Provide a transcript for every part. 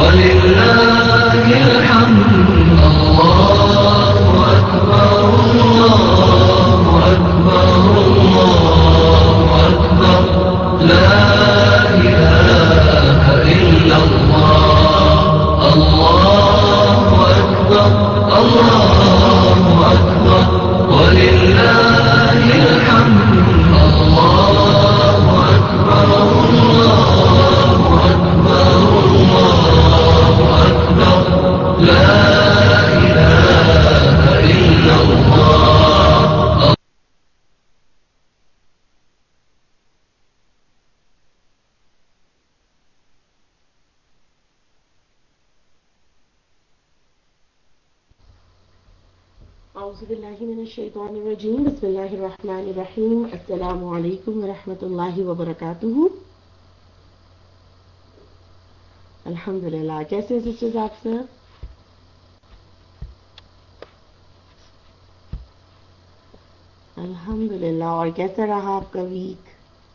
اعوذ باللہ من الشیطان الرجیم بسم اللہ الرحمن الرحیم السلام علیکم ورحمۃ اللہ وبرکاتہ. الحمدللہ. کیسے ہیں سسٹرز آپ سر؟ الحمدللہ. اور کیسا رہا آپ کا ویک؟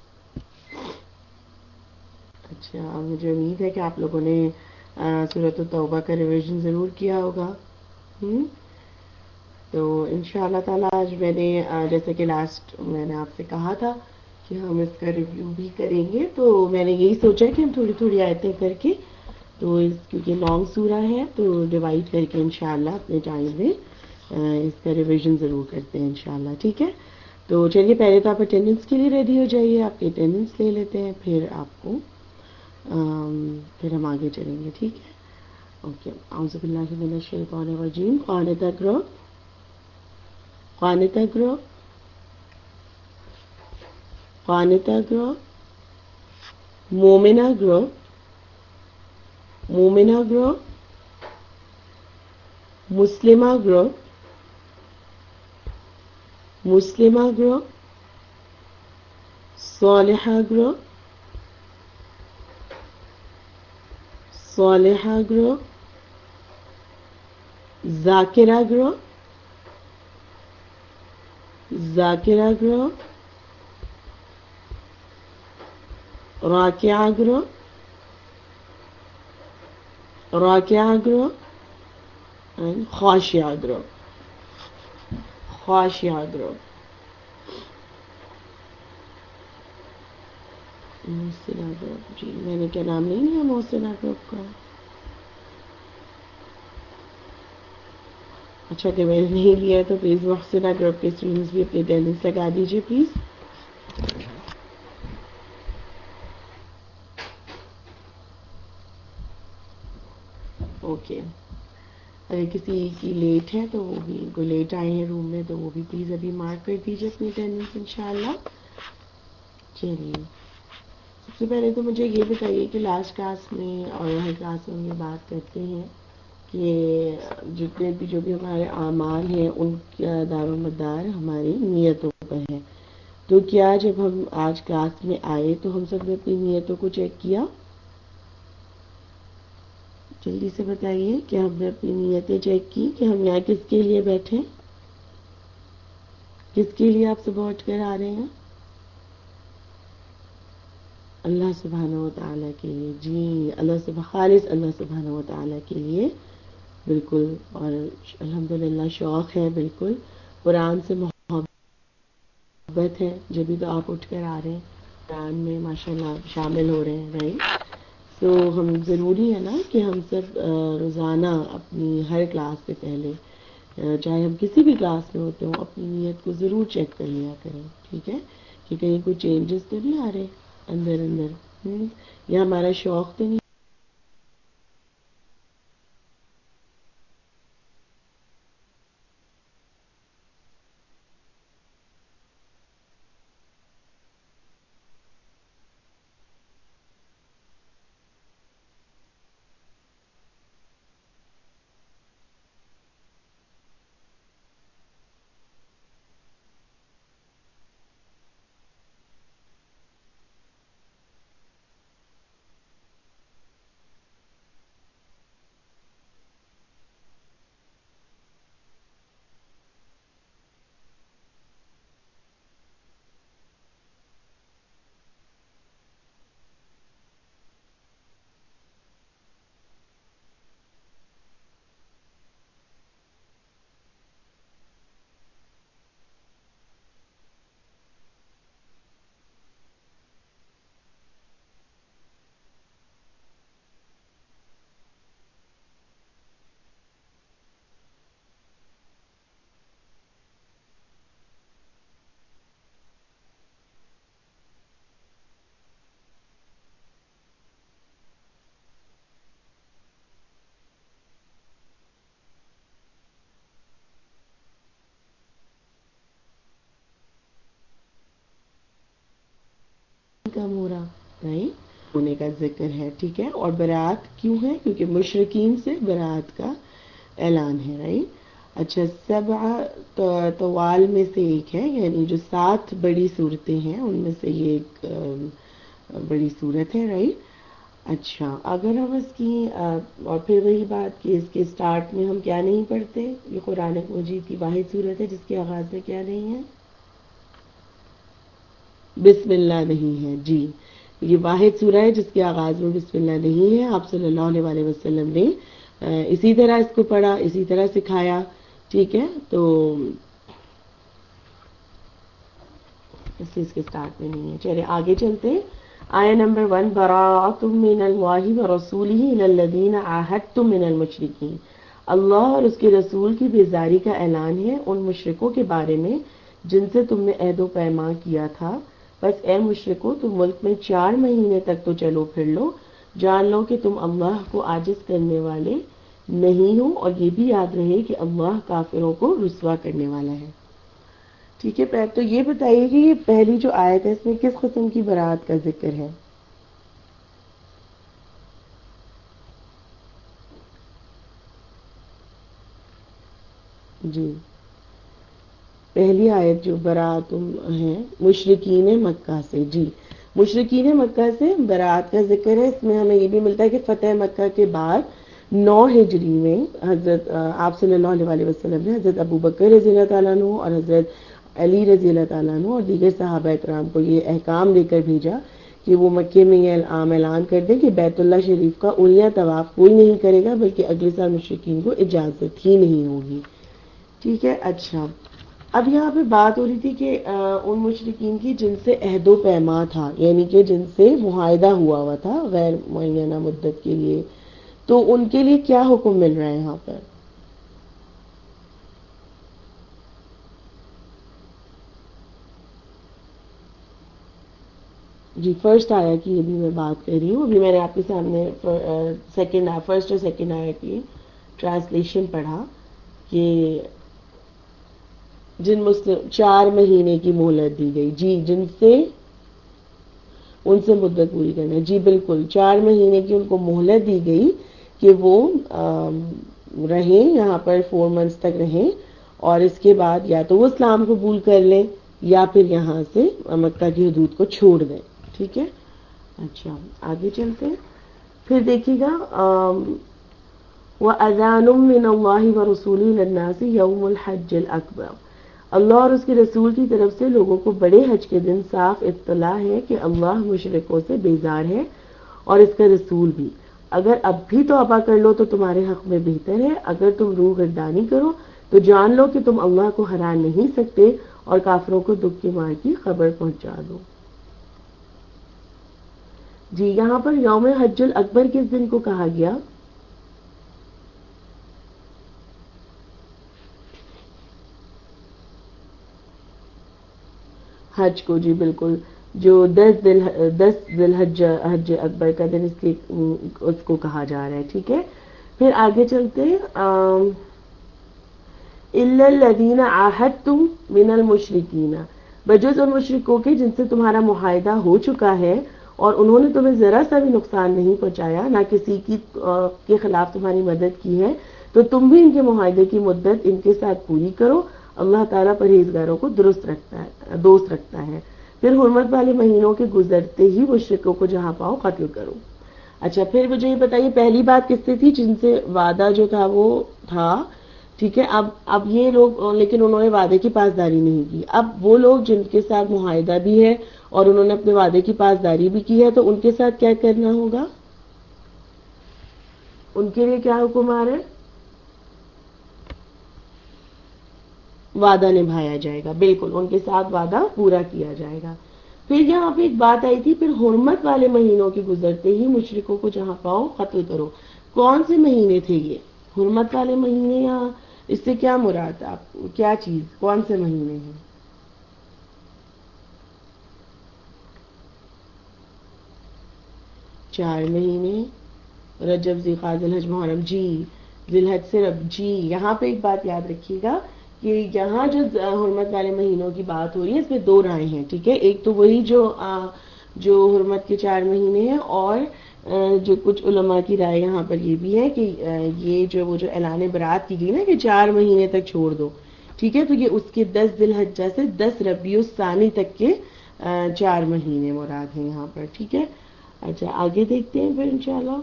اچھا، مجھے امید ہے کہ آپ لوگوں نے سورۃ التوبہ کا ریویژن ضرور کیا ہوگا. تو انشاءاللہ تعالیٰ آج میں نے جیسے کہ لاسٹ میں نے آپ سے کہا تھا کہ ہم اس کا ریویو بھی کریں گے، تو میں نے یہی سوچا کہ ہم تھوڑی تھوڑی آیتیں کر کے، تو کیونکہ لانگ سورہ ہے تو ڈیوائڈ کر کے انشاءاللہ اپنے ٹائم میں اس کا ریویژن ضرور کرتے ہیں انشاءاللہ. ٹھیک ہے، تو چلیے پہلے تو آپ اٹینڈنس کے لیے ریڈی ہو جائیے. آپ کی اٹینڈنس لے لیتے ہیں، پھر آپ کو پھر ہم آگے چلیں گے. ٹھیک ہے، اوکے. اعوذ باللہ من الشیطان الرجیم. قانتہ گروپ، قانتہ گروپ، قانتہ گروپ، مومنہ گروپ، مومنہ گروپ، مسلمہ گروپ، مسلمہ گروپ، صالحہ گروپ، صالحہ گروپ، ذاکرہ گروپ، ذاکرہ گروپ، راکعہ گروپ، راکعہ گروپ، خاشعہ گروپ، خاشعہ گروپ. محسنہ گروپ، جی میں نے کیا نام نہیں لیا محسنہ گروپ کا؟ اچھا کہ میں نے نہیں لیا تو پلیز محسنہ گروپ کے اسٹوڈنٹس بھی اپنی اٹینڈنس لگا دیجیے پلیز. اوکے. اگر کسی کی لیٹ ہے تو وہ بھی، کوئی لیٹ آئے ہیں روم میں تو وہ بھی پلیز ابھی مارک کر دیجیے اپنی اٹینڈنس انشاءاللہ. چلیے، سب سے پہلے تو مجھے یہ بتائیے کہ لاسٹ کلاس میں اور ہر کلاس میں ہم یہ بات کرتے ہیں کہ جتنے بھی جو بھی ہمارے اعمال ہیں ان کا دار و مدار ہماری نیتوں پر ہے. تو کیا جب ہم آج کلاس میں آئے تو ہم سب نے اپنی نیتوں کو چیک کیا؟ جلدی سے بتائیے کہ ہم نے اپنی نیتیں چیک کی کہ ہم یہاں کس کے لیے بیٹھے، کس کے لیے آپ صبح اٹھ کر آ رہے ہیں؟ اللہ سبحانہ و تعالیٰ کے لیے. جی، خالص اللہ سبحانہ و تعالیٰ کے لیے. بالکل. اور الحمدللہ شوق ہے، بالکل قرآن سے محبت ہے جبھی تو آپ اٹھ کر آ رہے ہیں قرآن میں ماشاءاللہ شامل ہو رہے ہیں. رائٹ. تو ہم ضروری ہے نا کہ ہم سب روزانہ اپنی ہر کلاس سے پہلے چاہے ہم کسی بھی کلاس میں ہوتے ہوں اپنی نیت کو ضرور چیک کر لیا کریں. ٹھیک ہے، کہ کہیں کوئی چینجز تو نہیں آ رہے اندر یا ہمارا شوق تو نہیں ختم ہو رہا، رائٹ، ہونے کا ذکر ہے، ٹھیک ہے. اور برات کیوں ہے؟ کیونکہ مشرکین سے برات کا اعلان ہے، رائٹ. اچھا، سبع طوال میں سے ایک ہے، یعنی جو 7 بڑی صورتیں ہیں ان میں سے یہ ایک بڑی صورت ہے، رائٹ. اچھا، اگر ہم اس کی اور پھر وہی بات کہ اس کے سٹارٹ میں ہم کیا نہیں پڑھتے، یہ قرآن مجید کی واحد صورت ہے جس کے آغاز میں کیا نہیں ہے، بسم اللہ نہیں ہے. جی، یہ واحد سورہ ہے جس کے آغاز میں بسم اللہ نہیں ہے. آپ صلی اللہ علیہ وسلم نے اسی طرح اس کو پڑھا، اسی طرح سکھایا، ٹھیک ہے. تو اس کے سٹارٹ میں نہیں ہے. چلے آگے چلتے ہیں. آیا نمبر 1، براءۃ من اللہ ورسولہ الی الذین عاہدتم من المشرکین. اللہ اور اس کے رسول کی بیزاری کا اعلان ہے ان مشرکوں کے بارے میں جن سے تم نے عہد و پیمان کیا تھا. بس اے مشرکو، تم ملک میں 4 مہینے تک تو چلو پھر لو، جان لو کہ تم اللہ کو عاجز کرنے والے نہیں ہو، اور یہ بھی یاد رہے کہ اللہ کافروں کو رسوا کرنے والا ہے. ٹھیک ہے. پہلے تو یہ بتائیے کہ یہ پہلی جو آیت ہے اس میں کس قسم کی برات کا ذکر ہے؟ جی، پہلی آیت جو برات ہے مشرکین مکہ سے. جی، مشرکین مکہ سے برات کا ذکر ہے. اس میں ہمیں یہ بھی ملتا ہے کہ فتح مکہ کے بعد 9 ہجری میں حضرت آپ صلی اللہ علیہ وسلم نے حضرت ابو بکر رضی اللہ تعالیٰ عنہ اور حضرت علی رضی اللہ تعالیٰ عنہ اور دیگر صحابہ اکرام کو یہ احکام دے کر بھیجا کہ وہ مکے میں یہ اعلان کر دیں کہ بیت اللہ شریف کا عریہ طواف کوئی نہیں کرے گا، بلکہ اگلے سال مشرکین کو اجازت ہی نہیں ہوگی. ٹھیک ہے. اچھا، اب یہاں پہ بات ہو رہی تھی کہ ان مشرکین کی جن سے عہد و پیما تھا، یعنی کہ جن سے معاہدہ ہوا تھا غیر معینہ مدت کے لیے، تو ان کے لیے کیا حکم مل رہا ہے یہاں پر؟ جی، فرسٹ آیا کی ابھی میں بات کر رہی ہوں. ابھی میں نے آپ کے سامنے سیکنڈ فرسٹ اور سیکنڈ آیا کی ٹرانسلیشن پڑھا کہ جن مسلم 4 مہینے کی مہلت دی گئی. جی، جن سے ان سے مدت پوری کرنا ہے. جی بالکل، 4 مہینے کی ان کو مہلت دی گئی کہ وہ رہیں یہاں پر 4 منتھس تک رہیں، اور اس کے بعد یا تو وہ اسلام قبول کر لیں یا پھر یہاں سے مکہ کی حدود کو چھوڑ دیں. ٹھیک ہے. اچھا، آگے چلتے ہیں. پھر دیکھیے گا وَأَذَانٌ مِّنَ اللَّهِ وَرَسُولِهِ إِلَى النَّاسِ يَوْمُ الْحَجِّ الْأَكْبَرِ. اللہ اور اس کے رسول کی طرف سے لوگوں کو بڑے حج کے دن صاف اطلاع ہے کہ اللہ مشرکوں سے بیزار ہے اور اس کا رسول بھی. اگر اب بھی توبہ کر لو تو تمہارے حق میں بہتر ہے، اگر تم روح گردانی کرو تو جان لو کہ تم اللہ کو ہرا نہیں سکتے، اور کافروں کو دکھ کی مار کی خبر پہنچا دو. جی، یہاں پر یوم حج الاکبر کس دن کو کہا گیا؟ حج کو. جی بالکل، جو 10 ذی الحج حج اکبر کا دن اس کو کہا جا رہا ہے. ٹھیک ہے. پھر آگے چلتے ہیں. اِلَّا الَّذِينَ عَاهَدتُّم مِّنَ الْمُشْرِكِينَ، بجز ان مشرکوں کے جن سے تمہارا معاہدہ ہو چکا ہے اور انہوں نے تمہیں ذرا سا بھی نقصان نہیں پہنچایا، نہ کسی کی کے خلاف تمہاری مدد کی ہے، تو تم بھی ان کے معاہدے کی مدت ان کے ساتھ پوری کرو. اللہ تعالیٰ پرہیزگاروں کو دوست رکھتا ہے. پھر حرمت والے مہینوں کے گزرتے ہی مشرکوں کو جہاں پاؤ قتل کرو. اچھا، پھر مجھے یہ بتائیے پہلی بات کس سے تھی؟ جن سے وعدہ جو تھا وہ تھا. ٹھیک ہے. اب یہ لوگ، لیکن انہوں نے وعدے کی پاسداری نہیں کی. اب وہ لوگ جن کے ساتھ معاہدہ بھی ہے اور انہوں نے اپنے وعدے کی پاسداری بھی کی ہے، تو ان کے ساتھ کیا کرنا ہوگا؟ ان کے لیے کیا حکم آ رہا ہے؟ وعدہ نبھایا جائے گا. بالکل، ان کے ساتھ وعدہ پورا کیا جائے گا. پھر یہاں پہ ایک بات آئی تھی، پھر حرمت والے مہینوں کے گزرتے ہی مشرکوں کو جہاں پاؤ قتل کرو. کون سے مہینے تھے یہ حرمت والے مہینے؟ یا اس سے کیا مراد؟ آپ کیا چیز، کون سے مہینے ہیں؟ 4 مہینے، رجب، ذوالقعدہ، ذوالحج، محرم. جی، ذوالحج سے جی یہاں پہ ایک بات یاد رکھیے گا کہ یہاں جو حرمت والے مہینوں کی بات ہو رہی ہے اس میں 2 رائے ہیں. ٹھیک ہے. ایک تو وہی جو جو حرمت کے 4 مہینے ہیں، اور جو کچھ علماء کی رائے یہاں پر یہ بھی ہے کہ یہ جو اعلان برات کی گئی نا کہ 4 مہینے تک چھوڑ دو، ٹھیک ہے، تو یہ اس کے 10 ذی الحجہ سے 10 ربیع الثانی تک کے 4 مہینے مراد ہیں یہاں پر، ٹھیک ہے۔ اچھا آگے دیکھتے ہیں پھر انشاءاللہ۔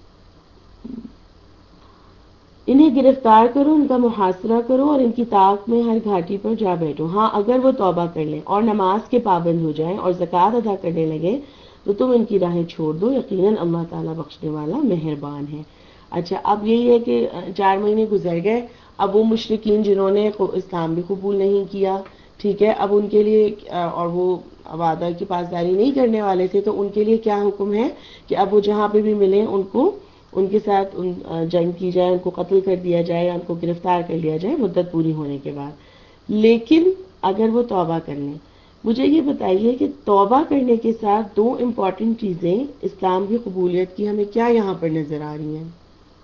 انہیں گرفتار کرو، ان کا محاصرہ کرو، اور ان کی طاق میں ہر گھاٹی پر جا بیٹھو۔ ہاں اگر وہ توبہ کر لیں اور نماز کے پابند ہو جائیں اور زکوٰۃ ادا کرنے لگے تو تم ان کی راہیں چھوڑ دو، یقیناً اللہ تعالیٰ بخشنے والا مہربان ہے۔ اچھا اب یہی ہے کہ 4 مہینے گزر گئے، اب وہ مشرکین جنہوں نے اسلام بھی قبول نہیں کیا، ٹھیک ہے، اب ان کے لیے اور وہ وعدہ کی پاسداری نہیں کرنے والے تھے، تو ان کے لیے کیا حکم ہے کہ اب وہ جہاں پہ بھی ملیں ان کو ان کے ساتھ جنگ کی جائے، ان کو قتل کر دیا جائے یا ان کو گرفتار کر لیا جائے مدت پوری ہونے کے بعد۔ لیکن اگر وہ توبہ کر لیں، مجھے یہ بتائیے کہ توبہ کرنے کے ساتھ 2 امپورٹنٹ چیزیں اسلام کی قبولیت کی ہمیں کیا یہاں پر نظر آ رہی ہیں؟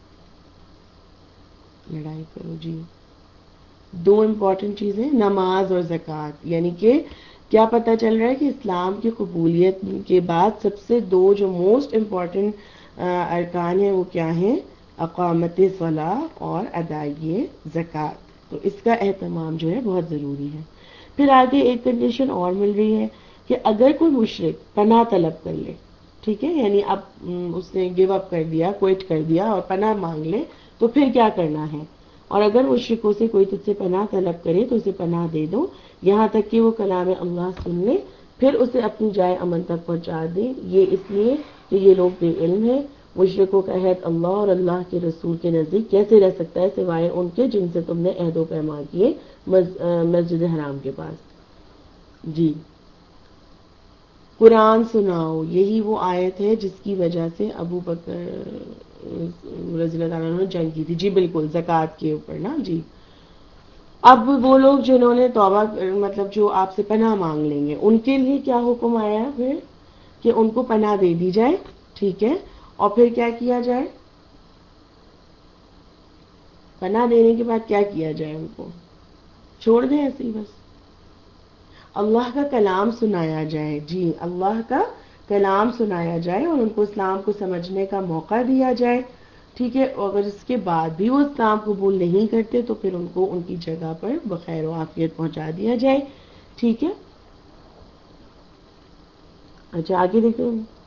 لڑائی کرو جی، 2 امپورٹنٹ چیزیں نماز اور زکوٰۃ، یعنی کہ کیا پتہ چل رہا ہے کہ اسلام کی قبولیت کے بعد سب سے 2 جو موسٹ امپورٹنٹ ارکان ہیں وہ کیا ہیں؟ اقامت صلاح اور ادائیگی زکوٰۃ، تو اس کا اہتمام جو ہے بہت ضروری ہے۔ پھر آگے ایک کنڈیشن اور مل رہی ہے کہ اگر کوئی مشرک پناہ طلب کر لے، ٹھیک ہے، یعنی اب اس نے گیو اپ کر دیا، کوئٹ کر دیا اور پناہ مانگ لے تو پھر کیا کرنا ہے؟ اور اگر مشرکوں سے کوئی تجھ سے پناہ طلب کرے تو اسے پناہ دے دو یہاں تک کہ وہ کلام اللہ سن لے، پھر اسے اپنی جائے امن تک پہنچا دے، یہ اس لیے کہ یہ لوگ بے علم ہیں۔ مشرکوں کا عہد اللہ اور اللہ کے رسول کے نزدیک کیسے رہ سکتا ہے سوائے ان کے جن سے تم نے عہد و پیمان کیے مسجد حرام کے پاس۔ جی قرآن سناؤ، یہی وہ آیت ہے جس کی وجہ سے ابو بکر رضی اللہ عنہ نے جنگ کی تھی، جی بالکل، زکوٰۃ کے اوپر نا، جی۔ اب وہ لوگ جنہوں نے توبہ مطلب جو آپ سے پناہ مانگ لیں گے ان کے لیے کیا حکم آیا ہے پھر؟ کہ ان کو پناہ دے دی جائے، ٹھیک ہے، اور پھر کیا کیا جائے؟ پناہ دینے کے بعد کیا کیا جائے؟ ان کو چھوڑ دیں ایسے ہی بس؟ اللہ کا کلام سنایا جائے، جی اللہ کا کلام سنایا جائے اور ان کو اسلام کو سمجھنے کا موقع دیا جائے، ٹھیک ہے، اور اگر اس کے بعد بھی وہ اسلام قبول نہیں کرتے تو پھر ان کو ان کی جگہ پر بخیر و عافیت پہنچا دیا جائے، ٹھیک ہے۔ اچھا آگے دیکھیں،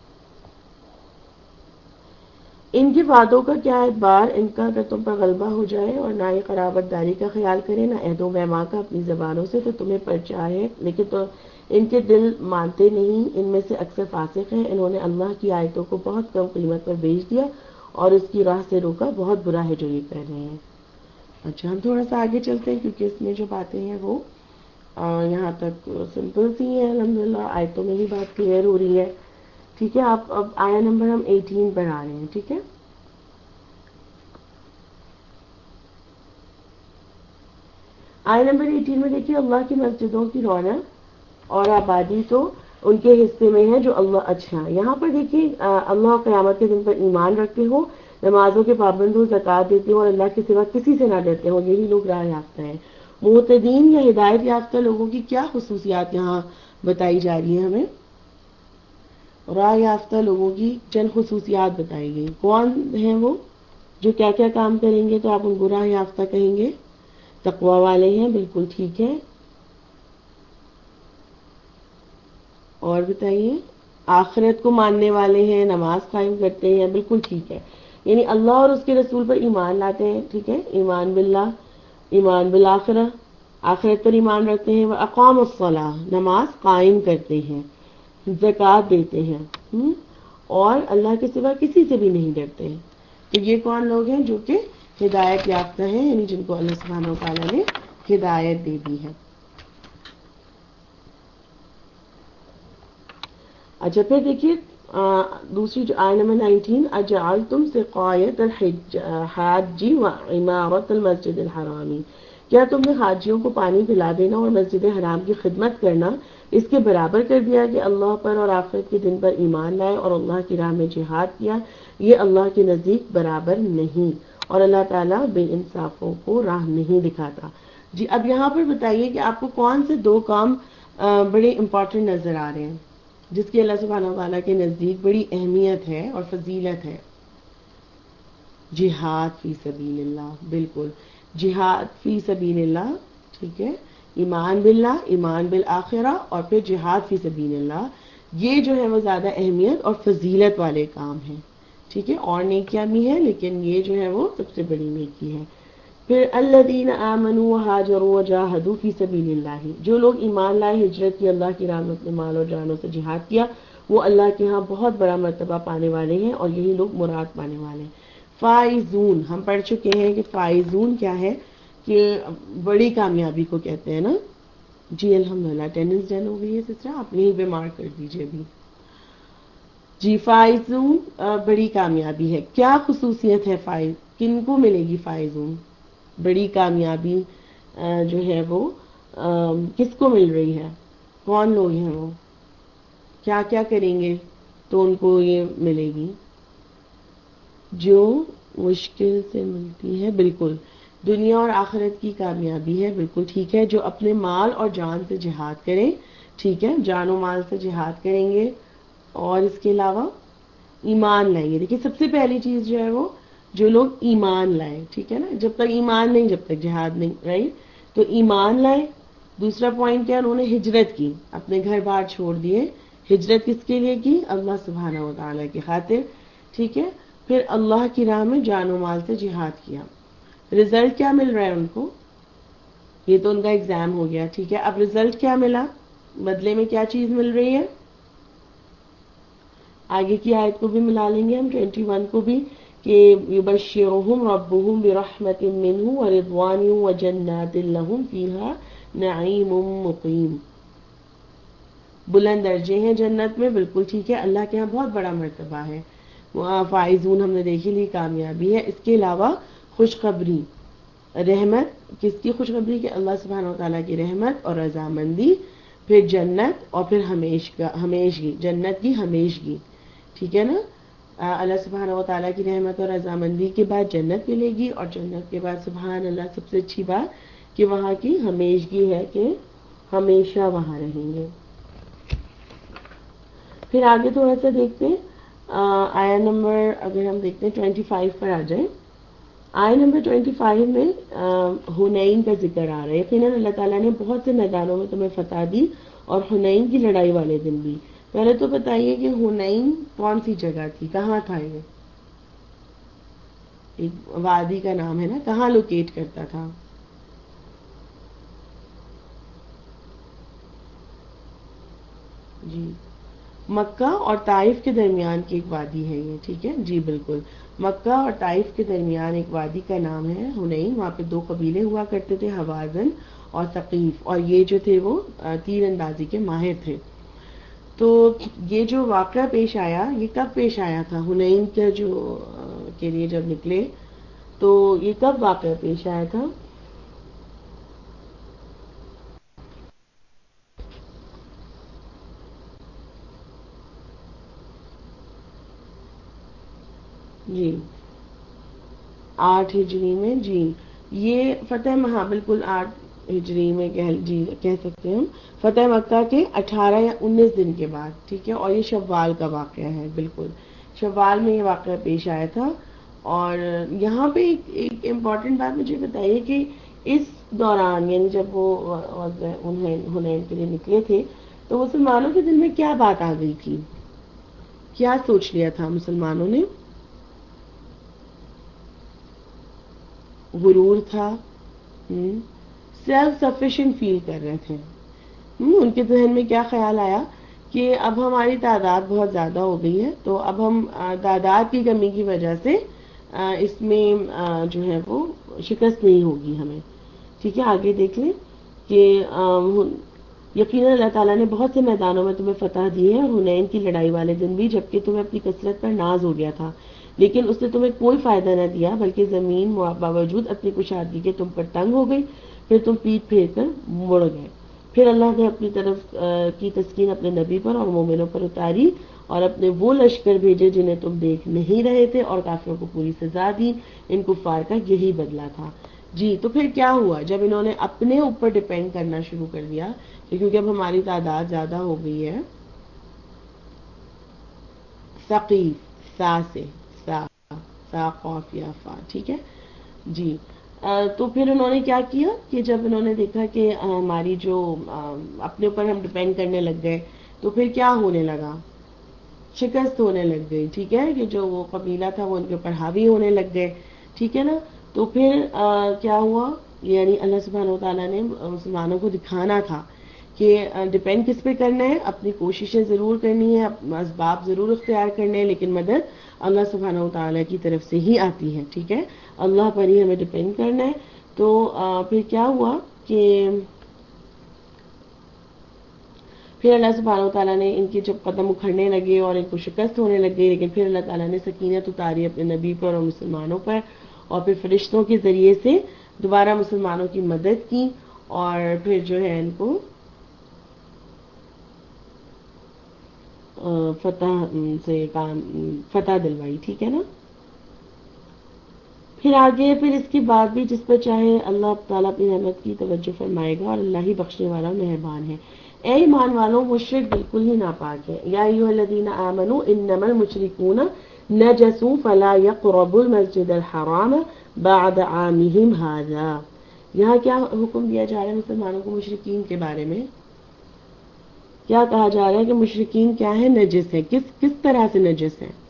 ان کے وعدوں کا کیا اعتبار، ان کا اگر تم پر غلبہ ہو جائے اور نہ یہ قرابت داری کا خیال کرے نہ عہد و پیمان کا اپنی زبانوں سے، تو تمہیں پرچا ہے، لیکن تو ان کے دل مانتے نہیں، ان میں سے اکثر فاسق ہیں، انہوں نے اللہ کی آیتوں کو بہت کم قیمت پر بیچ دیا اور اس کی راہ سے روکا، بہت برا ہے جو یہ کر رہے ہیں۔ اچھا ہم تھوڑا سا آگے چلتے ہیں کیونکہ اس میں جو باتیں ہیں وہ یہاں تک سمپل سی ہیں، الحمدللہ آیتوں میں ہی بات کلیئر ہو رہی ہے، ٹھیک ہے۔ آپ اب آیا نمبر ہم 18 پر آ رہے ہیں، ٹھیک ہے۔ آئے نمبر 18 میں دیکھیے، اللہ کی مسجدوں کی رونق اور آبادی تو ان کے حصے میں ہے جو اللہ، اچھا یہاں پر دیکھیے اللہ قیامت کے دن پر ایمان رکھتے ہو، نمازوں کے پابند ہو، زکوٰۃ دیتے ہو اور اللہ کے سوا کسی سے نہ ڈرتے ہو، یہی لوگ راہ یافتہ ہیں۔ معتدین یا ہدایت یافتہ لوگوں کی کیا خصوصیات یہاں بتائی جا رہی ہیں ہمیں؟ راہ یافتہ لوگوں کی چند خصوصیات بتائی گئی، کون ہیں وہ جو کیا کیا کام کریں گے تو آپ ان کو راہ یافتہ کہیں گے؟ تقوی والے ہیں، بالکل ٹھیک ہے، اور بتائیے؟ آخرت کو ماننے والے ہیں، نماز قائم کرتے ہیں، بالکل ٹھیک ہے، یعنی اللہ اور اس کے رسول پر ایمان لاتے ہیں، ٹھیک ہے، ایمان باللہ، ایمان بالآخرہ، آخرت پر ایمان رکھتے ہیں، وہ اقام الصلاح، نماز قائم کرتے ہیں، زکوٰۃ دیتے ہیں، اور اللہ کے سوا کسی سے بھی نہیں ڈرتے ہیں، تو یہ کون لوگ ہیں؟ جو کہ ہدایت یافتہ ہیں، یعنی جن کو اللہ سبحانہ و تعالیٰ نے ہدایت دے دی ہے۔ اچھا پھر دیکھیے دوسری جو آیت نمبر 19، اجعلتم سقایت الحاج و عمارت المسجد الحرامی، کیا تم نے حاجیوں کو پانی پلا دینا اور مسجد حرام کی خدمت کرنا اس کے برابر کر دیا کہ اللہ پر اور آخرت کے دن پر ایمان لائے اور اللہ کی راہ میں جہاد کیا؟ یہ اللہ کے نزدیک برابر نہیں، اور اللہ تعالیٰ بے انصافوں کو راہ نہیں دکھاتا۔ جی اب یہاں پر بتائیے کہ آپ کو کون سے 2 کام بڑے امپورٹنٹ نظر آ رہے ہیں؟ جس کی اللہ سبحانہ وتعالیٰ کے نزدیک بڑی اہمیت ہے اور فضیلت ہے. جہاد فی سبیل اللہ، بالکل جہاد فی سبیل اللہ، ٹھیک ہے. ایمان باللہ، ایمان بالآخرہ، اور پھر جہاد فی سبیل اللہ، یہ جو ہے وہ زیادہ اہمیت اور فضیلت والے کام ہیں. ٹھیک ہے، اور نیکیاں بھی ہیں لیکن یہ جو ہے وہ سب سے بڑی نیکی ہے. پھر الذین آمنوا وہاجروا وجاہدوا فی سبیل اللہ، جو لوگ ایمان لائے، ہجرت کی، اللہ کی راہ میں اپنے مال اور جانوں سے جہاد کیا، وہ اللہ کے ہاں بہت بڑا مرتبہ پانے والے ہیں اور یہی لوگ مراد پانے والے ہیں. فائزون، ہم پڑھ چکے ہیں کہ فائزون کیا ہے، کہ بڑی کامیابی کو کہتے ہیں نا. جی الحمدللہ، اٹینڈنس ڈن ہو گئی ہے سسٹر، آپ یہیں پہ مارک کر دیجیے ابھی. جی فائزون بڑی کامیابی ہے. کیا خصوصیت ہے فائز، کن کو ملے گی فائزون بڑی کامیابی جو ہے وہ کس کو مل رہی ہے، کون لوگ ہیں وہ، کیا کیا کریں گے تو ان کو یہ ملے گی. جو مشکل سے ملتی ہے، بالکل دنیا اور آخرت کی کامیابی ہے، بالکل ٹھیک ہے. جو اپنے مال اور جان سے جہاد کریں، ٹھیک ہے، جان و مال سے جہاد کریں گے، اور اس کے علاوہ ایمان لائیں گے. دیکھیے سب سے پہلی چیز جو ہے وہ جو لوگ ایمان لائیں، ٹھیک ہے نا، جب تک ایمان نہیں جب تک جہاد نہیں، رائٹ. تو ایمان لائیں. دوسرا پوائنٹ کیا، انہوں نے ہجرت کی، اپنے گھر بار چھوڑ دیے. ہجرت کس کے لیے کی، اللہ سبحانہ و تعالیٰ کی خاطر، ٹھیک ہے. پھر اللہ کی راہ میں جان و مال سے جہاد کیا. رزلٹ کیا مل رہا ہے ان کو، یہ تو ان کا ایگزام ہو گیا، ٹھیک ہے. اب رزلٹ کیا ملا، بدلے میں کیا چیز مل رہی ہے، آگے کی آیت کو بھی ملا لیں گے ہم 21 کو بھی، کہ یبشرہم ربہم برحمت منہ ورضوان وجنات لہم فیہا نعیم مقیم. بلند درجے ہیں جنت میں، بالکل ٹھیک ہے، اللہ کے ہاں بہت بڑا مرتبہ ہے. فائزون ہم نے دیکھی لی کامیابی ہے. اس کے علاوہ خوشخبری، رحمت، کس کی خوشخبری، کہ اللہ سبحانہ و تعالیٰ کی رحمت اور رضامندی، پھر جنت، اور پھر ہمیشگی، جنت کی ہمیشگی، ٹھیک ہے نا. اللہ سبحانہ و تعالیٰ کی رحمت اور رضامندی کے بعد جنت ملے گی، اور جنت کے بعد سبحان اللہ سب سے اچھی بات کہ وہاں کی ہمیشگی ہے، کہ ہمیشہ وہاں رہیں گے. پھر آگے تھوڑا سا دیکھتے ہیں، آیا نمبر اگر ہم دیکھتے ہیں 25 پر آ جائیں. آئے نمبر 25 میں حنین کا ذکر آ رہا ہے. یقیناً اللہ تعالیٰ نے بہت سے میدانوں میں تمہیں فتح دی، اور حنین کی لڑائی والے دن بھی. پہلے تو بتائیے کہ حنین کون سی جگہ تھی، کہاں تھا، یہ ایک وادی کا نام ہے نا، کہاں لوکیٹ کرتا تھا. جی مکہ اور طائف کے درمیان کی ایک وادی ہے یہ، ٹھیک ہے جی بالکل. مکہ اور طائف کے درمیان ایک وادی کا نام ہے حنین. وہاں پہ 2 قبیلے ہوا کرتے تھے، حوازن اور ثقیف، اور یہ جو تھے وہ تیر اندازی کے ماہر تھے. تو یہ جو واقعہ پیش آیا، یہ کب پیش آیا تھا، حنین کا جو کے لیے جب نکلے، تو یہ کب واقعہ پیش آیا تھا. جی 8 ہجری میں، جی یہ فتح ہاں بالکل 8 ہجری میں کہہ سکتے ہیں ہم. فتح مکہ کے 18 یا 19 دن کے بعد، ٹھیک ہے، اور یہ شوال کا واقعہ ہے، بالکل شوال میں یہ واقعہ پیش آیا تھا. اور یہاں پہ ایک امپورٹنٹ بات مجھے بتائیے کہ اس دوران، یعنی جب وہ حنین کے لیے نکلے تھے، تو مسلمانوں کے دل میں کیا بات آ گئی تھی، کیا سوچ لیا تھا مسلمانوں نے. غرور تھا، سیلف سفیشینٹ فیل کر رہے تھے. ان کے ذہن میں کیا خیال آیا کہ اب ہماری تعداد بہت زیادہ ہو گئی ہے، تو اب ہم تعداد کی کمی کی وجہ سے اس میں جو ہے وہ شکست نہیں ہوگی ہمیں. ٹھیک ہے آگے دیکھ لیں کہ یقیناً اللہ تعالیٰ نے بہت سے میدانوں میں تمہیں فتح دی ہے، اور حنین کی لڑائی والے دن بھی، جبکہ تمہیں اپنی کثرت پر ناز ہو گیا تھا، لیکن اس نے تمہیں کوئی فائدہ نہ دیا، بلکہ زمین باوجود اپنی کشادگی کے تم پر تنگ ہو گئی. پھر تم پیٹ پھیر کر مڑ گئے. پھر اللہ نے اپنی طرف کی تسکین اپنے نبی پر اور مومنوں پر اتاری، اور اپنے وہ لشکر بھیجے جنہیں تم دیکھ نہیں رہے تھے، اور کافروں کو پوری سزا دی. ان کفار کا یہی بدلہ تھا. جی تو پھر کیا ہوا جب انہوں نے اپنے اوپر ڈپینڈ کرنا شروع کر دیا، کہ کیونکہ اب ہماری تعداد زیادہ ہو گئی ہے، ثقیف، سا سے، سا، سا قاف یا فا، ٹھیک ہے جی۔ تو پھر انہوں نے کیا کیا کہ جب انہوں نے دیکھا کہ ہماری جو اپنے اوپر ہم ڈپینڈ کرنے لگ گئے تو پھر کیا ہونے لگا، شکست ہونے لگ گئی، ٹھیک ہے، کہ جو وہ قبیلہ تھا وہ ان کے اوپر حاوی ہونے لگ گئے، ٹھیک ہے نا۔ تو پھر کیا ہوا، یعنی اللہ سبحانہ و تعالیٰ نے مسلمانوں کو دکھانا تھا کہ ڈپینڈ کس پہ کرنا ہے، اپنی کوششیں ضرور کرنی ہے، اسباب ضرور اختیار کرنے ہیں، لیکن مدد اللہ سبحانہ و تعالیٰ کی طرف سے ہی آتی ہے، ٹھیک ہے، اللہ پر ہی ہمیں ڈپینڈ کرنا ہے۔ تو پھر کیا ہوا کہ پھر اللہ سبحانہ و تعالیٰ نے ان کے جب قدم اکھڑنے لگے اور ان کو شکست ہونے لگی، لیکن پھر اللہ تعالیٰ نے سکینت اتاری اپنے نبی پر اور مسلمانوں پر، اور پھر فرشتوں کے ذریعے سے دوبارہ مسلمانوں کی مدد کی، اور پھر جو ہے ان کو فتح سے کام، فتح دلوائی، ٹھیک ہے نا۔ پھر آگے پھر اس کے بعد بھی جس پر چاہے اللہ تعالیٰ اپنی رحمت کی توجہ فرمائے گا، اور اللہ ہی بخشنے والا مہربان ہے۔ اے ایمان والوں، مشرک بالکل ہی ناپاک ہے۔ یا ایھا الذین آمنوا انما المشرکون نجس فلا یقربوا المسجد الحرام بعد عامهم ھذا۔ یہاں کیا حکم دیا جا رہا ہے مسلمانوں کو مشرکین کے بارے میں؟ کیا کہا جا رہا ہے کہ مشرکین کیا ہے، نجس ہے، کس طرح سے نجس ہے؟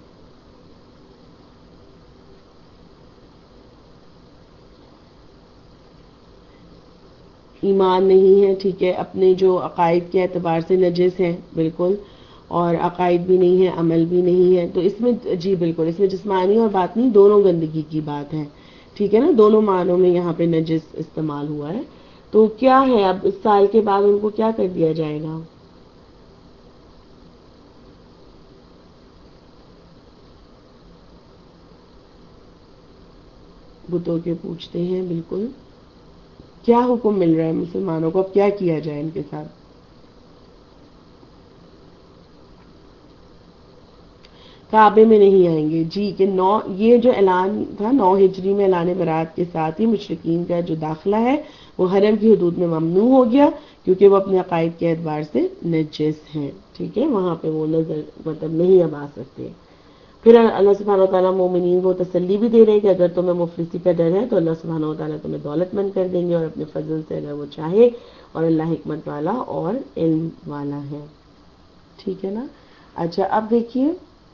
ایمان نہیں ہے، ٹھیک ہے، اپنے جو عقائد کے اعتبار سے نجس ہے بالکل، اور عقائد بھی نہیں ہے، عمل بھی نہیں ہے، تو اس میں جی بالکل اس میں جسمانی اور باطنی دونوں گندگی کی بات ہے، ٹھیک ہے نا، دونوں معنوں میں یہاں پہ نجس استعمال ہوا ہے۔ تو کیا ہے اب اس سال کے بعد ان کو کیا کر دیا جائے گا؟ بتوں کے پوچھتے ہیں بالکل، کیا حکم مل رہا ہے مسلمانوں کو، اب کیا کیا جائے ان کے ساتھ؟ کعبے میں نہیں آئیں گے جی، کہ یہ جو اعلان تھا 9 ہجری میں اعلان برات کے ساتھ ہی مشرکین کا جو داخلہ ہے وہ حرم کی حدود میں ممنوع ہو گیا، کیونکہ وہ اپنے عقائد کے اعتبار سے نجس ہیں، ٹھیک ہے، وہاں پہ وہ نظر مطلب نہیں اب آ سکتے۔ پھر اللہ سبحانہ و تعالیٰ مومنین کو تسلی بھی دے رہے ہیں کہ اگر تمہیں مفلسی کا ڈر ہے تو اللہ سبحانہ و تعالیٰ تمہیں دولت مند کر دیں گے، اور اپنے فضل سے اگر وہ چاہے، اور اللہ حکمت والا اور علم والا ہے، ٹھیک ہے نا۔ اچھا اب دیکھیے،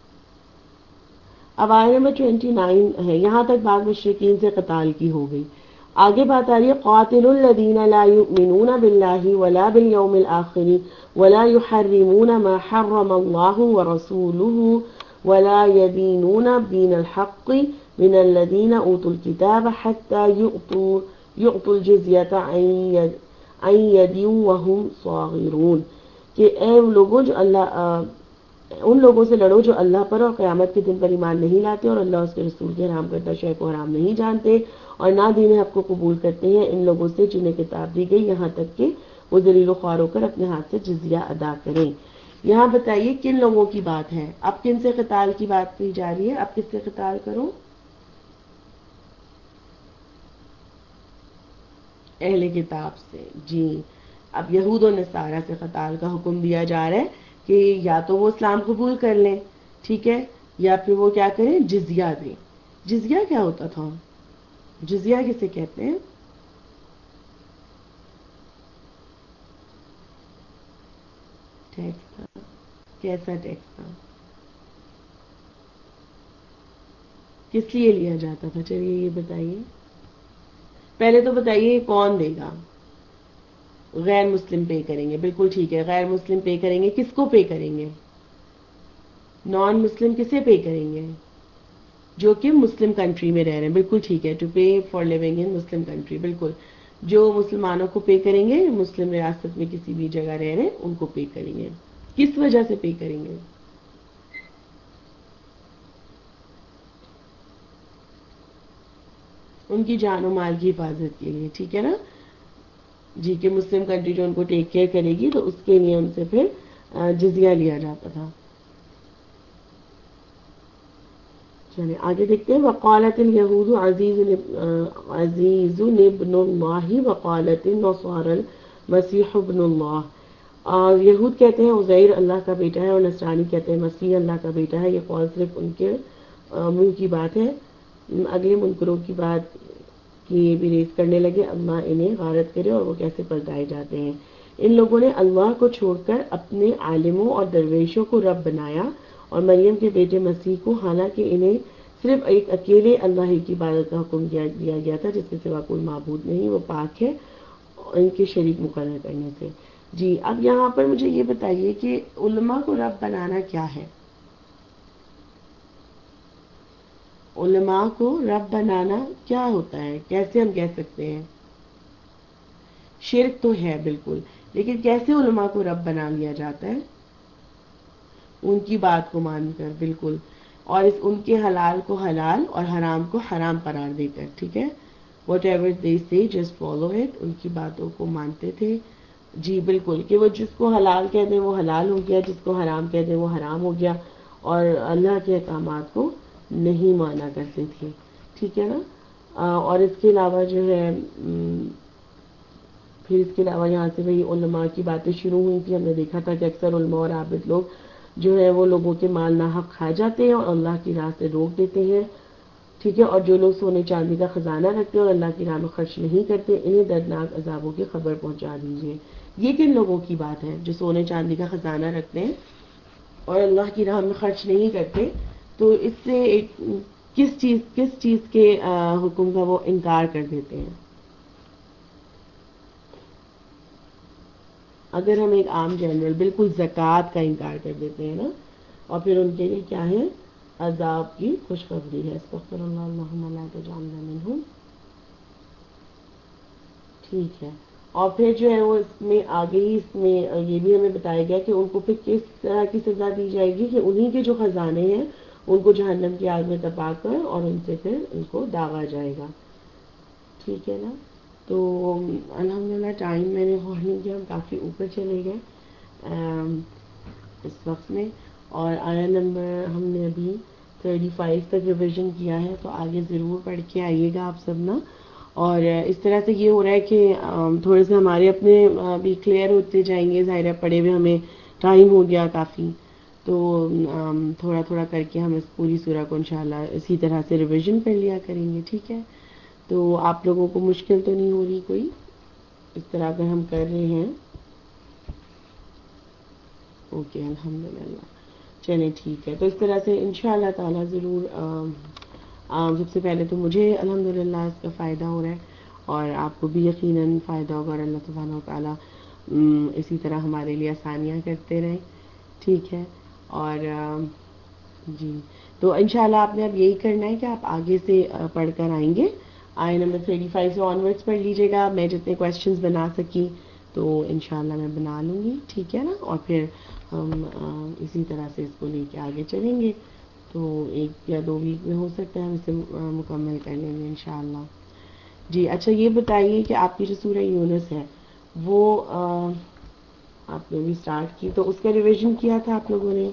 اب آیت نمبر 29 ہے، یہاں تک بات مشرکین سے قتال کی ہو گئی۔ آگے بات آ رہی ہے قاتلوا الذین لا یؤمنون باللہ ولا بالیوم الآخر ولا یحرمون ما حرم اللہ ورسولہ ولا يدينون دين الحق من الذين اوتوا الكتاب حتى يؤتوا الجزية عن يد وهم صاغرون، کہ اے لوگوں جو ان لوگوں سے لڑو جو اللہ پر اور قیامت کے دن پر ایمان نہیں لاتے، اور اللہ اس کے رسول کے حرام کردہ شے کو حرام نہیں جانتے، اور نہ دین حق کو قبول کرتے ہیں ان لوگوں سے جنہیں کتاب دی گئی، یہاں تک کہ وہ ذلیل و خوار ہو کر اپنے ہاتھ سے جزیہ ادا کریں۔ یہاں بتائیے کن لوگوں کی بات ہے، اب کن سے قتال کی بات کی جا رہی ہے، اب کس سے قتال کرو؟ اہل کتاب سے، جی۔ اب یہود و نصارہ سے قتال کا حکم دیا جا رہا ہے کہ یا تو وہ اسلام قبول کر لیں، ٹھیک ہے، یا پھر وہ کیا کریں، جزیہ دیں۔ جزیہ کیا ہوتا تھا؟ جزیہ کسے کہتے ہیں؟ ٹیکس تھا، کیسا ٹیکس تھا، کس لیے لیا جاتا تھا، چلیے یہ بتائیے پہلے تو بتائیے کون دے گا؟ غیر مسلم پے کریں گے، بالکل ٹھیک ہے، غیر مسلم پے کریں گے، کس کو پے کریں گے؟ نان مسلم کسے پے کریں گے؟ جو کہ مسلم کنٹری میں رہ رہے ہیں، بالکل ٹھیک ہے، to pay for living in Muslim country, بالکل، جو مسلمانوں کو پے کریں گے، مسلم ریاست میں کسی بھی جگہ رہ رہے ہیں ان کو پے کریں گے۔ کس وجہ سے پے کریں گے؟ ان کی جان و مال کی حفاظت کے لیے، ٹھیک ہے نا، جی، کہ مسلم کنٹری جو ان کو ٹیک کیئر کرے گی تو اس کے لیے ان سے پھر جزیہ لیا جاتا تھا۔ چلے آگے دیکھتے ہیں، وقالت الیہود عزیز ابن اللہ وقالت النصارى المسیح ابن اللہ۔ یہود کہتے ہیں عزیر اللہ کا بیٹا ہے اور نصرانی کہتے ہیں مسیح اللہ کا بیٹا ہے. یہ قول صرف ان کے منہ کی بات ہے. اگلے منکروں کی بات کی یہ بھی ریز کرنے لگے اللہ انہیں غارت کرے اور وہ کیسے پلٹائے جاتے ہیں. ان لوگوں نے اللہ کو چھوڑ کر اپنے عالموں اور درویشوں کو رب بنایا اور مریم کے بیٹے مسیح کو، حالانکہ انہیں صرف ایک اکیلے اللہ ہی کی عبادت کا حکم دیا گیا تھا جس کے سوا کوئی معبود نہیں، وہ پاک ہے ان کے شریک مقرر کرنے سے. جی اب یہاں پر مجھے یہ بتائیے کہ علماء کو رب بنانا کیا ہے؟ علماء کو رب بنانا کیا ہوتا ہے؟ کیسے ہم کہہ سکتے ہیں؟ شرک تو ہے بالکل، لیکن کیسے علماء کو رب بنا لیا جاتا ہے؟ ان کی بات کو مان کر، بالکل، اور ان کے حلال کو حلال اور حرام کو حرام قرار دے کر. ٹھیک ہے، واٹ ایور دے سے جسٹ فالو اٹ. ان کی باتوں کو مانتے تھے. جی بالکل، کہ وہ جس کو حلال کہہ دیں وہ حلال ہو گیا، جس کو حرام کہہ دیں وہ حرام ہو گیا، اور اللہ کے احکامات کو نہیں مانا کرتے تھے. ٹھیک ہے نا. اور اس کے علاوہ جو ہے پھر اس کے علاوہ یہاں سے وہی علماء کی باتیں شروع ہوئی تھی. ہم نے دیکھا تھا کہ اکثر علماء اور عابد لوگ جو ہے وہ لوگوں کے مال ناحق کھا جاتے ہیں اور اللہ کی راہ سے روک دیتے ہیں. ٹھیک ہے، اور جو لوگ سونے چاندی کا خزانہ رکھتے ہیں اور اللہ کی راہ میں خرچ نہیں کرتے، انہیں دردناک عذابوں کی خبر پہنچا دیجیے. یہ کن لوگوں کی بات ہے جو سونے چاندی کا خزانہ رکھتے ہیں اور اللہ کی راہ میں خرچ نہیں کرتے؟ تو اس سے کس چیز کے حکم کا وہ انکار کر دیتے ہیں؟ اگر ہم ایک عام جنرل بالکل زکوٰۃ کا انکار کر دیتے ہیں نا، اور پھر ان کے لیے کیا ہے؟ عذاب کی خوشخبری ہے. استغفر اللہ اللہم لا تجعلنا منہم. ٹھیک ہے، اور پھر جو ہے وہ اس میں آگے ہی اس میں یہ بھی ہمیں بتایا گیا کہ ان کو پھر کس طرح کی سزا دی جائے گی کہ انہی کے جو خزانے ہیں ان کو جہنم کی آگ میں دبا کر اور ان سے پھر ان کو داغا جائے گا. ٹھیک ہے نا. تو الحمدللہ ٹائم میں نے غور نہیں کیا، ہم کافی اوپر چلے گئے اس وقت میں، اور آیا نمبر ہم نے ابھی 35 تک ریویژن کیا ہے، تو آگے ضرور پڑھ کے آئیے گا آپ سب نا. اور اس طرح سے یہ ہو رہا ہے کہ تھوڑے سے ہمارے اپنے بھی کلیئر ہوتے جائیں گے. ظاہر ہے پڑھے ہوئے ہمیں ٹائم ہو گیا کافی، تو تھوڑا تھوڑا کر کے ہم اس پوری سورہ کو انشاءاللہ اسی طرح سے ریویژن کر لیا کریں گے. ٹھیک ہے، تو آپ لوگوں کو مشکل تو نہیں ہو رہی کوئی اس طرح اگر ہم کر رہے ہیں؟ اوکے الحمدللہ. چلیں ٹھیک ہے، تو اس طرح سے انشاءاللہ تعالی ضرور سب سے پہلے تو مجھے الحمدللہ اس کا فائدہ ہو رہا ہے، اور آپ کو بھی یقیناً فائدہ ہوگا، اور اللہ سبحانہ و تعالیٰ اسی طرح ہمارے لیے آسانیاں کرتے رہیں. ٹھیک ہے، اور جی تو انشاءاللہ آپ نے اب یہی کرنا ہے کہ آپ آگے سے پڑھ کر آئیں گے. آئے نمبر 35 سے آنورڈس پڑھ لیجیے گا. میں جتنے کویشچنز بنا سکی تو انشاءاللہ میں بنا لوں گی. ٹھیک ہے نا، اور پھر ہم اسی طرح سے اس کو لے کے آگے چلیں گے. تو 1 یا 2 ویک میں ہو سکتا ہے ہم اسے مکمل کر لیں گے انشاءاللہ. جی اچھا، یہ بتائیے کہ آپ کی جو سورہ یونس ہے وہ آپ نے بھی اسٹارٹ کی، تو اس کا ریویژن کیا تھا آپ لوگوں نے؟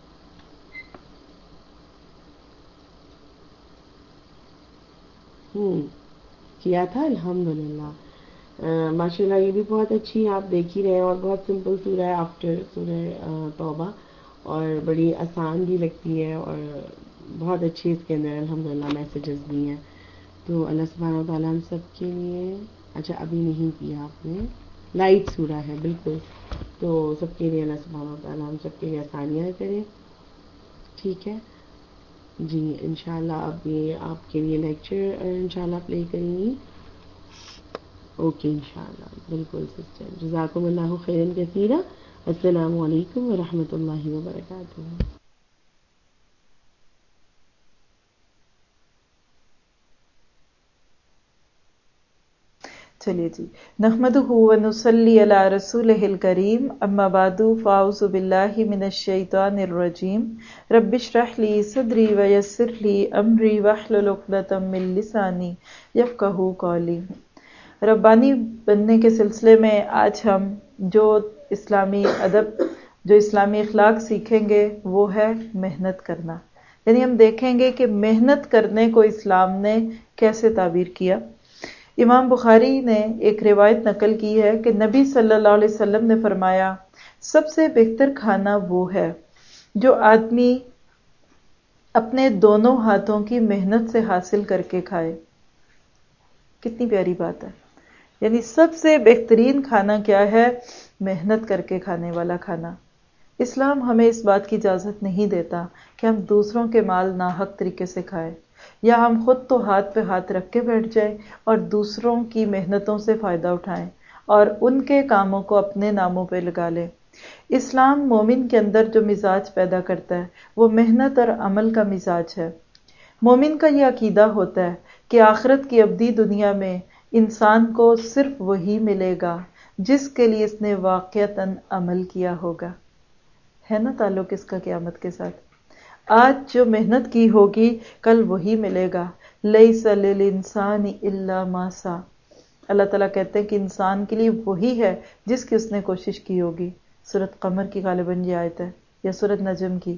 کیا تھا الحمدللہ. ماشاءاللہ یہ بھی بہت اچھی ہے، آپ دیکھ ہی رہے ہیں، اور بہت سمپل سورہ ہے آفٹر سورہ توبہ، اور بڑی آسان بھی لگتی ہے، اور بہت اچھی اس کے اندر الحمدللہ میسیجز بھی ہیں. تو اللہ سبحانہ و تعالیٰ ہم سب کے لیے، اچھا ابھی نہیں کیا آپ نے، لائٹ سورہ ہے بالکل، تو سب کے لیے اللہ سبحانہ و تعالیٰ ہم سب کے لیے آسانیاں کریں. ٹھیک ہے جی، انشاءاللہ اب یہ آپ کے لیے لیکچر انشاءاللہ پلے کریں گی. اوکے انشاءاللہ بالکل سسٹر، جزاکم اللہ خیرا کثیرا. السلام علیکم ورحمۃ اللہ وبرکاتہ. چلیے جی، نحمدہ ونصلی علی رسولہ الکریم، اما بعد فاعوذ باللہ من الشیطان الرجیم. رب اشرح لی صدری ویسر لی امری واحلل عقدۃ من لسانی یفقہوا قولی. ربانی بننے کے سلسلے میں آج ہم جو اسلامی ادب، جو اسلامی اخلاق سیکھیں گے وہ ہے محنت کرنا. یعنی ہم دیکھیں گے کہ محنت کرنے کو اسلام نے کیسے تعبیر کیا. امام بخاری نے ایک روایت نقل کی ہے کہ نبی صلی اللہ علیہ وسلم نے فرمایا سب سے بہتر کھانا وہ ہے جو آدمی اپنے دونوں ہاتھوں کی محنت سے حاصل کر کے کھائے۔ کتنی پیاری بات ہے۔ یعنی سب سے بہترین کھانا کیا ہے؟ محنت کر کے کھانے والا کھانا۔ اسلام ہمیں اس بات کی اجازت نہیں دیتا کہ ہم دوسروں کے مال ناحق طریقے سے کھائیں، یا ہم خود تو ہاتھ پہ ہاتھ رکھ کے بیٹھ جائیں اور دوسروں کی محنتوں سے فائدہ اٹھائیں اور ان کے کاموں کو اپنے ناموں پہ لگا لیں۔ اسلام مومن کے اندر جو مزاج پیدا کرتا ہے وہ محنت اور عمل کا مزاج ہے۔ مومن کا یہ عقیدہ ہوتا ہے کہ آخرت کی ابدی دنیا میں انسان کو صرف وہی ملے گا جس کے لیے اس نے واقعتاً عمل کیا ہوگا۔ ہے نا تعلق اس کا قیامت کے ساتھ؟ آج جو محنت کی ہوگی کل وہی ملے گا۔ لیس للانسان الا ما سعی۔ اللہ تعالیٰ کہتے ہیں کہ انسان کے لیے وہی ہے جس کی اس نے کوشش کی ہوگی۔ سورۃ قمر کی غالباً یہ آیت ہے یا سورۃ نجم کی۔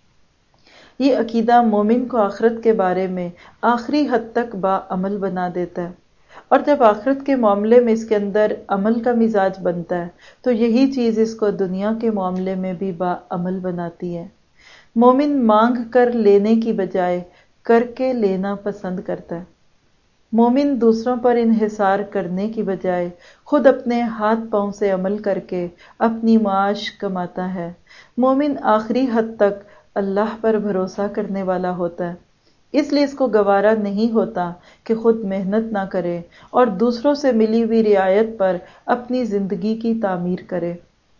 یہ عقیدہ مومن کو آخرت کے بارے میں آخری حد تک باعمل بنا دیتا ہے، اور جب آخرت کے معاملے میں اس کے اندر عمل کا مزاج بنتا ہے تو یہی چیز اس کو دنیا کے معاملے میں بھی باعمل بناتی ہے۔ مومن مانگ کر لینے کی بجائے کر کے لینا پسند کرتا ہے۔ مومن دوسروں پر انحصار کرنے کی بجائے خود اپنے ہاتھ پاؤں سے عمل کر کے اپنی معاش کماتا ہے۔ مومن آخری حد تک اللہ پر بھروسہ کرنے والا ہوتا ہے، اس لیے اس کو گوارا نہیں ہوتا کہ خود محنت نہ کرے اور دوسروں سے ملی ہوئی رعایت پر اپنی زندگی کی تعمیر کرے۔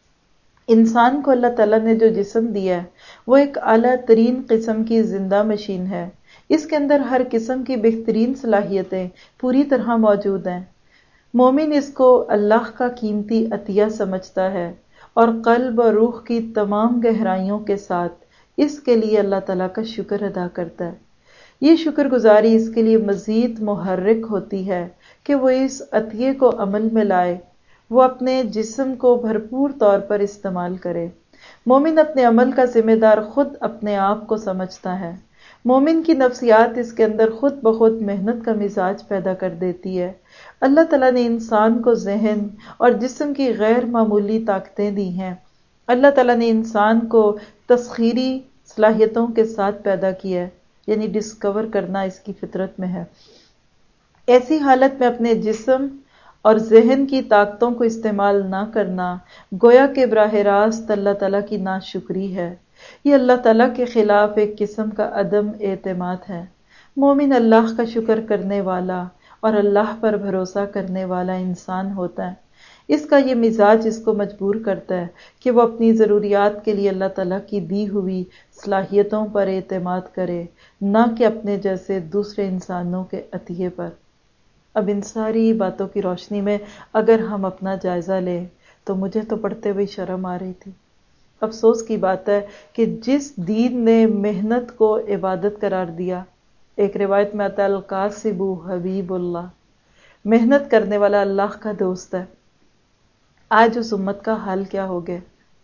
انسان کو اللہ تعالیٰ نے جو جسم دیا ہے وہ ایک اعلیٰ ترین قسم کی زندہ مشین ہے۔ اس کے اندر ہر قسم کی بہترین صلاحیتیں پوری طرح موجود ہیں۔ مومن اس کو اللہ کا قیمتی عطیہ سمجھتا ہے اور قلب اور روح کی تمام گہرائیوں کے ساتھ اس کے لیے اللہ تعالیٰ کا شکر ادا کرتا ہے۔ یہ شکر گزاری اس کے لیے مزید محرک ہوتی ہے کہ وہ اس عطیے کو عمل میں لائے، وہ اپنے جسم کو بھرپور طور پر استعمال کرے۔ مومن اپنے عمل کا ذمہ دار خود اپنے آپ کو سمجھتا ہے۔ مومن کی نفسیات اس کے اندر خود بخود محنت کا مزاج پیدا کر دیتی ہے۔ اللہ تعالیٰ نے انسان کو ذہن اور جسم کی غیر معمولی طاقتیں دی ہیں۔ اللہ تعالیٰ نے انسان کو تسخیری صلاحیتوں کے ساتھ پیدا کیا ہے، یعنی ڈسکور کرنا اس کی فطرت میں ہے۔ ایسی حالت میں اپنے جسم اور ذہن کی طاقتوں کو استعمال نہ کرنا گویا کہ براہ راست اللہ تعالیٰ کی ناشکری ہے۔ یہ اللہ تعالیٰ کے خلاف ایک قسم کا عدم اعتماد ہے۔ مومن اللہ کا شکر کرنے والا اور اللہ پر بھروسہ کرنے والا انسان ہوتا ہے۔ اس کا یہ مزاج اس کو مجبور کرتا ہے کہ وہ اپنی ضروریات کے لیے اللہ تعالیٰ کی دی ہوئی صلاحیتوں پر اعتماد کرے، نہ کہ اپنے جیسے دوسرے انسانوں کے عطیے پر۔ اب ان ساری باتوں کی روشنی میں اگر ہم اپنا جائزہ لیں تو مجھے تو پڑھتے ہوئے شرم آ رہی تھی۔ افسوس کی بات ہے کہ جس دین نے محنت کو عبادت قرار دیا، ایک روایت میں آتا ہے القاسب حبیب اللہ، محنت کرنے والا اللہ کا دوست ہے۔ آج اس امت کا حال کیا ہو گیا؟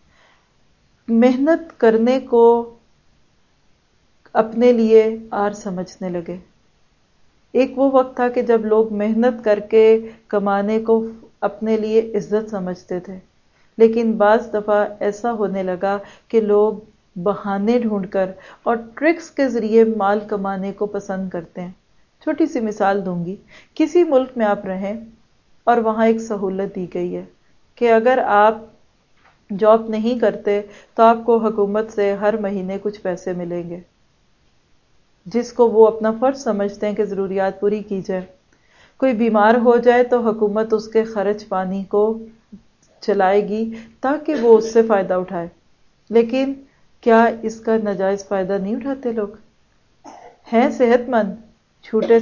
محنت کرنے کو اپنے لیے آر سمجھنے لگے۔ ایک وہ وقت تھا کہ جب لوگ محنت کر کے کمانے کو اپنے لیے عزت سمجھتے تھے، لیکن بعض دفعہ ایسا ہونے لگا کہ لوگ بہانے ڈھونڈ کر اور ٹرکس کے ذریعے مال کمانے کو پسند کرتے ہیں۔ چھوٹی سی مثال دوں گی، کسی ملک میں آپ رہیں اور وہاں ایک سہولت دی گئی ہے کہ اگر آپ جاب نہیں کرتے تو آپ کو حکومت سے ہر مہینے کچھ پیسے ملیں گے، جس کو وہ اپنا فرض سمجھتے ہیں کہ ضروریات پوری کی جائے۔ کوئی بیمار ہو جائے تو حکومت اس کے خرچ پانی کو چلائے گی تاکہ وہ اس سے فائدہ اٹھائے۔ لیکن کیا اس کا ناجائز فائدہ نہیں اٹھاتے لوگ؟ ہیں صحت مند، چھوٹے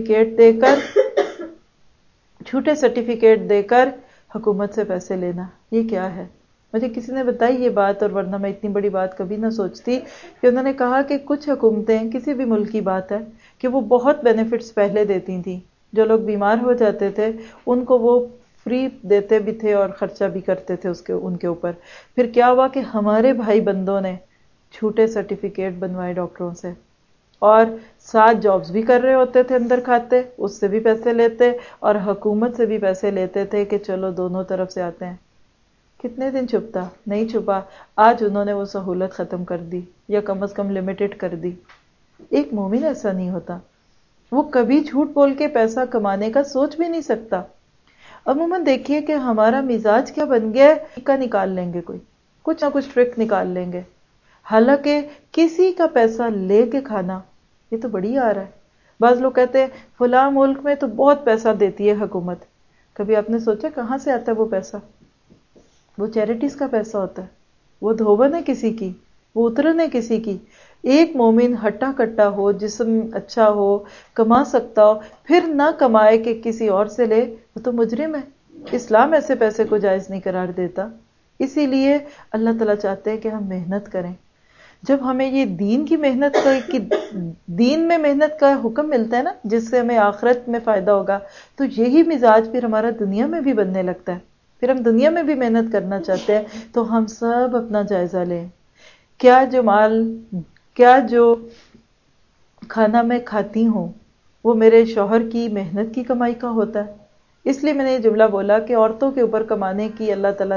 سرٹیفکیٹ دے کر حکومت سے پیسے لینا، یہ کیا ہے؟ مجھے کسی نے بتائی یہ بات، اور ورنہ میں اتنی بڑی بات کبھی نہ سوچتی، کہ انہوں نے کہا کہ کچھ حکومتیں، کسی بھی ملک کی بات ہے، کہ وہ بہت بینیفٹس پہلے دیتی تھیں، جو لوگ بیمار ہو جاتے تھے ان کو وہ فری دیتے بھی تھے اور خرچہ بھی کرتے تھے ان کے اوپر۔ پھر کیا ہوا کہ ہمارے بھائی بندوں نے چھوٹے سرٹیفکیٹ بنوائے ڈاکٹروں سے، اور ساتھ جابز بھی کر رہے ہوتے تھے اندر کھاتے، اس سے بھی پیسے لیتے اور حکومت سے بھی پیسے لیتے تھے کہ چلو دونوں طرف سے آتے ہیں۔ کتنے دن چھپتا؟ نہیں چھپا. آج انہوں نے وہ سہولت ختم کر دی یا کم از کم لمیٹڈ کر دی. ایک مومن ایسا نہیں ہوتا، وہ کبھی جھوٹ بول کے پیسہ کمانے کا سوچ بھی نہیں سکتا. عموماً دیکھیے کہ ہمارا مزاج کیا بن گیا ہے، طریقہ نکال لیں گے، کوئی کچھ نہ کچھ ٹرک نکال لیں گے. حالانکہ کسی کا پیسہ لے کے کھانا یہ تو بڑی آر ہے. بعض لوگ کہتے ہیں فلاں ملک میں تو بہت پیسہ دیتی ہے حکومت. کبھی آپ نے سوچا کہاں سے آتا ہے وہ پیسہ؟ وہ چیریٹیز کا پیسہ ہوتا ہے، وہ دھوبن ہے کسی کی، وہ اترن ہے کسی کی. ایک مومن ہٹا کٹا ہو، جسم اچھا ہو، کما سکتا ہو، پھر نہ کمائے کہ کسی اور سے لے، وہ تو مجرم ہے. اسلام ایسے پیسے کو جائز نہیں قرار دیتا. اسی لیے اللہ تعالیٰ چاہتے ہیں کہ ہم محنت کریں. جب ہمیں یہ دین کی محنت کا، دین میں محنت کا حکم ملتا ہے نا، جس سے ہمیں آخرت میں فائدہ ہوگا، تو یہی مزاج پھر ہمارا دنیا میں بھی بننے لگتا ہے. پھر ہم دنیا میں بھی محنت کرنا چاہتے ہیں. تو ہم سب اپنا جائزہ لیں. کیا جو کھانا میں کھاتی ہوں وہ میرے شوہر کی محنت کی کمائی کا ہوتا ہے؟ اس لیے میں نے یہ جملہ بولا کہ عورتوں کے اوپر کمانے کی اللہ تعالیٰ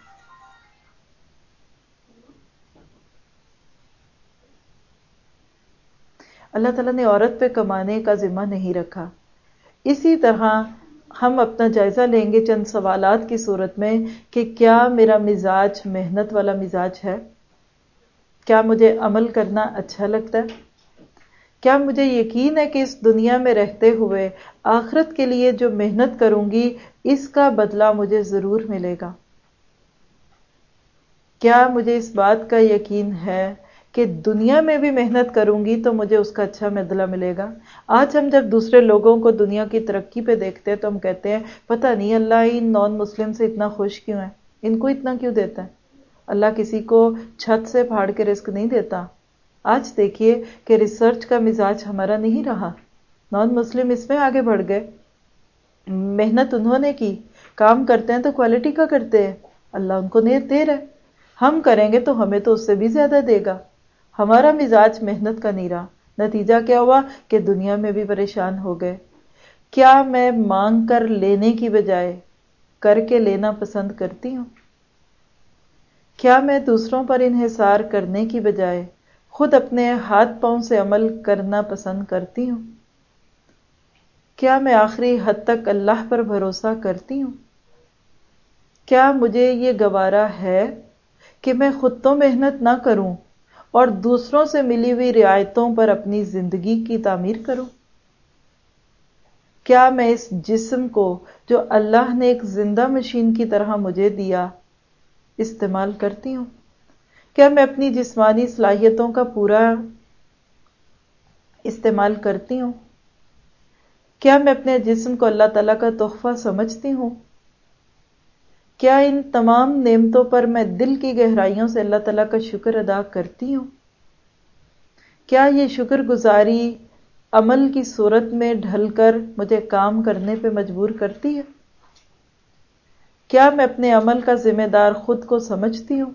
نے عورت پہ کمانے کا ذمہ نہیں رکھا. اسی طرح ہم اپنا جائزہ لیں گے چند سوالات کی صورت میں کہ کیا میرا مزاج محنت والا مزاج ہے؟ کیا مجھے عمل کرنا اچھا لگتا ہے؟ کیا مجھے یقین ہے کہ اس دنیا میں رہتے ہوئے آخرت کے لیے جو محنت کروں گی اس کا بدلہ مجھے ضرور ملے گا؟ کیا مجھے اس بات کا یقین ہے کہ دنیا میں بھی محنت کروں گی تو مجھے اس کا اچھا بدلہ ملے گا؟ آج ہم جب دوسرے لوگوں کو دنیا کی ترقی پہ دیکھتے ہیں تو ہم کہتے ہیں پتہ نہیں اللہ ان نان مسلم سے اتنا خوش کیوں ہے، ان کو اتنا کیوں دیتا ہے. اللہ کسی کو چھت سے پھاڑ کے رزق نہیں دیتا. آج دیکھیے کہ ریسرچ کا مزاج ہمارا نہیں رہا. نان مسلم اس میں آگے بڑھ گئے، محنت انہوں نے کی، کام کرتے ہیں تو کوالٹی کا کرتے ہیں، اللہ ان کو دے رہا ہے. ہم کریں گے تو ہمیں تو اس سے بھی زیادہ دے گا. ہمارا مزاج محنت کا نہیں رہا. نتیجہ کیا ہوا کہ دنیا میں بھی پریشان ہو گئے. کیا میں مانگ کر لینے کی بجائے کر کے لینا پسند کرتی ہوں؟ کیا میں دوسروں پر انحصار کرنے کی بجائے خود اپنے ہاتھ پاؤں سے عمل کرنا پسند کرتی ہوں؟ کیا میں آخری حد تک اللہ پر بھروسہ کرتی ہوں؟ کیا مجھے یہ گوارا ہے کہ میں خود تو محنت نہ کروں اور دوسروں سے ملی ہوئی رعایتوں پر اپنی زندگی کی تعمیر کروں؟ کیا میں اس جسم کو جو اللہ نے ایک زندہ مشین کی طرح مجھے دیا استعمال کرتی ہوں؟ کیا میں اپنی جسمانی صلاحیتوں کا پورا استعمال کرتی ہوں؟ کیا میں اپنے جسم کو اللہ تعالیٰ کا تحفہ سمجھتی ہوں؟ کیا ان تمام نعمتوں پر میں دل کی گہرائیوں سے اللہ تعالیٰ کا شکر ادا کرتی ہوں؟ کیا یہ شکر گزاری عمل کی صورت میں ڈھل کر مجھے کام کرنے پہ مجبور کرتی ہے؟ کیا میں اپنے عمل کا ذمہ دار خود کو سمجھتی ہوں؟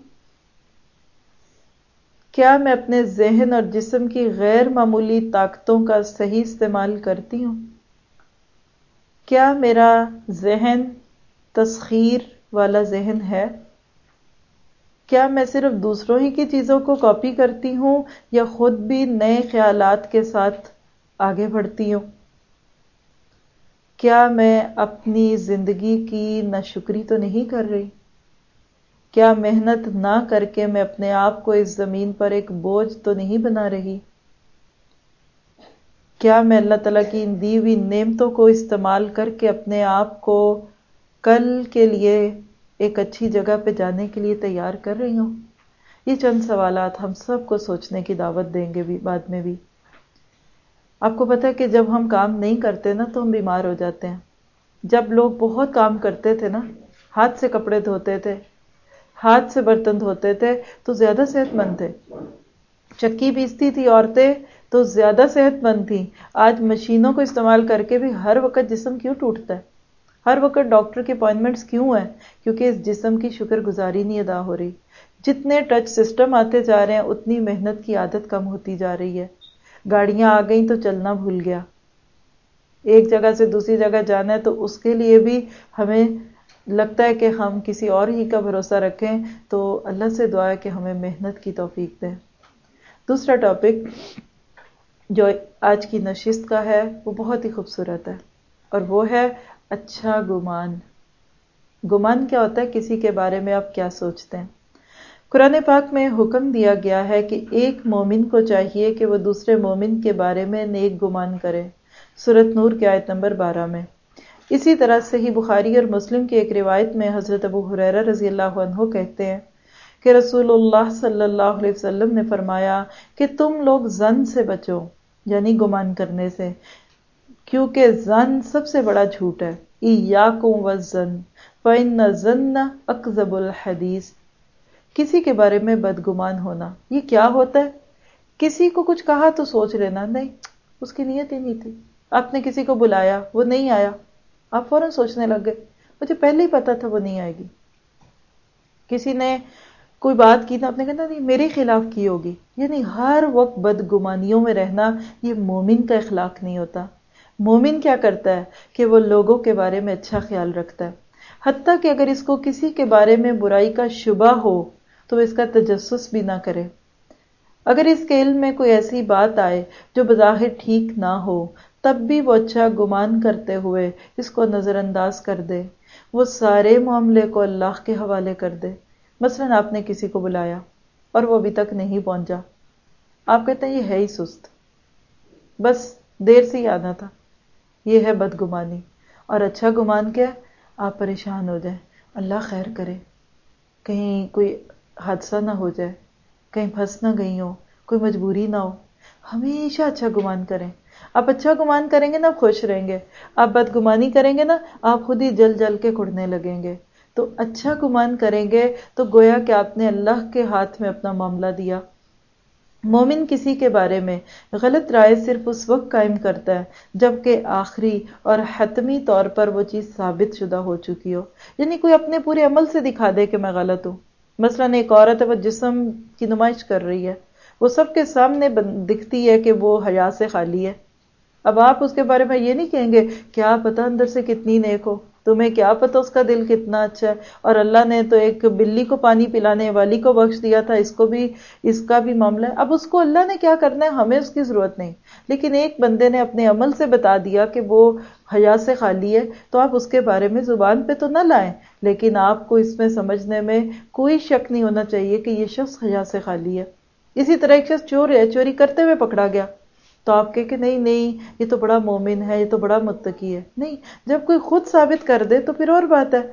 کیا میں اپنے ذہن اور جسم کی غیر معمولی طاقتوں کا صحیح استعمال کرتی ہوں؟ کیا میرا ذہن تسخیر والا ذہن ہے؟ کیا میں صرف دوسروں ہی کی چیزوں کو کاپی کرتی ہوں یا خود بھی نئے خیالات کے ساتھ آگے بڑھتی ہوں؟ کیا میں اپنی زندگی کی ناشکری تو نہیں کر رہی؟ کیا محنت نہ کر کے میں اپنے آپ کو اس زمین پر ایک بوجھ تو نہیں بنا رہی؟ کیا میں اللہ تعالیٰ کی ان دی ہوئی نعمتوں کو استعمال کر کے اپنے آپ کو کل کے لیے ایک اچھی جگہ پہ جانے کے لیے تیار کر رہی ہوں؟ یہ چند سوالات ہم سب کو سوچنے کی دعوت دیں گے بھی بعد میں بھی. آپ کو پتہ ہے کہ جب ہم کام نہیں کرتے نا تو ہم بیمار ہو جاتے ہیں. جب لوگ بہت کام کرتے تھے نا، ہاتھ سے کپڑے دھوتے تھے، ہاتھ سے برتن دھوتے تھے تو زیادہ صحت مند تھے. چکی پیستی تھی عورتیں تو زیادہ صحت مند تھی. آج مشینوں کو استعمال کر کے بھی ہر وقت جسم کیوں ٹوٹتا ہے؟ ہر وقت ڈاکٹر کی اپائنٹمنٹس کیوں ہیں؟ کیونکہ اس جسم کی شکر گزاری نہیں ادا ہو رہی. جتنے ٹچ سسٹم آتے جا رہے ہیں اتنی محنت کی عادت کم ہوتی جا رہی ہے. گاڑیاں آ گئیں تو چلنا بھول گیا. ایک جگہ سے دوسری جگہ جانا ہے تو اس کے لیے بھی ہمیں لگتا ہے کہ ہم کسی اور ہی کا بھروسہ رکھیں تو اللہ سے دعا ہے کہ ہمیں محنت کی توفیق دے. دوسرا ٹاپک جو آج کی نشست کا ہے وہ بہت ہی خوبصورت ہے اور وہ ہے اچھا گمان. گمان کیا ہوتا ہے؟ کسی کے بارے میں آپ کیا سوچتے ہیں. قرآن پاک میں حکم دیا گیا ہے کہ ایک مومن کو چاہیے کہ وہ دوسرے مومن کے بارے میں نیک گمان کرے. سورۃ نور کی آیت نمبر 12 میں. اسی طرح صحیح بخاری اور مسلم کی ایک روایت میں حضرت ابو ہریرہ رضی اللہ عنہ کہتے ہیں کہ رسول اللہ صلی اللہ علیہ وسلم نے فرمایا کہ تم لوگ ظن سے بچو، یعنی گمان کرنے سے، کیونکہ ظن سب سے بڑا جھوٹ ہے. ایاکم والظن فإن الظن اکذب الحدیث. کسی کے بارے میں بدگمان ہونا یہ کیا ہوتا ہے؟ کسی کو کچھ کہا تو سوچ لینا نہیں اس کی نیت ہی نہیں تھی. آپ نے کسی کو بلایا، وہ نہیں آیا، آپ فوراً سوچنے لگ گئے مجھے پہلے ہی پتا تھا وہ نہیں آئے گی. کسی نے کوئی بات کی تو آپ نے کہا نہیں میرے خلاف کی ہوگی. یعنی ہر وقت بدگمانیوں میں رہنا یہ مومن کا اخلاق نہیں ہوتا. مومن کیا کرتا ہے کہ وہ لوگوں کے بارے میں اچھا خیال رکھتا ہے، حتیٰ کہ اگر اس کو کسی کے بارے میں برائی کا شبہ ہو تو اس کا تجسس بھی نہ کرے. اگر اس کے علم میں کوئی ایسی بات آئے جو بظاہر ٹھیک نہ ہو تب بھی وہ اچھا گمان کرتے ہوئے اس کو نظر انداز کر دے. وہ سارے معاملے کو اللہ کے حوالے کر دے. مثلا آپ نے کسی کو بلایا اور وہ ابھی تک نہیں پہنچا، آپ کہتے ہیں یہ ہے ہی سست، بس دیر سے ہی آنا تھا. یہ ہے بدگمانی. اور اچھا گمان کیا ہے؟ آپ پریشان ہو جائیں، اللہ خیر کرے، کہیں کوئی حادثہ نہ ہو جائے، کہیں پھنس نہ گئی ہو، کوئی مجبوری نہ ہو. ہمیشہ اچھا گمان کریں. آپ اچھا گمان کریں گے نا خوش رہیں گے. آپ بدگمانی کریں گے نا آپ خود ہی جل جل کے کڑنے لگیں گے. تو اچھا گمان کریں گے تو گویا کہ آپ نے اللہ کے ہاتھ میں اپنا معاملہ دیا. مومن کسی کے بارے میں غلط رائے صرف اس وقت قائم کرتا ہے جبکہ آخری اور حتمی طور پر وہ چیز ثابت شدہ ہو چکی ہو. یعنی کوئی اپنے پورے عمل سے دکھا دے کہ میں غلط ہوں. مثلا ایک عورت ہے وہ جسم کی نمائش کر رہی ہے، وہ سب کے سامنے دکھتی ہے کہ وہ حیا سے خالی ہے. اب آپ اس کے بارے میں یہ نہیں کہیں گے کیا پتہ اندر سے کتنی نیک ہو، تمہیں کیا پتہ اس کا دل کتنا اچھا ہے، اور اللہ نے تو ایک بلی کو پانی پلانے والی کو بخش دیا تھا، اس کو بھی اس کا بھی معاملہ ہے. اب اس کو اللہ نے کیا کرنا ہے، ہمیں اس کی ضرورت نہیں. لیکن ایک بندے نے اپنے عمل سے بتا دیا کہ وہ حیا سے خالی ہے تو آپ اس کے بارے میں زبان پہ تو نہ لائیں، لیکن آپ کو اس میں سمجھنے میں کوئی شک نہیں ہونا چاہیے کہ یہ شخص حیا سے خالی ہے. اسی طرح ایک شخص چور ہے، چوری کرتے ہوئے پکڑا گیا تو آپ کہہ کہ نہیں یہ تو بڑا مومن ہے، یہ تو بڑا متقی ہے. نہیں، جب کوئی خود ثابت کر دے تو پھر اور بات ہے.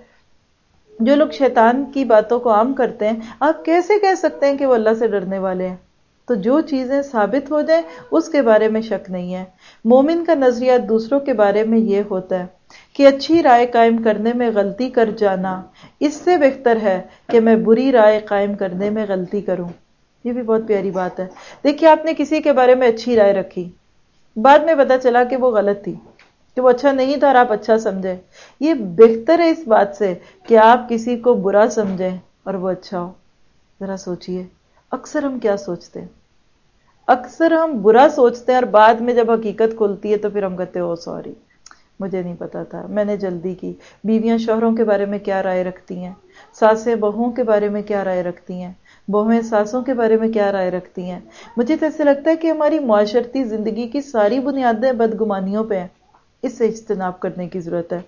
جو لوگ شیطان کی باتوں کو عام کرتے ہیں آپ کیسے کہہ سکتے ہیں کہ وہ اللہ سے ڈرنے والے ہیں؟ تو جو چیزیں ثابت ہو جائیں اس کے بارے میں شک نہیں ہے. مومن کا نظریہ دوسروں کے بارے میں یہ ہوتا ہے کہ اچھی رائے قائم کرنے میں غلطی کر جانا اس سے بہتر ہے کہ میں بری رائے قائم کرنے میں غلطی کروں. یہ بھی بہت پیاری بات ہے. دیکھیے آپ نے کسی کے بارے میں اچھی رائے رکھی، بعد میں پتا چلا کہ وہ غلط تھی، کہ وہ اچھا نہیں تھا اور آپ اچھا سمجھے. یہ بہتر ہے اس بات سے کہ آپ کسی کو برا سمجھیں اور وہ اچھا ہو. ذرا سوچئے اکثر ہم کیا سوچتے ہیں؟ اکثر ہم برا سوچتے ہیں اور بعد میں جب حقیقت کھلتی ہے تو پھر ہم کہتے ہیں او سوری مجھے نہیں پتا تھا، میں نے جلدی کی. بیویاں شوہروں کے بارے میں کیا رائے رکھتی ہیں، ساسیں بہوؤں کے بارے میں کیا رائے رکھتی ہیں، بہویں ساسوں کے بارے میں کیا رائے رکھتی ہیں. مجھے تو ایسے لگتا ہے کہ ہماری معاشرتی زندگی کی ساری بنیادیں بدگمانیوں پہ ہیں. اس سے اجتناب کرنے کی ضرورت ہے.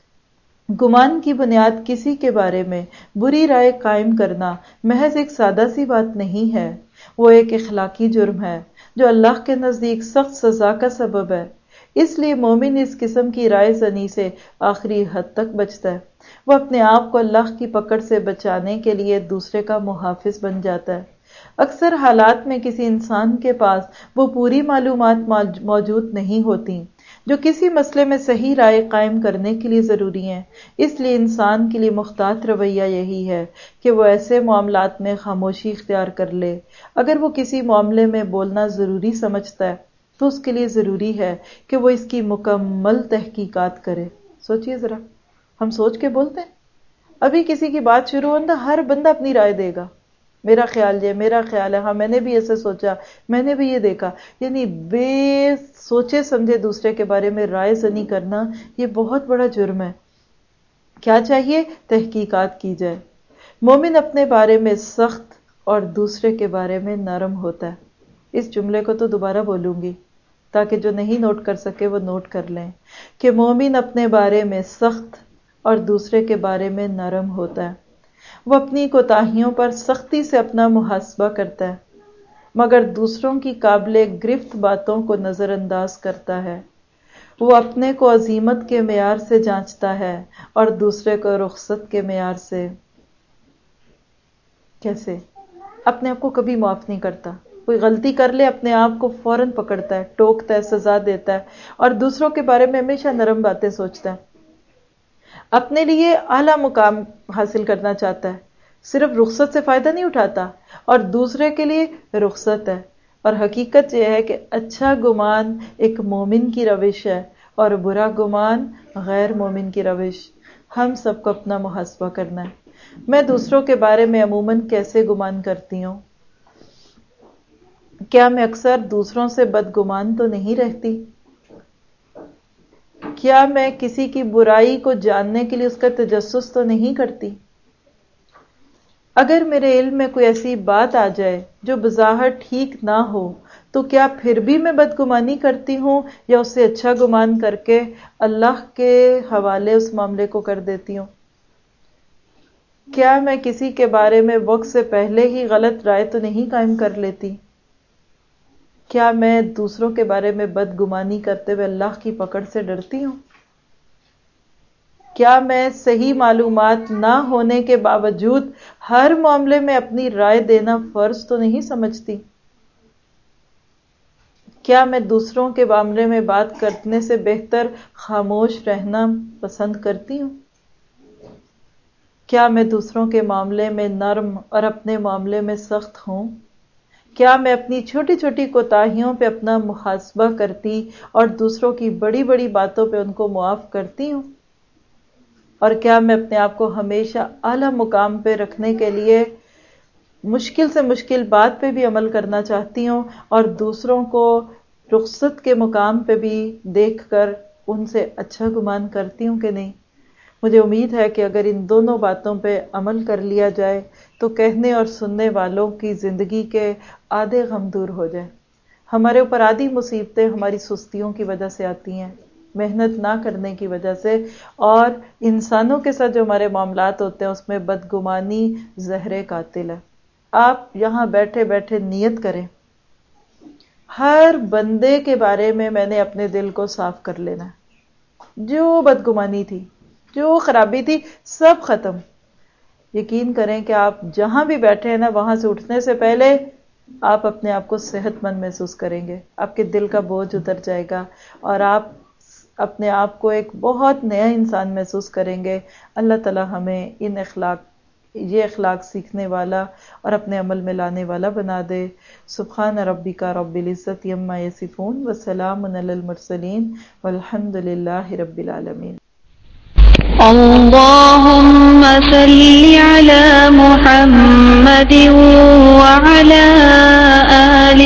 گمان کی بنیاد کسی کے بارے میں بری رائے قائم کرنا محض ایک سادہ سی بات نہیں ہے، وہ ایک اخلاقی جرم ہے جو اللہ کے نزدیک سخت سزا کا سبب ہے. اس لیے مومن اس قسم کی رائے زنی سے آخری حد تک بچتا ہے. وہ اپنے آپ کو اللہ کی پکڑ سے بچانے کے لیے دوسرے کا محافظ بن جاتا ہے. اکثر حالات میں کسی انسان کے پاس وہ پوری معلومات موجود نہیں ہوتی جو کسی مسئلے میں صحیح رائے قائم کرنے کے لیے ضروری ہیں. اس لیے انسان کے لیے محتاط رویہ یہی ہے کہ وہ ایسے معاملات میں خاموشی اختیار کر لے. اگر وہ کسی معاملے میں بولنا ضروری سمجھتا ہے تو اس کے لیے ضروری ہے کہ وہ اس کی مکمل تحقیقات کرے. سوچئے ذرا، ہم سوچ کے بولتے ہیں؟ ابھی کسی کی بات شروع ہوتا ہر بندہ اپنی رائے دے گا، میرا خیال یہ، میرا خیال ہے، ہاں میں نے بھی ایسے سوچا، میں نے بھی یہ دیکھا. یعنی بے سوچے سمجھے دوسرے کے بارے میں رائے زنی کرنا یہ بہت بڑا جرم ہے. کیا چاہیے؟ تحقیقات کی جائے۔ مومن اپنے بارے میں سخت اور دوسرے کے بارے میں نرم ہوتا ہے۔ اس جملے کو تو دوبارہ بولوں گی تاکہ جو نہیں نوٹ کر سکے وہ نوٹ کر لیں کہ مومن اپنے بارے میں سخت اور دوسرے کے بارے میں نرم ہوتا ہے۔ وہ اپنی کوتاہیوں پر سختی سے اپنا محاسبہ کرتا ہے، مگر دوسروں کی قابل گرفت باتوں کو نظر انداز کرتا ہے۔ وہ اپنے کو عظیمت کے معیار سے جانچتا ہے اور دوسرے کو رخصت کے معیار سے۔ کیسے؟ اپنے آپ کو کبھی معاف نہیں کرتا، کوئی غلطی کر لے اپنے آپ کو فوراً پکڑتا ہے، ٹوکتا ہے، سزا دیتا ہے، اور دوسروں کے بارے میں ہمیشہ نرم باتیں سوچتا ہے۔ اپنے لیے اعلیٰ مقام حاصل کرنا چاہتا ہے، صرف رخصت سے فائدہ نہیں اٹھاتا، اور دوسرے کے لیے رخصت ہے۔ اور حقیقت یہ ہے کہ اچھا گمان ایک مومن کی روش ہے اور برا گمان غیر مومن کی روش۔ ہم سب کو اپنا محاسبہ کرنا ہے۔ میں دوسروں کے بارے میں عموماً کیسے گمان کرتی ہوں؟ کیا میں اکثر دوسروں سے بدگمان تو نہیں رہتی؟ کیا میں کسی کی برائی کو جاننے کے لیے اس کا تجسس تو نہیں کرتی؟ اگر میرے علم میں کوئی ایسی بات آ جائے جو بظاہر ٹھیک نہ ہو تو کیا پھر بھی میں بدگمانی کرتی ہوں یا اس سے اچھا گمان کر کے اللہ کے حوالے اس معاملے کو کر دیتی ہوں؟ کیا میں کسی کے بارے میں وقت سے پہلے ہی غلط رائے تو نہیں قائم کر لیتی؟ کیا میں دوسروں کے بارے میں بدگمانی کرتے ہوئے اللہ کی پکڑ سے ڈرتی ہوں؟ کیا میں صحیح معلومات نہ ہونے کے باوجود ہر معاملے میں اپنی رائے دینا فرض تو نہیں سمجھتی؟ کیا میں دوسروں کے معاملے میں بات کرنے سے بہتر خاموش رہنا پسند کرتی ہوں؟ کیا میں دوسروں کے معاملے میں نرم اور اپنے معاملے میں سخت ہوں؟ کیا میں اپنی چھوٹی چھوٹی کوتاہیوں پہ اپنا محاسبہ کرتی اور دوسروں کی بڑی بڑی باتوں پہ ان کو معاف کرتی ہوں؟ اور کیا میں اپنے آپ کو ہمیشہ اعلیٰ مقام پہ رکھنے کے لیے مشکل سے مشکل بات پہ بھی عمل کرنا چاہتی ہوں اور دوسروں کو رخصت کے مقام پہ بھی دیکھ کر ان سے اچھا گمان کرتی ہوں کہ نہیں؟ مجھے امید ہے کہ اگر ان دونوں باتوں پہ عمل کر لیا جائے تو کہنے اور سننے والوں کی زندگی کے آدھے غم دور ہو جائیں۔ ہمارے اوپر آدھی مصیبتیں ہماری سستیوں کی وجہ سے آتی ہیں، محنت نہ کرنے کی وجہ سے، اور انسانوں کے ساتھ جو ہمارے معاملات ہوتے ہیں اس میں بدگمانی زہر قاتل ہے۔ آپ یہاں بیٹھے بیٹھے نیت کریں، ہر بندے کے بارے میں میں نے اپنے دل کو صاف کر لینا ہے، جو بدگمانی تھی، جو خرابی تھی، سب ختم۔ یقین کریں کہ آپ جہاں بھی بیٹھے ہیں نا، وہاں سے اٹھنے سے پہلے آپ اپنے آپ کو صحت مند محسوس کریں گے، آپ کے دل کا بوجھ اتر جائے گا اور آپ اپنے آپ کو ایک بہت نیا انسان محسوس کریں گے۔ اللہ تعالی ہمیں یہ اخلاق سیکھنے والا اور اپنے عمل میں لانے والا بنا دے۔ سبحان ربک رب العزت عما یصفون وسلام علی المرسلین والحمد للہ رب العالمین۔ اللهم صل على محمد وعلى آل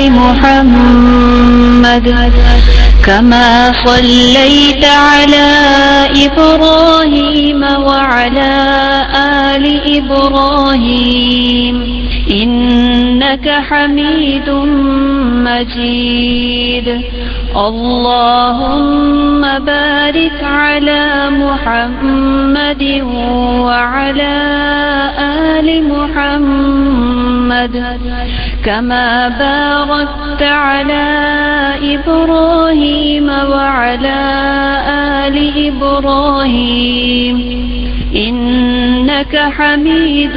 محمد كما صليت على إبراهيم وعلى آل إبراهيم إنك حميد مجيد۔ اللهم بارك على محمد وعلى آل محمد كما باركت على إبراهيم وعلى آل إبراهيم إنك حميد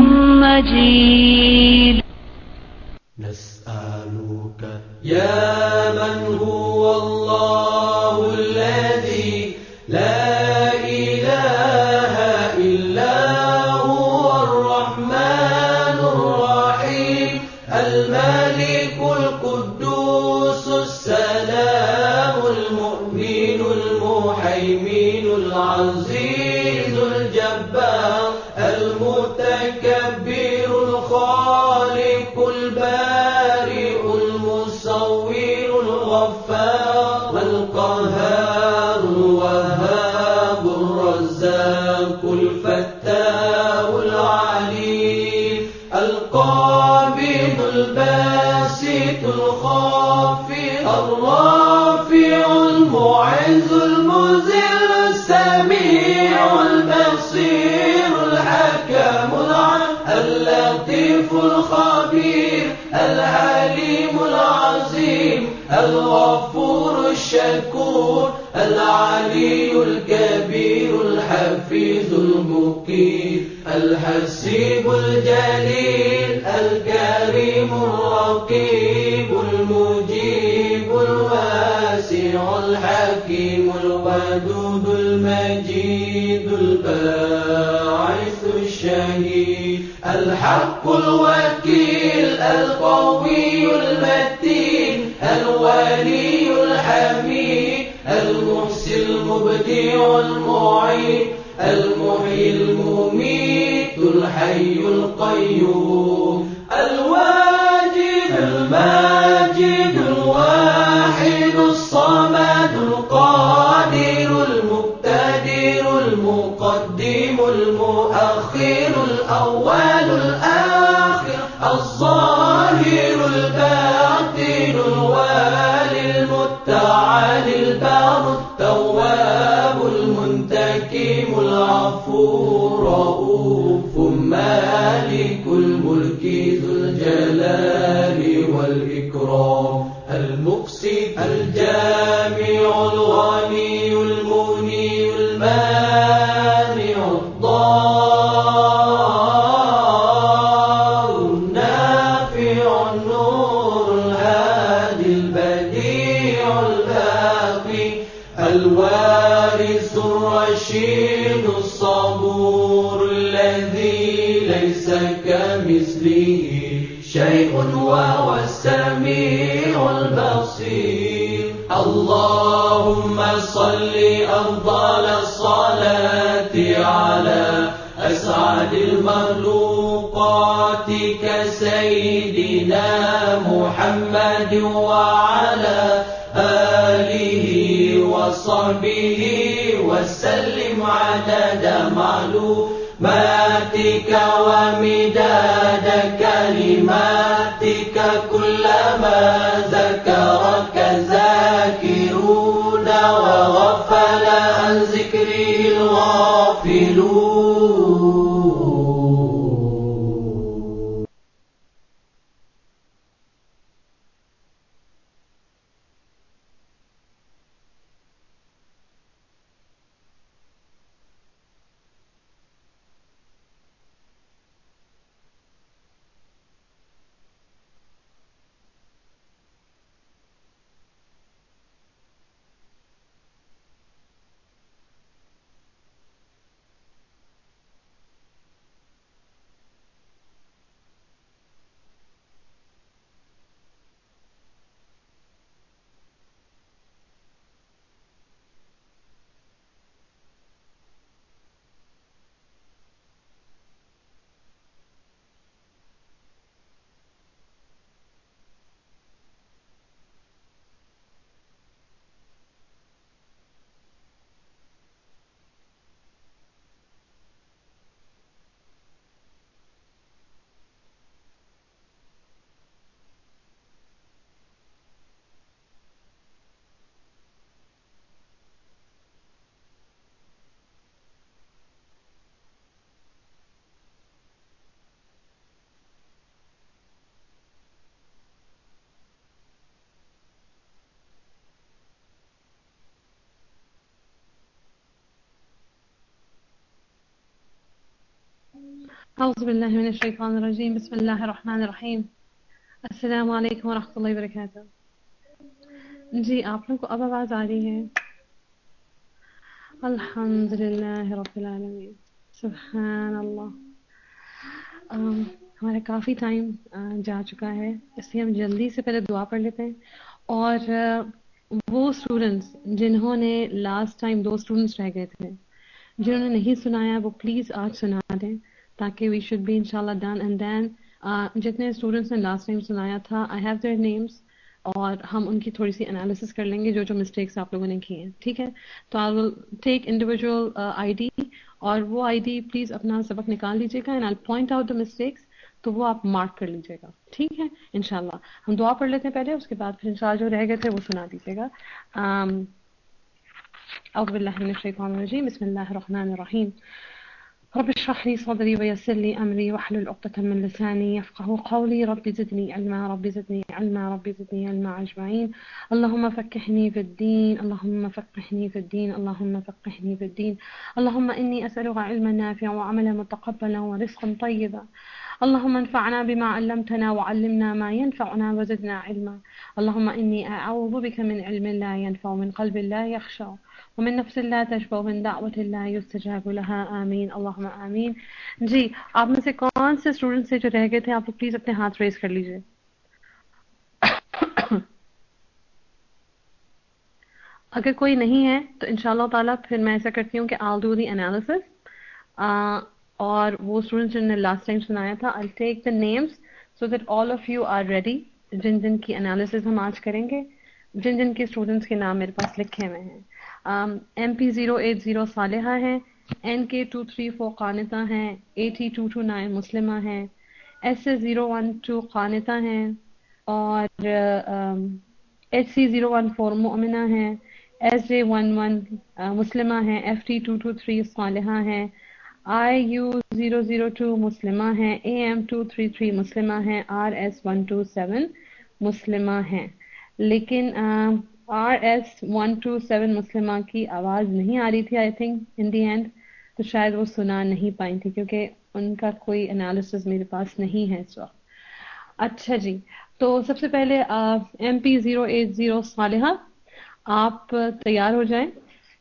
مجيد۔ نسألك يا من هو الله الذي لا إله إلا هو الرحمن الرحيم الملك القدوس السلام المؤمن المهيمن العزيز الجبار المتكبر الخالق البارئ المصور الغفار القهار الوهاب الرزاق الشكور العلي الكبير الحفيظ المقيت الحسيب الجليل الكريم الرقيب المجيب الواسع الحكيم الودود المجيد الباعث الشهيد الحق الوكيل القوي المتين الولي الحميد المحسن المبدع المعيد المحيي المميت الحي القيوم الواجد الماجد الواحد الصمد القادر المقتدر المقدم المؤخر الأول الآخر الظاهر الباطن الوالي المتعالي البر التواب المنتكم العفو الرؤوف مالك الملك ذو الجلال والإكرام المقسط الجامع الغني المغني المانع الضار النافع النور الهادي البديع الباقي الوارث الرشيد الصبور الذي ليس كمثله شيء وهو السميع البصير اللهم صل أفضل الصلاة على أسعد المخلوقات كسيدنا محمد وعلى آله وصحبه وسلم عدد معلوماتك ومداد كلماتك كلما ذكرك ذاكرون وغفل عن ذكره الغافلون. أعوذ بالله من الشيطان الرجيم بسم الله الرحمن الرحيम अस्सलाम वालेकुम वरहमतुल्लाहि वबरकातुहू। जी आप लोगों को अब आवाज़ आ रही है? अल्हम्दुलिल्लाह रब्बिल आलमीन सुभान अल्लाह। हमारा काफ़ी टाइम जा चुका है, इसलिए हम जल्दी से पहले दुआ पढ़ लेते हैं। और वो स्टूडेंट्स जिन्होंने लास्ट टाइम 2 स्टूडेंट्स रह गए थे, जिन्होंने नहीं सुनाया, वो प्लीज़ आज सुना दें ताकि वी शुड बी इंशाल्लाह डन। एंड देन जितने स्टूडेंट्स ने लास्ट टाइम सुनाया था, आई हैव देयर नेम्स और हम उनकी थोड़ी सी एनालिसिस कर लेंगे जो जो मिस्टेक्स आप लोगों ने की हैं, ठीक है? तो I will take individual ID और वो आईडी प्लीज़ अपना सबक निकाल लीजिएगा and I point out the mistakes, तो वो आप मार्क कर लीजिएगा, ठीक है? इंशाल्लाह हम दुआ पढ़ लेते हैं पहले, उसके बाद फिर इंशाल्लाह जो रह गए थे वो सुना दीजिएगा। अऊज़ु बिल्लाहि मिनश शैतानिर रजीम बिस्मिल्लाहिर रहमानिर रहीम। رب اشرح لي صدري ويسر لي أمري واحلل عقدة من لساني يفقه قولي رب زدني علما رب زدني علما رب زدني علما أجمعين. اللهم فقهني في الدين اللهم فقهني في الدين اللهم فقهني في الدين. اللهم إني أسألك علما نافعا وعملا متقبلا ورزقا طيبا. اللهم انفعنا بما علمتنا وعلمنا ما ينفعنا وزدنا علما. اللهم إني أعوذ بك من علم لا ينفع من قلب لا يخشع ومن نفس لا تشبع من دعوة لا يستجاب لها آمین اللہم آمین. جی آپ میں سے کون سے اسٹوڈنٹ سے جو رہ گئے تھے آپ لوگ پلیز اپنے ہاتھ ریز کر لیجئے. اگر کوئی نہیں ہے تو انشاءاللہ تعالیٰ پھر میں ایسا کرتی ہوں کہ I'll do the analysis اور وہ اسٹوڈنٹ جن نے لاسٹ ٹائم سنایا تھا I'll take the names so that all of you are ready. جن جن کی انالیسز ہم آج کریں گے جن جن کے اسٹوڈنٹس کے نام میرے پاس لکھے ہوئے ہیں. MP080 صالحہ ہیں, NK234 قانتہ ہیں, 8229 مسلمہ ہیں, SS012 قانتہ ہیں اور HC014 مؤمنہ ہیں, SJ11 مسلمہ ہیں, FT223 صالحہ ہیں, IU002 مسلمہ ہیں, AM233 مسلمہ ہیں, RS127 مسلمہ ہیں. لیکن RS127 مسلمہ کی آواز نہیں آ رہی تھی I think in the and, تو شاید وہ سنا نہیں پائیں تھی کیونکہ ان کا کوئی انالیسز میرے پاس نہیں ہے اس وقت. اچھا جی, تو سب سے پہلے MP080 صالحہ آپ تیار ہو جائیں.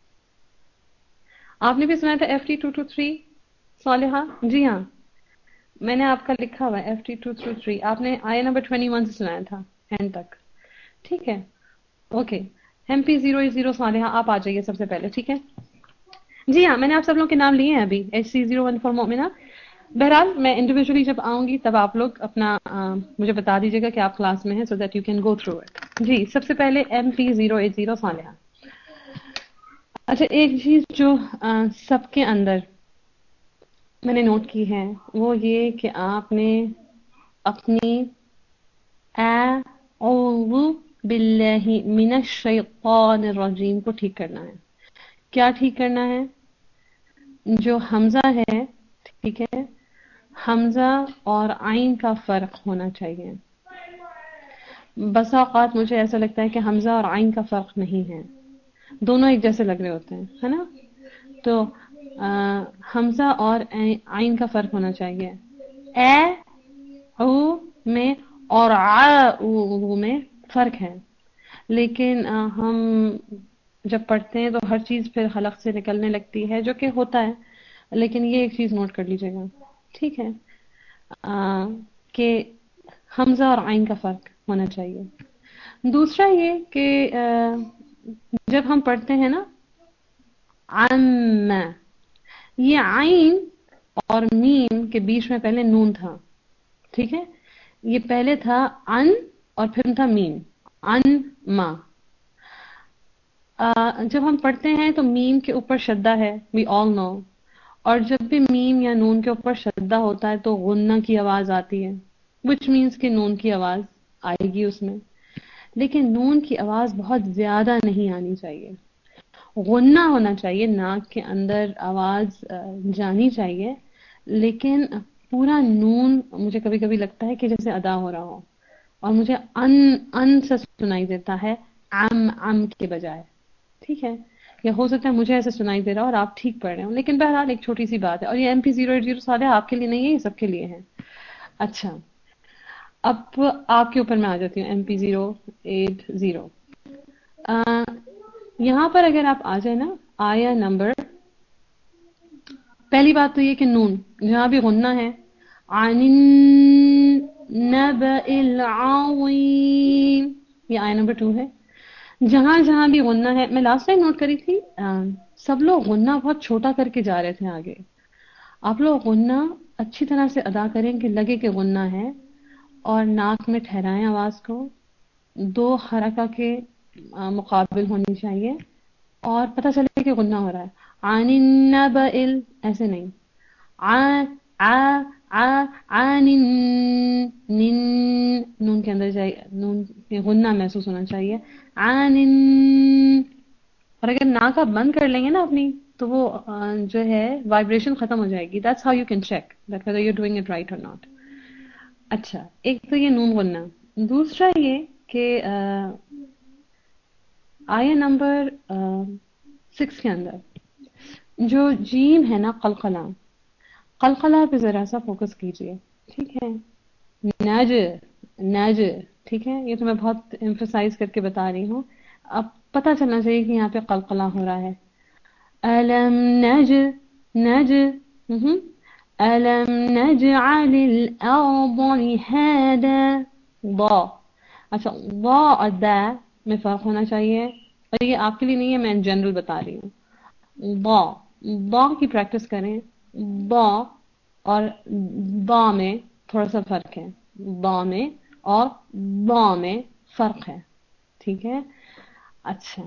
آپ نے بھی سنا تھا FT223 صالحہ؟ جی ہاں میں نے آپ کا لکھا ہوا ہے FT223. آپ نے آیا نمبر 21 سے سنایا تھا اینڈ تک, ٹھیک ہے اوکے. MP080 صالحہ آپ آ جائیے سب سے پہلے, ٹھیک ہے. جی ہاں میں نے آپ سب لوگوں کے نام لیے ہیں ابھی. HC014 مؤمنہ. بہرحال میں انڈیویجولی جب آؤں گی تب آپ لوگ اپنا مجھے بتا دیجیے گا کہ آپ کلاس میں ہیں so that you can go through it. جی سب سے پہلے MP080 صالحہ. اچھا ایک چیز جو سب کے اندر میں نے نوٹ کی ہے وہ یہ کہ آپ نے اپنی اعوذ باللہ من الشیطان الرجیم کو ٹھیک کرنا ہے. کیا ٹھیک کرنا ہے؟ جو حمزہ ہے, ٹھیک ہے, حمزہ اور عین کا فرق ہونا چاہیے. بسا اوقات مجھے ایسا لگتا ہے کہ حمزہ اور عین کا فرق نہیں ہے, دونوں ایک جیسے لگ رہے ہوتے ہیں, ہے نا. تو حمزہ اور عین کا فرق ہونا چاہیے. اے او میں اور او میں فرق ہے, لیکن ہم جب پڑھتے ہیں تو ہر چیز پھر حلق سے نکلنے لگتی ہے جو کہ ہوتا ہے, لیکن یہ ایک چیز نوٹ کر لیجیے گا, ٹھیک ہے, کہ حمزہ اور عین کا فرق ہونا چاہیے. دوسرا یہ کہ جب ہم پڑھتے ہیں نا عم, یہ عین اور میم کے بیچ میں پہلے نون تھا, ٹھیک ہے, یہ پہلے تھا ان اور پھر تھا میم, ان ما. جب ہم پڑھتے ہیں تو میم کے اوپر شدہ ہے, وی آل نو, اور جب بھی میم یا نون کے اوپر شدہ ہوتا ہے تو غنہ کی آواز آتی ہے, which means کہ نون کی آواز آئے گی اس میں, لیکن نون کی آواز بہت زیادہ نہیں آنی چاہیے. غنہ ہونا چاہیے, ناک کے اندر آواز جانی چاہیے, لیکن پورا نون مجھے کبھی کبھی لگتا ہے کہ جیسے ادا ہو رہا ہو, اور مجھے ان سے سنائی دیتا ہے ام کے بجائے, ٹھیک ہے, یا ہو سکتا ہے مجھے ایسے سنائی دے رہا اور آپ ٹھیک پڑھ رہے ہوں, لیکن بہرحال ایک چھوٹی سی بات ہے. اور یہ MP080 صالحہ آپ کے لیے نہیں ہے, یہ سب کے لیے ہے. اچھا اب آپ کے اوپر میں آ جاتی ہوں. MP080 یہاں پر اگر آپ آ جائیں نا آیا نمبر, پہلی بات تو یہ کہ نون جہاں بھی غنہ ہے, عن النبأ العظیم, یہ آیا نمبر 2 ہے. جہاں جہاں بھی غنہ ہے, میں لاسٹ ٹائم نوٹ کری تھی سب لوگ غنہ بہت چھوٹا کر کے جا رہے تھے آگے. آپ لوگ غنہ اچھی طرح سے ادا کریں کہ لگے کہ غنہ ہے, اور ناک میں ٹھہرائیں آواز کو, 2 حرکہ کے مقابل ہونی چاہیے, اور پتہ چلے کہ غنہ ہو رہا ہے. عن النبأ ایسے نہیں, عن نون کے اندر جائے, نون کے غنہ محسوس ہونا چاہیے. عن, اور اگر ناک آپ بند کر لیں گے نا اپنی تو وہ جو ہے وائبریشن ختم ہو جائے گی. That's how you can check that whether you're doing it right or not. اچھا ایک تو یہ نون غنہ. دوسرا یہ کہ آیہ نمبر 6 کے اندر جو جیم ہے نا قلقلہ، قلقلہ پہ ذرا سا فوکس کیجئے. ٹھیک ہے، نج نج. ٹھیک ہے، یہ تو میں بہت ایمفسائز کر کے بتا رہی ہوں. اب پتہ چلنا چاہیے کہ یہاں پہ قلقلہ ہو رہا ہے. ألم نج ألم نجعل الأرض مهادا. ضا. اچھا ضا اور دا میں فرق ہونا چاہیے، اور یہ آپ کے لیے نہیں ہے، میں جنرل بتا رہی ہوں. ضا ضا کی پریکٹس کریں. ضا اور ضا میں تھوڑا سا فرق ہے، ضا میں اور ضا میں فرق ہے. ٹھیک ہے. اچھا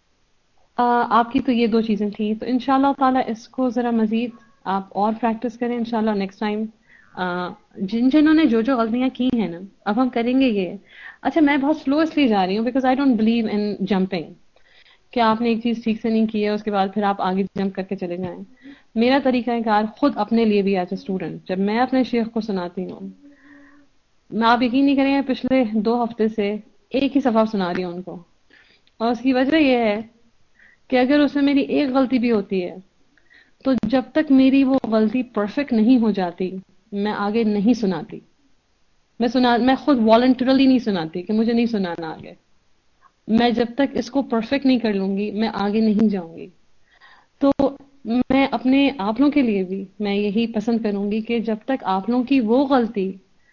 آپ کی تو یہ دو چیزیں تھیں، تو انشاءاللہ تعالی اس کو ذرا مزید آپ اور پریکٹس کریں. انشاءاللہ نیکسٹ ٹائم جنہوں نے جو غلطیاں کی ہیں نا، اب ہم کریں گے یہ. اچھا میں بہت سلو اس لیے جا رہی ہوں because I don't believe in jumping, کہ آپ نے ایک چیز ٹھیک سے نہیں کی ہے اس کے بعد پھر آپ آگے جمپ کر کے چلے جائیں. میرا طریقہ کار خود اپنے لیے بھی ایز اے اسٹوڈنٹ جب میں اپنے شیخ کو سناتی ہوں، میں آپ یقین نہیں کریں گے پچھلے 2 ہفتے سے ایک ہی صفحہ سنا رہی ہوں ان کو، اور اس کی وجہ یہ ہے کہ اگر اس میں میری ایک غلطی بھی ہوتی ہے تو جب تک میری وہ غلطی پرفیکٹ نہیں ہو جاتی میں آگے نہیں سناتی. میں خود والنٹرلی نہیں سناتی کہ مجھے نہیں سنانا آگے. میں جب تک اس کو پرفیکٹ نہیں کر لوں گی میں آگے نہیں جاؤں گی. تو میں اپنے آپ لوگوں کے لیے بھی میں یہی پسند کروں گی کہ جب تک آپ لوگوں کی وہ غلطی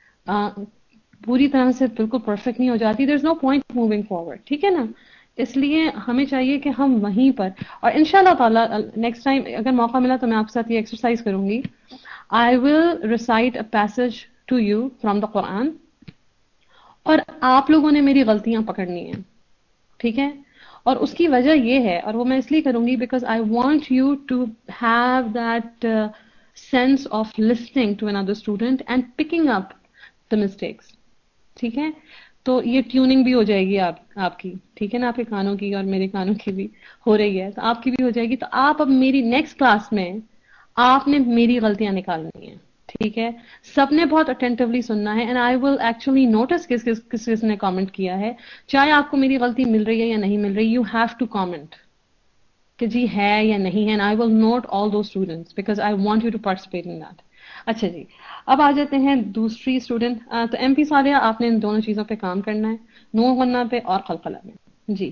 پوری طرح سے بالکل پرفیکٹ نہیں ہو جاتی there is no point moving forward. ٹھیک ہے نا. اس لیے ہمیں چاہیے کہ ہم وہیں پر، اور انشاءاللہ تعالیٰ نیکسٹ ٹائم اگر موقع ملا تو میں آپ کے ساتھ یہ ایکسرسائز کروں گی. I will recite a passage to you from the Quran اور آپ لوگوں نے میری غلطیاں پکڑنی ہیں. ٹھیک ہے. اور اس کی وجہ یہ ہے، اور وہ میں اس لیے کروں گی because I want you to have that sense of listening to another student and picking up the mistakes. ٹھیک ہے. تو یہ ٹیوننگ بھی ہو جائے گی آپ کی. ٹھیک ہے نا. آپ کے کانوں کی اور میرے کانوں کی بھی ہو رہی ہے، تو آپ کی بھی ہو جائے گی. تو آپ اب میری نیکسٹ کلاس میں آپ نے میری غلطیاں نکالنی ہیں. ٹھیک ہے. سب نے بہت اٹینٹیولی سننا ہے and I will actually notice کس نے کامنٹ کیا ہے. چاہے آپ کو میری غلطی مل رہی ہے یا نہیں مل رہی، یو ہیو ٹو کامنٹ کہ جی ہے یا نہیں ہے. And I will note all those students because I want you to participate in that. اچھا جی اب آ جاتے ہیں دوسری اسٹوڈنٹ. تو ایم پی صالحہ آپ نے ان دونوں چیزوں پہ کام کرنا ہے، نون غنہ پہ اور قلقلہ میں. جی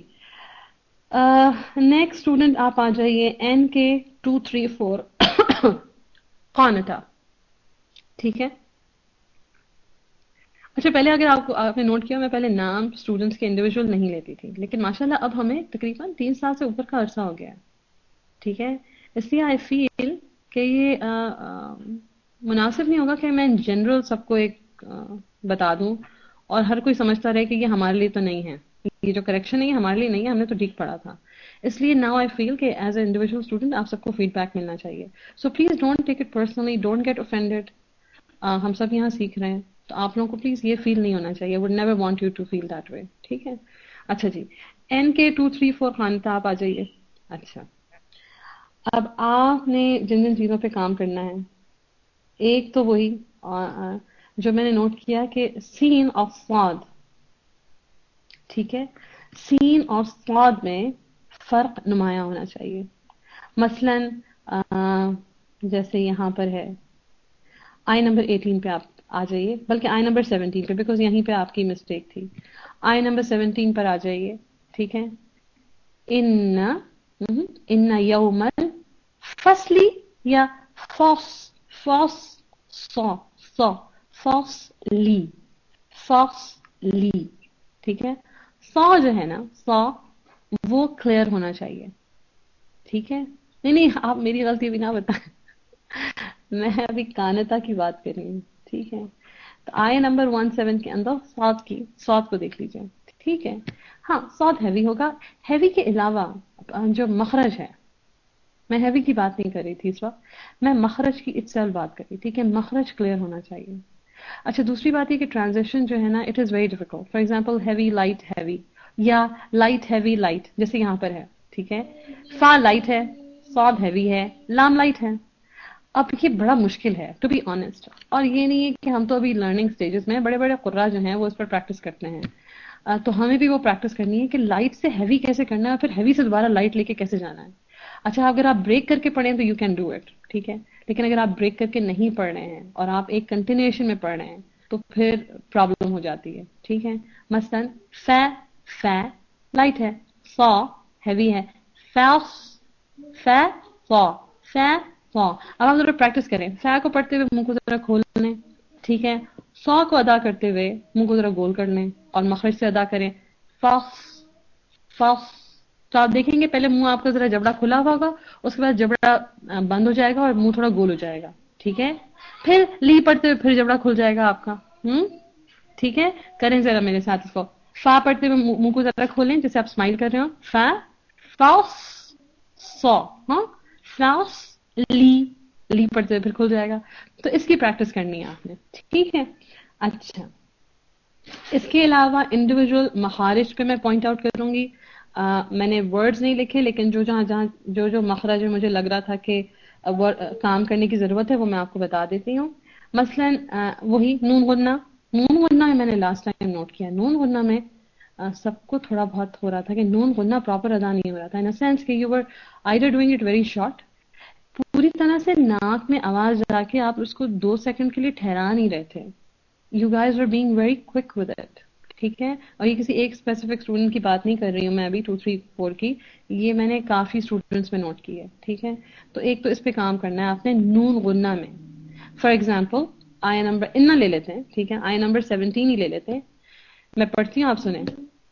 نیکسٹ اسٹوڈنٹ آپ آ جائیے این کے 234 قانتا. ٹھیک ہے. اچھا پہلے اگر آپ نے نوٹ کیا میں پہلے نام اسٹوڈنٹس کے انڈیویجول نہیں لیتی تھی، لیکن ماشاءاللہ اب ہمیں تقریباً 3 سال سے اوپر کا عرصہ ہو گیا. ٹھیک ہے. اس لیے آئی فیل کہ یہ مناسب نہیں ہوگا کہ میں جنرل سب کو ایک بتا دوں اور ہر کوئی سمجھتا رہے کہ یہ ہمارے لیے تو نہیں ہے، یہ جو کریکشن ہے یہ ہمارے لیے نہیں ہے، ہم نے تو ٹھیک پڑھا تھا. اس لیے ناؤ آئی فیل کہ ایز اے انڈیویجول اسٹوڈنٹ آپ سب کو فیڈ بیک ملنا چاہیے. So please don't take it personally, don't get offended. ہم سب یہاں سیکھ رہے ہیں تو آپ لوگوں کو پلیز یہ فیل نہیں ہونا چاہیے. I would never want you to feel that way. ٹھیک ہے. اچھا جی این کے 234 خانتا آپ آ جائیے. اچھا اب آپ نے جن چیزوں پہ کام کرنا ہے، ایک تو وہی جو میں نے نوٹ کیا کہ سین آف صاد. ٹھیک ہے. سین اور صاد میں فرق نمایاں ہونا چاہیے. مثلا جیسے یہاں پر ہے آئی نمبر 18 پہ آپ آ جائیے، بلکہ آئی نمبر 17 پہ بیکاز یہیں پہ آپ کی مسٹیک تھی. آئی نمبر 17 پر آ جائیے. ٹھیک ہے. ان یوم فصلی یا فصلی. ٹھیک ہے. سا جو ہے نا سا وہ کلیئر ہونا چاہیے. ٹھیک ہے. نہیں آپ میری غلطی بھی نہ بتائیں، میں ابھی کانتا کی بات کر رہی ہوں. ٹھیک ہے. تو آئے نمبر 17 کے اندر سواد کو دیکھ لیجئے. ٹھیک ہے. ہاں سواد ہیوی ہوگا. ہیوی کے علاوہ جو مخرج ہے، میں ہیوی کی بات نہیں کر رہی تھی اس وقت، میں مخرج کی itself بات کر رہی تھی کہ مخرج کلیئر ہونا چاہیے. اچھا دوسری بات یہ کہ ٹرانزیکشن جو ہے نا it is very difficult. For example heavy light heavy یا لائٹ ہیوی لائٹ جیسے یہاں پر ہے. ٹھیک ہے. فا لائٹ ہے، صاد ہیوی ہے، لام لائٹ ہے. اب یہ بڑا مشکل ہے ٹو بی آنےسٹ، اور یہ نہیں ہے کہ ہم تو ابھی لرننگ سٹیجز میں، بڑے بڑے قرا جو ہیں وہ اس پر پریکٹس کرتے ہیں. تو ہمیں بھی وہ پریکٹس کرنی ہے کہ لائٹ سے ہیوی کیسے کرنا ہے اور پھر ہیوی سے دوبارہ لائٹ لے کے کیسے جانا ہے. اچھا اگر آپ بریک کر کے پڑھیں تو یو کین ڈو اٹ، ٹھیک ہے، لیکن اگر آپ بریک کر کے نہیں پڑھ رہے ہیں اور آپ ایک کنٹینیوشن میں پڑھ رہے ہیں تو پھر پرابلم ہو جاتی ہے، ٹھیک ہے. مثلاً ف لائٹ ہے، صا ہیوی ہے، ف اب آپ ذرا پریکٹس کریں. فا کو پڑھتے ہوئے منہ کو ذرا کھول لیں، ٹھیک ہے. سا کو ادا کرتے ہوئے منہ کو ذرا گول کر لیں اور مخرج سے ادا کریں. فاف تو آپ دیکھیں گے پہلے منہ آپ کا ذرا جبڑا کھلا ہوا ہوگا، اس کے بعد جبڑا بند ہو جائے گا اور منہ تھوڑا گول ہو جائے گا، ٹھیک ہے. پھر لی پڑھتے ہوئے پھر جبڑا کھل جائے گا آپ کا. ٹھیک ہے، کریں ذرا میرے ساتھ اس کو. فا پڑھتے ہوئے منہ کو ذرا کھولیں جیسے آپ اسمائل کر رہے ہو. فاف سو، فاف لی پڑھتے ہوئے پھر کھل جائے گا. تو اس کی پریکٹس کرنی ہے آپ نے، ٹھیک ہے. اچھا اس کے علاوہ انڈیویجول مخارج پہ میں پوائنٹ آؤٹ کروں گی. میں نے ورڈز نہیں لکھے لیکن جو مخرج مجھے لگ رہا تھا کہ کام کرنے کی ضرورت ہے وہ میں آپ کو بتا دیتی ہوں. مثلاً وہی نون غنہ میں نے لاسٹ ٹائم نوٹ کیا. نون غنہ میں سب کو تھوڑا بہت ہو رہا تھا کہ نون غنہ پراپر ادا نہیں ہو رہا تھا، ان سینس کہ you were either doing it very short, پوری طرح سے ناک میں آواز جا کے آپ اس کو 2 سیکنڈ کے لیے ٹھہرا نہیں رہے تھے. You guys are being very quick with it, ٹھیک ہے. اور یہ کسی ایک اسپیسیفک اسٹوڈنٹ کی بات نہیں کر رہی ہوں میں ابھی 2 3 4 کی، یہ میں نے کافی اسٹوڈنٹس میں نوٹ کی ہے، ٹھیک ہے. تو ایک تو اس پہ کام کرنا ہے آپ نے نون غنہ میں. فار ایگزامپل آیا نمبر اننا لے لیتے ہیں، ٹھیک ہے، آیا نمبر 17 ہی لے لیتے ہیں. میں پڑھتی ہوں آپ سنیں.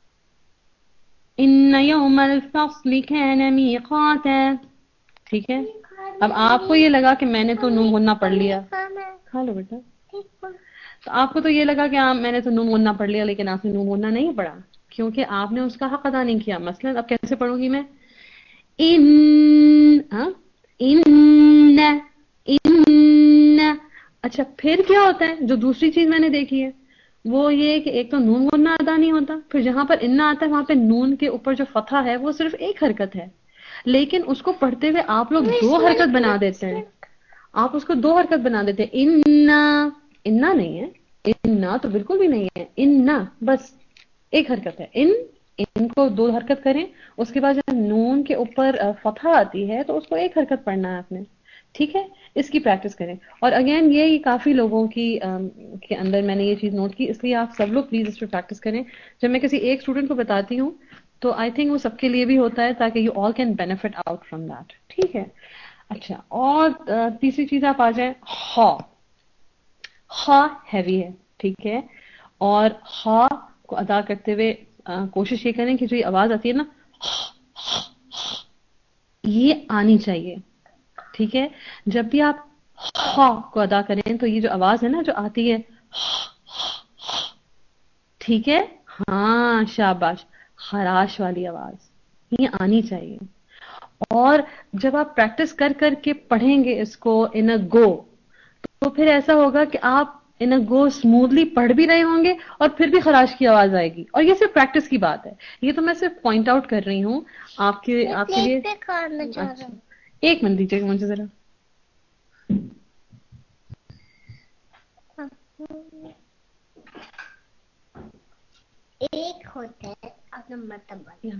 ان یوم الفصل کان میقاتا، ٹھیک ہے. اب آپ کو یہ لگا کہ میں نے تو نون غنہ پڑھ لیا، کھا لو بیٹا. تو آپ کو تو یہ لگا کہ میں نے تو نون غنہ پڑھ لیا، لیکن آپ نے نون غنہ نہیں پڑھا کیونکہ آپ نے اس کا حق ادا نہیں کیا. مثلا اب کیسے پڑھوں گی میں؟ اچھا پھر کیا ہوتا ہے جو دوسری چیز میں نے دیکھی ہے وہ یہ کہ ایک تو نون غنہ ادا نہیں ہوتا، پھر جہاں پر اننا آتا ہے وہاں پہ نون کے اوپر جو فتحہ ہے وہ صرف ایک حرکت ہے، لیکن اس کو پڑھتے ہوئے آپ لوگ 2 حرکت بنا دیتے ہیں. آپ اس کو 2 حرکت بنا دیتے ہیں. اننا نہیں ہے، اننا تو بالکل بھی نہیں ہے، اننا بس ایک حرکت ہے. ان کو 2 حرکت کریں، اس کے بعد جب نون کے اوپر فتحہ آتی ہے تو اس کو ایک حرکت پڑھنا ہے آپ نے، ٹھیک ہے. اس کی پریکٹس کریں. اور اگین یہ کافی لوگوں کی کے اندر میں نے یہ چیز نوٹ کی، اس لیے آپ سب لوگ پلیز اس پہ پریکٹس کریں. جب میں کسی ایک اسٹوڈنٹ کو بتاتی ہوں تو آئی تھنک وہ سب کے لیے بھی ہوتا ہے تاکہ you all can benefit out from that, ٹھیک ہے. اچھا اور تیسری چیز آپ آ جائیں. خا ہیوی ہے، ٹھیک ہے، اور خا کو ادا کرتے ہوئے کوشش یہ کریں کہ جو یہ آواز آتی ہے نا یہ آنی چاہیے، ٹھیک ہے. جب بھی آپ خا کو ادا کریں تو یہ جو آواز ہے نا جو آتی ہے ٹھیک ہے، ہاں شاباش، خراش والی آواز یہ آنی چاہیے. اور جب آپ پریکٹس کر کر کے پڑھیں گے اس کو ان اے گو تو پھر ایسا ہوگا کہ آپ ان اے گو اسموتھلی پڑھ بھی رہے ہوں گے اور پھر بھی خراش کی آواز آئے گی. اور یہ صرف پریکٹس کی بات ہے، یہ تو میں صرف پوائنٹ آؤٹ کر رہی ہوں آپ کے لیے. اچھا ایک منٹ دیجیے گا مجھے ذرا. ایک ہوتا ہے اپنا مرتبہ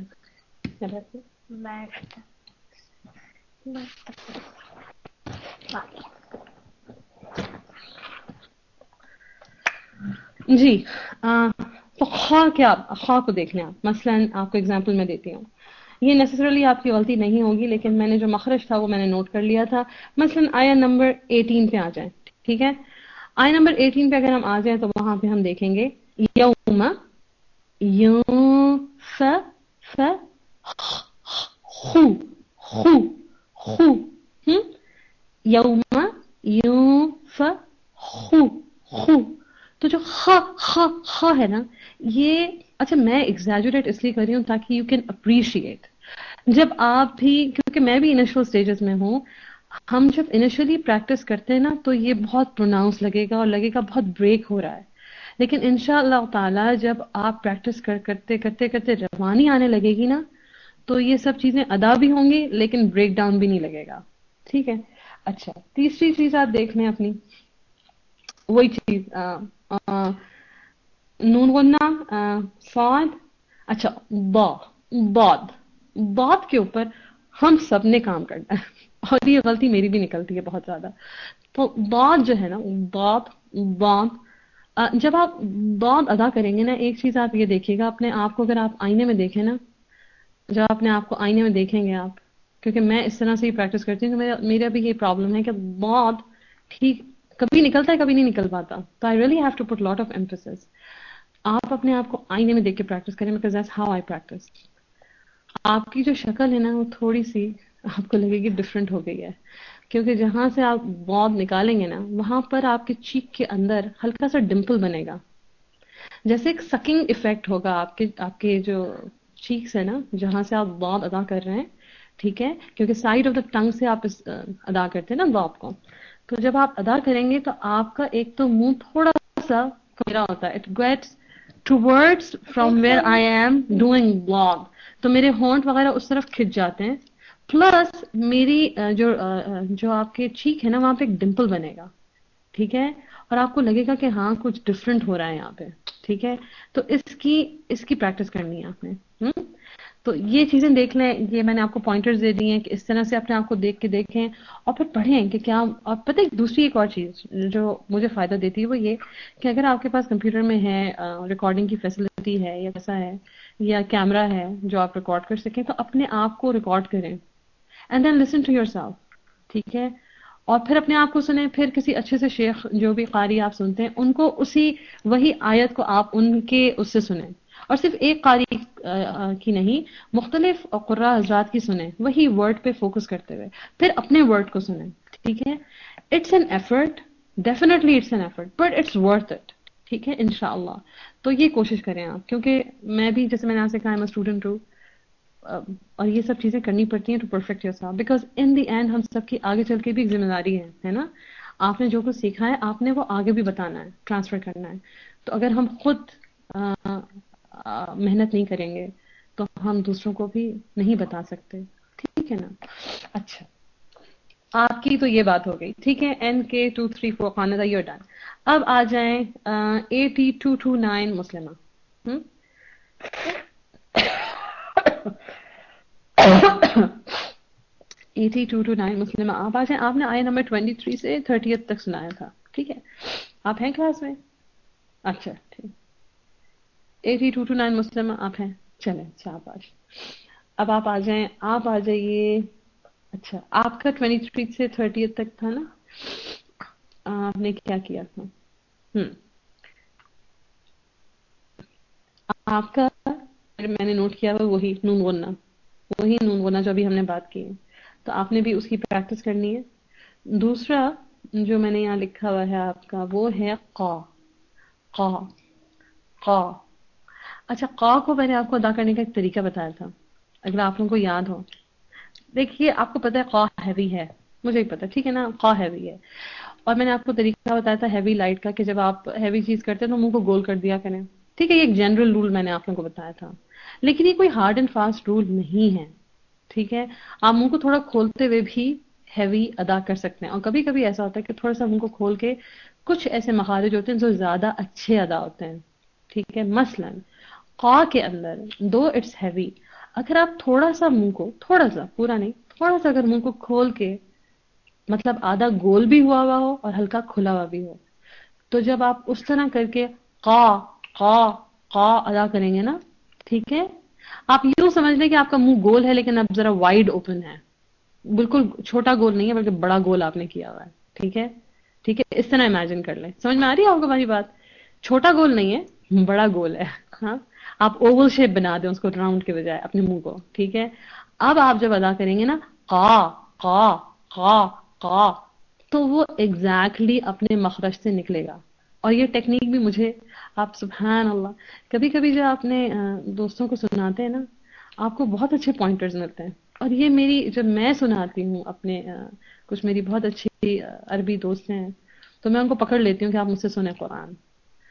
جی. تو خواہ کو دیکھ لیں آپ. مثلاً آپ کو اگزامپل میں دیتی ہوں، یہ نیسیسریلی آپ کی غلطی نہیں ہوگی لیکن میں نے جو مخرج تھا وہ میں نے نوٹ کر لیا تھا. مثلاً آیا نمبر 18 پہ آ جائیں، ٹھیک ہے. آیا نمبر 18 پہ اگر ہم آ جائیں تو وہاں پہ ہم دیکھیں گے یوم خو خو خو یوم خو خو. تو جو خ ہے نا یہ اچھا میں ایگزیجریٹ اس لیے کر رہی ہوں تاکہ یو کین اپریشیٹ. جب آپ بھی کیونکہ میں بھی انیشل سٹیجز میں ہوں، ہم جب انیشلی پریکٹس کرتے ہیں نا تو یہ بہت پروناؤنس لگے گا اور لگے گا بہت بریک ہو رہا ہے، لیکن انشاءاللہ تعالی جب آپ پریکٹس کرتے روانی آنے لگے گی نا تو یہ سب چیزیں ادا بھی ہوں گی لیکن بریک ڈاؤن بھی نہیں لگے گا. ٹھیک ہے. اچھا تیسری چیز آپ دیکھ لیں اپنی وہی چیز نون غنہ صاد. اچھا بات کے اوپر ہم سب نے کام کرنا ہے اور یہ غلطی میری بھی نکلتی ہے بہت زیادہ. تو بات جو ہے نا بات جب آپ بات ادا کریں گے نا ایک چیز آپ یہ دیکھیے گا اپنے آپ کو اگر آپ آئینے میں دیکھیں نا جب اپنے آپ کو آئینے میں دیکھیں گے آپ کیونکہ میں اس طرح سے ہی پریکٹس کرتی ہوں کہ میرا بھی یہ پرابلم ہے کہ بہت ٹھیک کبھی نکلتا ہے کبھی نہیں نکل پاتا. تو I really have to put lot of emphasis. آپ اپنے آپ کو آئینے میں دیکھ کے پریکٹس کریں because that's how I practise. آپ کی جو شکل ہے نا وہ تھوڑی سی آپ کو لگے گی ڈفرینٹ ہو گئی ہے کیونکہ جہاں سے آپ باد نکالیں گے نا وہاں پر آپ کے چیک کے اندر ہلکا سا ڈمپل بنے گا جیسے ایک سکنگ ایفیکٹ ہوگا آپ کے جو چیکس ہے نا جہاں سے آپ باد ادا کر رہے ہیں. ٹھیک ہے کیونکہ سائڈ آف دا ٹنگ سے آپ ادا کرتے ہیں نا باد کو. تو جب آپ ادا کریں گے تو آپ کا ایک تو منہ تھوڑا سا میرا ہوتا ہے it gets towards from where I am doing blog. تو میرے ہونٹ وغیرہ اس طرف کھچ جاتے ہیں پلس میری جو آپ کے چیک ہے نا وہاں پہ ایک ڈمپل بنے گا. ٹھیک ہے اور آپ کو لگے گا کہ ہاں کچھ ڈفرینٹ ہو رہا ہے یہاں پہ. ٹھیک ہے تو اس کی پریکٹس کرنی ہے آپ نے. تو یہ چیزیں دیکھ لیں یہ میں نے آپ کو پوائنٹرز دے دی ہیں کہ اس طرح سے اپنے آپ کو دیکھ کے دیکھیں اور پھر پڑھیں کہ کیا. اور پتہ ہے دوسری ایک اور چیز جو مجھے فائدہ دیتی ہے وہ یہ کہ اگر آپ کے پاس کمپیوٹر میں ہے ریکارڈنگ کی فیسلٹی ہے یا ایسا ہے یا کیمرہ ہے جو آپ ریکارڈ کر سکیں تو اپنے آپ کو ریکارڈ کریں and then listen to yourself. ٹھیک ہے اور پھر اپنے آپ کو سنیں پھر کسی اچھے سے شیخ جو بھی قاری آپ سنتے ہیں ان کو وہی آیت کو آپ ان کے اس سے سنیں اور صرف ایک قاری کی نہیں مختلف قراء حضرات کی سنیں وہی ورڈ پہ فوکس کرتے ہوئے پھر اپنے ورڈ کو سنیں. ٹھیک ہے it's an effort definitely it's an effort but it's worth it. ٹھیک ہے انشاءاللہ. تو یہ کوشش کریں آپ کیونکہ میں بھی جیسے میں نے آپ سے کہا میں اسٹوڈنٹ ہوں اور یہ سب چیزیں کرنی پڑتی ہیں to perfect yourself because in the end ہم سب کی آگے چل کے بھی ایک ذمہ داری ہے نا. آپ نے جو کچھ سیکھا ہے آپ نے وہ آگے بھی بتانا ہے ٹرانسفر کرنا ہے. تو اگر ہم خود محنت نہیں کریں گے تو ہم دوسروں کو بھی نہیں بتا سکتے. ٹھیک ہے نا. اچھا آپ کی تو یہ بات ہو گئی. ٹھیک ہے NK234 خاندہ یور ڈن. اب آ جائیں 8229 مسلمہ. 8229 مسلمہ آپ آ جائیں. آپ نے آئے نمبر 23 سے 30 تک سنایا تھا. ٹھیک ہے آپ ہیں کلاس میں؟ اچھا ٹھیک 8229 مسلمہ آپ ہیں. چلیں شاباش. اب آپ آ جائیں. آپ آ جائیے. اچھا آپ کا 23 سے 30 تک تھا نا. آپ نے کیا کیا تھا آپ کا میں نے نوٹ کیا ہوا وہی نون غنہ جو ابھی ہم نے بات کی ہے تو آپ نے بھی اس کی پریکٹس کرنی ہے. دوسرا جو میں نے یہاں لکھا ہوا ہے آپ کا وہ ہے قا. اچھا قا کو میں نے آپ کو ادا کرنے کا ایک طریقہ بتایا تھا اگر آپ لوگوں کو یاد ہو. دیکھیے آپ کو پتا ہے قا ہیوی ہے مجھے بھی پتا ٹھیک ہے نا قا ہیوی ہے اور میں نے آپ کو طریقہ بتایا تھا ہیوی لائٹ کا کہ جب آپ ہیوی چیز کرتے ہیں تو منہ کو گول کر دیا کریں. ٹھیک ہے یہ ایک جنرل رول میں نے آپ لوگوں کو بتایا تھا لیکن یہ کوئی ہارڈ اینڈ فاسٹ رول نہیں ہے. ٹھیک ہے آپ منہ کو تھوڑا کھولتے ہوئے بھی ہیوی ادا کر سکتے ہیں اور کبھی کبھی ایسا ہوتا ہے کہ تھوڑا سا منہ کو کھول کے کچھ ایسے مخارج ہوتے ہیں جو زیادہ اچھے ادا ہوتے ہیں. ٹھیک ہے مثلاً قا کے اندر دو اٹس ہیوی اگر آپ تھوڑا سا منہ کو تھوڑا سا پورا نہیں تھوڑا سا اگر منہ کو کھول کے مطلب آدھا گول بھی ہوا ہو اور ہلکا کھلا ہوا بھی ہو تو جب آپ اس طرح کر کے قا قا قا ادا کریں گے نا ٹھیک ہے آپ یوں سمجھ لیں کہ آپ کا منہ گول ہے لیکن اب ذرا وائڈ اوپن ہے بالکل چھوٹا گول نہیں ہے بلکہ بڑا گول آپ نے کیا ہوا ہے. ٹھیک ہے ٹھیک ہے اس طرح امیجن کر لیں. سمجھ میں آ رہی ہے آپ کو ہماری بات. چھوٹا گول نہیں ہے بڑا گول ہے. ہاں آپ اوول شیپ بنا دیں اس کو راؤنڈ کے بجائے اپنے منہ کو. ٹھیک ہے اب آپ جب ادا کریں گے نا قا قا قا قا تو وہ ایگزیکٹلی اپنے مخرج سے نکلے گا. اور یہ ٹیکنیک بھی مجھے آپ سبحان اللہ کبھی کبھی جو آپ نے دوستوں کو سناتے ہیں نا آپ کو بہت اچھے پوائنٹرز ملتے ہیں. اور یہ میری جب میں سناتی ہوں اپنے کچھ میری بہت اچھی عربی دوست ہیں تو میں ان کو پکڑ لیتی ہوں کہ آپ مجھ سے سنیں قرآن.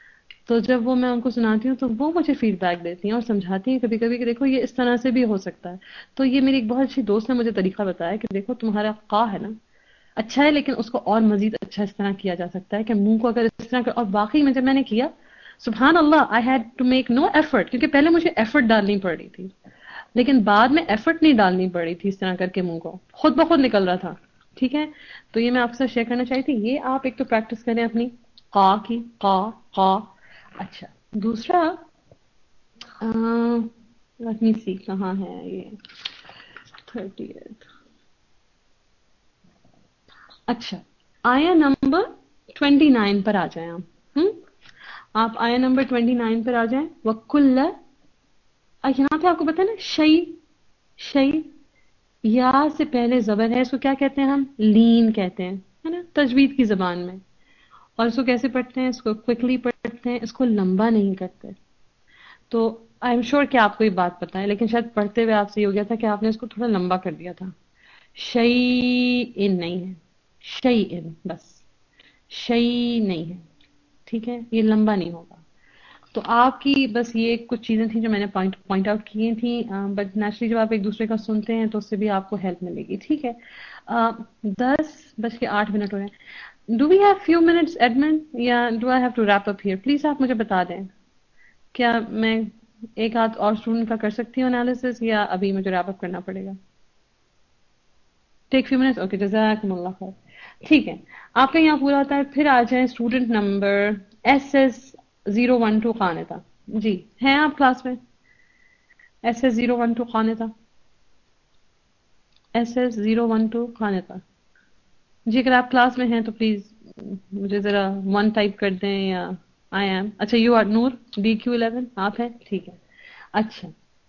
تو جب وہ میں ان کو سناتی ہوں تو وہ مجھے فیڈ بیک دیتی ہیں اور سمجھاتی ہیں کبھی کبھی کہ دیکھو یہ اس طرح سے بھی ہو سکتا ہے. تو یہ میری ایک بہت اچھی دوست نے مجھے طریقہ بتایا کہ دیکھو تمہارا قا ہے نا اچھا ہے لیکن اس کو اور مزید اچھا اس طرح کیا جا سکتا ہے کہ منہ کو اگر اس طرح اور باقی میں جب میں نے کیا سبحان اللہ I had to make no effort کیونکہ پہلے مجھے ایفرٹ ڈالنی پڑ رہی تھی لیکن بعد میں ایفرٹ نہیں ڈالنی پڑی تھی اس طرح کر کے منہ کو خود بخود نکل رہا تھا. ٹھیک ہے تو یہ میں آپ سے شیئر کرنا چاہی تھی. یہ آپ ایک تو پریکٹس کریں اپنی قا کی قا. اچھا دوسرا let me see کہاں ہے یہ 30th. اچھا آیا نمبر 29 پر آ جائیں آپ آیا نمبر 29 پر آ جائیں. وَكُلَّ یہاں پہ آپ کو پتا ہے نا شئی یا سے پہلے زبر ہے اس کو کیا کہتے ہیں ہم لین کہتے ہیں ہے نا تجوید کی زبان میں. اور اس کو کیسے پڑھتے ہیں اس کو کوئکلی پڑھتے ہیں اس کو لمبا نہیں کرتے. تو آئی ایم شیور کہ آپ کو یہ بات پتا ہے لیکن شاید پڑھتے ہوئے آپ سے یہ ہو گیا تھا کہ آپ نے اس کو تھوڑا لمبا کر دیا تھا. شیء نہیں ہے شیء بس شیء نہیں ہے. ٹھیک ہے یہ لمبا نہیں ہوگا. تو آپ کی بس یہ کچھ چیزیں تھیں جو میں نے پوائنٹ آؤٹ کی تھیں بٹ نیچرلی جب آپ ایک دوسرے کا سنتے ہیں تو اس سے بھی آپ کو ہیلپ ملے گی. ٹھیک ہے 10:08 ہو رہے ہیں. Do we have few minutes admin یا do I have to wrap up here please آپ مجھے بتا دیں کیا میں ایک آدھ اور اسٹوڈنٹ کا کر سکتی ہوں انالیسس یا ابھی مجھے ریپ اپ کرنا پڑے گا. ٹیک فیو منٹس اوکے جزاکم اللہ خیر. ٹھیک ہے آپ کا یہاں پورا ہوتا ہے. پھر آ جائیں اسٹوڈنٹ نمبر SS012 قانتا. جی ہیں آپ کلاس میں SS012 قانتا SS012 قانتا. جی اگر آپ کلاس میں ہیں تو پلیز مجھے ذرا 1 ٹائپ کر دیں یا آئی ایم. اچھا یو آر نور DQ11 آپ ہیں ٹھیک ہے. اچھا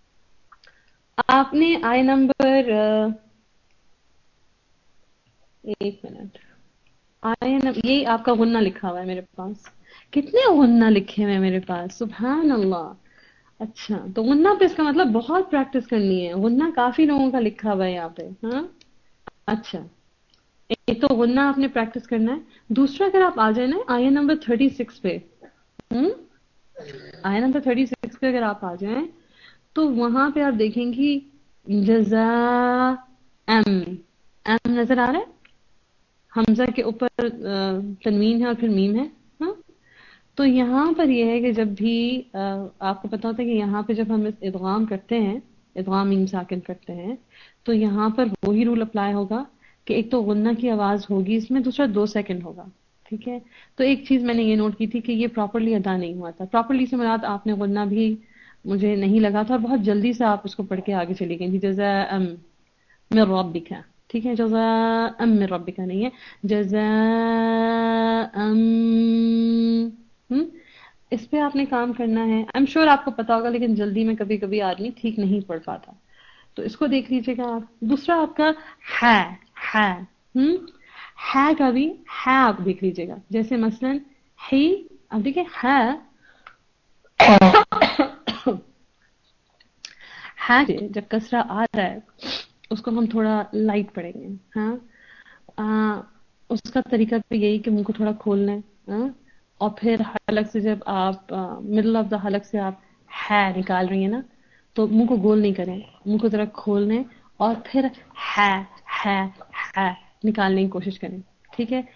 آپ نے آئی نمبر ایک منٹ یہ آپ کا غنہ لکھا ہوا ہے میرے پاس. کتنے غنہ لکھے ہوئے ہیں میرے پاس سبحان اللہ. اچھا تو غنہ پہ اس کا مطلب بہت پریکٹس کرنی ہے. غنہ کافی لوگوں کا لکھا ہوا ہے یہاں پہ. ہاں اچھا ایک تو غنہ آپ نے پریکٹس کرنا ہے. دوسرا اگر آپ آ جائیں نا آیا نمبر 36 پہ آیا نمبر 36 پہ اگر آپ آ جائیں تو وہاں پہ آپ دیکھیں گی جزا ایم نظر آ رہا ہے. حمزہ کے اوپر تنوین ہے اور پھر میم ہے. ہاں تو یہاں پر یہ ہے کہ جب بھی آپ کو پتا ہوتا ہے کہ یہاں پہ جب ہم ادغام کرتے ہیں ادغام میم ساکن کرتے ہیں تو یہاں پر وہی رول اپلائی ہوگا کہ ایک تو غنہ کی آواز ہوگی اس میں دوسرا 2 سیکنڈ ہوگا. ٹھیک ہے تو ایک چیز میں نے یہ نوٹ کی تھی کہ یہ پراپرلی ادا نہیں ہوا تھا. پراپرلی سے مراد آپ نے غنہ بھی مجھے نہیں لگا تھا اور بہت جلدی سے آپ اس کو پڑھ کے آگے چلی گئی تھی. جزاء من ربک. ٹھیک ہے جزاء من ربک نہیں ہے جزاء اس پہ آپ نے کام کرنا ہے. ایم شیور آپ کو پتا ہوگا لیکن جلدی میں کبھی کبھی آدمی ٹھیک نہیں پڑھ پاتا تو اس کو دیکھ لیجیے گا آپ. دوسرا آپ کا ہے کا بھی ہے آپ دیکھ لیجیے گا جیسے مثلا ہی آپ دیکھیں ہے جب کسرہ آ رہا ہے اس کو ہم تھوڑا لائٹ پڑھیں گے. ہاں اس کا طریقہ بھی یہی کہ منہ کو تھوڑا کھولنا ہے اور پھر حلق سے جب آپ مڈل آف دا حلق سے آپ ہے نکال رہی ہیں نا تو منہ کو گول نہیں کریں منہ کو ذرا کھولنے اور پھر ہے نکالنے کی کوشش کریں. ٹھیک ہے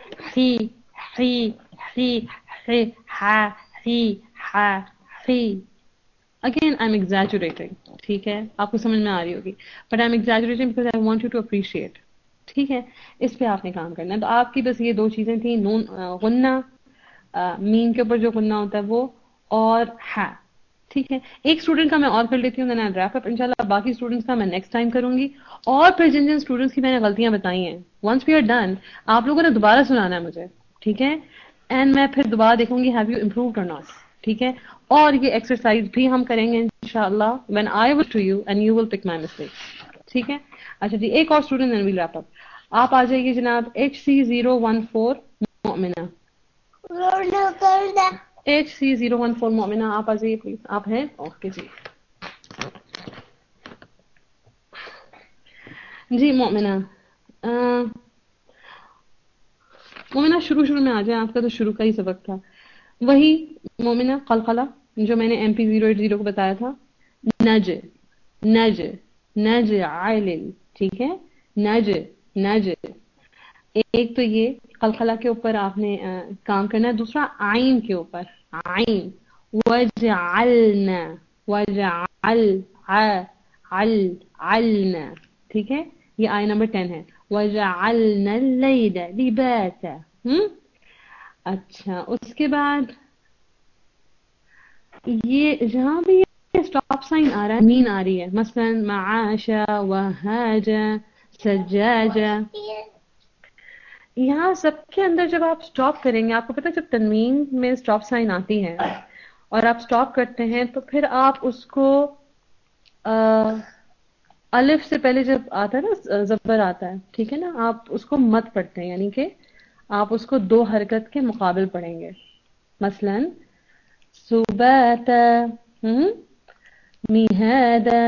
ہی Again, I'm exaggerating. ٹھیک ہے آپ کو سمجھ میں آ رہی ہوگی but I'm exaggerating because I want you to appreciate. ٹھیک ہے اس پہ آپ نے کام کرنا ہے. تو آپ کی بس یہ 2 چیزیں تھیں نون غنہ میم کے اوپر جو غنہ ہوتا ہے وہ اور ہے. ٹھیک ہے ایک اسٹوڈنٹ کا میں اور کر لیتی ہوں then I'll wrap up انشاءاللہ. باقی اسٹوڈنٹس کا میں نیکسٹ ٹائم کروں گی. اور پھر جن اسٹوڈنٹس کی میں نے غلطیاں بتائی ہیں once we are done آپ لوگوں نے دوبارہ سنانا ہے مجھے. ٹھیک ہے اینڈ میں پھر دوبارہ دیکھوں گی have you improved or not. ٹھیک ہے اور یہ ایکسرسائز بھی ہم کریں گے انشاءاللہ when I will to you and you will pick my mistakes. ٹھیک ہے اچھا جی ایک اور student then we'll wrap up. آپ آ جائیے جناب HC014 مؤمنہ. HC014 مؤمنہ آپ آ جائیے پلیز. آپ ہیں اوکے جی. جی مؤمنہ مؤمنہ شروع میں آ جائیں. آپ کا تو شروع کا ہی سبق تھا. وہی مومنہ قلقلہ جو میں نے MP080 کو بتایا تھا. نج نج نج عائل، ٹھیک ہے، نج نج. ایک تو یہ قلقلہ کے اوپر آپ نے کام کرنا ہے. دوسرا عین کے اوپر، عین. وجعلنا وجعل علنا، ٹھیک ہے. یہ آیت نمبر 10 ہے. وجعلنا اللیل لباسا. اچھا اس کے بعد یہ جہاں بھی اسٹاپ سائن آ رہا ہے، مین آ رہی ہے، مثلا معاشا وہاجا سجاجا. یہاں سب کے اندر جب آپ اسٹاپ کریں گے، آپ کو پتا جب تنوین میں اسٹاپ سائن آتی ہے اور آپ اسٹاپ کرتے ہیں تو پھر آپ اس کو الف سے پہلے جب آتا ہے نا زبر آتا ہے، ٹھیک ہے نا، آپ اس کو مت پڑھتے ہیں، یعنی کہ آپ اس کو 2 حرکت کے مقابل پڑھیں گے. مثلا سباتا، مہادا،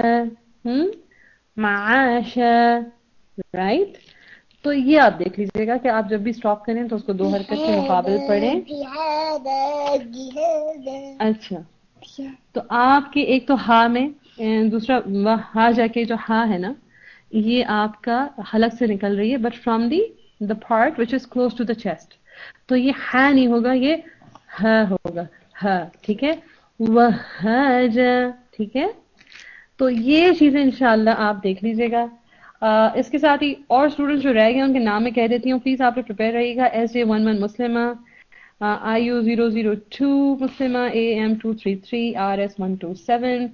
معاشا، رائٹ. تو یہ آپ دیکھ لیجئے گا کہ آپ جب بھی اسٹاپ کریں تو اس کو 2 حرکت کے مقابل پڑھیں. اچھا تو آپ کے ایک تو ہا میں، دوسرا ہا جا کے جو ہا ہے نا، یہ آپ کا حلق سے نکل رہی ہے، but from the part which is close to the chest. تو یہ ہا نہیں ہوگا، یہ ہا ہوگا، ہا، ٹھیک ہے. وہاجا، ٹھیک ہے. تو یہ چیزیں انشاءاللہ آپ دیکھ لیجئے گا. اس کے ساتھ ہی اور اسٹوڈنٹس جو رہ گئے ان کے نام میں کہہ دیتی ہوں، پلیز آپ لوگ پریپیئر رہیے گا. SJ11 مسلمہ، IU002 مسلمہ، AM233، RS127،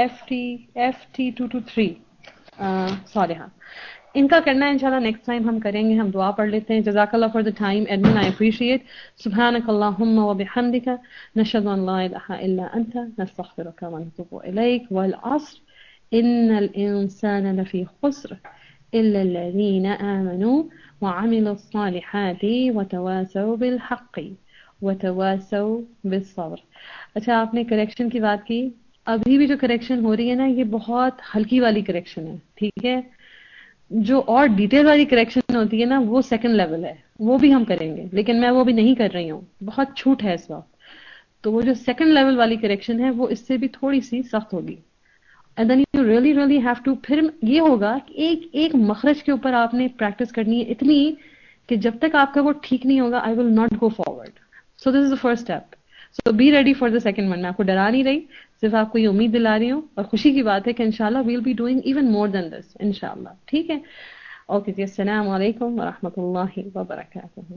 FT223 صالحہ. ان کا کرنا ہے انشاءاللہ نیکسٹ ٹائم ہم کریں گے. ہم دعا پڑھ لیتے ہیں. جزاک اللہ for the time admin, I appreciate. سبحانک اللہم و بحمدک، نشہد ان لا الہ الا انت، نستغفرک و نتوب الیک. والعصر ان الانسان لفی خسر الا الذین آمنوا وعملوا الصالحات وتواصوا بالحق وتواصوا بالصبر. اچھا آپ نے کریکشن کی بات کی. ابھی بھی جو کریکشن ہو رہی ہے نا، یہ بہت ہلکی والی کریکشن ہے، ٹھیک ہے. جو اور ڈیٹیل والی کریکشن ہوتی ہے نا، وہ سیکنڈ لیول ہے، وہ بھی ہم کریں گے، لیکن میں وہ بھی نہیں کر رہی ہوں، بہت چھوٹ ہے اس وقت. تو وہ جو سیکنڈ لیول والی کریکشن ہے وہ اس سے بھی تھوڑی سی سخت ہوگی. And then you really have to، پھر یہ ہوگا کہ ایک مخرج کے اوپر آپ نے پریکٹس کرنی ہے اتنی کہ جب تک آپ کا وہ ٹھیک نہیں ہوگا I will not go forward. So this is the first step. So be ready for the second one. میں آپ کو ڈرا نہیں رہی، صرف آپ کو یہ امید دلا رہی ہوں، اور خوشی کی بات ہے کہ انشاءاللہ we'll be doing even more than this انشاءاللہ. ٹھیک ہے، اوکے جی. السلام علیکم ورحمۃ اللہ وبرکاتہ.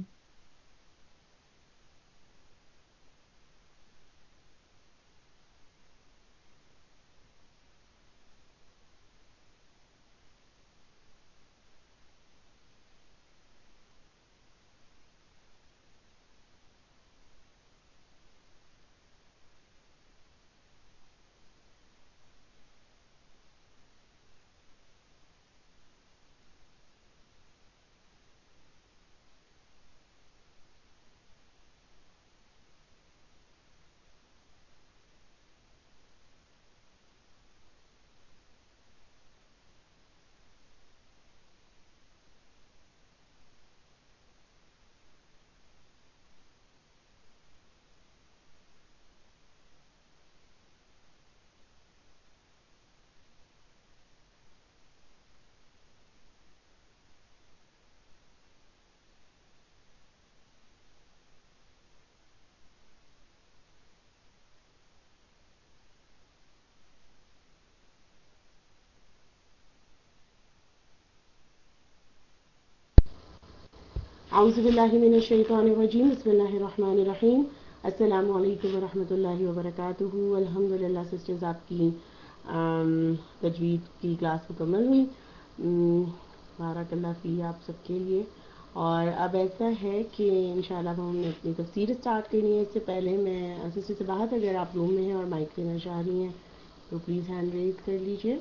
اعوذ باللہ من الشیطان الرجیم. بسم اللہ الرحمن الرحیم. السلام علیکم ورحمۃ اللہ وبرکاتہ. الحمدللہ سسٹرز آپ کی تجوید کی کلاس مکمل ہوئی. بارک اللہ فی آپ سب کے لیے. اور اب ایسا ہے کہ انشاءاللہ ہم نے اپنی تفسیر اسٹارٹ کرنی ہے. اس سے پہلے میں سسٹر سے بات، اگر آپ روم میں ہیں اور مائک لینا چاہ رہی ہیں تو پلیز ہینڈ ریز کر لیجیے.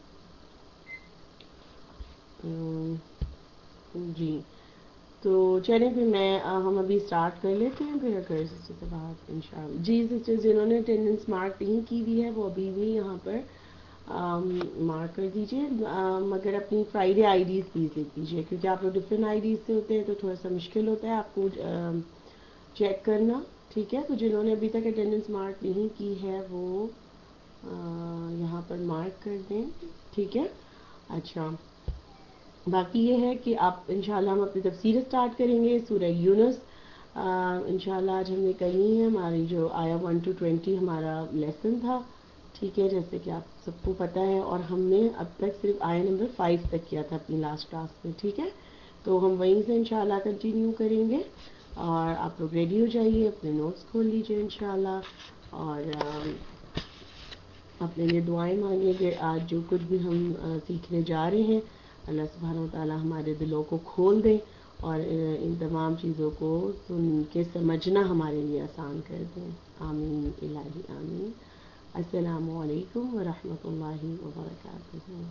جی تو چلیں پھر ہم ابھی اسٹارٹ کر لیتے ہیں، پھر اگر سسٹر سے بات انشاءاللہ. جی سسٹر جنہوں نے اٹینڈنس مارک نہیں کی ہوئی ہے وہ ابھی بھی یہاں پر مارک کر دیجیے. مگر اپنی فرائیڈے آئی ڈیز پلیز لکھ دیجیے، کیونکہ آپ لوگ ڈفرینٹ آئی ڈیز سے ہوتے ہیں تو تھوڑا سا مشکل ہوتا ہے آپ کو چیک کرنا. ठीक है, तो जिन्होंने अभी तक अटेंडेंस मार्क नहीं की है वो यहाँ पर मार्क कर दें, ठीक है। अच्छा, बाकी ये है कि आप इंशाल्लाह हम अपनी तफसीर स्टार्ट करेंगे सूरह यूनुस। इंशाल्लाह आज हमने करनी है हमारी जो आया 1 to 20 हमारा लेसन था, ठीक है, जैसे कि आप सबको पता है, और हमने अब तक सिर्फ आया नंबर 5 तक किया था अपनी लास्ट क्लास में, ठीक है। तो हम वहीं से इंशाल्लाह कंटिन्यू करेंगे और आप लोग रेडी हो जाइए, अपने नोट्स खोल लीजिए इंशाल्लाह, और अपने लिए दुआएं मांगिए। आज जो कुछ भी हम सीखने जा रहे हैं अल्लाह सुब्हानहू व तआला हमारे दिलों को खोल दे और इन तमाम चीज़ों को सुन के समझना हमारे लिए आसान कर दें। आमीन इलाही आमीन। अस्सलामु अलैकुम व रहमतुल्लाहि व बरकातुहू।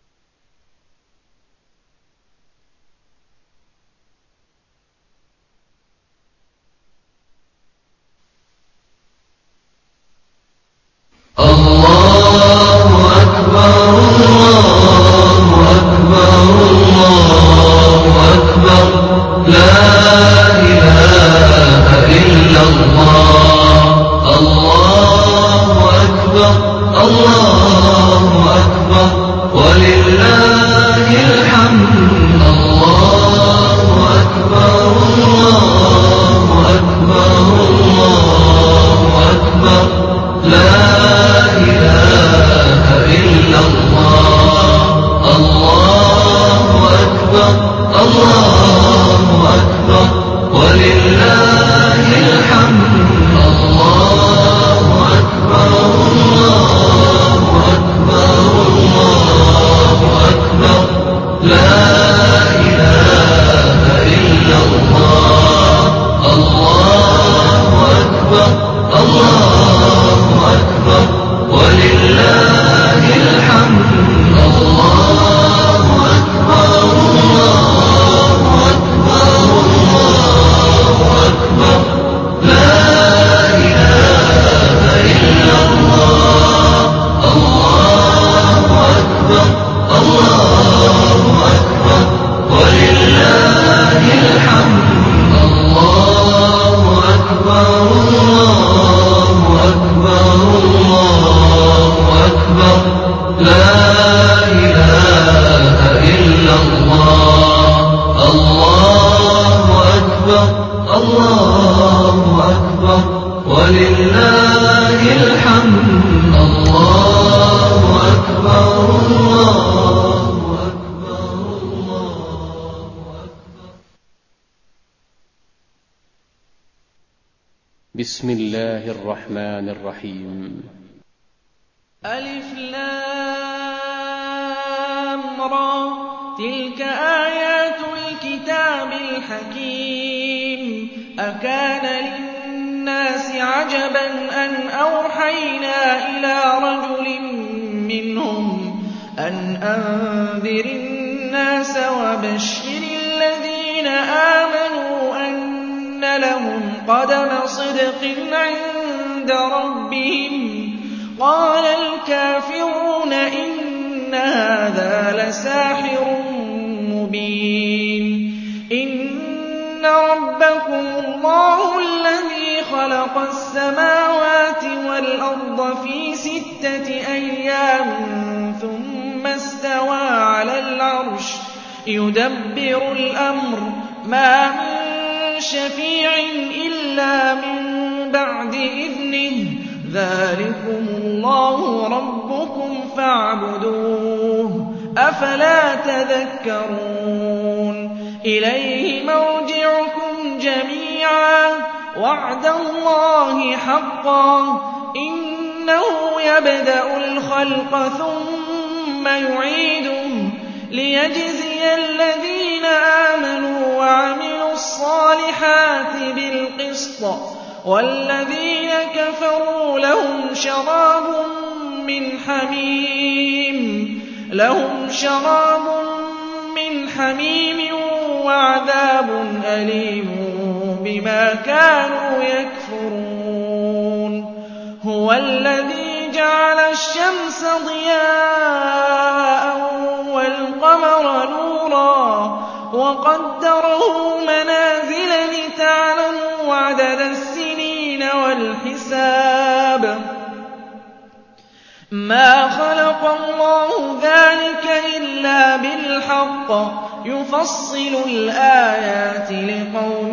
بسم الله الرحمن الرحيم. ألف لام را تلك آيات الكتاب الحكيم أكان للناس عجبا أن أوحينا إلى رجل منهم أن أنذر الناس وبشر الذين آمنوا أن لهم قدم صدق عند ربهم قال الكافرون إن هذا لساحر مبين إن ربكم الله الذي خلق السماوات والأرض في 6 أيام ثم استوى على العرش يدبر الأمر ما من شفيع إلا من بعد إذنه ذلكم الله ربكم فاعبدوه أفلا تذكرون إليه مرجعكم جميعا وعد الله حقا إنه يبدأ الخلق ثم يعيده ليجزي الذين آمنوا وعملوا الصالحات بالقسط والذين كفروا لهم شراب من حميم وعذاب أليم بما كانوا يكفرون هو الذي جعل الشمس ضياء والقمر نورا وقدره منازل لتعلموا عدد السنين الحساب ما خلق الله ذلك إلا بالحق يفصل الآيات لقوم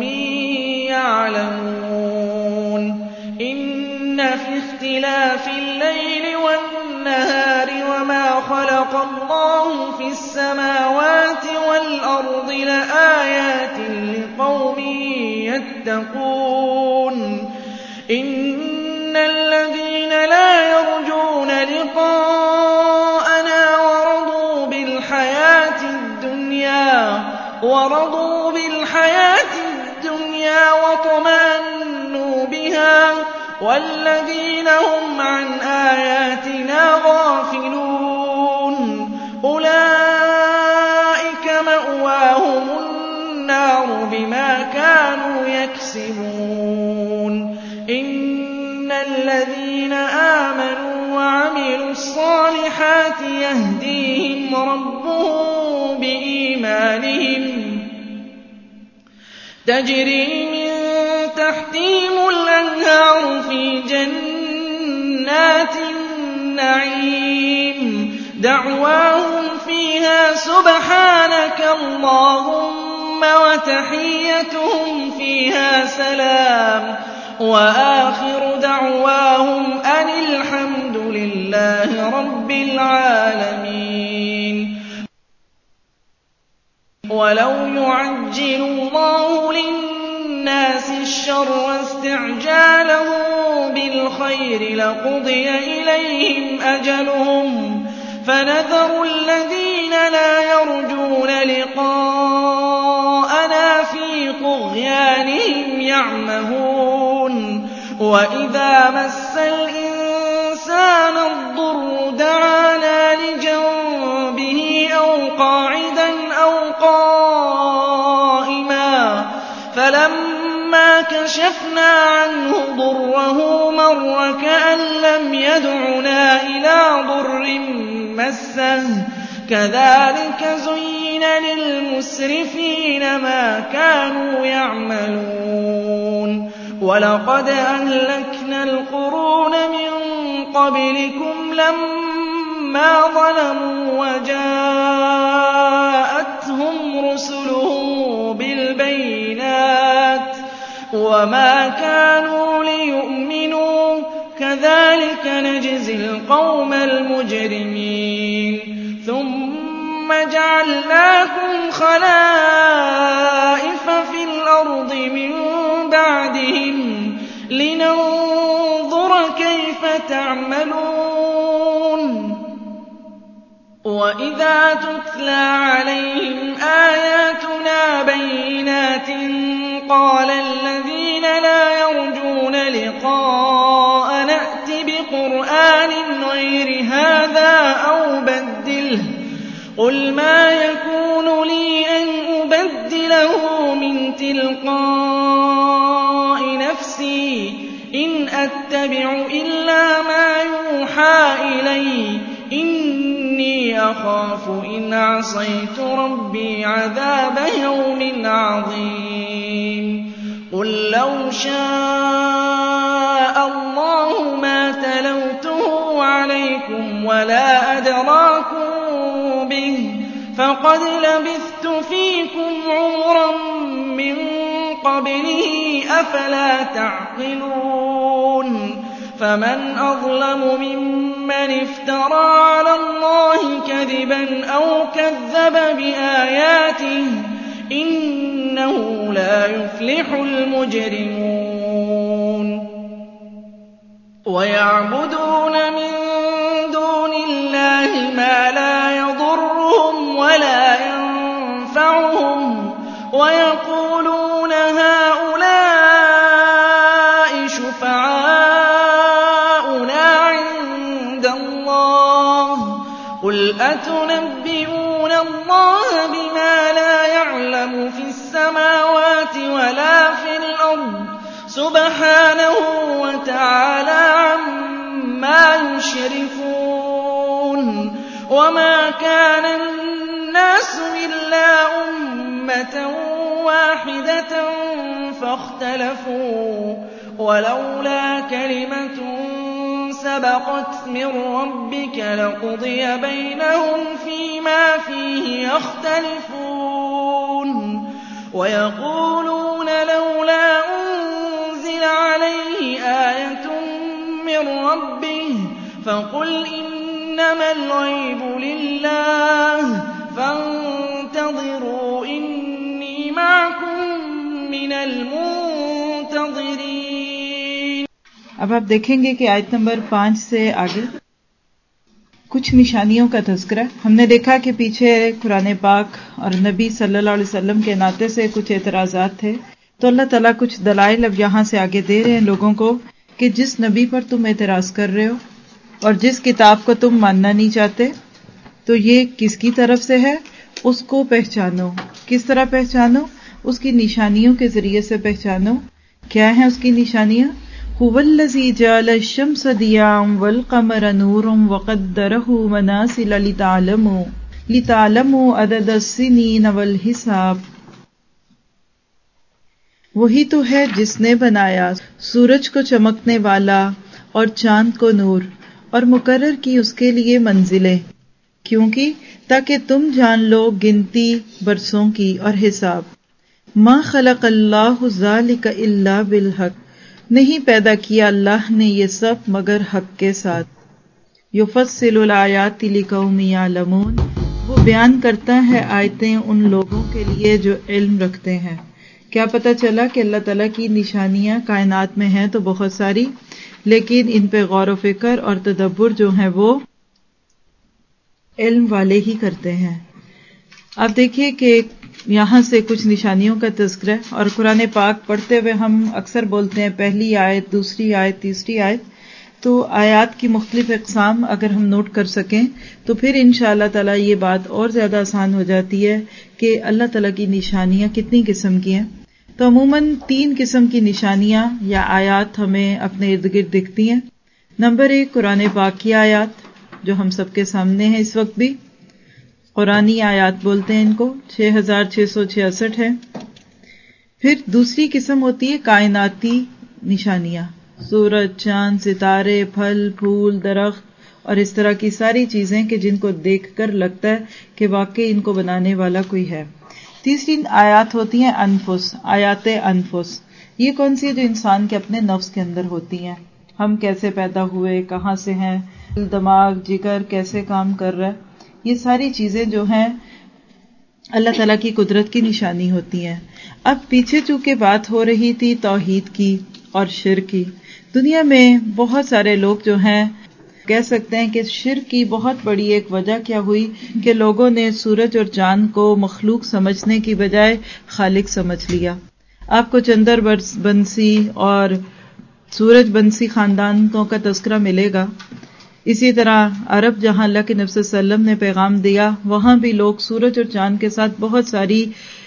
يعلمون إن في اختلاف الليل والنهار وما خلق الله في السماوات والأرض لآيات لقوم يتقون إن الذين لا يرجون لقاءنا ورضوا بالحياة الدنيا وطمأنوا بها والذين هم عن آياتنا غافلون أولئك مأواهم النار بما كانوا يكسبون إن الذين آمنوا وعملوا الصالحات يهديهم ربهم بإيمانهم تجري من تحتهم الأنهار في جنات النعيم دعواهم فيها سبحانك اللهم وتحيتهم فيها سلام وآخر دعواهم أن الحمد لله رب العالمين ولو يعجل الله للناس الشر استعجاله بالخير لقضي إليهم أجلهم فنذر الذين لا يرجون لقاءنا في طغيانهم يعمهون وإذا مس الإنسان الضر دعانا لجنبه أو قاعدا أو قائما فلما كشفنا عنه ضره مر كأن لم يدعنا إلى ضر مسه كذلك زين للمسرفين ما كانوا يعملون ولقد أهلكنا القرون من قبلكم لما ظلموا وجاءتهم رسلهم بالبينات وما كانوا ليؤمنوا كذلك نجزي القوم المجرمين ثم جعلناكم خلائف في الأرض من بعدهم لننظر كيف تعملون وإذا تتلى عليهم آياتنا بينات قال الذين لا يرجون لقاء نأت بقرآن غير هذا أو بدله قل ما يكون لي أن أبدله من تلقاء نفسي إن أتبع إلا ما يوحى إلي إني أخاف إن عصيت ربي عذاب يوم عظيم قل لو شاء الله ما تلوته عليكم ولا أدراكم به فقد لبثت فيكم عمرا من قبله أفلا تعقلون فمن أظلم ممن افترى على الله كذبا أو كذب بآياته إنه لا يفلح المجرمون ويعبدون من دون الله ما لا يضرهم ولا ينفعهم ويقولون هؤلاء شفعاؤنا عند الله قل أتنبئون الله بما لا يعلم في السماوات ولا في الأرض سبحانه وتعالى عما يشركون وما كان الناس إلا أمة واحدة فاختلفوا ولولا كلمة سبقت من ربك لقضي بينهم فيما فيه يختلفون ويقولون لولا أنزل عليه آية من ربه فقل إنما الغيب لله فانتظروا إني معكم من المنتظرين. اب آپ دیکھیں گے کہ آیت نمبر 5 سے آگے کچھ نشانیوں کا تذکرہ. ہم نے دیکھا کہ پیچھے قرآن پاک اور نبی صلی اللہ علیہ وسلم کے ناطے سے کچھ اعتراضات تھے، تو اللہ تعالیٰ کچھ دلائل اب یہاں سے آگے دے رہے ہیں لوگوں کو کہ جس نبی پر تم اعتراض کر رہے ہو اور جس کتاب کو تم ماننا نہیں چاہتے تو یہ کس کی طرف سے ہے، اس کو پہچانو. کس طرح پہچانو؟ اس کی نشانیوں کے ذریعے سے پہچانو. کیا ہیں اس کی نشانیاں؟ هو الذی جعل الشمس ضیاء والقمر نورا وقدرہ منازل لتعلموا عدد السنین والحساب. وہی تو ہے جس نے بنایا سورج کو چمکنے والا اور چاند کو نور اور مقرر کی اس کے لیے منزلیں، کیونکہ تاکہ تم جان لو گنتی برسوں کی اور حساب. ما خلق اللہ ذالک الا بالحق، نہیں پیدا کیا اللہ نے یہ سب مگر حق کے ساتھ. یفصل الآیات لقوم یعلمون، وہ بیان کرتا ہے آیتیں ان لوگوں کے لیے جو علم رکھتے ہیں. کیا پتہ چلا کہ اللہ تعالیٰ کی نشانیاں کائنات میں ہیں تو بہت ساری، لیکن ان پہ غور و فکر اور تدبر جو ہیں وہ علم والے ہی کرتے ہیں. اب دیکھیے کہ یہاں سے کچھ نشانیوں کا تذکرہ، اور قرآن پاک پڑھتے ہوئے ہم اکثر بولتے ہیں پہلی آیت، دوسری آیت، تیسری آیت، تو آیات کی مختلف اقسام اگر ہم نوٹ کر سکیں تو پھر انشاءاللہ تعالیٰ یہ بات اور زیادہ آسان ہو جاتی ہے کہ اللہ تعالیٰ کی نشانیاں کتنی قسم کی ہیں. تو عموماً 3 قسم کی نشانیاں یا آیات ہمیں اپنے ارد گرد دکھتی ہیں. نمبر 1 قرآن پاک کی آیات جو ہم سب کے سامنے ہیں اس وقت بھی، قرآنی آیات بولتے ہیں ان کو، 6666 ہیں. پھر دوسری قسم ہوتی ہے کائناتی نشانیاں، سورج، چاند، ستارے، پھل پھول، درخت اور اس طرح کی ساری چیزیں کہ جن کو دیکھ کر لگتا ہے کہ واقعی ان کو بنانے والا کوئی ہے. تیسری آیات ہوتی ہیں انفس، آیات انفس. یہ کون سی ہے؟ جو انسان کے اپنے نفس کے اندر ہوتی ہیں. ہم کیسے پیدا ہوئے، کہاں سے ہیں، دماغ، جگر کیسے کام کر رہا ہے، یہ ساری چیزیں جو ہیں اللہ تعالیٰ کی قدرت کی نشانی ہوتی ہیں. اب پیچھے چونکہ بات ہو رہی تھی توحید کی اور شرک کی، دنیا میں بہت سارے لوگ جو ہیں کہہ سکتے ہیں کہ شرک کی بہت بڑی ایک وجہ کیا ہوئی کہ لوگوں نے سورج اور چاند کو مخلوق سمجھنے کی بجائے خالق سمجھ لیا. آپ کو چندر بنسی اور سورج بنسی خاندانوں کا تذکرہ ملے گا. اسی طرح عرب جہاں اللہ کے نبی صلی اللہ علیہ وسلم نے پیغام دیا وہاں بھی لوگ سورج اور چاند کے ساتھ بہت ساری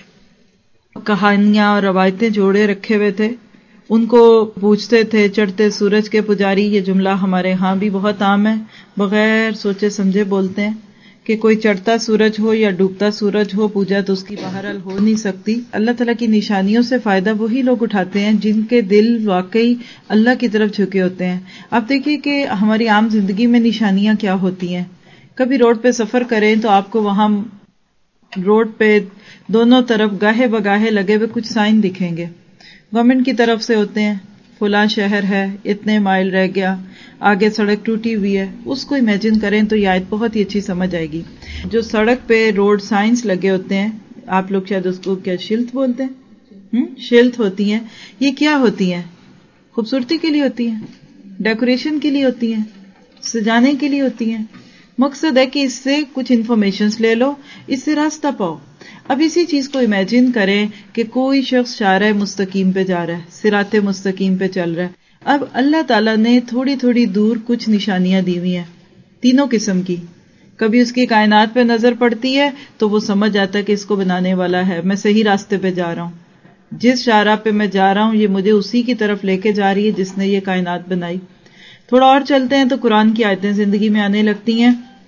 کہانیاں اور روایتیں جوڑے رکھے ہوئے تھے. ان کو پوچھتے تھے چڑھتے سورج کے پجاری. یہ جملہ ہمارے ہاں بھی بہت عام ہے، بغیر سوچے سمجھے بولتے ہیں کہ کوئی چڑھتا سورج ہو یا ڈوبتا سورج ہو، پوجا تو اس کی بہرحال ہو نہیں سکتی. اللہ تعالیٰ کی نشانیوں سے فائدہ وہی لوگ اٹھاتے ہیں جن کے دل واقعی اللہ کی طرف جھکے ہوتے ہیں. آپ دیکھیے کہ ہماری عام زندگی میں نشانیاں کیا ہوتی ہیں. کبھی روڈ پہ سفر کریں تو آپ کو وہاں روڈ پہ دونوں طرف گاہے بگاہے لگے ہوئے کچھ سائن دکھیں گے، گورنمنٹ کی طرف سے ہوتے ہیں، فلاں شہر ہے، اتنے مائل رہ گیا، آگے سڑک ٹوٹی ہوئی ہے. اس کو امیجن کریں تو یہ آیت بہت ہی اچھی سمجھ آئے گی. جو سڑک پہ روڈ سائنس لگے ہوتے ہیں، آپ لوگ شاید اس کو کیا شلت بولتے ہیں، شلت ہوتی ہیں. یہ کیا ہوتی ہیں؟ خوبصورتی کے لیے ہوتی ہیں، ڈیکوریشن کے لیے ہوتی ہیں، سجانے کے لیے ہوتی ہیں. مقصد ہے کہ اس سے کچھ انفارمیشنز لے لو، اس سے راستہ پاؤ. اب اسی چیز کو امیجن کریں کہ کوئی شخص شارع مستقیم پہ جا رہا ہے، صراط مستقیم پہ چل رہا ہے. اب اللہ تعالیٰ نے تھوڑی تھوڑی دور کچھ نشانیاں دی ہوئی ہیں 3 قسم کی. کبھی اس کی کائنات پہ نظر پڑتی ہے تو وہ سمجھ جاتا ہے کہ اس کو بنانے والا ہے، میں صحیح راستے پہ جا رہا ہوں، جس شارع پہ میں جا رہا ہوں یہ مجھے اسی کی طرف لے کے جا رہی ہے جس نے یہ کائنات بنائی. تھوڑا اور چلتے ہیں تو قرآن کی آیتیں زندگی میں آنے لگتی ہیں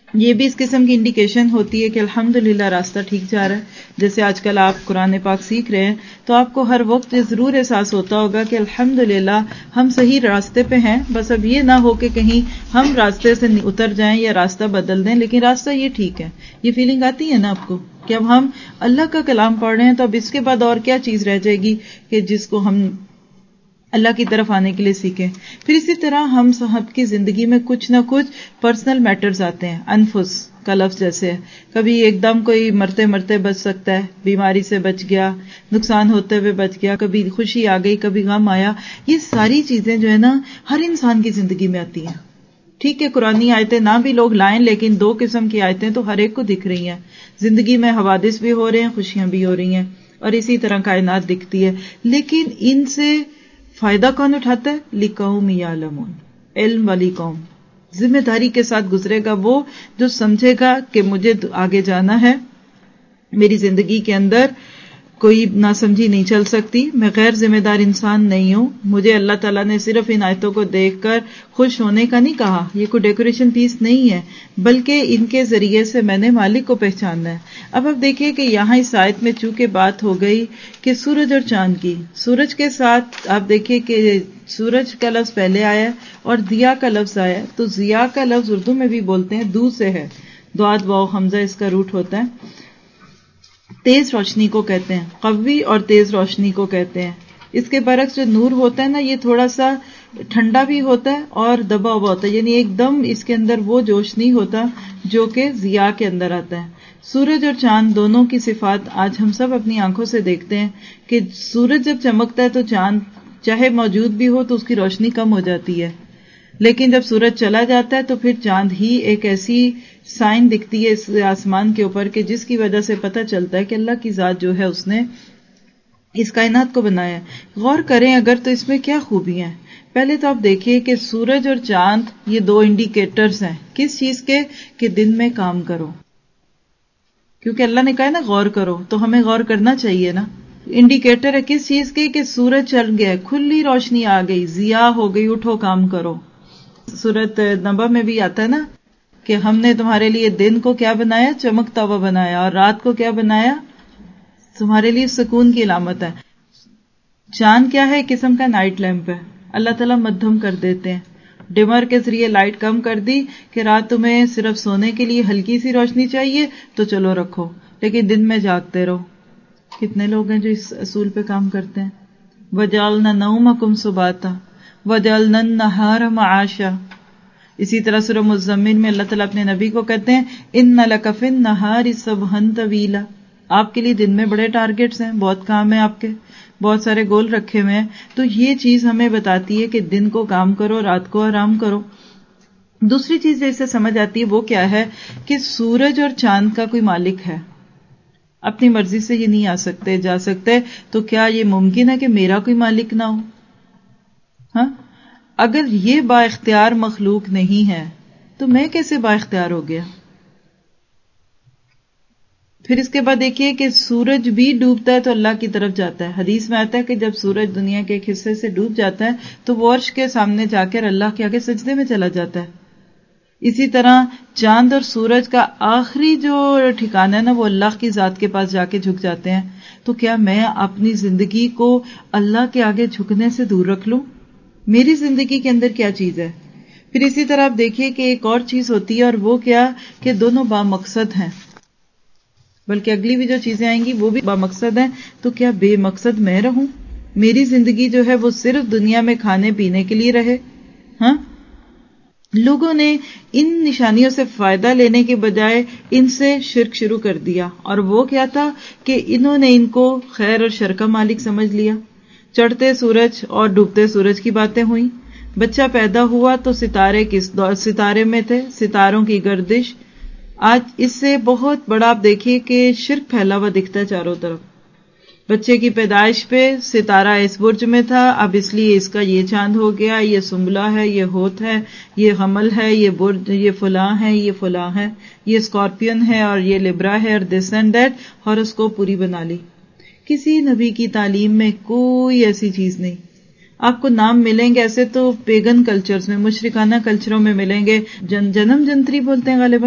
یہ بھی اس قسم کی انڈیکیشن ہوتی ہے کہ الحمدللہ راستہ ٹھیک جا رہا ہے. جیسے آج کل آپ قرآن پاک سیکھ رہے ہیں تو آپ کو ہر وقت یہ ضرور احساس ہوتا ہوگا کہ الحمدللہ ہم صحیح راستے پہ ہیں. بس اب یہ نہ ہو کہ کہیں ہم راستے سے اتر جائیں یا راستہ بدل دیں، لیکن راستہ یہ ٹھیک ہے. یہ فیلنگ آتی ہے نا آپ کو کہ اب ہم اللہ کا کلام پڑھ رہے ہیں تو اب اس کے بعد اور کیا چیز رہ جائے گی کہ جس کو ہم اللہ کی طرف آنے کے لیے سیکھیں. پھر اسی طرح ہم صاحب کی زندگی میں کچھ نہ کچھ پرسنل میٹرز آتے ہیں. انفس کا لفظ جیسے کبھی ایک دم کوئی مرتے مرتے بچ سکتا ہے، بیماری سے بچ گیا، نقصان ہوتے ہوئے بچ گیا، کبھی خوشی آ گئی، کبھی غم آیا. یہ ساری چیزیں جو ہے نا ہر انسان کی زندگی میں آتی ہیں. ٹھیک ہے قرآنی آیتیں نہ بھی لوگ لائیں، لیکن دو قسم کی آیتیں تو ہر ایک کو دکھ رہی ہیں. زندگی میں حوادث بھی ہو رہے ہیں، خوشیاں بھی ہو رہی ہیں، اور اسی طرح کائنات دکھتی ہے. لیکن ان سے فائدہ کون اٹھاتا ہے؟ لِقَوْمٍ يَعْلَمُونَ، علم والی قوم. ذمہ داری کے ساتھ گزرے گا وہ جو سمجھے گا کہ مجھے آگے جانا ہے، میری زندگی کے اندر کوئی ناسمجھی نہیں چل سکتی، میں غیر ذمہ دار انسان نہیں ہوں. مجھے اللہ تعالیٰ نے صرف ان آیتوں کو دیکھ کر خوش ہونے کا نہیں کہا، یہ کوئی ڈیکوریشن پیس نہیں ہے، بلکہ ان کے ذریعے سے میں نے مالک کو پہچاننا ہے. اب آپ دیکھیے کہ یہاں اس آیت میں چونکہ بات ہو گئی کہ سورج اور چاند کی، سورج کے ساتھ آپ دیکھیے کہ سورج کا لفظ پہلے آیا اور ضیا کا لفظ آیا. تو ضیا کا لفظ اردو میں بھی بولتے ہیں، دو سے ہے، ضاد واو حمزہ اس کا روٹ ہوتا ہے. تیز روشنی کو کہتے ہیں، قوی اور تیز روشنی کو کہتے ہیں. اس کے برعکس جو نور ہوتا ہے نا، یہ تھوڑا سا ٹھنڈا بھی ہوتا ہے اور دبا ہوا ہوتا ہے، یعنی ایک دم اس کے اندر وہ جوش نہیں ہوتا جو کہ ضیا کے اندر آتا ہے. سورج اور چاند دونوں کی صفات آج ہم سب اپنی آنکھوں سے دیکھتے ہیں کہ سورج جب چمکتا ہے تو چاند چاہے موجود بھی ہو تو اس کی روشنی کم ہو جاتی ہے، لیکن جب سورج چلا جاتا ہے تو پھر چاند ہی ایک ایسی سائن دکھتی ہے اس آسمان کے اوپر کہ جس کی وجہ سے پتہ چلتا ہے کہ اللہ کی ذات جو ہے اس نے اس کائنات کو بنایا. غور کریں اگر تو اس میں کیا خوبیاں ہیں. پہلے تو آپ دیکھیے کہ سورج اور چاند یہ دو انڈیکیٹرز ہیں کس چیز کے؟ کہ دن میں کام کرو، کیونکہ اللہ نے کہا نا غور کرو، تو ہمیں غور کرنا چاہیے نا. انڈیکیٹر ہے کس چیز کے؟ کہ سورج چل گیا، کھلی روشنی آ گئی، ضیا ہو گئی، اٹھو کام کرو. سورۃ نبا میں بھی آتا ہے نا کہ ہم نے تمہارے لیے دن کو کیا بنایا؟ چمکتا ہوا بنایا، اور رات کو کیا بنایا؟ تمہارے لیے سکون کی علامت ہے. چاند کیا ہے؟ قسم کا نائٹ لیمپ ہے. اللہ تعالیٰ مدھم کر دیتے ہیں، ڈمر کے ذریعے لائٹ کم کر دی کہ رات تمہیں صرف سونے کے لیے ہلکی سی روشنی چاہیے تو چلو رکھو، لیکن دن میں جاگتے رہو. کتنے لوگ ہیں جو اس اصول پہ کام کرتے ہیں؟ وَجَعَلْنَا نَوْمَكُمْ سُبَاتًا وَجَعَلْنَا النَّهَارَ مَعَاشًا. اسی طرح سورہ مزمل میں اللہ تعالیٰ اپنے نبی کو کہتے ہیں إِنَّ لَكَ فِي النَّهَارِ سَبْحًا طَوِيلًا. آپ کے لیے دن میں بڑے ٹارگٹس ہیں، بہت کام ہے، آپ کے بہت سارے گول رکھے ہوئے ہیں. تو یہ چیز ہمیں بتاتی ہے کہ دن کو کام کرو، رات کو آرام کرو. دوسری چیز جیسے سمجھ آتی ہے وہ کیا ہے کہ سورج اور چاند کا کوئی مالک ہے، اپنی مرضی سے یہ نہیں آ سکتے جا سکتے. تو کیا یہ ممکن ہے کہ میرا کوئی مالک نہ ہو؟ ہاں، اگر یہ با اختیار مخلوق نہیں ہے تو میں کیسے با اختیار ہو گیا؟ پھر اس کے بعد دیکھیے کہ سورج بھی ڈوبتا ہے تو اللہ کی طرف جاتا ہے. حدیث میں آتا ہے کہ جب سورج دنیا کے ایک حصے سے ڈوب جاتا ہے تو وہ عرش کے سامنے جا کر اللہ کے آگے سجدے میں چلا جاتا ہے. اسی طرح چاند اور سورج کا آخری جو ٹھکانہ ہے نا وہ اللہ کی ذات کے پاس جا کے جھک جاتے ہیں. تو کیا میں اپنی زندگی کو اللہ کے آگے جھکنے سے دور رکھ لوں؟ میری زندگی کے اندر کیا چیز ہے؟ پھر اسی طرح آپ دیکھیے کہ ایک اور چیز ہوتی ہے، اور وہ کیا کہ دونوں با مقصد ہیں، بلکہ اگلی بھی جو چیزیں آئیں گی وہ بھی با مقصد ہیں. تو کیا بے مقصد میں رہوں؟ میری زندگی جو ہے وہ صرف دنیا میں کھانے پینے کے لیے رہے؟ ہاں، لوگوں نے ان نشانیوں سے فائدہ لینے کے بجائے ان سے شرک شروع کر دیا، اور وہ کیا تھا کہ انہوں نے ان کو خیر اور شر کا مالک سمجھ لیا. چڑھتے سورج اور ڈوبتے سورج کی باتیں ہوئیں. بچہ پیدا ہوا تو ستارے کس ستارے میں تھے، ستاروں کی گردش. آج اس سے بہت بڑا آپ دیکھیے کہ شرک پھیلا ہوا دکھتا ہے چاروں طرف. بچے کی پیدائش پہ ستارہ اس برج میں تھا، اب اس لیے اس کا یہ چاند ہو گیا، یہ سنبلہ ہے، یہ ہوت ہے، یہ حمل ہے، یہ برج، یہ فلاں ہے، یہ فلاں ہے، یہ اسکارپین ہے اور یہ لبرا ہے، اور دس اینڈ دیٹ، ہاروسکوپ پوری بنا لی. کسی نبی کی تعلیم میں کوئی ایسی چیز نہیں. آپ کو نام ملیں گے ایسے تو پیگن کلچرز میں، مشرکانہ کلچروں میں ملیں گے. جنم جنتری بولتے ہیں غالباً،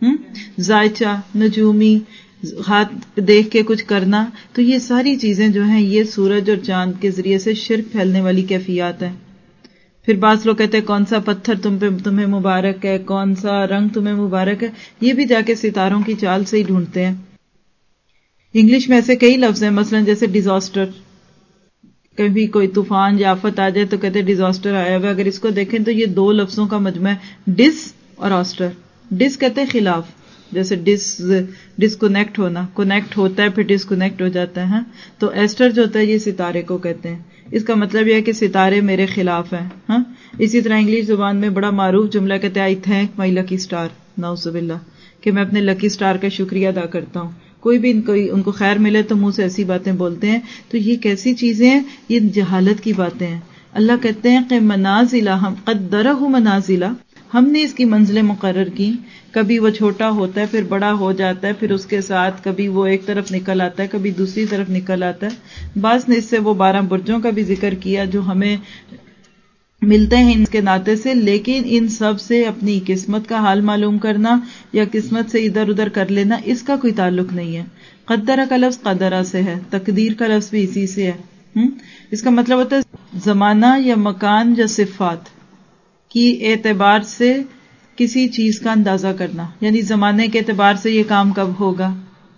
ذائچہ، نجومی، ہاتھ دیکھ کے کچھ کرنا، تو یہ ساری چیزیں جو ہیں یہ سورج اور چاند کے ذریعے سے شرک پھیلنے والی کیفیات ہیں. پھر بعض لوگ کہتے ہیں کون سا پتھر تمہیں مبارک ہے، کون سا رنگ تمہیں مبارک ہے، یہ بھی جا کے ستاروں کی چال سے ہی ڈھونڈتے ہیں. انگلش میں ایسے کئی لفظ ہیں، مثلا جیسے ڈیزاسٹر، کبھی کوئی طوفان یا آفت آ جائے تو کہتے ہیں ڈیزاسٹر آیا ہوا. اگر اس کو دیکھیں تو یہ دو لفظوں کا مجمع ہے، ڈس اور آسٹر. ڈس کہتے ہیں خلاف، جیسے ڈسکنیکٹ ہونا، کنیکٹ ہوتا ہے پھر ڈسکنیکٹ ہو جاتا ہے. تو ایسٹر جو ہوتا ہے یہ ستارے کو کہتے ہیں. اس کا مطلب یہ ہے کہ ستارے میرے خلاف ہیں. اسی طرح انگلش زبان میں بڑا معروف جملہ کہتے ہیں آئی تھینک مائی لکی اسٹار، نعوذ باللہ، کہ میں اپنے لکی اسٹار کا شکریہ ادا کرتا ہوں. کوئی بھی ان کو خیر ملے تو منہ سے ایسی باتیں بولتے ہیں. تو یہ کیسی چیزیں ہیں؟ یہ جہالت کی باتیں ہیں. اللہ کہتے ہیں کہ منازلہ قدرہ منازلہ، ہم نے اس کی منزلیں مقرر کی. کبھی وہ چھوٹا ہوتا ہے پھر بڑا ہو جاتا ہے، پھر اس کے ساتھ کبھی وہ ایک طرف نکل آتا ہے کبھی دوسری طرف نکل آتا ہے. بعض نے اس سے وہ 12 برجوں کا بھی ذکر کیا جو ہمیں ملتے ہیں ان کے ناطے سے، لیکن ان سب سے اپنی قسمت کا حال معلوم کرنا یا قسمت سے ادھر ادھر کر لینا اس کا کوئی تعلق نہیں ہے. قدرہ کا لفظ قدرہ سے ہے، تقدیر کا لفظ بھی اسی سے ہے. اس کا مطلب ہوتا ہے زمانہ یا مکان یا صفات کی اعتبار سے کسی چیز کا اندازہ کرنا، یعنی زمانے کے اعتبار سے یہ کام کب ہوگا،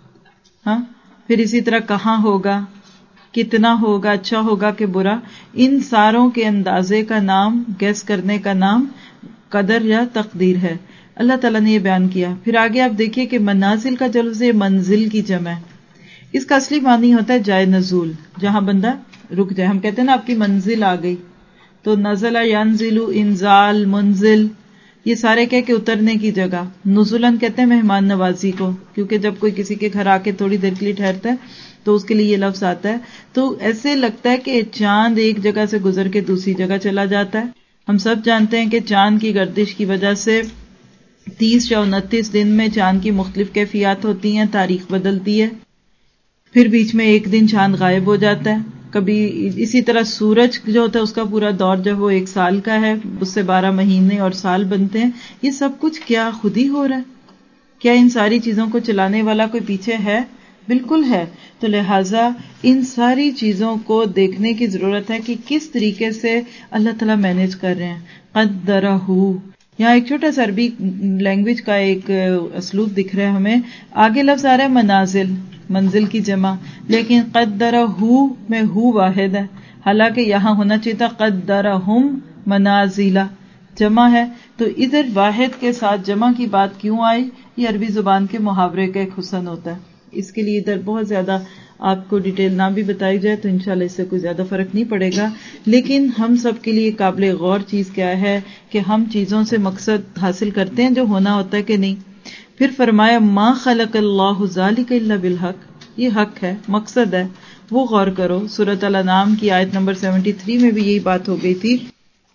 پھر اسی طرح کہاں ہوگا، کتنا ہوگا، اچھا ہوگا کہ برا. ان ساروں کے اندازے کا نام، گیس کرنے کا نام قدر یا تقدیر ہے. اللہ تعالیٰ نے یہ بیان کیا. پھر آگے آپ دیکھیے کہ منازل کا جو لفظ ہے منزل کی جمع ہے. اس کا اصلی معنی ہوتا ہے جائے نزول، جہاں بندہ رک جائے. ہم کہتے ہیں نا آپ کی منزل آ گئی، تو نزل ینزل، انزال، منزل، یہ سارے کہ اترنے کی جگہ. نزولن کہتے ہیں مہمان نوازی کو، کیونکہ جب کوئی کسی کے گھر آ کے تھوڑی دیر کے لیے ٹھہرتا ہے تو اس کے لیے یہ لفظ آتا ہے. تو ایسے لگتا ہے کہ چاند ایک جگہ سے گزر کے دوسری جگہ چلا جاتا ہے. ہم سب جانتے ہیں کہ چاند کی گردش کی وجہ سے 30 یا 29 دن میں چاند کی مختلف کیفیات ہوتی ہیں، تاریخ بدلتی ہے. پھر بیچ میں ایک دن چاند غائب ہو جاتا ہے. کبھی اسی طرح سورج جو ہوتا ہے اس کا پورا دور جب وہ 1 سال کا ہے، اس سے 12 مہینے اور سال بنتے ہیں. یہ سب کچھ کیا خود ہی ہو رہا ہے؟ کیا ان ساری چیزوں کو چلانے والا کوئی پیچھے ہے؟ بالکل ہے. تو لہٰذا ان ساری چیزوں کو دیکھنے کی ضرورت ہے کہ کس طریقے سے اللہ تعالیٰ مینیج کر رہے ہیں. قدرہ، یہاں ایک چھوٹا سا عربی لینگویج کا ایک اسلوب دکھ رہا ہے ہمیں. آگے لفظ آ رہا ہے منازل، منزل کی جمع، لیکن قدرہ میں ہو واحد ہے، حالانکہ یہاں ہونا چاہیے تھا قدرہم منازلہ، جمع ہے. تو ادھر واحد کے ساتھ جمع کی بات کیوں آئی؟ یہ عربی زبان کے محاورے کا ایک حسن ہوتا ہے. اس کے لیے ادھر بہت زیادہ آپ کو ڈیٹیل نہ بھی بتائی جائے تو انشاءاللہ اس سے کوئی زیادہ فرق نہیں پڑے گا. لیکن ہم سب کے لیے قابل غور چیز کیا ہے کہ ہم چیزوں سے مقصد حاصل کرتے ہیں جو ہونا ہوتا ہے کہ نہیں. پھر فرمایا ما خلق اللہ ذالک الا بالحق، یہ حق ہے، مقصد ہے، وہ غور کرو. سورۃ الانعام کی آیت نمبر 73 میں بھی یہی بات ہو گئی تھی.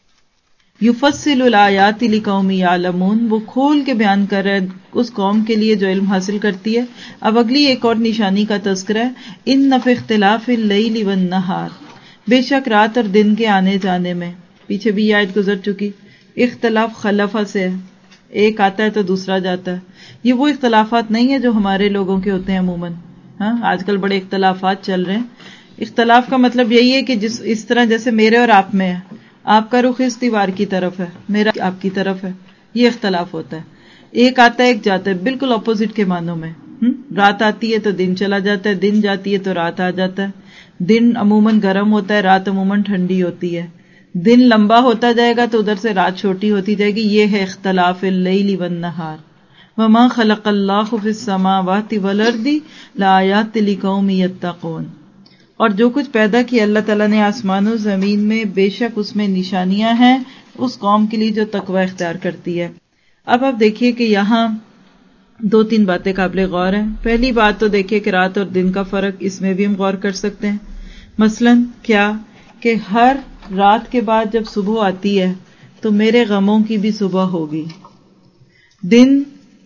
یفصل الآیات لقوم یعلمون، وہ کھول کے بیان کر رہے اس قوم کے لیے جو علم حاصل کرتی ہے. اب اگلی ایک اور نشانی کا تذکرہ ہے. ان فی اختلاف اللیل والنہار، بے شک رات اور دن کے آنے جانے میں. پیچھے بھی یہ آیت گزر چکی. اختلاف خلفہ سے ہے، ایک آتا ہے تو دوسرا جاتا ہے. یہ وہ اختلافات نہیں ہے جو ہمارے لوگوں کے ہوتے ہیں عموماً. آج کل بڑے اختلافات چل رہے ہیں. اختلاف کا مطلب یہی ہے کہ اس طرح جیسے میرے اور آپ میں ہے، آپ کا رخ اس دیوار کی طرف ہے، میرا آپ کی طرف ہے، یہ اختلاف ہوتا ہے. ایک آتا ہے ایک جاتا ہے، بالکل اپوزٹ کے معنوں میں. رات آتی ہے تو دن چلا جاتا ہے، دن جاتی ہے تو رات آ جاتا ہے. دن عموماً گرم ہوتا ہے، رات عموماً ٹھنڈی ہوتی ہے. دن لمبا ہوتا جائے گا تو ادھر سے رات چھوٹی ہوتی جائے گی. یہ ہے اختلاف اللیل والنہار. وما خلق اللہ فی السماوات والارض لآیات لقوم یتقون، اور جو کچھ پیدا کیا اللہ تعالیٰ نے آسمان و زمین میں، بے شک اس میں نشانیاں ہیں اس قوم کے لیے جو تقوی اختیار کرتی ہے. اب آپ دیکھیے کہ یہاں 2-3 باتیں قابل غور ہیں. پہلی بات تو دیکھیے کہ رات اور دن کا فرق، اس میں بھی ہم غور کر سکتے ہیں. مثلاً کیا کہ ہر رات کے بعد جب صبح آتی ہے تو میرے غموں کی بھی صبح ہوگی. دن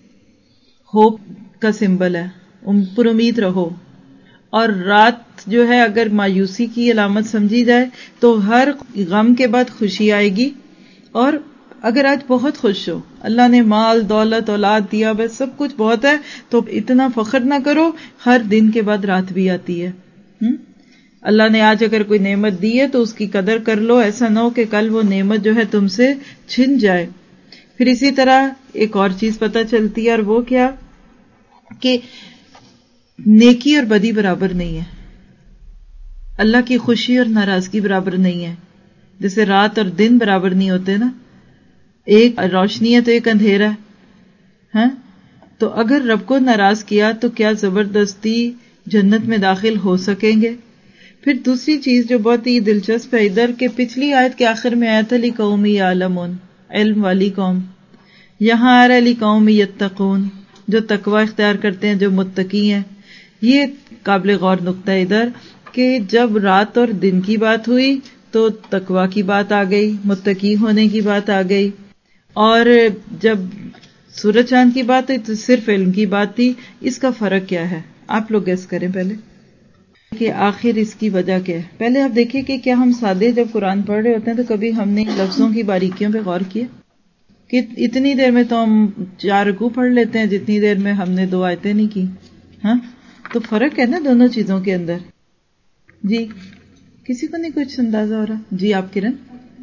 ہوپ کا سمبل ہے، پر امید رہو. اور رات جو ہے اگر مایوسی کی علامت سمجھی جائے تو ہر غم کے بعد خوشی آئے گی، اور اگر آج بہت خوش ہو، اللہ نے مال دولت اولاد دیا، بس سب کچھ بہت ہے، تو اتنا فخر نہ کرو، ہر دن کے بعد رات بھی آتی ہے۔ اللہ نے آج اگر کوئی نعمت دی ہے تو اس کی قدر کر لو، ایسا نہ ہو کہ کل وہ نعمت جو ہے تم سے چھن جائے۔ پھر اسی طرح ایک اور چیز پتہ چلتی ہے، اور وہ کیا کہ نیکی اور بدی برابر نہیں ہے، اللہ کی خوشی اور ناراضگی برابر نہیں ہے، جیسے رات اور دن برابر نہیں ہوتے نا، ایک روشنی ہے تو ایک اندھیرا ہے، تو اگر رب کو ناراض کیا تو کیا زبردستی جنت میں داخل ہو سکیں گے؟ پھر دوسری چیز جو بہت ہی دلچسپ ہے ادھر کہ پچھلی آیت کے آخر میں آیت لِقَوْمٍ یعلمون، علم والی قوم، یہاں آ رہا ہے لِقَوْمٍ یتقون، جو تقوی اختیار کرتے ہیں، جو متقی ہیں۔ یہ قابل غور نقطہ ہے ادھر کہ جب رات اور دن کی بات ہوئی تو تقوی کی بات آ گئی، متقی ہونے کی بات آ گئی، اور جب سورج چاند کی بات ہوئی تو صرف علم کی بات تھی۔ اس کا فرق کیا ہے؟ آپ لوگ گیس کریں پہلے کہ آخر اس کی وجہ کیا ہے۔ پہلے آپ دیکھیں کہ کیا ہم سادے جب قرآن پڑھ رہے ہوتے ہیں تو کبھی ہم نے لفظوں کی باریکیوں پہ غور کیا کہ اتنی دیر میں تو ہم 4 رکوع پڑھ لیتے ہیں جتنی دیر میں ہم نے 2 آیتیں نہیں کی؟ ہاں، تو فرق ہے نا دونوں چیزوں کے اندر۔ جی کسی کو نہیں کچھ اندازہ ہو رہا؟ جی آپ کرن؟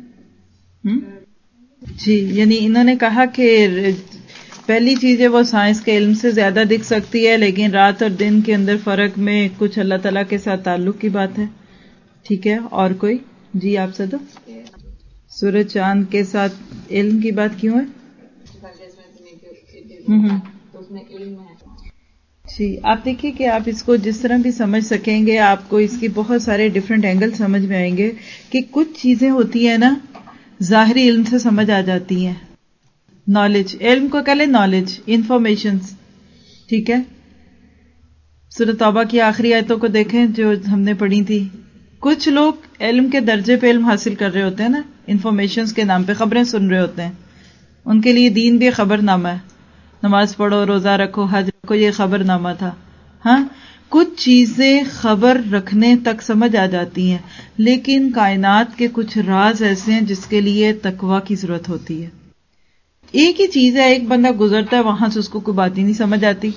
جی یعنی انہوں نے کہا کہ پہلی چیز ہے وہ سائنس کے علم سے زیادہ دکھ سکتی ہے، لیکن رات اور دن کے اندر فرق میں کچھ اللہ تعالیٰ کے ساتھ تعلق کی بات ہے، ٹھیک ہے۔ اور کوئی؟ جی آپ سے تو سورج چاند کے ساتھ علم کی بات کیوں ہے؟ جی آپ دیکھیے کہ آپ اس کو جس طرح بھی سمجھ سکیں گے، آپ کو اس کی بہت سارے ڈیفرنٹ اینگل سمجھ میں آئیں گے کہ کچھ چیزیں ہوتی ہیں نا ظاہری علم سے سمجھ آ جاتی ہیں، نالج، علم کو کہہ لیں نالج، انفارمیشنز، ٹھیک ہے۔ سورۃ توبہ کی آخری آیتوں کو دیکھیں جو ہم نے پڑھی تھی، کچھ لوگ علم کے درجے پہ علم حاصل کر رہے ہوتے ہیں نا، انفارمیشنز کے نام پہ خبریں سن رہے ہوتے ہیں، ان کے لیے دین بھی خبر نامہ ہے، نماز پڑھو، روزہ رکھو، حج رکھو، یہ خبر نامہ تھا۔ ہاں کچھ چیزیں خبر رکھنے تک سمجھ آ جاتی ہیں، لیکن کائنات کے کچھ راز ایسے ہیں جس کے لیے تقویٰ کی ضرورت ہوتی ہے۔ ایک ہی چیز ہے، ایک بندہ گزرتا ہے وہاں سے اس کو کوئی بات ہی نہیں سمجھ آتی،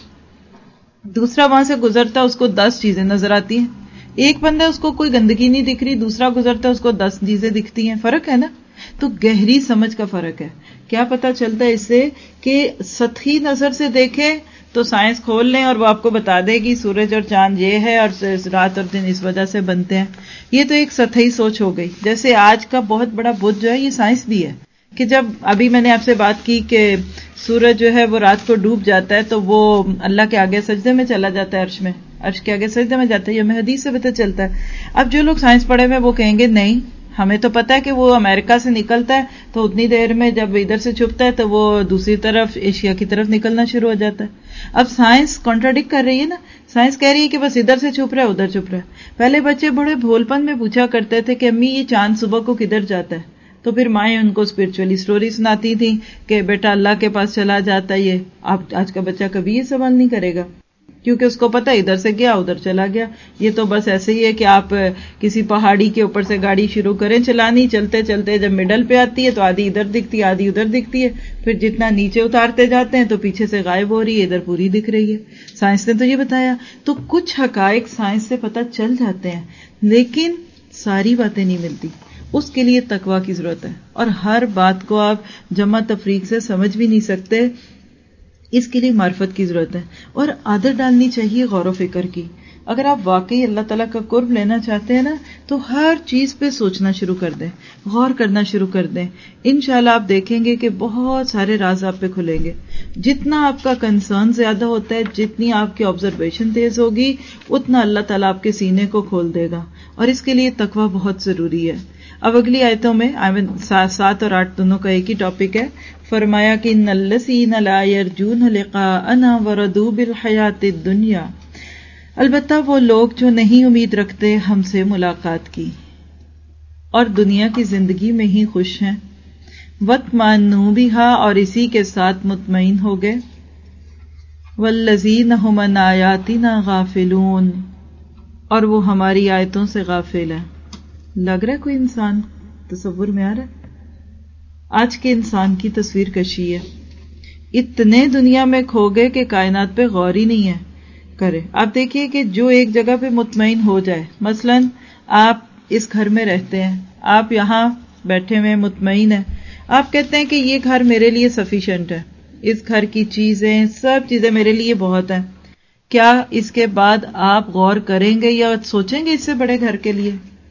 دوسرا وہاں سے گزرتا ہے اس کو 10 چیزیں نظر آتی ہیں، ایک بندہ اس کو کوئی گندگی نہیں دکھ رہی، دوسرا گزرتا ہے اس کو 10 چیزیں دکھتی ہیں، فرق ہے نا۔ تو گہری سمجھ کا فرق ہے۔ کیا پتہ چلتا ہے اس سے کہ سطحی نظر سے دیکھیں تو سائنس کھول لیں اور وہ آپ کو بتا دے گی سورج اور چاند یہ ہے اور رات اور دن اس وجہ سے بنتے ہیں، یہ تو ایک سطحی سوچ ہو گئی۔ جیسے آج کا بہت بڑا بدھ جو ہے یہ سائنس بھی ہے کہ جب ابھی میں نے آپ سے بات کی کہ سورج جو ہے وہ رات کو ڈوب جاتا ہے تو وہ اللہ کے آگے سجدے میں چلا جاتا ہے، عرش کے آگے سجدے میں جاتا ہے، یہ ہمیں حدیث سے پتہ چلتا ہے۔ اب جو لوگ سائنس پڑھے ہوئے وہ کہیں گے نہیں، ہمیں تو پتہ ہے کہ وہ امریکہ سے نکلتا ہے تو اتنی دیر میں جب ادھر سے چھپتا ہے تو وہ دوسری طرف ایشیا کی طرف نکلنا شروع ہو جاتا ہے۔ اب سائنس کانٹراڈکٹ کر رہی ہے نا، سائنس کہہ رہی ہے کہ بس ادھر سے چھپ رہا ہے ادھر چھپ رہا ہے۔ پہلے بچے بڑے بھولپن میں پوچھا کرتے تھے کہ امی یہ چاند صبح کو کدھر جاتا ہے، تو پھر مائیں ان کو اسپرچولی سٹوری سناتی تھیں کہ بیٹا اللہ کے پاس چلا جاتا ہے۔ یہ اب آج کا بچہ کبھی یہ سوال نہیں کرے گا کیونکہ اس کو پتہ ادھر سے گیا ادھر چلا گیا۔ یہ تو بس ایسے ہی ہے کہ آپ کسی پہاڑی کے اوپر سے گاڑی شروع کریں چلانی، چلتے چلتے جب مڈل پہ آتی ہے تو آدھی ادھر دکھتی ہے آدھی ادھر دکھتی ہے، پھر جتنا نیچے اتارتے جاتے ہیں تو پیچھے سے غائب ہو رہی ہے، ادھر پوری دکھ رہی ہے۔ سائنس نے تو یہ بتایا۔ تو کچھ حقائق سائنس سے پتہ چل جاتے ہیں لیکن ساری باتیں نہیں ملتی، اس کے لیے تقویٰ کی ضرورت ہے، اور ہر بات کو آپ جمع تفریق سے سمجھ بھی نہیں سکتے، اس کے لیے معرفت کی ضرورت ہے، اور عادت ڈالنی چاہیے غور و فکر کی۔ اگر آپ واقعی اللہ تعالیٰ کا قرب لینا چاہتے ہیں نا تو ہر چیز پہ سوچنا شروع کر دیں، غور کرنا شروع کر دیں، انشاءاللہ آپ دیکھیں گے کہ بہت سارے راز آپ پہ کھلیں گے۔ جتنا آپ کا کنسرن زیادہ ہوتا ہے، جتنی آپ کی آبزرویشن تیز ہوگی، اتنا اللہ تعالیٰ آپ کے سینے کو کھول دے گا، اور اس کے لیے تقویٰ بہت ضروری ہے۔ اب اگلی آیتوں میں 7 اور 8 دونوں کا ایک ہی ٹاپک ہے۔ فرمایا کہ ان الذین لا یرجون لقاءنا وردوا بالحیاۃ الدنیا، البتہ وہ لوگ جو نہیں امید رکھتے ہم سے ملاقات کی اور دنیا کی زندگی میں ہی خوش ہیں، واطمأنوا بہا، اور اسی کے ساتھ مطمئن ہو گئے، والذین ھم عن آیاتنا غافلون، اور وہ ہماری آیتوں سے غافل ہیں۔ لگ رہا ہے کوئی انسان تصور میں آ رہا ہے؟ آج کے انسان کی تصویر کشی ہے. اتنے دنیا میں کھو گئے کہ کائنات پہ غور ہی نہیں ہے کرے. آپ دیکھیے کہ جو ایک جگہ پہ مطمئن ہو جائے، مثلا آپ اس گھر میں رہتے ہیں، آپ یہاں بیٹھے ہوئے مطمئن ہیں، آپ کہتے ہیں کہ یہ گھر میرے لیے سفیشینٹ ہے، اس گھر کی چیزیں سب چیزیں میرے لیے بہت ہیں. کیا اس کے بعد آپ غور کریں گے یا سوچیں گے اس سے بڑے گھر کے لیے؟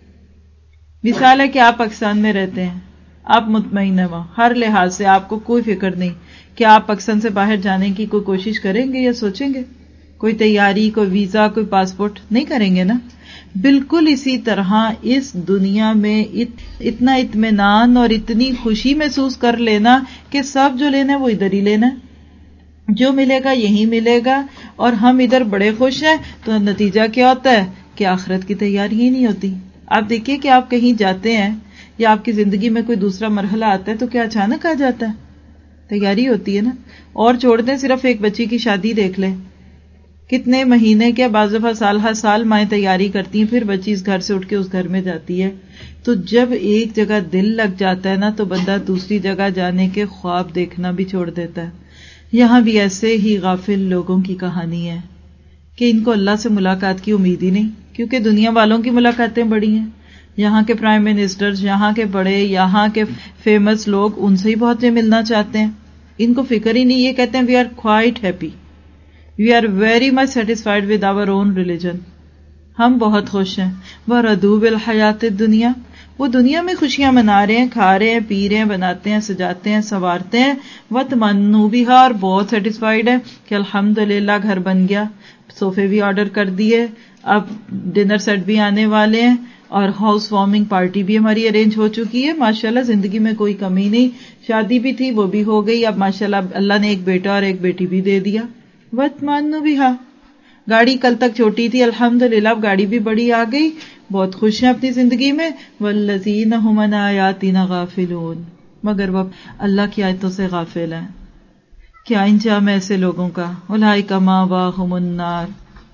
مثال ہے کہ آپ پاکستان میں رہتے ہیں، آپ مطمئن ہیں وہاں ہر لحاظ سے، آپ کو کوئی فکر نہیں. کیا آپ پاکستان سے باہر جانے کی کوئی کوشش کریں گے یا سوچیں گے؟ کوئی تیاری، کوئی ویزا، کوئی پاسپورٹ نہیں کریں گے نا. بالکل اسی طرح اس دنیا میں اتنا اطمینان اور اتنی خوشی محسوس کر لینا کہ سب جو لینا ہے وہ ادھر ہی لینا ہے، جو ملے گا یہی ملے گا، اور ہم ادھر بڑے خوش ہیں. تو نتیجہ کیا ہوتا ہے کہ آخرت کی تیاری ہی نہیں ہوتی. آپ دیکھیے کہ آپ کہیں جاتے ہیں یا آپ کی زندگی میں کوئی دوسرا مرحلہ آتا ہے تو کیا اچانک آ جاتا ہے؟ تیاری ہوتی ہے نا. اور چھوڑ دیں صرف ایک بچی کی شادی دیکھ لیں، کتنے مہینے کیا بعض دفعہ سال ہر سال مائیں تیاری کرتی ہیں، پھر بچی اس گھر سے اٹھ کے اس گھر میں جاتی ہے. تو جب ایک جگہ دل لگ جاتا ہے نا تو بندہ دوسری جگہ جانے کے خواب دیکھنا بھی چھوڑ دیتا ہے. یہاں بھی ایسے ہی غافل لوگوں کی کہانی ہے کہ ان کو اللہ سے ملاقات کی امید ہی نہیں، کیونکہ دنیا والوں کی ملاقاتیں بڑی ہیں. یہاں کے پرائم منسٹرز، یہاں کے بڑے، یہاں کے فیمس لوگ، ان سے ہی بہت ملنا چاہتے ہیں. ان کو فکر ہی نہیں. یہ کہتے ہیں we are quite happy, we are very much satisfied with our own religion. ہم بہت خوش ہیں. وَرَضُوا بِالْحَيَاةِ الدُّنْيَا، وہ دنیا میں خوشیاں منا رہے ہیں، کھا رہے ہیں، پی رہے ہیں، بناتے ہیں، سجاتے ہیں، سنوارتے ہیں. وَتَمَنُّوا بِهَا، اور بہت سیٹسفائڈ ہے کہ الحمدللہ گھر بن گیا، صوفے بھی آرڈر کر دیے، اب ڈنر سیٹ بھی آنے والے ہیں، اور ہاؤس وارمنگ پارٹی بھی ہماری ارینج ہو چکی ہے. ماشاءاللہ زندگی میں کوئی کمی نہیں. شادی بھی تھی وہ بھی ہو گئی، اب ماشاءاللہ اللہ نے ایک بیٹا اور ایک بیٹی بھی دے دیا. وَتَمَنُّوا بِهَا، گاڑی کل تک چھوٹی تھی، الحمدللہ اب گاڑی بھی بڑی آ گئی، بہت خوش ہیں اپنی زندگی میں. وَالَّذِينَ هُمْ عَنْ آيَاتِنَا غَافِلُونَ، مگر وہ اللہ کی آیتوں سے غافل ہیں. کیا انجام ہے ایسے لوگوں کا؟ اولئک مأواہم النار،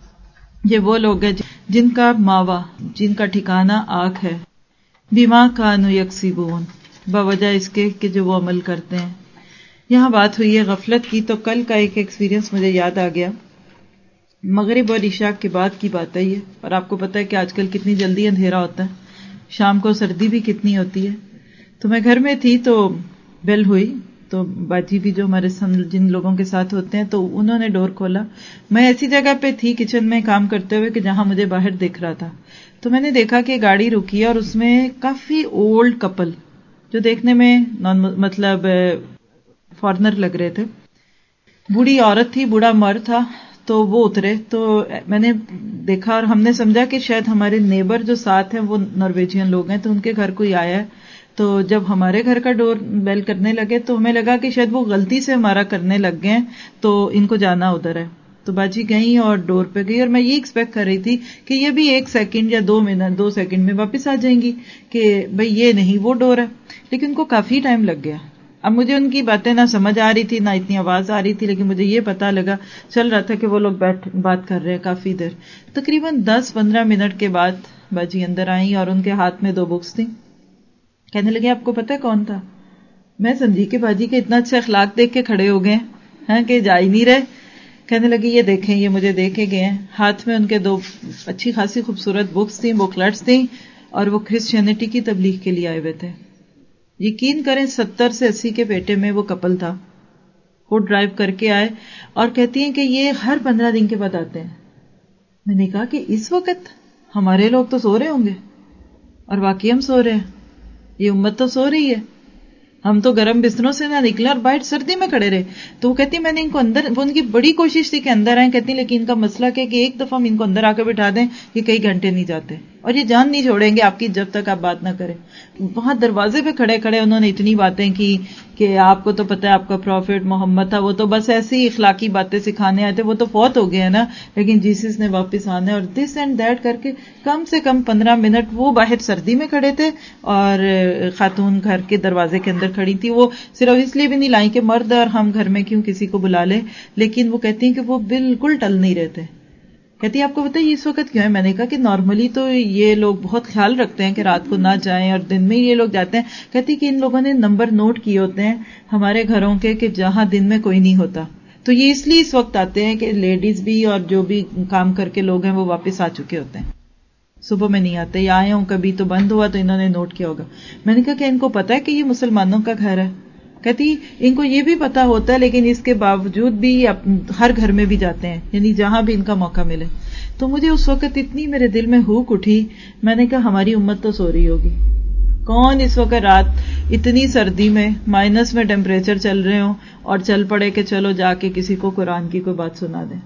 یہ وہ لوگ ہیں جن کا ماوا، جن کا ٹھکانہ آگ ہے. بما کانوا یکسبون، بوجہ اس کے کہ جو وہ عمل کرتے ہیں. یہاں بات ہوئی ہے غفلت کی، تو کل کا ایک ایکسپیرینس مجھے یاد آ گیا. مغرب اور عشاء کے بعد کی بات ہے یہ، اور آپ کو پتہ ہے کہ آج کل کتنی جلدی اندھیرا ہوتا ہے، شام کو سردی بھی کتنی ہوتی ہے. تو میں گھر میں تھی تو بیل ہوئی، تو باجی بھی جو ہمارے جن لوگوں کے ساتھ ہوتے ہیں تو انہوں نے ڈور کھولا. میں ایسی جگہ پہ تھی کچن میں کام کرتے ہوئے کہ جہاں مجھے باہر دکھ رہا تھا. تو میں نے دیکھا کہ گاڑی رکی ہے اور اس میں کافی اولڈ کپل جو دیکھنے میں مطلب فارنر لگ رہے تھے. بوڑھی عورت تھی، بوڑھا مرد تھا. تو وہ اترے تو میں نے دیکھا اور ہم نے سمجھا کہ شاید ہمارے نیبر جو ساتھ ہیں وہ نارویجین لوگ ہیں تو ان کے گھر کوئی آیا ہے. تو جب ہمارے گھر کا ڈور بیل کرنے لگے تو ہمیں لگا کہ شاید وہ غلطی سے ہمارا کرنے لگ گئے تو ان کو جانا ادھر ہے. تو باجی گئیں اور ڈور پہ گئی، اور میں یہ ایکسپیکٹ کر رہی تھی کہ یہ بھی 1 سیکنڈ یا 2 سیکنڈ میں واپس آ جائیں گی کہ بھئی یہ نہیں وہ ڈور ہے. لیکن ان کو کافی ٹائم لگ گیا. اب مجھے ان کی باتیں نہ سمجھ آ رہی تھی نہ اتنی آواز آ رہی تھی، لیکن مجھے یہ پتا لگا چل رہا تھا کہ وہ لوگ بات کر رہے ہیں کافی دیر. تقریباً 10-15 منٹ کے بعد باجی اندر آئیں اور ان کے ہاتھ میں 2 بکس تھیں. کہنے لگے آپ کو پتہ ہے کون تھا؟ میں سمجھی کہ باجی کے اتنا اچھا اخلاق دیکھ کے کھڑے ہو گئے ہیں کہ جا ہی نہیں رہے. کہنے لگے یہ دیکھیں، یہ مجھے دیکھے گئے ہیں. ہاتھ میں ان کے 2 اچھی خاصی خوبصورت بکس تھیں، بکلیٹس تھیں، اور وہ کرسچینٹی کی تبلیغ کے لیے آئے ہوئے تھے. یقین کریں 70 سے 80 کے بیٹے میں وہ کپل تھا. وہ ڈرائیو کر کے آئے اور کہتی ہیں کہ یہ ہر 15 دن کے بعد آتے ہیں. میں نے کہا کہ اس وقت ہمارے لوگ تو سو رہے ہوں گے، اور واقعی ہم سو رہے ہیں، یہ امت تو سو رہی ہے، ہم تو گرم بستروں سے نہ نکلے اور باہر سردی میں کھڑے رہے. تو وہ کہتی میں نے ان کو اندر، وہ ان کی بڑی کوشش تھی کہ اندر آئیں، کہتی لیکن ان کا مسئلہ کہ ایک دفعہ ہم ان کو اندر آ کے بٹھا دیں یہ کئی گھنٹے نہیں جاتے، اور یہ جان نہیں چھوڑیں گے آپ کی جب تک آپ بات نہ کریں. وہاں دروازے پہ کھڑے کھڑے انہوں نے اتنی باتیں کی کہ آپ کو تو پتہ ہے آپ کا پروفٹ محمد تھا، وہ تو بس ایسی اخلاقی باتیں سکھانے آئے تھے، وہ تو فوت ہو گئے ہیں نا، لیکن جیسس نے واپس آنا ہے، اور دس اینڈ دیٹ کر کے کم سے کم 15 منٹ وہ باہر سردی میں کھڑے تھے اور خاتون گھر کے دروازے کے اندر کھڑی تھی. وہ صرف اس لیے بھی نہیں لائیں کہ مرد اور ہم گھر میں کیوں کسی کو بلا لیں، لیکن وہ کہتی ہیں کہ وہ بالکل ٹل نہیں رہتے. کہتی ہے آپ کو پتہ ہے اس وقت کیوں ہے؟ میں نے کہا کہ نارملی تو یہ لوگ بہت خیال رکھتے ہیں کہ رات کو نہ جائیں اور دن میں یہ لوگ جاتے ہیں. کہتی کہ ان لوگوں نے نمبر نوٹ کیے ہوتے ہیں ہمارے گھروں کے کہ جہاں دن میں کوئی نہیں ہوتا، تو یہ اس لیے اس وقت آتے ہیں کہ لیڈیز بھی اور جو بھی کام کر کے لوگ ہیں وہ واپس آ چکے ہوتے ہیں، صبح میں نہیں آتے، یا آئے ہوں کبھی تو بند ہوا تو انہوں نے نوٹ کیا ہوگا. میں نے کہا کہ ان کو پتا ہے کہ یہ مسلمانوں کا گھر ہے؟ کہتی ان کو یہ بھی پتا ہوتا ہے لیکن اس کے باوجود بھی ہر گھر میں بھی جاتے ہیں، یعنی جہاں بھی ان کا موقع ملے. تو مجھے اس وقت اتنی میرے دل میں ہوک اٹھی، میں نے کہا ہماری امت تو سو رہی ہوگی. کون اس وقت رات اتنی سردی میں مائنس میں ٹیمپریچر چل رہے ہوں اور چل پڑے کہ چلو جا کے کسی کو قرآن کی کوئی بات سنا دیں.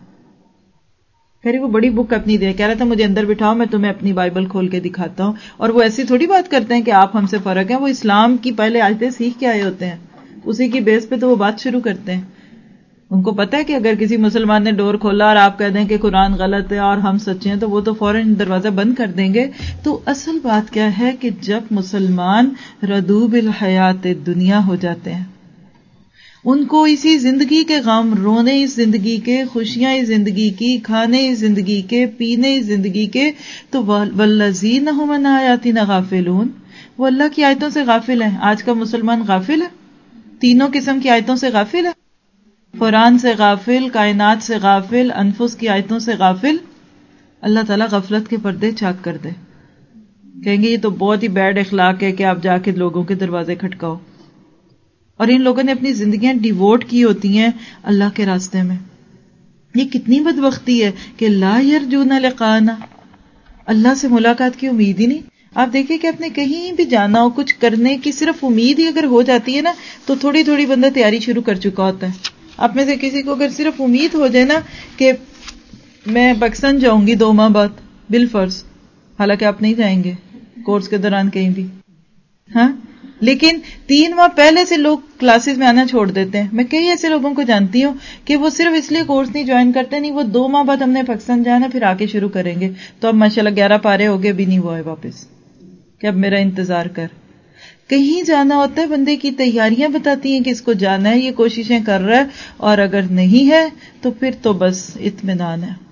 خیر وہ بڑی بک اپنی دے، کہہ رہا تھا مجھے اندر بٹھاؤ میں تمہیں اپنی بائبل کھول کے دکھاتا ہوں. اور وہ ایسی تھوڑی بات کرتے ہیں کہ آپ ہم سے فرق ہیں، وہ اسلام کی پہلے آیتیں سیکھ کے آئے ہوتے ہیں، اسی کی بیس پہ تو وہ بات شروع کرتے ہیں. ان کو پتہ ہے کہ اگر کسی مسلمان نے ڈور کھولا اور آپ کہہ دیں کہ قرآن غلط ہے اور ہم سچے ہیں تو وہ تو فوراً دروازہ بند کر دیں گے. تو اصل بات کیا ہے کہ جب مسلمان ردو بالحیات دنیا ہو جاتے ہیں، ان کو اسی زندگی کے غم، رونے اس زندگی کے، خوشیاں اس زندگی کی، کھانے اس زندگی کے، پینے اس زندگی کے، تو والذین ھم عن آیاتنا غافلون، وہ اللہ کی آیتوں سے غافل ہیں. آج کا مسلمان غافل ہے، تینوں قسم کی آیتوں سے غافل ہے، قرآن سے غافل، کائنات سے غافل، انفس کی آیتوں سے غافل. اللہ تعالیٰ غفلت کے پردے چاک کر دے. کہیں گے یہ تو بہت ہی بیڈ اخلاق ہے کہ آپ جا کے لوگوں کے دروازے کھٹکاؤ. اور ان لوگوں نے اپنی زندگیاں ڈیووٹ کی ہوتی ہیں اللہ کے راستے میں. یہ کتنی بدبختی ہے کہ لا یرجون لقانا، اللہ سے ملاقات کی امید ہی نہیں. آپ دیکھیں کہ آپ نے کہیں بھی جانا ہو، کچھ کرنے کی صرف امید ہی اگر ہو جاتی ہے نا تو تھوڑی تھوڑی بندہ تیاری شروع کر چکا ہوتا ہے. آپ میں سے کسی کو اگر صرف امید ہو جائے نا کہ میں پاکستان جاؤں گی 2 ماہ بعد بالفرض، حالانکہ آپ نہیں جائیں گے کورس کے دوران کہیں بھی، ہاں، لیکن 3 ماہ پہلے سے لوگ کلاسز میں آنا چھوڑ دیتے ہیں. میں کئی ایسے لوگوں کو جانتی ہوں کہ وہ صرف اس لیے کورس نہیں جوائن کرتے، نہیں وہ 2 ماہ بعد ہم نے پاکستان جانا پھر آ کے شروع کریں گے. تو اب ماشاءاللہ 11 پارے ہو گئے بھی نہیں ہوا ہے واپس کہ اب میرا انتظار کر. کہیں جانا ہوتا ہے بندے کی تیاریاں بتاتی ہیں کہ اس کو جانا ہے، یہ کوششیں کر رہا ہے، اور اگر نہیں ہے تو پھر تو بس اطمینان ہے.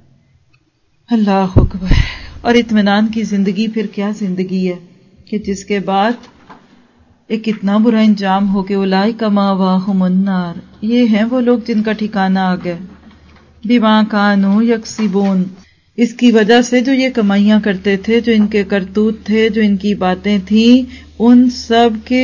اللہ اکبر. اور اطمینان کی زندگی پھر کیا زندگی ہے کہ جس کے بعد ایک اتنا برا انجام ہو کہ اولئک مأواہم النار، یہ ہیں وہ لوگ جن کا ٹھکانہ آ گیا. بما کانوا یکسبون، اس کی وجہ سے جو یہ کمائیاں کرتے تھے، جو ان کے کرتوت تھے، جو ان کی باتیں تھیں، ان سب کے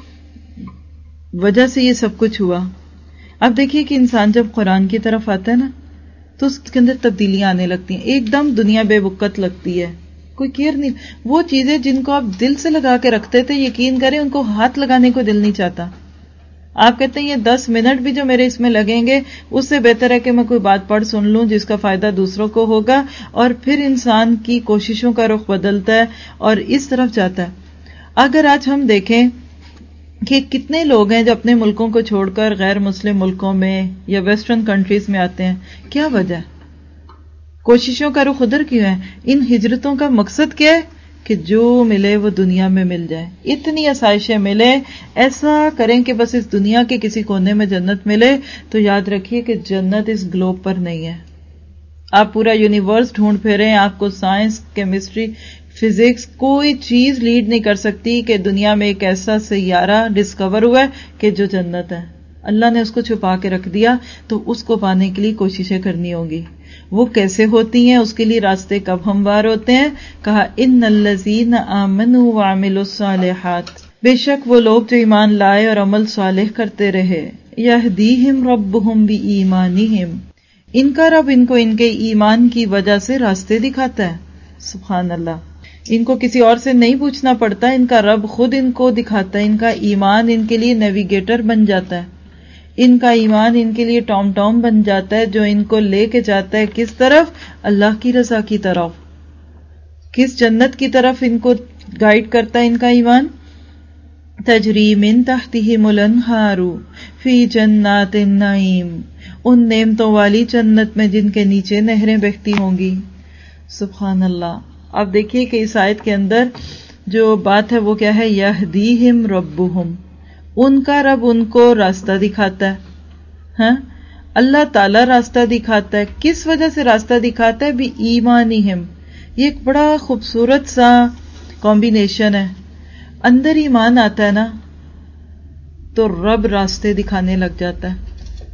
وجہ سے یہ سب کچھ ہوا. اب دیکھیے کہ انسان جب قرآن کی طرف آتا ہے نا تو اس کے اندر تبدیلیاں آنے لگتی ہیں. ایک دم دنیا بے وقت لگتی ہے، کوئی کیئر نہیں. وہ چیزیں جن کو آپ دل سے لگا کے رکھتے تھے، یقین کریں ان کو ہاتھ لگانے کو دل نہیں چاہتا. آپ کہتے ہیں یہ 10 منٹ بھی جو میرے اس میں لگیں گے اس سے بہتر ہے کہ میں کوئی بات پڑھ سن لوں جس کا فائدہ دوسروں کو ہوگا. اور پھر انسان کی کوششوں کا رخ بدلتا ہے اور اس طرف جاتا ہے. اگر آج ہم دیکھیں کہ کتنے لوگ ہیں جو اپنے ملکوں کو چھوڑ کر غیر مسلم ملکوں میں یا ویسٹرن کنٹریز میں آتے ہیں، کیا وجہ ہے؟ کوششوں کا رخ ادھر کیوں ہے؟ ان ہجرتوں کا مقصد کیا ہے کہ جو ملے وہ دنیا میں مل جائے، اتنی آسائشیں ملے، ایسا کریں کہ بس اس دنیا کے کسی کونے میں جنت ملے. تو یاد رکھیے کہ جنت اس گلوب پر نہیں ہے. آپ پورا یونیورس ڈھونڈ پھریں، آپ کو سائنس، کیمسٹری، فزکس کوئی چیز لیڈ نہیں کر سکتی کہ دنیا میں ایک ایسا سیارہ ڈسکور ہوا ہے کہ جو جنت ہے. اللہ نے اس کو چھپا کے رکھ دیا. تو اس کو پانے کے لیے کوششیں کرنی ہوں گی. وہ کیسے ہوتی ہیں، اس کے لیے راستے کب ہموار ہوتے ہیں؟ کہا ان الذین آمنوا وعملوا الصالحات، بے شک وہ لوگ جو ایمان لائے اور عمل صالح کرتے رہے، یہدیہم ربہم بایمانہم، ان کا رب ان کو ان کے ایمان کی وجہ سے راستے دکھاتا ہے. سبحان اللہ. ان کو کسی اور سے نہیں پوچھنا پڑتا، ان کا رب خود ان کو دکھاتا ہے. ان کا ایمان ان کے لیے نیویگیٹر بن جاتا ہے. ان کا ایمان ان کے لیے ٹام ٹام بن جاتا ہے جو ان کو لے کے جاتا ہے کس طرف؟ اللہ کی رضا کی طرف. کس جنت کی طرف ان کو گائیڈ کرتا ہے ان کا ایمان؟ تجری من تحتہم الانہار فی جنات النعیم، ان نعمتوں والی جنت میں جن کے نیچے نہریں بہتی ہوں گی. سبحان اللہ. آپ دیکھیے کہ اس آیت کے اندر جو بات ہے وہ کیا ہے؟ یہدیہم ربہم، ان کا رب ان کو راستہ دکھاتا ہے. ہاں، اللہ تعالیٰ راستہ دکھاتا ہے. کس وجہ سے راستہ دکھاتا ہے؟ بھی ایمانہم. یہ ایک بڑا خوبصورت سا کمبینیشن ہے. اندر ایمان آتا ہے نا تو رب راستے دکھانے لگ جاتا ہے.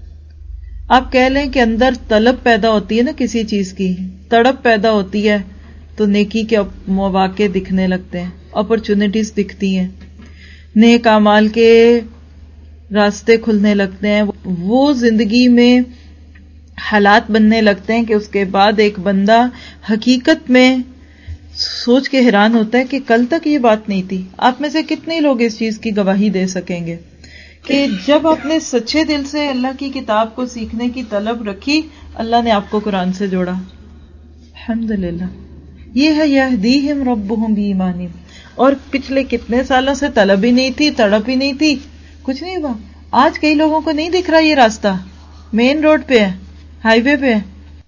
آپ کہہ لیں کہ اندر طلب پیدا ہوتی ہے نا کسی چیز کی، تڑپ پیدا ہوتی ہے تو نیکی کے مواقع دکھنے لگتے ہیں، اپرچونٹیز دکھتی ہیں، نیک اعمال کے راستے کھلنے لگتے ہیں. وہ زندگی میں حالات بننے لگتے ہیں کہ اس کے بعد ایک بندہ حقیقت میں سوچ کے حیران ہوتا ہے کہ کل تک یہ بات نہیں تھی. آپ میں سے کتنے لوگ اس چیز کی گواہی دے سکیں گے کہ جب آپ نے سچے دل سے اللہ کی کتاب کو سیکھنے کی طلب رکھی، اللہ نے آپ کو قرآن سے جوڑا. الحمدللہ. یہ ہے یہدیہم ربہم بایمانہم. اور پچھلے کتنے سالوں سے طلب ہی نہیں تھی، تڑپ ہی نہیں تھی، کچھ نہیں ہوا. آج کئی لوگوں کو نہیں دکھ رہا یہ راستہ، مین روڈ پہ ہے، ہائی وے پہ ہے،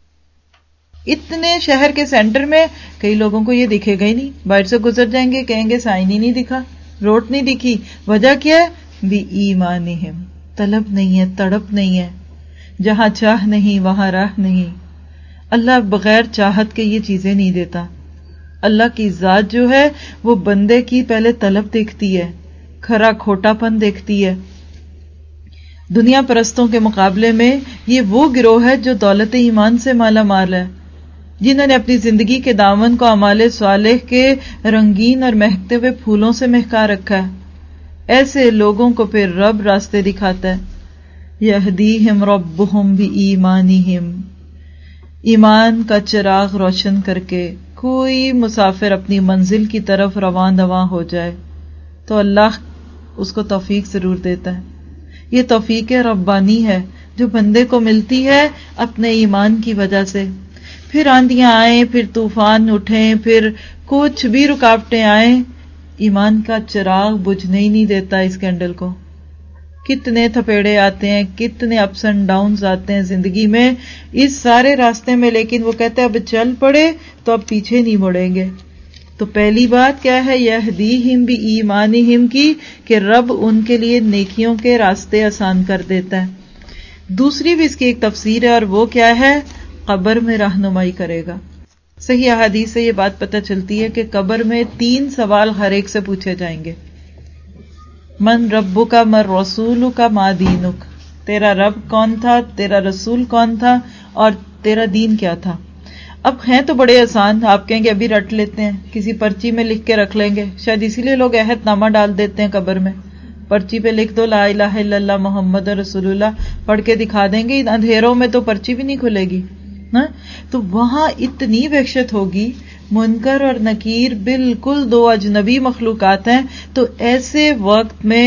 اتنے شہر کے سینٹر میں کئی لوگوں کو یہ دکھے گا ہی نہیں. باہر سے گزر جائیں گے کہیں گے سائن ہی نہیں دکھا، روڈ نہیں دکھی. وجہ کیا ہے؟ بھی ایمانہم. طلب نہیں ہے، تڑپ نہیں ہے. جہاں چاہ نہیں وہاں راہ نہیں. اللہ بغیر چاہت کے یہ چیزیں نہیں دیتا. اللہ کی ذات جو ہے وہ بندے کی پہلے طلب دیکھتی ہے، کھرا کھوٹا پن دیکھتی ہے. دنیا پرستوں کے مقابلے میں یہ وہ گروہ ہے جو دولت ایمان سے مالا مال ہے، جنہوں نے اپنی زندگی کے دامن کو اعمال صالح کے رنگین اور مہکتے ہوئے پھولوں سے مہکا رکھا ہے. ایسے لوگوں کو پھر رب راستے دکھاتا ہے. یہدیہم ربہم بایمانہم. ایمان کا چراغ روشن کر کے کوئی مسافر اپنی منزل کی طرف رواں دواں ہو جائے تو اللہ اس کو توفیق ضرور دیتا ہے. یہ توفیق ربانی ہے جو بندے کو ملتی ہے اپنے ایمان کی وجہ سے. پھر آندیاں آئیں، پھر طوفان اٹھیں، پھر کچھ بھی رکاوٹیں آئیں، ایمان کا چراغ بجھنے ہی نہیں دیتا اس کینڈل کو. کتنے تھپیڑے آتے ہیں، کتنے اپس اینڈ ڈاؤنز آتے ہیں زندگی میں اس سارے راستے میں، لیکن وہ کہتے ہیں اب چل پڑے تو اب پیچھے نہیں مڑیں گے. تو پہلی بات کیا ہے؟ یہدیہم بایمانہم کی، کہ رب ان کے لیے نیکیوں کے راستے آسان کر دیتا ہے. دوسری بھی اس کی ایک تفسیر ہے، اور وہ کیا ہے؟ قبر میں رہنمائی کرے گا. صحیح احادیث سے یہ بات پتہ چلتی ہے کہ قبر میں 3 سوال ہر ایک سے پوچھے جائیں گے. من ربک، من رسولک، ما دینک. تیرا رب کون تھا، تیرا رسول کون تھا، اور تیرا دین کیا تھا. اب ہیں تو بڑے آسان، آپ کہیں گے ابھی رٹ لیتے ہیں، کسی پرچی میں لکھ کے رکھ لیں گے. شاید اسی لیے لوگ عہد نامہ ڈال دیتے ہیں قبر میں، پرچی پہ لکھ دو لا الہ الا اللہ محمد رسول اللہ، پڑھ کے دکھا دیں گے. اندھیروں میں تو پرچی بھی نہیں کھلے گی. تو وہاں اتنی وحشت ہوگی، منکر اور نکیر بالکل 2 اجنبی مخلوقات ہیں. تو ایسے وقت میں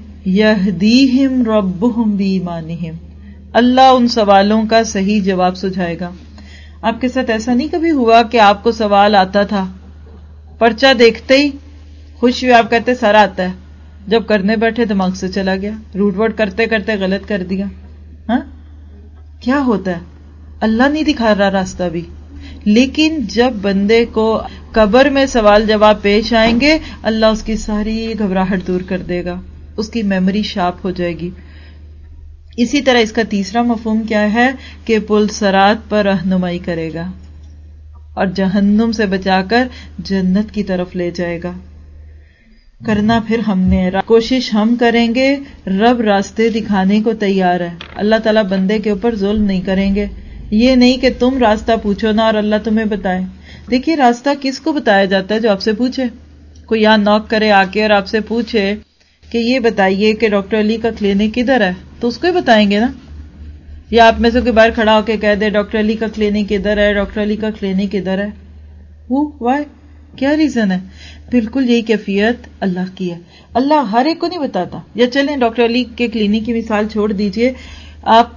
یہدیہم ربہم بایمانہم، اللہ ان سوالوں کا صحیح جواب سجھائے گا. آپ کے ساتھ ایسا نہیں کبھی ہوا کہ آپ کو سوال آتا تھا، پرچہ دیکھتے ہی خوش ہوئے آپ کہتے سارا آتا ہے، جب کرنے بیٹھے دماغ سے چلا گیا، روٹ ورٹ کرتے کرتے غلط کر دیا. ہاں کیا ہوتا ہے؟ اللہ نہیں دکھا رہا راستہ بھی. لیکن جب بندے کو قبر میں سوال جواب پیش آئیں گے، اللہ اس کی ساری گھبراہٹ دور کر دے گا، اس کی میموری شارپ ہو جائے گی. اسی طرح اس کا تیسرا مفہوم کیا ہے کہ پل صراط پر رہنمائی کرے گا اور جہنم سے بچا کر جنت کی طرف لے جائے گا. کرنا پھر ہم نے، کوشش ہم کریں گے. رب راستے دکھانے کو تیار ہے. اللہ تعالیٰ بندے کے اوپر ظلم نہیں کریں گے. یہ نہیں کہ تم راستہ پوچھو نا اور اللہ تمہیں بتائے. دیکھیے راستہ کس کو بتایا جاتا ہے؟ جو آپ سے پوچھے. کوئی یہاں نوک کرے آ کے اور آپ سے پوچھے کہ یہ بتائیے کہ ڈاکٹر علی کا کلینک کدھر ہے، تو اس کو ہی بتائیں گے نا. یا آپ میں سے کوئی باہر کھڑا ہو کے کہہ دے ڈاکٹر علی کا کلینک ادھر ہے، ڈاکٹر علی کا کلینک ادھر ہے. وائی؟ کیا ریزن ہے؟ بالکل یہی کیفیت اللہ کی ہے. اللہ ہر ایک کو نہیں بتاتا. یا چلیں ڈاکٹر علی کے کلینک کی مثال چھوڑ دیجئے، آپ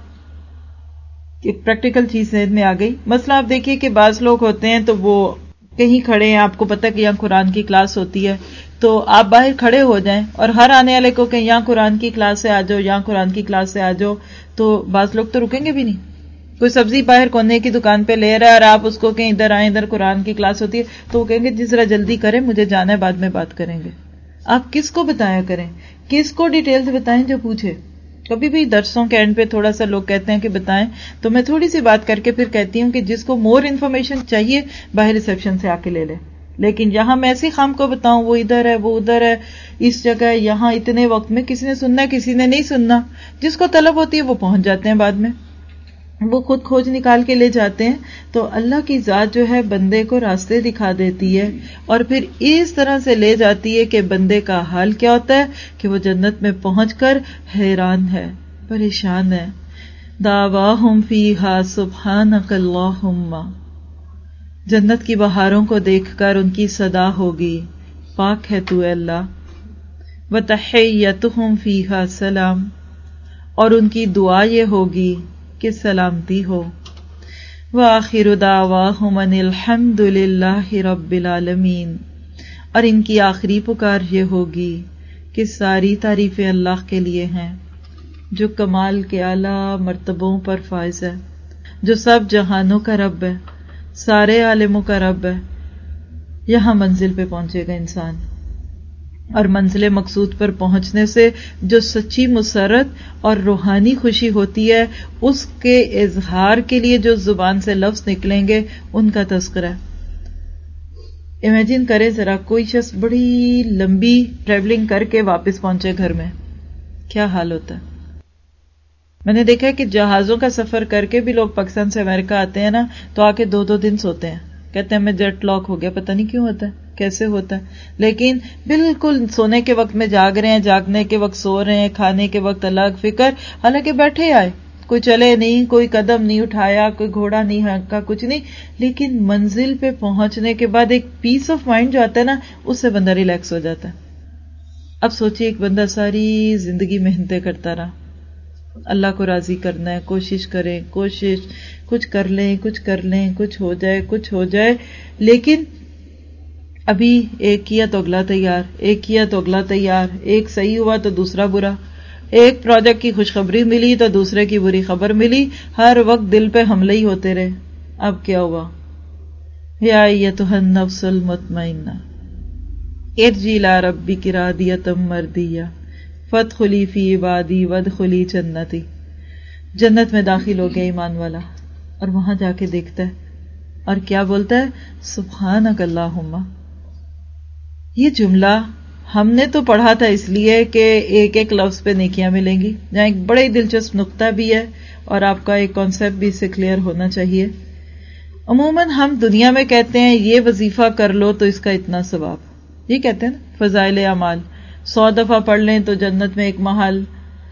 ایک پریکٹیکل چیز ذہن میں آ گئی. مثلا آپ دیکھیے کہ بعض لوگ ہوتے ہیں تو وہ کہیں کھڑے ہیں، آپ کو پتہ کہ یہاں قرآن کی کلاس ہوتی ہے، تو آپ باہر کھڑے ہو جائیں اور ہر آنے والے کو کہیں یہاں قرآن کی کلاس سے آ جاؤ، یہاں قرآن کی کلاس سے آ جاؤ، تو بعض لوگ تو رکیں گے بھی نہیں. کوئی سبزی باہر کونے کی دکان پہ لے رہا ہے اور آپ اس کو کہیں ادھر آئیں، ادھر قرآن کی کلاس ہوتی ہے، تو وہ کہیں گے جس طرح جلدی کریں، مجھے جانا ہے، بعد میں بات کریں گے. آپ کس کو بتایا کریں، کس کو ڈیٹیل سے بتائیں جو پوچھے. کبھی بھی درسوں کے اینڈ پہ تھوڑا سا لوگ کہتے ہیں کہ بتائیں، تو میں تھوڑی سی بات کر کے پھر کہتی ہوں کہ جس کو مور انفارمیشن چاہیے باہر ریسیپشن سے آ کے لے لے، لیکن یہاں میں ایسی خام کو بتاؤں وہ ادھر ہے وہ ادھر ہے اس جگہ ہے یہاں اتنے وقت میں، کسی نے سننا ہے کسی نے نہیں سننا، جس کو طلب ہوتی ہے وہ پہنچ جاتے ہیں، بعد میں وہ خود کھوج نکال کے لے جاتے ہیں. تو اللہ کی ذات جو ہے بندے کو راستے دکھا دیتی ہے اور پھر اس طرح سے لے جاتی ہے کہ بندے کا حال کیا ہوتا ہے کہ وہ جنت میں پہنچ کر حیران ہے، پریشان ہے. دعواہم فیہا سبحانک اللہم، جنت کی بہاروں کو دیکھ کر ان کی صدا ہوگی پاک ہے تو اے اللہ. وتحیتہم فیہا سلام، اور ان کی دعا یہ ہوگی کہ سلامتی ہو. وآخر دعواہم ان الحمد للہ رب العالمین، اور ان کی آخری پکار یہ ہوگی کہ ساری تعریفیں اللہ کے لیے ہیں جو کمال کے اعلیٰ مرتبوں پر فائز ہے، جو سب جہانوں کا رب ہے، سارے عالموں کا رب ہے. یہاں منزل پہ پہنچے گا انسان، اور منزل مقصود پر پہنچنے سے جو سچی مسرت اور روحانی خوشی ہوتی ہے اس کے اظہار کے لیے جو زبان سے لفظ نکلیں گے ان کا تذکرہ. امیجن کریں ذرا کوئی شخص بڑی لمبی ٹریولنگ کر کے واپس پہنچے گھر میں، کیا حال ہوتا ہے. میں نے دیکھا ہے کہ جہازوں کا سفر کر کے بھی لوگ پاکستان سے امریکہ آتے ہیں نا تو آ کے 2 دن سوتے ہیں، کہتے ہیں میں جیٹ لاک ہو گیا، پتہ نہیں کیوں ہوتا ہے کیسے ہوتا ہے، لیکن بالکل سونے کے وقت میں جاگ رہے ہیں، جاگنے کے وقت سو رہے ہیں، کھانے کے وقت الگ فکر، حالانکہ بیٹھے آئے، کوئی چلے نہیں، کوئی قدم نہیں اٹھایا، کوئی گھوڑا نہیں ہانکا، کچھ نہیں، لیکن منزل پہ پہنچنے کے بعد ایک پیس آف مائنڈ جو آتا ہے نا اس سے بندہ ریلیکس ہو جاتا ہے. اب سوچئے ایک بندہ ساری زندگی محنتیں کرتا رہا، اللہ کو راضی کرنا ہے، کوشش کریں، کچھ کر لیں، کچھ ہو جائے، لیکن ابھی ایک کیا تو اگلا تیار، ایک صحیح ہوا تو دوسرا برا، ایک پروجیکٹ کی خوشخبری ملی تو دوسرے کی بری خبر ملی، ہر وقت دل پہ حملے ہی ہوتے رہے. اب کیا ہوا؟ یا ایتھا النفس المطمئنہ ارجعی الی ربک راضیۃ مرضیہ فادخلی فی عبادی وادخلی جنتی. جنت میں داخل ہو گیا ایمان والا، اور وہاں جا کے دیکھتا ہے اور کیا بولتا ہے؟ سبحانک اللہم. یہ جملہ ہم نے تو پڑھا تھا اس لیے کہ ایک ایک لفظ پہ نیکیاں ملیں گی، جہاں ایک بڑے دلچسپ نقطہ بھی ہے اور آپ کا ایک کانسیپٹ بھی اس سے کلیئر ہونا چاہیے. عموماً ہم دنیا میں کہتے ہیں یہ وظیفہ کر لو تو اس کا اتنا ثواب، یہ کہتے ہیں نا فضائل اعمال، 100 دفعہ پڑھ لیں تو جنت میں ایک محل،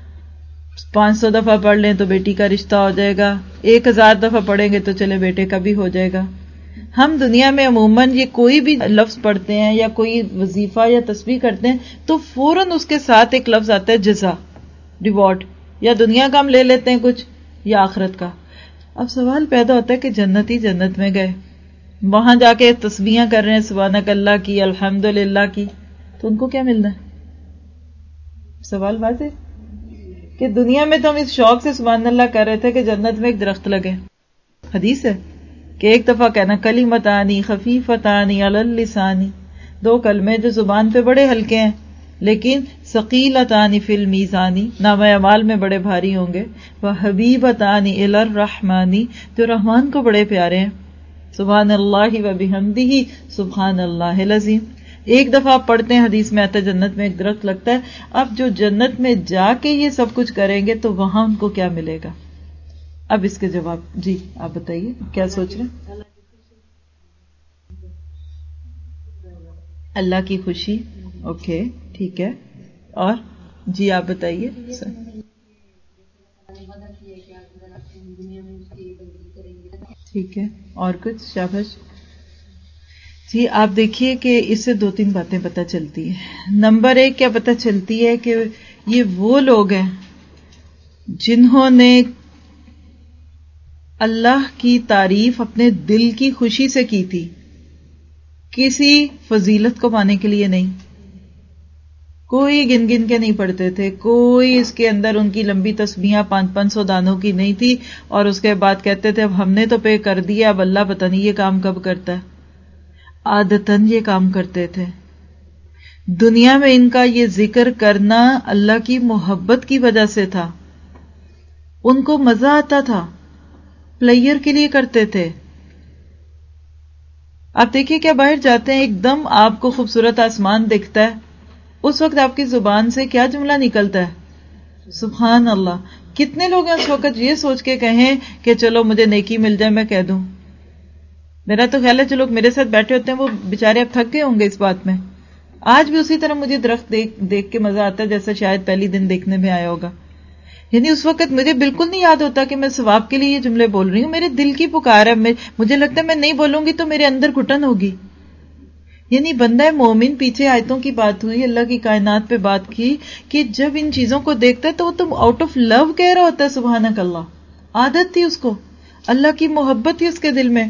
500 دفعہ پڑھ لیں تو بیٹی کا رشتہ ہو جائے گا، 1000 دفعہ پڑھیں گے تو چلے بیٹے کا بھی ہو جائے گا. ہم دنیا میں عموماً یہ کوئی بھی لفظ پڑھتے ہیں یا کوئی وظیفہ یا تسبیح کرتے ہیں تو فوراً اس کے ساتھ ایک لفظ آتا ہے جزا، ریوارڈ، یا دنیا کا ہم لے لیتے ہیں کچھ یا آخرت کا. اب سوال پیدا ہوتا ہے کہ جنتی جنت میں گئے، وہاں جا کے تسبیحاں کر رہے ہیں سبحانک اللہ کی، الحمدللہ کی، تو ان کو کیا ملنا ہے؟ سوال واضح کہ دنیا میں تو ہم اس شوق سے سبحان اللہ کر رہے تھے کہ جنت میں ایک درخت لگے. حدیث ہے کہ ایک دفعہ کہنا کلمتانی خفیفتانی علی اللسان، 2 کلمے جو زبان پہ بڑے ہلکے ہیں لیکن ثقیلتانی فی المیزان، نامہ اعمال میں بڑے بھاری ہوں گے، وحبیبتانی الی الرحمن، جو رحمان کو بڑے پیارے ہیں. سبحان اللہ وبحمدہ سبحان اللہ العظیم. ایک دفعہ آپ پڑھتے ہیں حدیث میں آتا ہے جنت میں ایک درخت لگتا ہے. اب جو جنت میں جا کے یہ سب کچھ کریں گے تو وہاں ان کو کیا ملے گا؟ اب اس کے جواب جی آپ بتائیے کیا سوچ رہے ہیں؟ اللہ کی خوشی، اوکے ٹھیک ہے، اور جی آپ بتائیے. ٹھیک ہے، اور کچھ شاباش. جی آپ دیکھیے کہ اس سے 2-3 باتیں پتہ چلتی ہیں. نمبر 1 کیا پتہ چلتی ہے کہ یہ وہ لوگ ہیں جنہوں نے اللہ کی تعریف اپنے دل کی خوشی سے کی تھی، کسی فضیلت کو پانے کے لیے نہیں. کوئی گن گن کے نہیں پڑھتے تھے، کوئی اس کے اندر ان کی لمبی تسبیحاں 500 دانوں کی نہیں تھی، اور اس کے بعد کہتے تھے اب ہم نے تو پے کر دیا، اب اللہ پتہ نہیں یہ کام کب کرتا ہے. عادتاً یہ کام کرتے تھے. دنیا میں ان کا یہ ذکر کرنا اللہ کی محبت کی وجہ سے تھا ان کو مزہ آتا تھا، پلیئر کے لیے کرتے تھے. آپ دیکھیے کیا باہر جاتے ہیں، ایک دم آپ کو خوبصورت آسمان دکھتا ہے، اس وقت آپ کی زبان سے کیا جملہ نکلتا ہے؟ سبحان اللہ. کتنے لوگ ہیں اس وقت یہ سوچ کے کہیں کہ چلو مجھے نیکی مل جائے میں کہہ دوں. میرا تو خیال ہے جو لوگ میرے ساتھ بیٹھے ہوتے ہیں وہ بےچارے اب تھک گئے ہوں گے اس بات میں. آج بھی اسی طرح مجھے درخت دیکھ کے مزہ آتا ہے جیسے شاید پہلی دن دیکھنے میں آیا ہوگا. یعنی اس وقت مجھے بالکل نہیں یاد ہوتا کہ میں ثواب کے لیے یہ جملے بول رہی ہوں، میرے دل کی پکار ہے. مجھے لگتا ہے میں نہیں بولوں گی تو میرے اندر گھٹن ہوگی. یعنی بندہ مومن، پیچھے آیتوں کی بات ہوئی، اللہ کی کائنات پہ بات کی کہ جب ان چیزوں کو دیکھتا ہے تو وہ تو آؤٹ آف لو کہہ رہا ہوتا ہے سبحانک اللہ. عادت تھی اس کو، اللہ کی محبت تھی اس کے دل میں،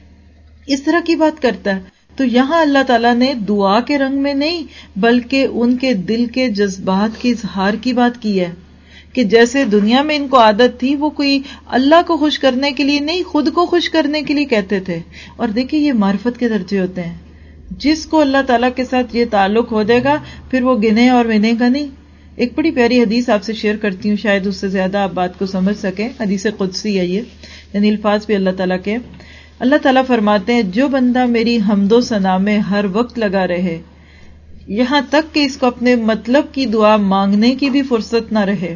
اس طرح کی بات کرتا ہے. تو یہاں اللہ تعالیٰ نے دعا کے رنگ میں نہیں بلکہ ان کے دل کے جذبات کے اظہار کی بات کی ہے کہ جیسے دنیا میں ان کو عادت تھی، وہ کوئی اللہ کو خوش کرنے کے لیے نہیں، خود کو خوش کرنے کے لیے کہتے تھے. اور دیکھیں یہ معرفت کے درجے ہوتے ہیں. جس کو اللہ تعالیٰ کے ساتھ یہ تعلق ہو جائے گا پھر وہ گنے اور ونے گا نہیں. ایک بڑی پیاری حدیث آپ سے شیئر کرتی ہوں، شاید اس سے زیادہ آپ بات کو سمجھ سکیں. حدیث قدسی ہے یہ، یعنی الفاظ بھی اللہ تعالیٰ کے. اللہ تعالیٰ فرماتے ہیں جو بندہ میری حمد و ثنا میں ہر وقت لگا رہے، یہاں تک کہ اس کو اپنے مطلب کی دعا مانگنے کی بھی فرصت نہ رہے،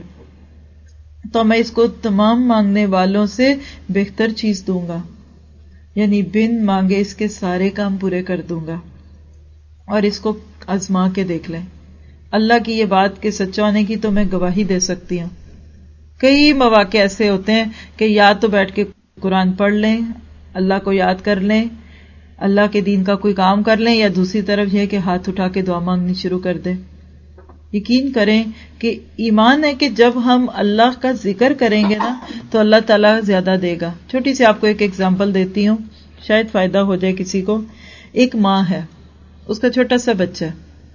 تو میں اس کو تمام مانگنے والوں سے بہتر چیز دوں گا. یعنی بن مانگے اس کے سارے کام پورے کر دوں گا. اور اس کو آزما کے دیکھ لیں. اللہ کی یہ بات کے سچا ہونے کی تو میں گواہی دے سکتی ہوں. کئی مواقع ایسے ہوتے ہیں کہ یا تو بیٹھ کے قرآن پڑھ لیں، اللہ کو یاد کر لیں، اللہ کے دین کا کوئی کام کر لیں، یا دوسری طرف یہ کہ ہاتھ اٹھا کے دعا مانگنی شروع کر دیں. یقین کریں کہ ایمان ہے کہ جب ہم اللہ کا ذکر کریں گے نا تو اللہ تعالیٰ زیادہ دے گا. چھوٹی سی آپ کو ایک ایگزامپل دیتی ہوں، شاید فائدہ ہو جائے کسی کو. ایک ماں ہے، اس کا چھوٹا سا بچہ ہے،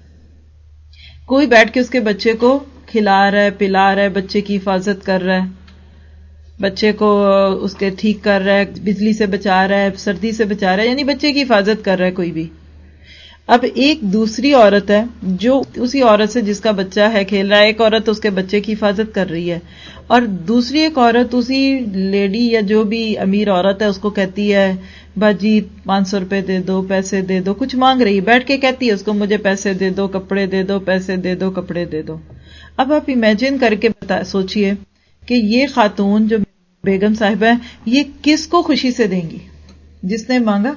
کوئی بیٹھ کے اس کے بچے کو کھلا رہا ہے، پلا رہا ہے، بچے کی حفاظت کر رہا ہے، بچے کو اس کے ٹھیک کر رہا ہے، بجلی سے بچا رہا ہے، سردی سے بچا رہا ہے، یعنی بچے کی حفاظت کر رہا ہے کوئی بھی. اب ایک دوسری عورت ہے جو اسی عورت سے جس کا بچہ ہے کھیل رہا ہے، ایک عورت اس کے بچے کی حفاظت کر رہی ہے، اور دوسری ایک عورت اسی لیڈی یا جو بھی امیر عورت ہے اس کو کہتی ہے باجی 500 روپے دے دو، پیسے دے دو، کچھ مانگ رہی ہے، بیٹھ کے کہتی ہے اس کو مجھے پیسے دے دو، کپڑے دے دو، پیسے دے دو، کپڑے دے دو. اب آپ امیجن کر کے سوچئے کہ یہ خاتون جو بیگم صاحبہ ہے یہ کس کو خوشی سے دیں گی؟ جس نے مانگا،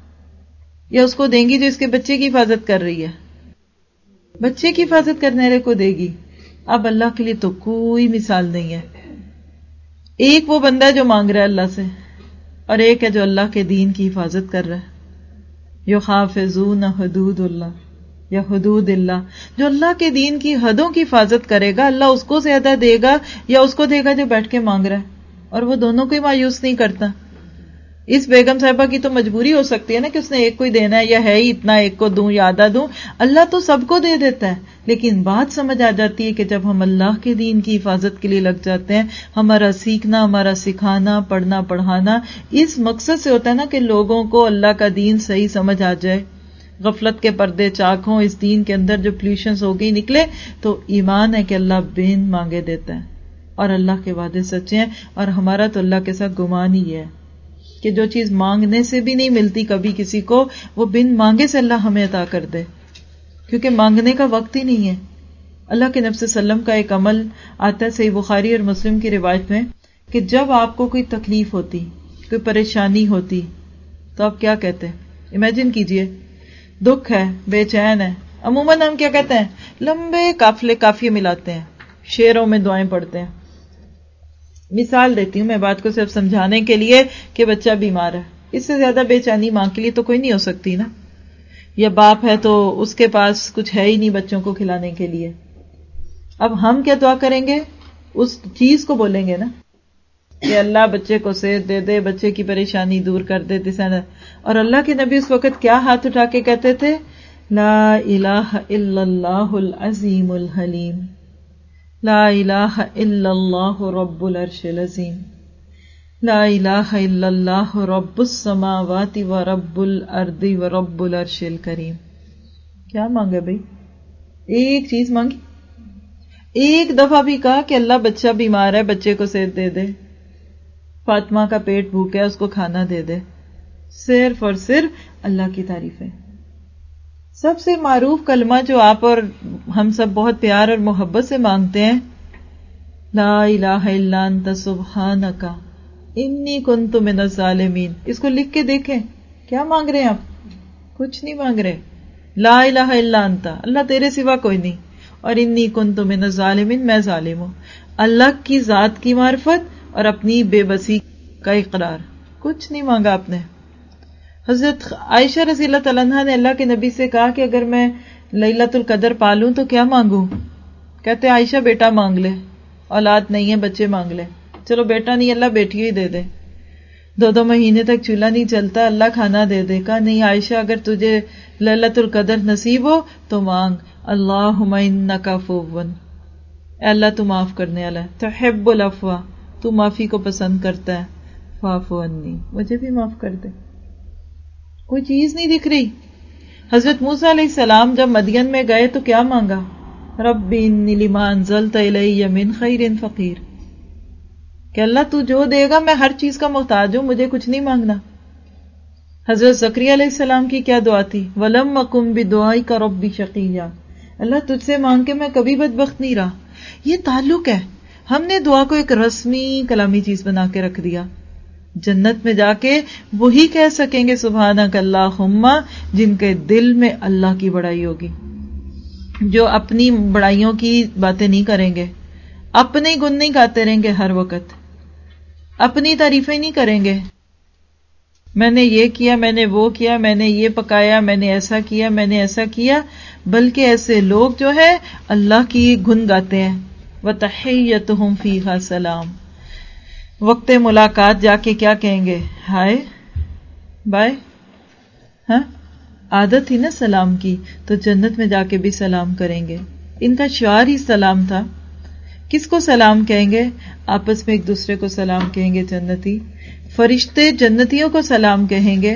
یا اس کو دیں گی جو اس کے بچے کی حفاظت کر رہی ہے؟ بچے کی حفاظت کرنے والے کو دے گی. اب اللہ کے لیے تو کوئی مثال نہیں ہے. ایک وہ بندہ ہے جو مانگ رہا ہے اللہ سے، اور ایک ہے جو اللہ کے دین کی حفاظت کر رہا ہے. یخافظون حدود اللہ یا حدود اللہ، جو اللہ کے دین کی حدوں کی حفاظت کرے گا اللہ اس کو زیادہ دے گا یا اس کو دے گا جو بیٹھ کے مانگ رہا ہے. اور وہ دونوں کو ہی مایوس نہیں کرتا. اس بیگم صاحبہ کی تو مجبوری ہو سکتی ہے نا کہ اس نے ایک کو ہی دینا ہے، یا ہے ہی اتنا، ایک کو دوں یا آدھا دوں. اللہ تو سب کو دے دیتا ہے، لیکن بات سمجھ آ جاتی ہے کہ جب ہم اللہ کے دین کی حفاظت کے لیے لگ جاتے ہیں، ہمارا سیکھنا، ہمارا سکھانا، پڑھنا پڑھانا اس مقصد سے ہوتا ہے نا کہ لوگوں کو اللہ کا دین صحیح سمجھ آ جائے، غفلت کے پردے چاک ہوں، اس دین کے اندر جو پلیوشنز ہو گئی نکلے. تو ایمان ہے کہ اللہ بن مانگے دیتا ہے، اور اللہ کے وعدے سچے ہیں. اور ہمارا تو اللہ کے ساتھ گمان ہی ہے کہ جو چیز مانگنے سے بھی نہیں ملتی کبھی کسی کو، وہ بن مانگے سے اللہ ہمیں عطا کر دے، کیونکہ مانگنے کا وقت ہی نہیں ہے. اللہ کے نبی صلی اللہ علیہ وسلم کا ایک عمل آتا ہے صحیح بخاری اور مسلم کی روایت میں کہ جب آپ کو کوئی تکلیف ہوتی، کوئی پریشانی ہوتی، تو آپ کیا کہتے ہیں؟ امیجن کیجئے، دکھ ہے، بے چین ہے، عموماً ہم کیا کہتے ہیں؟ لمبے قافیے ملاتے ہیں، شعروں میں دعائیں پڑھتے ہیں. مثال دیتی ہوں میں بات کو صرف سمجھانے کے لیے کہ بچہ بیمار ہے، اس سے زیادہ بے چینی ماں کے لیے تو کوئی نہیں ہو سکتی نا. یا باپ ہے تو اس کے پاس کچھ ہے ہی نہیں بچوں کو کھلانے کے لیے. اب ہم کیا دعا کریں گے؟ اس چیز کو بولیں گے نا کہ اللہ بچے کو صحت دے دے، بچے کی پریشانی دور کر دے. اور اللہ کے نبی اس وقت کیا ہاتھ اٹھا کے کہتے تھے؟ لا الہ الا اللہ العظیم الحلیم، لا الہ الا اللہ رب العرش العظیم، لا الہ الا اللہ رب السماوات و رب الارض و رب العرش الکریم. کیا مانگے بھئی؟ ایک چیز مانگی، ایک دفعہ بھی کہا کہ اللہ بچہ بیمار ہے بچے کو صحت دے دے، فاطمہ کا پیٹ بھوکا ہے اس کو کھانا دے دے، صرف اور صرف اللہ کی تعریف ہے۔ سب سے معروف کلمہ جو آپ اور ہم سب بہت پیار اور محبت سے مانگتے ہیں، لا الہ الا انت سبحانک انی کنت من الظالمین، اس کو لکھ کے دیکھیں کیا مانگ رہے ہیں آپ؟ کچھ نہیں مانگ رہے۔ لا الہ الا انت، اللہ تیرے سوا کوئی نہیں، اور انی کنت من الظالمین، میں ظالم ہوں۔ اللہ کی ذات کی معرفت اور اپنی بے بسی کا اقرار، کچھ نہیں مانگا آپ نے۔ حضرت عائشہ رضی اللہ تعالیٰ عنہ نے اللہ کے نبی سے کہا کہ اگر میں لیلۃ القدر پالوں تو کیا مانگوں؟ کہتے عائشہ بیٹا مانگ لے، اولاد نہیں ہے بچے مانگ لے۔ چلو بیٹا نہیں اللہ بیٹی ہی دے دے، 2 مہینے تک چولہا نہیں چلتا اللہ کھانا دے دے۔ کہا نہیں عائشہ اگر تجھے لیلۃ القدر نصیب ہو تو مانگ، اللہم انک عفو، اے اللہ تو معاف کرنے والا ہے، تحب العفو، تو معافی کو پسند کرتا ہے، فاعف عنی، مجھے بھی معاف کر دے۔ کوئی چیز نہیں دکھ رہی۔ حضرت موسیٰ علیہ السلام جب مدین میں گئے تو کیا مانگا؟ رب انی لما انزلت الی من خیر فقیر، کہ اللہ تو جو دے گا میں ہر چیز کا محتاج ہوں، مجھے کچھ نہیں مانگنا۔ حضرت زکریا علیہ السلام کی کیا دعا تھی؟ وَلَمْ أَكُنْ بِدُعَائِكَ رَبِّ شَقِيًّا، اللہ تجھ سے مانگ کے میں کبھی بدبخت نہیں رہا۔ یہ تعلق ہے، ہم نے دعا کو ایک رسمی کلامی چیز بنا کے رکھ دیا۔ جنت میں جا کے وہی کہہ سکیں گے سبحانک اللہم جن کے دل میں اللہ کی بڑائی ہوگی، جو اپنی بڑائیوں کی باتیں نہیں کریں گے، اپنے گن نہیں گاتے رہیں گے ہر وقت، اپنی تعریفیں نہیں کریں گے، میں نے یہ کیا، میں نے وہ کیا، میں نے یہ پکایا، میں نے ایسا کیا، میں نے ایسا کیا، بلکہ ایسے لوگ جو ہے اللہ کی گن گاتے ہیں۔ وَتَحِيَّتُهُمْ فِيهَا سَلَام، وقت ملاقات جا کے کیا کہیں گے؟ ہائے بائے، ہاں عادت تھی نا سلام کی، تو جنت میں جا کے بھی سلام کریں گے۔ ان کا شعار ہی سلام تھا۔ کس کو سلام کہیں گے؟ آپس میں ایک دوسرے کو سلام کہیں گے جنتی، فرشتے جنتیوں کو سلام کہیں گے،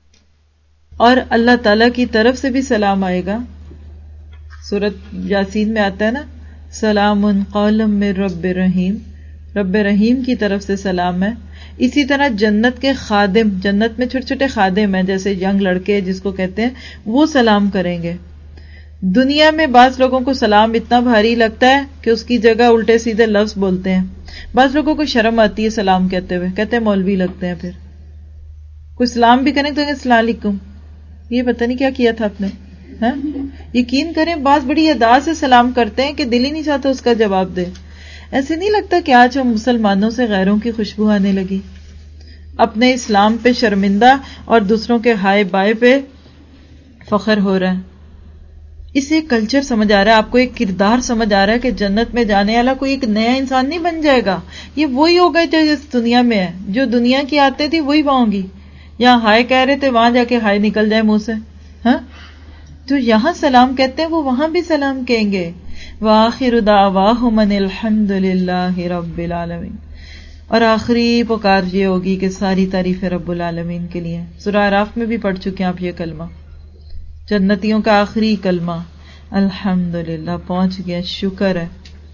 اور اللہ تعالی کی طرف سے بھی سلام آئے گا۔ سورۃ یاسین میں آتا ہے نا، سلام قولا من رب رحیم، رب رحیم کی طرف سے سلام ہے۔ اسی طرح جنت کے خادم، جنت میں چھوٹے چھوٹے خادم ہیں جیسے ینگ لڑکے جس کو کہتے ہیں، وہ سلام کریں گے۔ دنیا میں بعض لوگوں کو سلام اتنا بھاری لگتا ہے کہ اس کی جگہ الٹے سیدھے لفظ بولتے ہیں۔ بعض لوگوں کو شرم آتی ہے سلام کہتے ہوئے، کہتے ہیں مولوی لگتے ہیں۔ پھر کوئی سلام بھی کریں تو السلام علیکم، یہ پتہ نہیں کیا کیا تھا آپ نے، ہاں؟ یقین کریں بعض بڑی ادا سے سلام کرتے ہیں کہ دل ہی نہیں چاہتا اس کا جواب دے۔ ایسے نہیں لگتا کہ آج ہم مسلمانوں سے غیروں کی خوشبو آنے لگی، اپنے اسلام پہ شرمندہ اور دوسروں کے ہائے بائے پہ فخر ہو رہا ہے۔ اسے ایک کلچر سمجھ آ رہا ہے، آپ کو ایک کردار سمجھ آ رہا ہے کہ جنت میں جانے والا کوئی ایک نیا انسان نہیں بن جائے گا، یہ وہی ہوگا جو اس دنیا میں ہے، جو دنیا کی آتے تھی وہی وہاں ہوگی۔ یہاں ہائے کہہ رہے تھے وہاں جا کے ہائے نکل جائے منہ سے، ہاں؟ جو یہاں سلام کہتے ہیں وہ وہاں بھی سلام کہیں گے۔ وآخر دعواہم ان الحمد للہ رب العالمین، اور آخری پکار یہ ہوگی کہ ساری تعریف رب العالمین کے لیے۔ سورہ اعراف میں بھی پڑھ چکے ہیں آپ یہ کلمہ، جنتیوں کا آخری کلمہ الحمدللہ پہنچ گیا، شکر ہے۔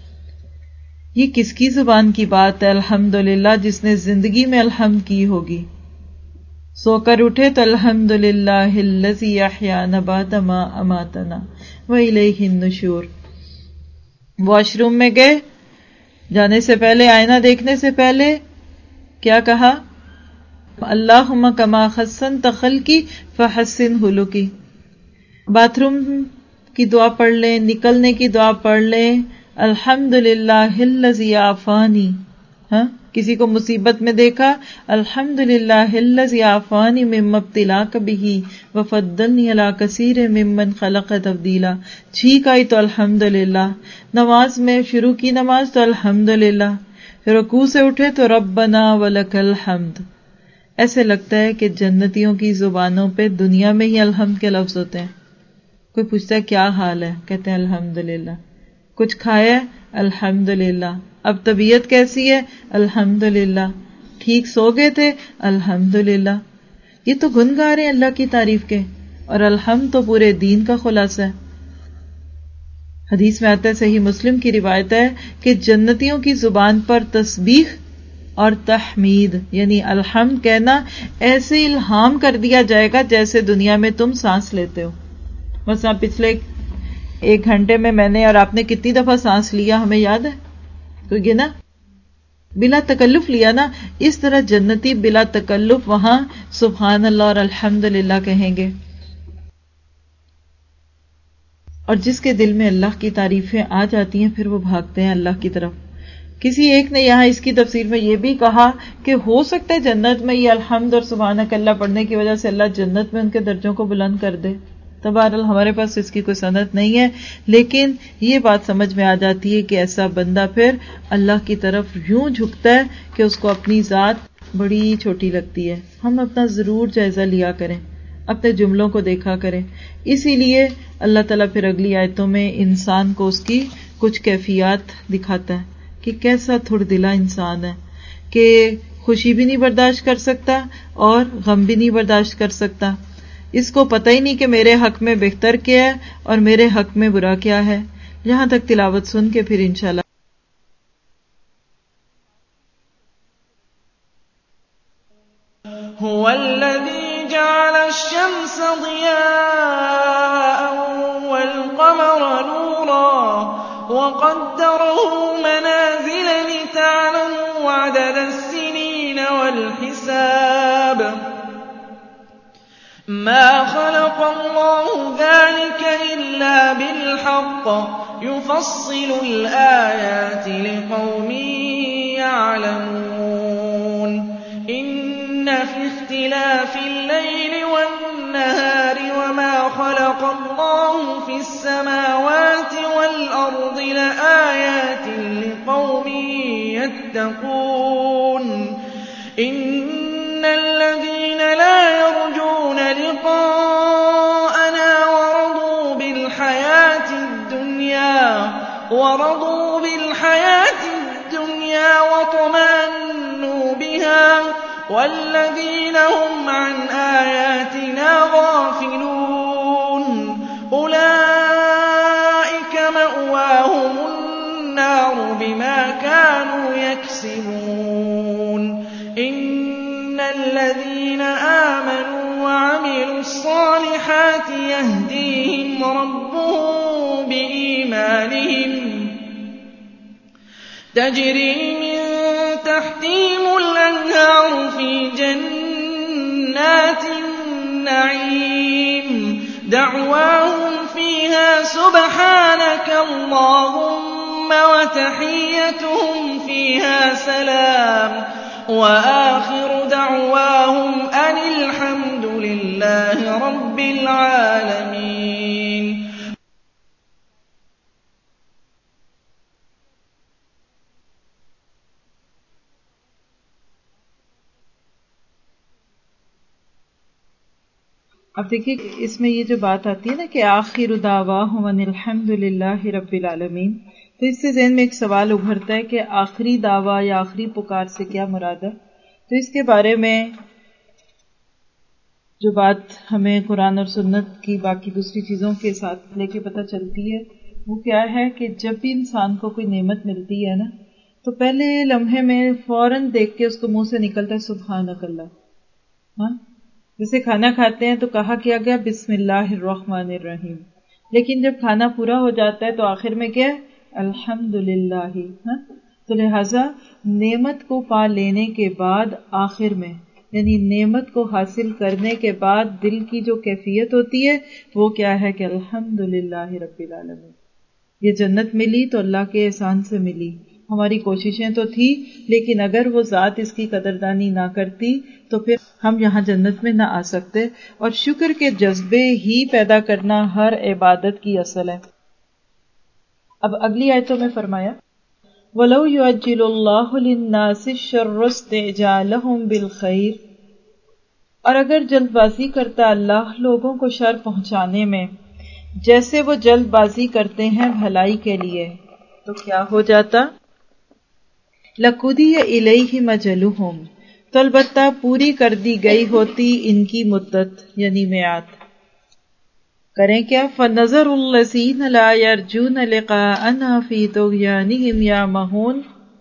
یہ کس کی زبان کی بات ہے الحمدللہ؟ جس نے زندگی میں الحمد کی ہوگی، سو کر اٹھے تو الحمدللہ الذی احیانا بعد ما اماتنا والیہ النشور۔ واش روم میں گئے، جانے سے پہلے آئینہ دیکھنے سے پہلے کیا کہا؟ اللہم کما حسنت خلقی فحسن خلقی۔ باتھ روم کی دعا پڑھ لیں، نکلنے کی دعا پڑھ لیں، الحمدللہ الذی عافانی، ہاں؟ کسی کو مصیبت میں دیکھا، الحمدللہ الذی عافانی مما ابتلاک بہ وفضلنی علی کثیر ممن خلق تفضیلا۔ چھینک آئی تو الحمدللہ، نماز میں شروع کی نماز تو الحمدللہ، رکوع سے اٹھے تو ربنا ولک الحمد۔ ایسے لگتا ہے کہ جنتیوں کی زبانوں پہ دنیا میں ہی الحمد کے لفظ ہوتے ہیں۔ کوئی پوچھتا ہے کیا حال ہے، کہتے ہیں الحمدللہ۔ کچھ کھایا الحمدللہ، اب طبیعت کیسی ہے الحمدللہ، ٹھیک سو گئے تھے الحمدللہ۔ یہ تو گن گا رہے ہیں اللہ کی تعریف کے، اور الحمد تو پورے دین کا خلاصہ ہے۔ حدیث میں آتا ہے، صحیح مسلم کی روایت ہے کہ جنتیوں کی زبان پر تسبیح اور تحمید یعنی الحمد کہنا ایسے الہام کر دیا جائے گا جیسے دنیا میں تم سانس لیتے ہو. مثلا پچھلے 1 گھنٹے میں نے اور آپ نے کتنی دفعہ سانس لیا ہمیں یاد ہے؟ کوئی گنا؟ بلا تکلف لیا نا. اس طرح جنتی بلا تکلف وہاں سبحان اللہ اور الحمدللہ کہیں گے. اور جس کے دل میں اللہ کی تعریفیں آ جاتی ہیں پھر وہ بھاگتے ہیں اللہ کی طرف. کسی ایک نے یہاں اس کی تفسیر میں یہ بھی کہا کہ ہو سکتا ہے جنت میں یہ الحمد اور سبحانک اللہ پڑھنے کی وجہ سے اللہ جنت میں ان کے درجوں کو بلند کر دے. تو بہرحال ہمارے پاس اس کی کوئی سند نہیں ہے، لیکن یہ بات سمجھ میں آ جاتی ہے کہ ایسا بندہ پھر اللہ کی طرف یوں جھکتا ہے کہ اس کو اپنی ذات بڑی چھوٹی لگتی ہے. ہم اپنا ضرور جائزہ لیا کریں، اپنے جملوں کو دیکھا کریں. اسی لیے اللہ تعالیٰ پھر اگلی آیتوں میں انسان کو اس کی کچھ کیفیات دکھاتا ہے کہ کیسا تھوڑ دلا انسان ہے، کہ خوشی بھی نہیں برداشت کر سکتا اور غم بھی نہیں برداشت کر سکتا. اس کو پتہ ہی نہیں کہ میرے حق میں بہتر کیا ہے اور میرے حق میں برا کیا ہے. یہاں تک تلاوت سن کے پھر انشاءاللہ هو الذي جعل الشمس ضياء والقمر نورا وقدره منازل لتعلموا عدد السنين والحساب ما خلق الله ذلك إلا بالحق يفصل الآيات لقوم يعلمون إن في اختلاف الليل والنهار وما خلق الله في السماوات والأرض لآيات لقوم يتقون إن الذين لا يرجون لقاءنا ورضوا بالحياة الدنيا وطمأنوا بها والذين هم عن آياتنا غافلون أولئك مأواهم النار بما كانوا يكسبون إن الذين آمنوا وعملوا الصالحات يهديهم ربهم بإيمانهم تجري من تحتهم الأنهار في جنات النعيم دعواهم فيها سبحانك اللهم وتحيتهم فيها سلام وآخر دعواهم أن الحمد لله رب العالمين. اب دیکھیے اس میں یہ جو بات آتی ہے نا کہ آخر دعواہم ان الحمد للہ رب العالمین، تو اس سے ذہن میں ایک سوال ابھرتا ہے کہ آخری دعویٰ یا آخری پکار سے کیا مراد ہے. تو اس کے بارے میں جو بات ہمیں قرآن اور سنت کی باقی دوسری چیزوں کے ساتھ لے کے پتہ چلتی ہے وہ کیا ہے کہ جب بھی انسان کو کوئی نعمت ملتی ہے نا تو پہلے لمحے میں فوراً دیکھ کے اس کو منہ سے نکلتا ہے سبحانک اللہ. ہاں جیسے کھانا کھاتے ہیں تو کہا کیا گیا بسم اللہ الرحمن الرحیم، لیکن جب کھانا پورا ہو جاتا ہے تو آخر میں کیا ہے الحمدللہ. تو لہٰذا نعمت کو پا لینے کے بعد آخر میں یعنی نعمت کو حاصل کرنے کے بعد دل کی جو کیفیت ہوتی ہے وہ کیا ہے کہ الحمدللہ رب العالمین. یہ جنت ملی تو اللہ کے احسان سے ملی، ہماری کوششیں تو تھی لیکن اگر وہ ذات اس کی قدردانی نہ کرتی تو پھر ہم یہاں جنت میں نہ آ سکتے. اور شکر کے جذبے ہی پیدا کرنا ہر عبادت کی اصل ہے. اب اگلی آیتوں میں فرمایا وَلَوْ يُعَجِّلُ اللَّهُ لِلنَّاسِ الشَّرَّ اسْتِعْجَالَهُم بِالْخَيْرِ، اور اگر جلد بازی کرتا اللہ لوگوں کو شر پہنچانے میں جیسے وہ جلد بازی کرتے ہیں بھلائی کے لیے تو کیا ہو جاتا لَقُضِيَ إِلَيْهِ مَجَلُهُمْ، تو البتہ پوری کر دی گئی ہوتی ان کی مدت یعنی میعاد. کریں کیا؟ فَنَظَرُ الَّذِينَ لَا يَرْجُونَ لِقَاءَنَا فِي طُغْيَانِهِمْ يَعْمَهُونَ،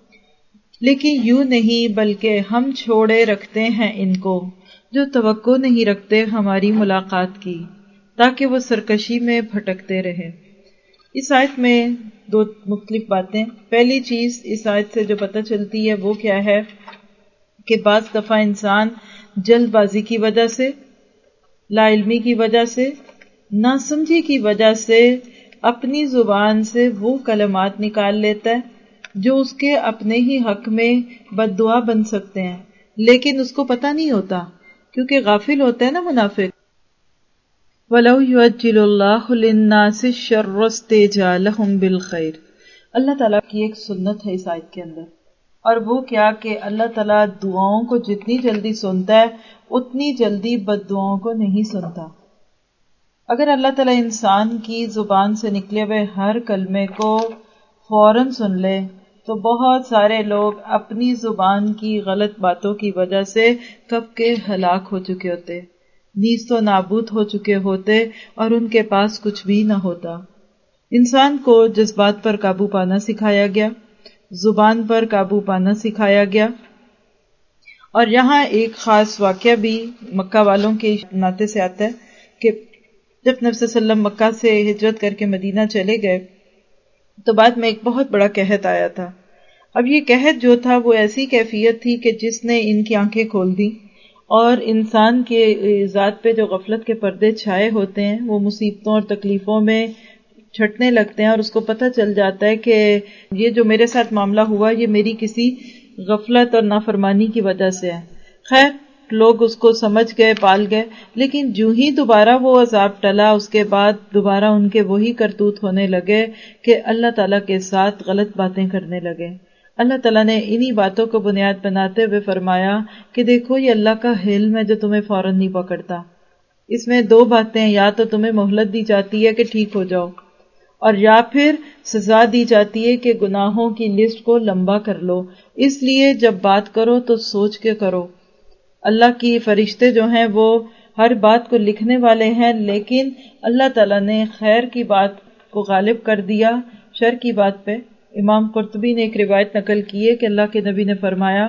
لیکن یوں نہیں بلکہ ہم چھوڑے رکھتے ہیں ان کو جو توقع نہیں رکھتے ہماری ملاقات کی، تاکہ وہ سرکشی میں بھٹکتے رہیں۔ اس آیت میں دو مختلف باتیں۔ پہلی چیز اس آیت سے جو پتہ چلتی ہے وہ کیا ہے کہ بعض دفعہ انسان جلد بازی کی وجہ سے، لا علمی کی وجہ سے، ناسمجھی کی وجہ سے اپنی زبان سے وہ کلمات نکال لیتا ہے جو اس کے اپنے ہی حق میں بد دعا بن سکتے ہیں، لیکن اس کو پتہ نہیں ہوتا کیونکہ غافل ہوتا ہے نا منافق۔ وَلَوْ يُعَجِّلُ اللَّهُ لِلنَّاسِ الشَّرَّ اسْتِعْجَالَهُم بِالْخَيْرِ، اللہ تعالیٰ کی ایک سنت ہے اس آیت کے اندر، اور وہ کیا کہ اللہ تعالیٰ دعاؤں کو جتنی جلدی سنتا ہے اتنی جلدی بد دعاؤں کو نہیں سنتا۔ اگر اللہ تعالیٰ انسان کی زبان سے نکلے ہوئے ہر کلمے کو فوراً سن لے تو بہت سارے لوگ اپنی زبان کی غلط باتوں کی وجہ سے کب کے ہلاک ہو چکے ہوتے، نیست و نابود ہو چکے ہوتے، اور ان کے پاس کچھ بھی نہ ہوتا۔ انسان کو جذبات پر قابو پانا سکھایا گیا، زبان پر قابو پانا سکھایا گیا، اور یہاں ایک خاص واقعہ بھی مکہ والوں کے ناطے سے آتا ہے کہ جب نبی صلی اللہ علیہ وسلم مکہ سے ہجرت کر کے مدینہ چلے گئے تو بعد میں ایک بہت بڑا قحط آیا تھا۔ اب یہ قحط جو تھا وہ ایسی کیفیت تھی کہ جس نے ان کی آنکھیں کھول دی، اور انسان کے ذات پہ جو غفلت کے پردے چھائے ہوتے ہیں وہ مصیبتوں اور تکلیفوں میں چھٹنے لگتے ہیں، اور اس کو پتہ چل جاتا ہے کہ یہ جو میرے ساتھ معاملہ ہوا یہ میری کسی غفلت اور نافرمانی کی وجہ سے ہے۔ خیر لوگ اس کو سمجھ گئے، پال گئے، لیکن جو ہی دوبارہ وہ عذاب ٹلا اس کے بعد دوبارہ ان کے وہی کرتوت ہونے لگے کہ اللہ تعالیٰ کے ساتھ غلط باتیں کرنے لگے۔ اللہ تعالیٰ نے انہی باتوں کو بنیاد بناتے ہوئے فرمایا کہ دیکھو یہ اللہ کا حلم ہے جو تمہیں فوراً نہیں پکڑتا۔ اس میں دو باتیں، یا تو تمہیں مہلت دی جاتی ہے کہ ٹھیک ہو جاؤ، اور یا پھر سزا دی جاتی ہے کہ گناہوں کی لسٹ کو لمبا کر لو۔ اس لیے جب بات کرو تو سوچ کے کرو۔ اللہ کی فرشتے جو ہیں وہ ہر بات کو لکھنے والے ہیں، لیکن اللہ تعالیٰ نے خیر کی بات کو غالب کر دیا شر کی بات پہ۔ امام قرطبی نے ایک روایت نقل کی ہے کہ اللہ کے نبی نے فرمایا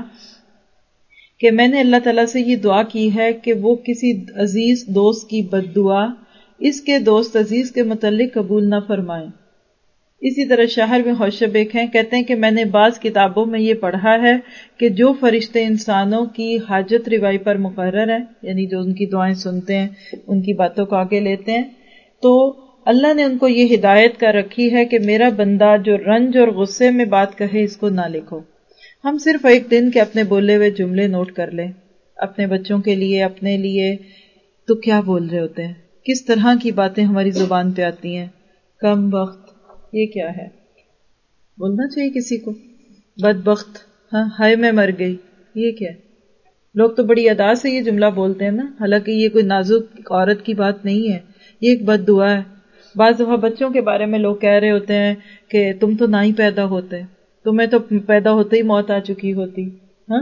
کہ میں نے اللہ تعالیٰ سے یہ دعا کی ہے کہ وہ کسی عزیز دوست کی بد دعا اس کے دوست عزیز کے متعلق قبول نہ فرمائیں۔ اسی طرح شاعر میں ہوشب ایک ہیں، کہتے ہیں کہ میں نے بعض کتابوں میں یہ پڑھا ہے کہ جو فرشتے انسانوں کی حاجت روائی پر مقرر ہیں، یعنی جو ان کی دعائیں سنتے ہیں، ان کی باتوں کو آگے لیتے ہیں، تو اللہ نے ان کو یہ ہدایت کر رکھی ہے کہ میرا بندہ جو رنج اور غصے میں بات کہے اس کو نہ لکھو۔ ہم صرف ایک دن کے اپنے بولے ہوئے جملے نوٹ کر لیں، اپنے بچوں کے لیے، اپنے لیے، تو کیا بول رہے ہوتے ہیں، کس طرح کی باتیں ہماری زبان پہ آتی ہیں۔ کم وقت، یہ کیا ہے؟ بولنا چاہیے کسی کو بدبخت، ہاں ہائے میں مر گئی، یہ کیا ہے؟ لوگ تو بڑی ادا سے یہ جملہ بولتے ہیں نا، حالانکہ یہ کوئی نازک عورت کی بات نہیں ہے، یہ ایک بد دعا ہے۔ بعض دفعہ بچوں کے بارے میں لوگ کہہ رہے ہوتے ہیں کہ تم تو نہ ہی پیدا ہوتے، تمہیں تو پیدا ہوتے ہی موت آ چکی ہوتی۔ ہاں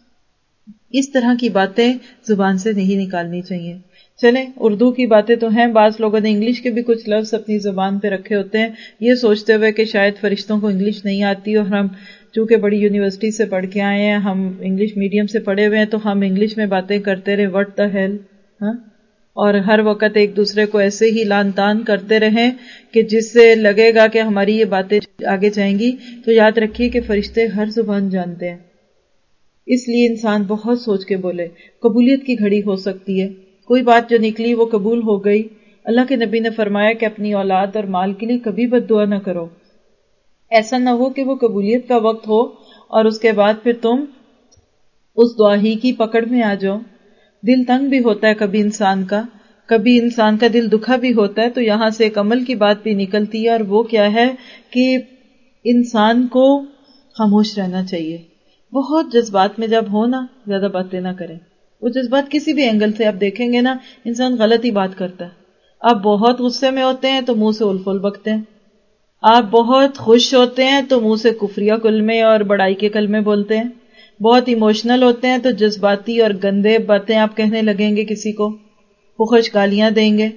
اس طرح کی باتیں زبان سے نہیں نکالنی چاہیے۔ چلیں اردو کی باتیں تو ہیں، بعض لوگوں نے انگلش کے بھی کچھ لفظ اپنی زبان پہ رکھے ہوتے ہیں، یہ سوچتے ہوئے کہ شاید فرشتوں کو انگلش نہیں آتی، اور ہم چونکہ بڑی یونیورسٹی سے پڑھ کے آئے ہیں، ہم انگلش میڈیم سے پڑھے ہوئے ہیں، تو ہم انگلش میں باتیں کرتے رہے، وٹ دا ہیل، ہاں، اور ہر وقت ایک دوسرے کو ایسے ہی لان تان کرتے رہیں کہ جس سے لگے گا کہ ہماری یہ باتیں آگے جائیں گی۔ تو یاد رکھیے کہ فرشتے ہر زبان جانتے ہیں، اس لیے انسان بہت سوچ کے بولے۔ قبولیت کی گھڑی ہو سکتی ہے، کوئی بات جو نکلی وہ قبول ہو گئی۔ اللہ کے نبی نے فرمایا کہ اپنی اولاد اور مال کے لیے کبھی بد دعا نہ کرو، ایسا نہ ہو کہ وہ قبولیت کا وقت ہو اور اس کے بعد پھر تم اس دعا ہی کی پکڑ میں آ جاؤ۔ دل تنگ بھی ہوتا ہے کبھی انسان کا دل دکھا بھی ہوتا ہے، تو یہاں سے ایک عمل کی بات بھی نکلتی ہے، اور وہ کیا ہے کہ انسان کو خاموش رہنا چاہیے۔ بہت جذبات میں جب ہو نا، زیادہ باتیں نہ کریں۔ وہ جذبات کسی بھی اینگل سے آپ دیکھیں گے نا، انسان غلط ہی بات کرتا ہے۔ آپ بہت غصے میں ہوتے ہیں تو منہ سے الفل بکتے ہیں، آپ بہت خوش ہوتے ہیں تو منہ سے کفریہ کلمے اور بڑائی کے کلمے بولتے ہیں، بہت ایموشنل ہوتے ہیں تو جذباتی اور گندے باتیں آپ کہنے لگیں گے، کسی کو فحش گالیاں دیں گے۔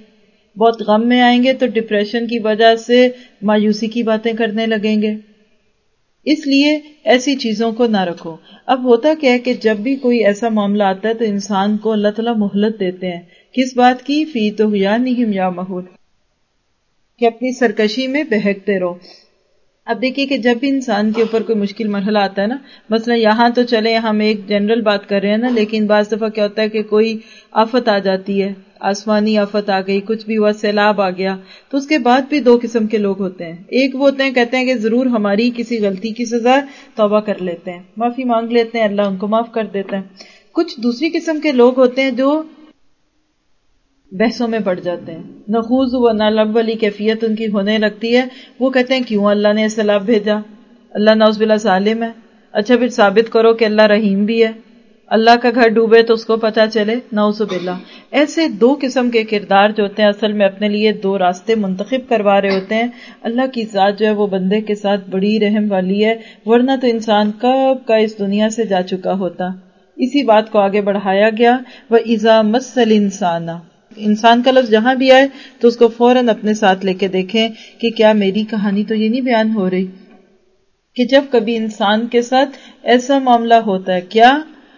بہت غم میں آئیں گے تو ڈپریشن کی وجہ سے مایوسی کی باتیں کرنے لگیں گے. اس لیے ایسی چیزوں کو نہ رکھو. اب ہوتا کیا ہے کہ جب بھی کوئی ایسا معاملہ آتا ہے تو انسان کو اللہ تعالیٰ مہلت دیتے ہیں. کس بات کی؟ فی طغیانہم یعمہون، کہ اپنی سرکشی میں بہکتے رہو. اب دیکھیے کہ جب بھی انسان کے اوپر کوئی مشکل مرحلہ آتا ہے نا، مثلا یہاں تو چلے ہم ایک جنرل بات کر رہے ہیں نا، لیکن بعض دفعہ کیا ہوتا ہے کہ کوئی آفت آ جاتی ہے، آسمانی آفت آ گئی، کچھ بھی ہوا، سیلاب آ گیا، تو اس کے بعد بھی دو قسم کے لوگ ہوتے ہیں. ایک وہ ہوتے ہیں کہتے ہیں کہ ضرور ہماری کسی غلطی کی سزا، توبہ کر لیتے ہیں، معافی مانگ لیتے ہیں، اللہ ان کو معاف کر دیتا ہے. کچھ دوسری قسم کے لوگ ہوتے ہیں جو بحثوں میں پڑ جاتے ہیں، نخوض و نلعب والی کیفیت ان کی ہونے لگتی ہے. وہ کہتے ہیں کیوں اللہ نے سیلاب بھیجا، اللہ نعوذ باللہ ظالم ہے. اچھا پھر ثابت کرو کہ اللہ رحیم بھی ہے، اللہ کا گھر ڈوبے تو اس کو پتہ چلے، نعوذ باللہ. ایسے دو قسم کے کردار جو ہوتے ہیں اصل میں اپنے لیے دو راستے منتخب کروا رہے ہوتے ہیں. اللہ کی ذات جو ہے وہ بندے کے ساتھ بڑی رحم والی ہے، ورنہ تو انسان کب کا اس دنیا سے جا چکا ہوتا. اسی بات کو آگے بڑھایا گیا، وَإِذَا مَسَّ الْإِنسَانَ، انسان کا لفظ جہاں بھی آئے تو اس کو فوراً اپنے ساتھ لے کے دیکھیں کہ کیا میری کہانی تو یہ نہیں بیان ہو رہی کہ جب کبھی انسان کے ساتھ ایسا معاملہ ہوتا ہے، کیا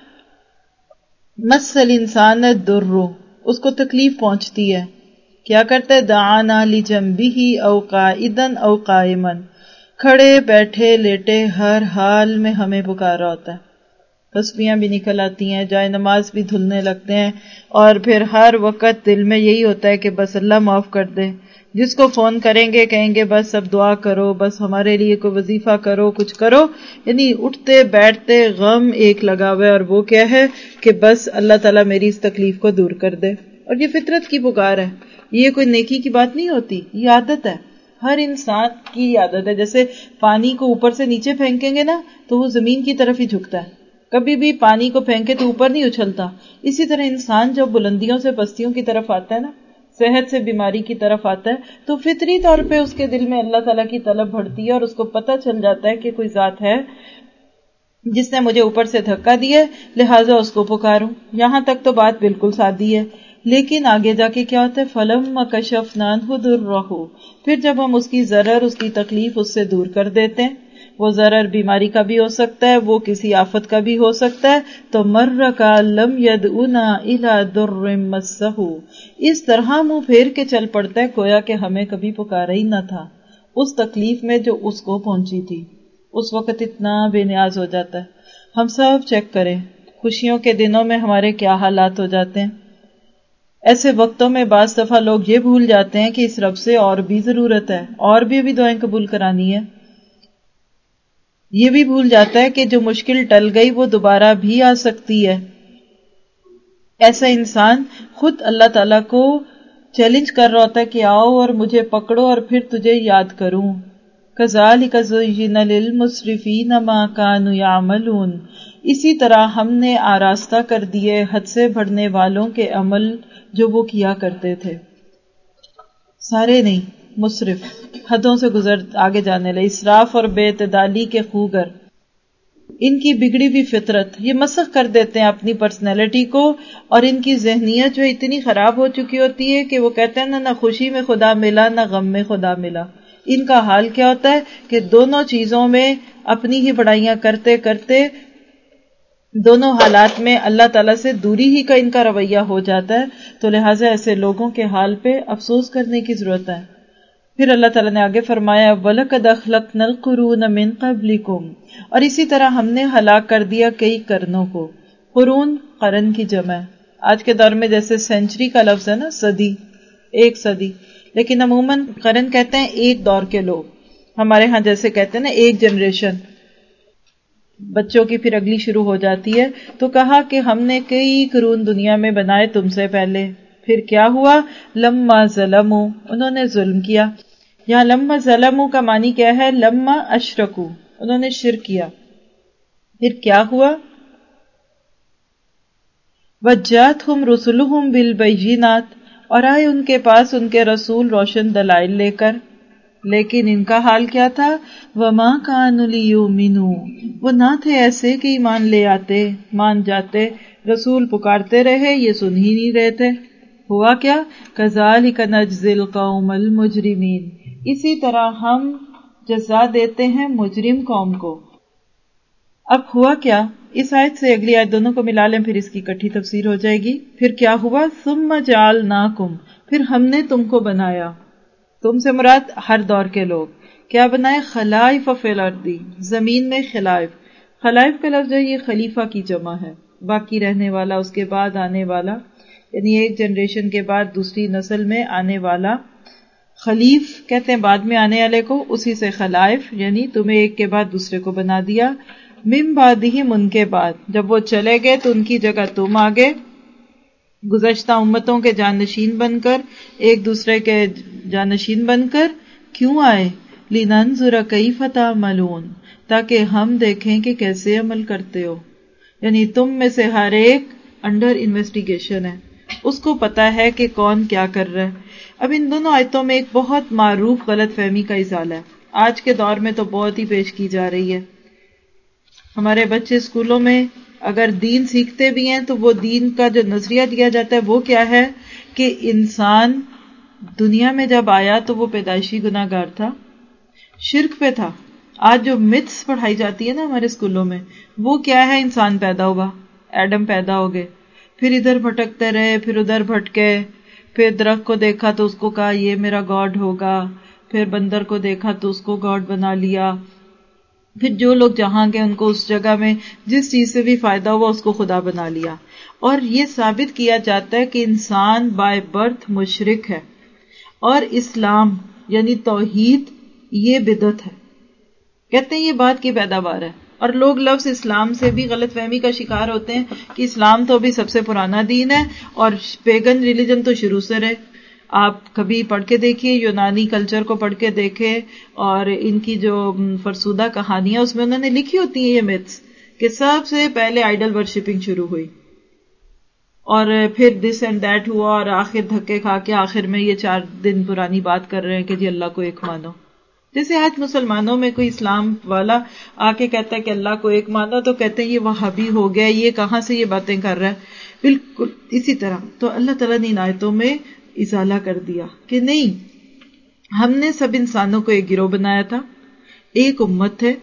مس الانسان الضر، اس کو تکلیف پہنچتی ہے، کیا کرتا ہے؟ دعانا لجنبہ او قائدا او قائما، کھڑے بیٹھے لیٹے ہر حال میں ہمیں پکارا ہوتا ہے. تسبیحاں بھی نکل آتی ہیں، جائے نماز بھی دھلنے لگتے ہیں، اور پھر ہر وقت دل میں یہی ہوتا ہے کہ بس اللہ معاف کر دے. جس کو فون کریں گے کہیں گے بس اب دعا کرو، بس ہمارے لیے کوئی وظیفہ کرو، کچھ کرو. یعنی اٹھتے بیٹھتے غم ایک لگا ہوا ہے، اور وہ کیا ہے کہ بس اللہ تعالیٰ میری اس تکلیف کو دور کر دے. اور یہ فطرت کی پکار ہے، یہ کوئی نیکی کی بات نہیں ہوتی، یہ عادت ہے، ہر انسان کی عادت ہے. جیسے پانی کو اوپر سے نیچے پھینکیں گے نا تو وہ زمین کی طرف ہی جھکتا ہے، کبھی بھی پانی کو پھینکے تو اوپر نہیں اچھلتا. اسی طرح انسان جب بلندیوں سے پستیوں کی طرف آتا ہے نا، صحت سے بیماری کی طرف آتا ہے، تو فطری طور پہ اس کے دل میں اللہ تعالیٰ کی طلب بڑھتی ہے، اور اس کو پتہ چل جاتا ہے کہ کوئی ذات ہے جس نے مجھے اوپر سے دھکا دیا، لہٰذا اس کو پکاروں. یہاں تک تو بات بالکل سادی ہے، لیکن آگے جا کے کیا ہوتا ہے؟ فَلَمَّا كَشَفْنَا عَنْهُ ضُرَّهُ، پھر جب ہم اس کی ضرر، اس کی تکلیف اس سے دور کر دیتے ہیں، وہ ضرر بیماری کا بھی ہو سکتا ہے، وہ کسی آفت کا بھی ہو سکتا ہے، تو مَرَّ كَأَن يَدْعُونَا إِلَى ضُرٍّ مَسَّهُ، اس طرح منہ پھیر کے چل پڑتا ہے گویا کہ ہمیں کبھی پکارا ہی نہ تھا اس تکلیف میں جو اس کو پہنچی تھی. اس وقت اتنا بے نیاز ہو جاتا ہے. ہم سب چیک کریں خوشیوں کے دنوں میں ہمارے کیا حالات ہو جاتے ہیں. ایسے وقتوں میں بعض دفعہ لوگ یہ بھول جاتے ہیں کہ اس رب سے اور بھی ضرورت ہے، اور بھی ابھی دعائیں قبول کرانی ہے. یہ بھی بھول جاتا ہے کہ جو مشکل ٹل گئی وہ دوبارہ بھی آ سکتی ہے. ایسا انسان خود اللہ تعالیٰ کو چیلنج کر رہا ہوتا ہے کہ آؤ اور مجھے پکڑو اور پھر تجھے یاد کروں. کذالک زین للمسرفین ما کانوا یعملون، اسی طرح ہم نے آراستہ کر دیے حد سے بڑھنے والوں کے عمل جو وہ کیا کرتے تھے. سارے نہیں، مسرف، حدوں سے گزر آگے جانے لگے، اسراف اور بے اعتدالی کے خوگر، ان کی بگڑی ہوئی فطرت یہ مسخ کر دیتے ہیں اپنی پرسنالٹی کو، اور ان کی ذہنیت جو اتنی خراب ہو چکی ہوتی ہے کہ وہ کہتے ہیں نہ خوشی میں خدا ملا نہ غم میں خدا ملا. ان کا حال کیا ہوتا ہے کہ دونوں چیزوں میں اپنی ہی بڑائیاں کرتے کرتے دونوں حالات میں اللہ تعالیٰ سے دوری ہی کا ان کا رویہ ہو جاتا ہے. تو لہٰذا ایسے لوگوں کے حال پہ افسوس کرنے کی ضرورت ہے. پھر اللہ تعالیٰ نے آگے فرمایا وَلَقَدْ أَخْلَقْنَا الْقُرُونَ مِنْ قَبْلِكُمْ، اور اسی طرح ہم نے ہلاک کر دیا کئی قرنوں کو. قرون قرن کی جمع ہے. آج کے دور میں جیسے سینچری کا لفظ ہے نا، صدی، ایک صدی، لیکن عموماً قرن کہتے ہیں ایک دور کے لوگ. ہمارے ہاں جیسے کہتے ہیں نا ایک جنریشن، بچوں کی پھر اگلی شروع ہو جاتی ہے. تو کہا کہ ہم نے کئی قرون دنیا میں بنائے تم سے پہلے. پھر کیا ہوا؟ لما ظلموا، انہوں نے ظلم کیا. یہاں لما ظلموا کا معنی کیا ہے؟ لما اشرکوا، انہوں نے شرک کیا. پھر کیا ہوا؟ وجاتہم رسلہم بالبینات، اور آئے ان کے پاس ان کے رسول روشن دلائل لے کر. لیکن ان کا حال کیا تھا؟ وما کانوا لیؤمنوا، وہ نہ تھے ایسے کہ ایمان لے آتے، مان جاتے. رسول پکارتے رہے، یہ سن ہی نہیں رہے تھے. ہوا کیا؟ کذالک نجزی القوم المجرمین، اسی طرح ہم جزا دیتے ہیں مجرم قوم کو. اب ہوا کیا؟ اس آیت سے اگلی آیت دونوں کو ملا لیں، پھر اس کی اکٹھی تفسیر ہو جائے گی. پھر کیا ہوا؟ ثم جعلناکم، پھر ہم نے تم کو بنایا. تم سے مراد ہر دور کے لوگ. کیا بنائے؟ خلائف فی الارض، زمین میں خلائف. خلائف کا لفظ ہے یہ خلیفہ کی جمع ہے، باقی رہنے والا، اس کے بعد آنے والا، یعنی ایک جنریشن کے بعد دوسری نسل میں آنے والا. خلیف کہتے ہیں بعد میں آنے والے کو، اسی سے خلائف، یعنی تمہیں ایک کے بعد دوسرے کو بنا دیا. من بعدہم، ان کے بعد جب وہ چلے گئے تو ان کی جگہ تم آگے گزشتہ امتوں کے جانشین بن کر، ایک دوسرے کے جانشین بن کر. کیوں آئے؟ لننظر کیف تعملون، تاکہ ہم دیکھیں کہ کیسے عمل کرتے ہو. یعنی تم میں سے ہر ایک انڈر انویسٹیگیشن ہے، اس کو پتا ہے کہ کون کیا کر رہا ہے. اب ان دونوں آیتوں میں ایک بہت معروف غلط فہمی کا ازالہ ہے، آج کے دور میں تو بہت ہی پیش کی جا رہی ہے. ہمارے بچے اسکولوں میں اگر دین سیکھتے بھی ہیں تو وہ دین کا جو نظریہ دیا جاتا ہے وہ کیا ہے کہ انسان دنیا میں جب آیا تو وہ پیدائشی گناہ گار تھا، شرک پہ تھا. آج جو متس پڑھائی جاتی ہے نا ہمارے اسکولوں میں، وہ کیا ہے؟ انسان پیدا ہوا، ایڈم پیدا ہو گئے، پھر ادھر بھٹکتے رہے، پھر ادھر بھٹکے، پھر درخت کو دیکھا تو اس کو کہا یہ میرا گاڈ ہوگا، پھر بندر کو دیکھا تو اس کو گاڈ بنا لیا، پھر جو لوگ جہاں گئے ان کو اس جگہ میں جس چیز سے بھی فائدہ ہوا اس کو خدا بنا لیا. اور یہ ثابت کیا جاتا ہے کہ انسان بائی برتھ مشرک ہے، اور اسلام یعنی توحید یہ بدعت ہے. کہتے ہیں یہ بات کی پیداوار ہے. اور لوگ لفظ اسلام سے بھی غلط فہمی کا شکار ہوتے ہیں کہ اسلام تو ابھی سب سے پرانا دین ہے اور پیگن ریلیجن تو شروع سے رہے. آپ کبھی پڑھ کے دیکھیے، یونانی کلچر کو پڑھ کے دیکھیں، اور ان کی جو فرسودہ کہانیاں اس میں انہوں نے لکھی ہوتی ہیں یہ میتھس کہ سب سے پہلے آئیڈل ورشپنگ شروع ہوئی، اور پھر دس اینڈ دیٹ ہوا، اور آخر دھکے کھا کے آخر میں یہ 4 دن پرانی بات کر رہے ہیں کہ جی اللہ کو ایک مانو. جیسے آج مسلمانوں میں کوئی اسلام والا آ کے کہتا ہے کہ اللہ کو ایک مانو تو کہتے ہیں یہ وہابی ہو گیا، یہ کہاں سے یہ باتیں کر رہا ہے. بالکل اسی طرح تو اللہ تعالیٰ نے ان آیتوں میں ازالہ کر دیا کہ نہیں، ہم نے سب انسانوں کو ایک گروہ بنایا تھا، ایک امت تھے،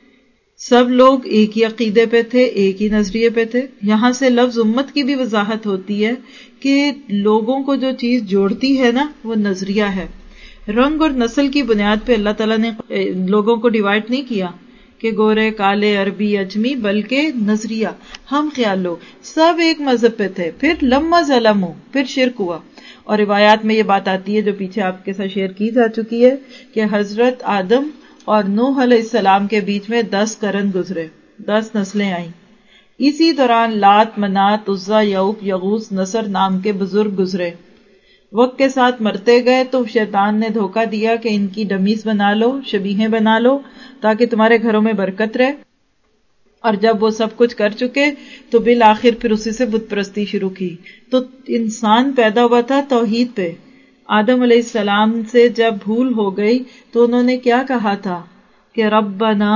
سب لوگ ایک ہی عقیدے پہ تھے، ایک ہی نظریے پہ تھے. یہاں سے لفظ امت کی بھی وضاحت ہوتی ہے کہ لوگوں کو جو چیز جوڑتی ہے نا وہ نظریہ ہے. رنگ اور نسل کی بنیاد پہ اللہ تعالیٰ نے لوگوں کو ڈیوائڈ نہیں کیا کہ گورے، کالے، عربی، اجمی، بلکہ نظریہ، ہم خیال لوگ سب ایک مذہب پہ تھے. پھر لما ظلموا، پھر شرک ہوا. اور روایات میں یہ بات آتی ہے جو پیچھے آپ کے ساتھ شیئر کی جا چکی ہے کہ حضرت آدم اور نوح علیہ السلام کے بیچ میں 10 قرن گزرے، 10 نسلیں آئیں. اسی دوران لات، منات، عزا، یعوق، یغوث، نصر نام کے بزرگ گزرے. وقت کے ساتھ مرتے گئے تو شیطان نے دھوکہ دیا کہ ان کی ڈمیز بنا لو، شبیہیں بنا لو تاکہ تمہارے گھروں میں برکت رہے. اور جب وہ سب کچھ کر چکے تو بالآخر پھر اسی سے بت پرستی شروع کی. تو انسان پیدا ہوا تھا توحید پہ. آدم علیہ السلام سے جب بھول ہو گئی تو انہوں نے کیا کہا تھا کہ ربنا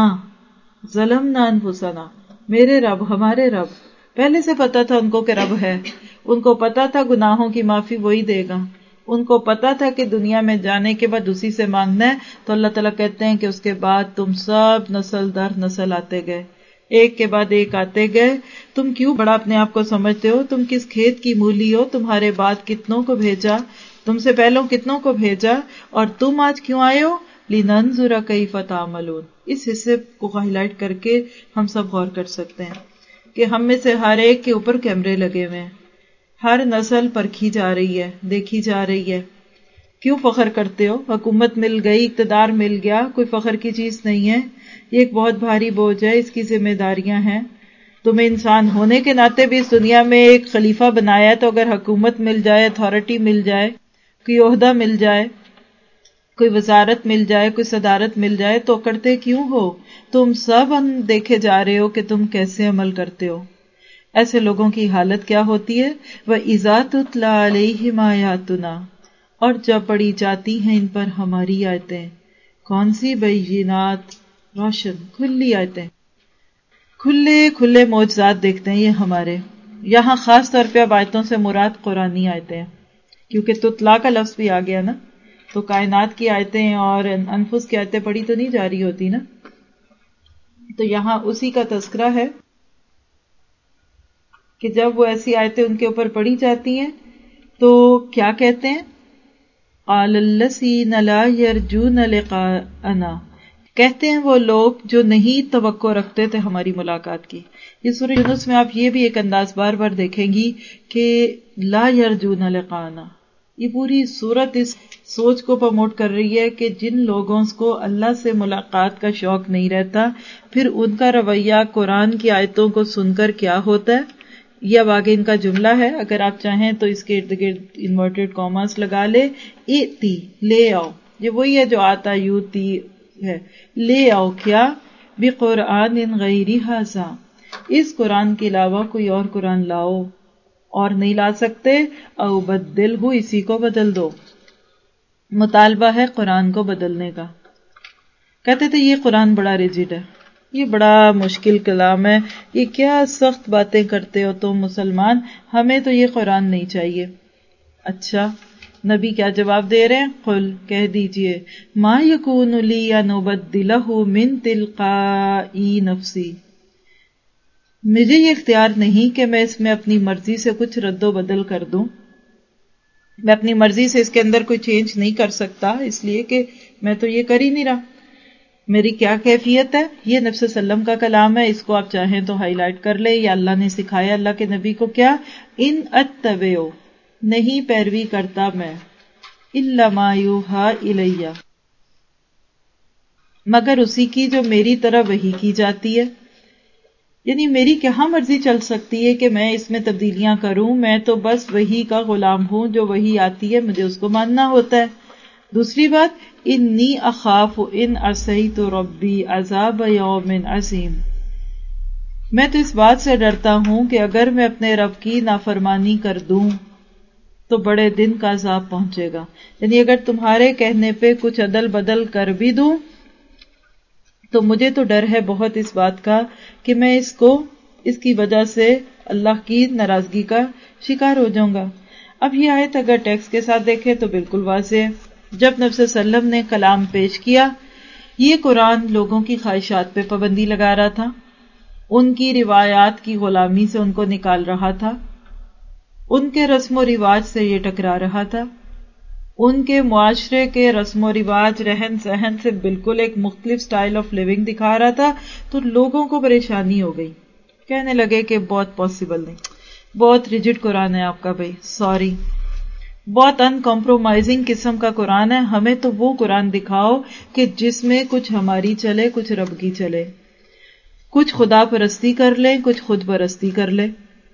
ظلمنا انفسنا، میرے رب، ہمارے رب. پہلے سے پتا تھا ان کو کہ رب ہے، ان کو پتا تھا گناہوں کی معافی وہی دے گا، ان کو پتا تھا کہ دنیا میں جانے کے بعد اسی سے مانگنا ہے. تو اللہ تعالیٰ کہتے ہیں کہ اس کے بعد تم سب نسل در نسل آتے گئے، ایک کے بعد ایک آتے گئے. تم کیوں بڑا اپنے آپ کو سمجھتے ہو؟ تم کس کھیت کی مولی ہو؟ تمہارے بعد کتنوں کو بھیجا، تم سے پہلوں کتنوں کو بھیجا، اور تم آج کیوں آئے ہو؟ لننظر کیف تعملون. اس حصے کو ہائی لائٹ کر کے ہم سب غور کر سکتے ہیں کہ ہم میں سے ہر ایک کے اوپر کیمرے لگے ہوئے ہیں، ہر نسل پرکھی جا رہی ہے، دیکھی جا رہی ہے. کیوں فخر کرتے ہو؟ حکومت مل گئی، اقتدار مل گیا، کوئی فخر کی چیز نہیں ہے. یہ ایک بہت بھاری بوجھ ہے، اس کی ذمہ داریاں ہیں. تمہیں انسان ہونے کے ناطے بھی اس دنیا میں ایک خلیفہ بنایا ہے، تو اگر حکومت مل جائے، اتھارٹی مل جائے، کوئی عہدہ مل جائے، کوئی وزارت مل جائے، کوئی صدارت مل جائے تو کرتے کیوں ہو؟ تم سب دیکھے جا رہے ہو کہ تم کیسے عمل کرتے ہو. ایسے لوگوں کی حالت کیا ہوتی ہے؟ وَإِذَا تُتْلَىٰ عَلَيْهِمْ آيَاتُنَا، اور جب پڑھی جاتی ہیں ان پر ہماری آیتیں. کون سی؟ بینات، روشن کھلی آیتیں، کھلے کھلے معجزات دیکھتے ہیں یہ ہمارے. یہاں خاص طور پہ اب آیتوں سے مراد قرآنی آیتیں ہیں. کیونکہ تتلا کا لفظ بھی آ گیا نا، تو کائنات کی آیتیں اور انفس کی آیتیں پڑھی تو نہیں جا رہی ہوتی نا. تو یہاں اسی کا تذکرہ ہے کہ جب وہ ایسی آیتیں ان کے اوپر پڑھی جاتی ہیں تو کیا کہتے ہیں؟ قال الذین لا یرجون لقاءنا، کہتے ہیں وہ لوگ جو نہیں توقع رکھتے تھے ہماری ملاقات کی. یہ سورہ یونس میں آپ یہ بھی ایک انداز بار بار دیکھیں گی کہ لا یرجون لقاءنا، یہ پوری سورت اس سوچ کو پروموٹ کر رہی ہے کہ جن لوگوں کو اللہ سے ملاقات کا شوق نہیں رہتا، پھر ان کا رویہ قرآن کی آیتوں کو سن کر کیا ہوتا ہے. یہ اب آگے ان کا جملہ ہے، اگر آپ چاہیں تو اس کے ارد گرد انورٹڈ کاماز لگا لے. ایتی، لے آؤ، یہ وہی ہے جو آتا یوتی ہے. لے آؤ کیا؟ بقرآن غیر ھذا، اس قرآن کے علاوہ کوئی اور قرآن لاؤ، اور نہیں لا سکتے او بدل ہو، اسی کو بدل دو. مطالبہ ہے قرآن کو بدلنے کا. کہتے تھے یہ قرآن بڑا ریجڈ ہے، یہ بڑا مشکل کلام ہے، یہ کیا سخت باتیں کرتے ہو تم مسلمان، ہمیں تو یہ قرآن نہیں چاہیے. اچھا نبی کیا جواب دے رہے ہیں؟ قل، کہہ دیجئے، ما یکون لی ان ابدلہ من تلقائی نفسی، مجھے یہ اختیار نہیں کہ میں اس میں اپنی مرضی سے کچھ رد و بدل کر دوں. میں اپنی مرضی سے اس کے اندر کوئی چینج نہیں کر سکتا، اس لیے کہ میں تو یہ کر ہی نہیں رہا. میری کیا کیفیت ہے؟ یہ نبی صلی اللہ علیہ وسلم کا کلام ہے، اس کو آپ چاہیں تو ہائی لائٹ کر لیں، یا اللہ نے سکھایا اللہ کے نبی کو. کیا؟ ان اتبعو، نہیں پیروی کرتا میں، الا ما یوحی الی، مگر اسی کی جو میری طرح وحی کی جاتی ہے. یعنی میری کہاں مرضی چل سکتی ہے کہ میں اس میں تبدیلیاں کروں، میں تو بس وحی کا غلام ہوں، جو وحی آتی ہے مجھے اس کو ماننا ہوتا ہے. دوسری بات، انی اخاف ان عصیت ربی عذاب یوم عظیم، میں تو اس بات سے ڈرتا ہوں کہ اگر میں اپنے رب کی نافرمانی کر دوں تو بڑے دن کا عذاب پہنچے گا. یعنی اگر تمہارے کہنے پہ کچھ عدل بدل کر بھی دوں تو مجھے تو ڈر ہے بہت اس بات کا کہ میں اس کی وجہ سے اللہ کی ناراضگی کا شکار ہو جاؤں گا. اب یہ آیت اگر ٹیکسٹ کے ساتھ دیکھیں تو بالکل واضح ہے. جب نبی صلی اللہ علیہ وسلم نے کلام پیش کیا، یہ قرآن لوگوں کی خواہشات پہ پابندی لگا رہا تھا، ان کی روایات کی غلامی سے ان کو نکال رہا تھا، ان کے رسم و رواج سے یہ ٹکرا رہا تھا، ان کے معاشرے کے رسم و رواج رہن سہن سے بالکل ایک مختلف سٹائل آف لیونگ دکھا رہا تھا. تو لوگوں کو پریشانی ہو گئی، کہنے لگے کہ بہت پاسبل نہیں، بہت ریجڈ قرآن ہے آپ کا بھائی، سوری، بہت ان کمپرومائزنگ قسم کا قرآن ہے، ہمیں تو وہ قرآن دکھاؤ کہ جس میں کچھ ہماری چلے کچھ رب کی چلے، کچھ خدا پرستی کر لے کچھ خود پرستی کر لے،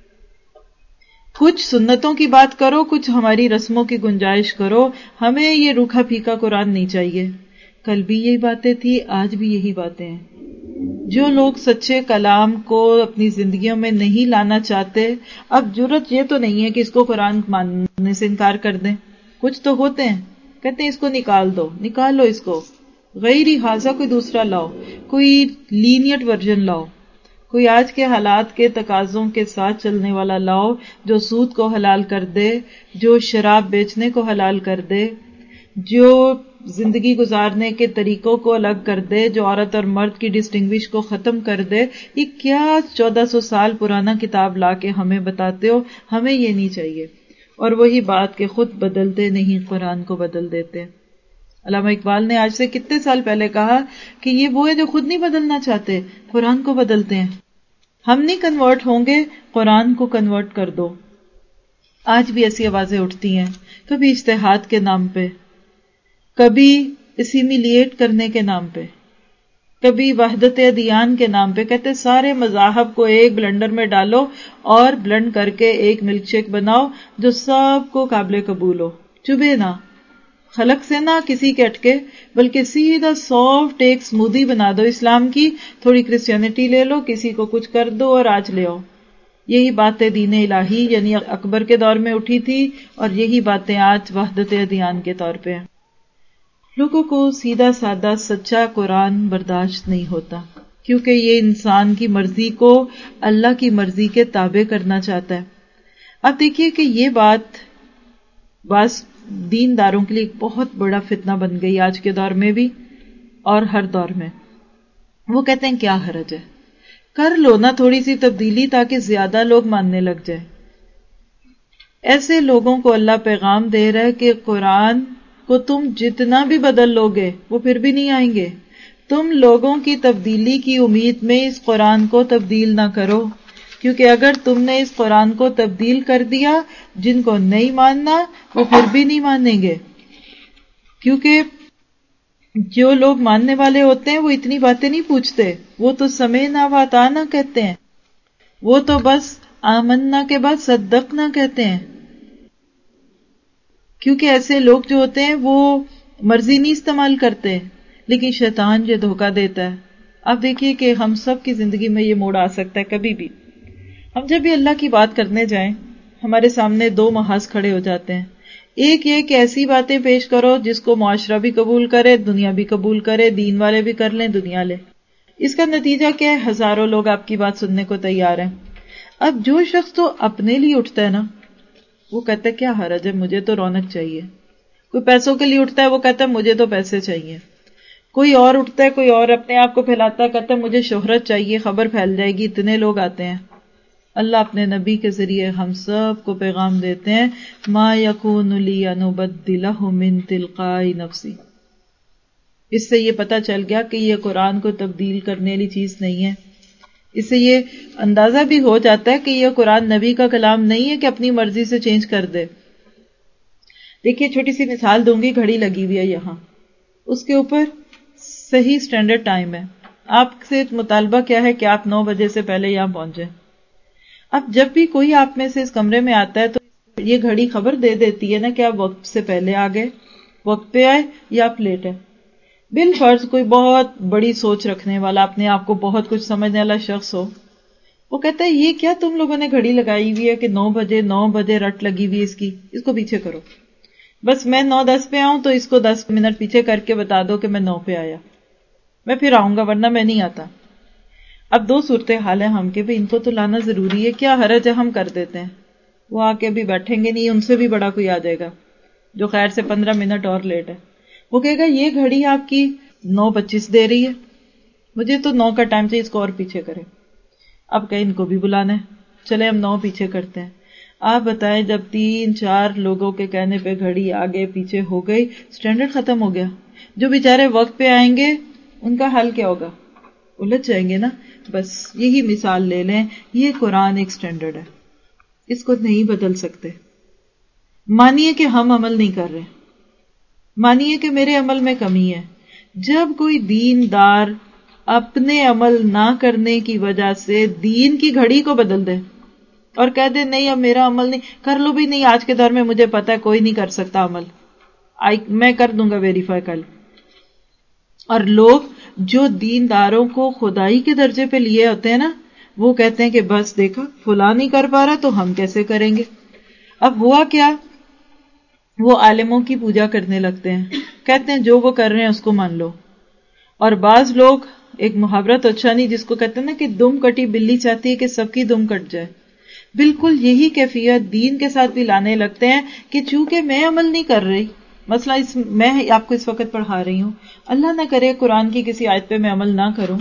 کچھ سنتوں کی بات کرو کچھ ہماری رسموں کی گنجائش کرو. ہمیں یہ روکھا پھیکا قرآن نہیں چاہیے. کل بھی یہی باتیں تھی، آج بھی یہی باتیں ہیں. جو لوگ سچے کلام کو اپنی زندگیوں میں نہیں لانا چاہتے، اب جرت یہ تو نہیں ہے کہ اس کو قرآن ماننے سے انکار کر دیں. کچھ تو ہوتے ہیں کہتے ہیں اس کو نکال دو، نکال لو اس کو، غیر ھذا کوئی دوسرا لاؤ، کوئی لینیٹ ورژن لاؤ، کوئی آج کے حالات کے تقاضوں کے ساتھ چلنے والا لاؤ، جو سود کو حلال کر دے، جو شراب بیچنے کو حلال کر دے، جو زندگی گزارنے کے طریقوں کو الگ کر دے، جو عورت اور مرد کی ڈسٹنگوش کو ختم کر دے. یہ کیا 1400 سال پرانا کتاب لا کے ہمیں بتاتے ہو؟ ہمیں یہ نہیں چاہیے. اور وہی بات کہ خود بدلتے نہیں قرآن کو بدل دیتے. علامہ اقبال نے آج سے کتنے سال پہلے کہا کہ یہ وہ ہے جو خود نہیں بدلنا چاہتے، قرآن کو بدلتے ہیں. ہم نہیں کنورٹ ہوں گے، قرآن کو کنورٹ کر دو. آج بھی ایسی آوازیں اٹھتی ہیں، کبھی اجتہاد کے نام پہ، کبھی اسیمیلیٹ کرنے کے نام پہ، کبھی وحدت ادیان کے نام پہ. کہتے سارے مذاہب کو ایک بلنڈر میں ڈالو اور بلنڈ کر کے ایک ملک شیک بناؤ جو سب کو قابل قبول ہو، چبھے نہ، خلق سے نہ کسی کے اٹکے، بلکہ سیدھا سافٹ ایک سمودی بنا دو اسلام کی. تھوڑی کرسچینٹی لے لو، کسی کو کچھ کر دو اور آج لے آؤ. یہی باتیں دین الہی یعنی اکبر کے دور میں اٹھی تھی، اور یہی باتیں آج وحدت ادیان کے طور پہ ہیں. لوگوں کو سیدھا سادہ سچا قرآن برداشت نہیں ہوتا، کیونکہ یہ انسان کی مرضی کو اللہ کی مرضی کے تابع کرنا چاہتا ہے. اب دیکھیے کہ یہ بات بعض دینداروں کے لیے ایک بہت بڑا فتنہ بن گئی آج کے دور میں بھی اور ہر دور میں. وہ کہتے ہیں کیا حرج ہے، کر لو نا تھوڑی سی تبدیلی تاکہ زیادہ لوگ ماننے لگ جائیں. ایسے لوگوں کو اللہ پیغام دے رہا ہے کہ قرآن کو تم جتنا بھی بدل لو گے وہ پھر بھی نہیں آئیں گے. تم لوگوں کی تبدیلی کی امید میں اس قرآن کو تبدیل نہ کرو، کیونکہ اگر تم نے اس قرآن کو تبدیل کر دیا، جن کو نہیں ماننا وہ پھر بھی نہیں مانیں گے. کیونکہ جو لوگ ماننے والے ہوتے ہیں وہ اتنی باتیں نہیں پوچھتے، وہ تو سمعنا واطعنا کہتے ہیں، وہ تو بس آمنا کے بعد صدقنا کہتے ہیں. کیونکہ ایسے لوگ جو ہوتے ہیں وہ مرضی نہیں استعمال کرتے، لیکن شیطان یہ دھوکہ دیتا ہے. اب دیکھیے کہ ہم سب کی زندگی میں یہ موڑ آ سکتا ہے کبھی بھی. ہم جب بھی اللہ کی بات کرنے جائیں ہمارے سامنے دو محاذ کھڑے ہو جاتے ہیں. ایک یہ کہ ایسی باتیں پیش کرو جس کو معاشرہ بھی قبول کرے، دنیا بھی قبول کرے، دین والے بھی کر لیں، دنیا لے. اس کا نتیجہ کیا ہے؟ ہزاروں لوگ آپ کی بات سننے کو تیار ہیں. اب جو شخص تو اپنے لیے اٹھتا ہے نا، وہ کہتا ہے کیا حرج ہے، مجھے تو رونق چاہیے. کوئی پیسوں کے لیے اٹھتا ہے، وہ کہتا ہے مجھے تو پیسے چاہیے. کوئی اور اٹھتا ہے، کوئی اور اپنے آپ کو پھیلاتا ہے، کہتا ہے مجھے شہرت چاہیے، خبر پھیل جائے گی، اتنے لوگ آتے ہیں. اللہ اپنے نبی کے ذریعے ہم سب کو پیغام دیتے ہیں، ما یکون لی ان ابدلہ من تلقاء نفسی. اس سے یہ پتہ چل گیا کہ یہ قرآن کو تبدیل کرنے والی چیز نہیں ہے. اس سے یہ اندازہ بھی ہو جاتا ہے کہ یہ قرآن نبی کا کلام نہیں ہے کہ اپنی مرضی سے چینج کر دے. دیکھیے چھوٹی سی مثال دوں گی، گھڑی لگی ہوئی ہے یہاں، اس کے اوپر صحیح سٹینڈرڈ ٹائم ہے. آپ سے مطالبہ کیا ہے کہ آپ 9 بجے سے پہلے یہاں پہنچے. اب جب بھی کوئی آپ میں سے اس کمرے میں آتا ہے تو یہ گھڑی خبر دے دیتی ہے نا کہ آپ وقت سے پہلے آ گئے، وقت پہ آئے یا آپ لیٹ ہے. بالفرض کوئی بہت بڑی سوچ رکھنے والا، اپنے آپ کو بہت کچھ سمجھنے والا شخص ہو، وہ کہتا ہے یہ کیا تم لوگوں نے گھڑی لگائی ہوئی ہے کہ 9 بجے رٹ لگی ہوئی اس کی، اس کو پیچھے کرو. بس میں 9:10 پہ آؤں تو اس کو 10 منٹ پیچھے کر کے بتا دو کہ میں 9 پہ آیا، میں پھر آؤں گا ورنہ میں نہیں آتا. اب دو صورتحال ہیں ہم کے بھی، ان کو تو لانا ضروری ہے، کیا حرج ہے ہم کر دیتے ہیں. وہ آ کے بھی بیٹھیں گے نہیں، ان سے بھی بڑا کوئی آ جائے گا جو خیر سے 15 منٹ اور لیٹ ہے. وہ کہے گا یہ گھڑی آپ کی 9:25 دے رہی ہے، مجھے تو 9 کا ٹائم چاہیے، اس کو اور پیچھے کرے. اب کہیں ان کو بھی بلانا ہے، چلے ہم 9 پیچھے کرتے ہیں. آپ بتائیں جب 3-4 لوگوں کے کہنے پہ گھڑی آگے پیچھے ہو گئی، سٹینڈرڈ ختم ہو گیا. جو بیچارے وقت پہ آئیں گے ان کا حل کیا ہوگا؟ الجھ جائیں گے نا. بس یہی مثال لے لیں، یہ قرآن ایک سٹینڈرڈ ہے، اس کو نہیں بدل سکتے. مانیے کہ ہم عمل نہیں کر رہے، مانیے کہ میرے عمل میں کمی ہے. جب کوئی دیندار اپنے عمل نہ کرنے کی وجہ سے دین کی گھڑی کو بدل دے اور کہہ دے نہیں اب میرا عمل نہیں، کر لو بھی نہیں، آج کے دور میں مجھے پتا ہے کوئی نہیں کر سکتا عمل، میں کر دوں گا ویریفائی کل. اور لوگ جو دینداروں کو خدائی کے درجے پہ لیے ہوتے ہیں نا، وہ کہتے ہیں کہ بس دیکھا فلاں نہیں کر پا رہا تو ہم کیسے کریں گے. اب ہوا کیا، وہ عالموں کی پوجا کرنے لگتے ہیں، کہتے ہیں جو وہ کر رہے ہیں اس کو مان لو. اور بعض لوگ، ایک محاورہ تو اچھا نہیں جس کو کہتے ہیں نا کہ دم کٹی بلی چاہتی ہے کہ سب کی دم کٹ جائے، بالکل یہی کیفیت دین کے ساتھ بھی لانے لگتے ہیں کہ چونکہ میں عمل نہیں کر رہی، مسئلہ میں آپ کو اس وقت پڑھا رہی ہوں، اللہ نہ کرے قرآن کی کسی آیت پہ میں عمل نہ کروں.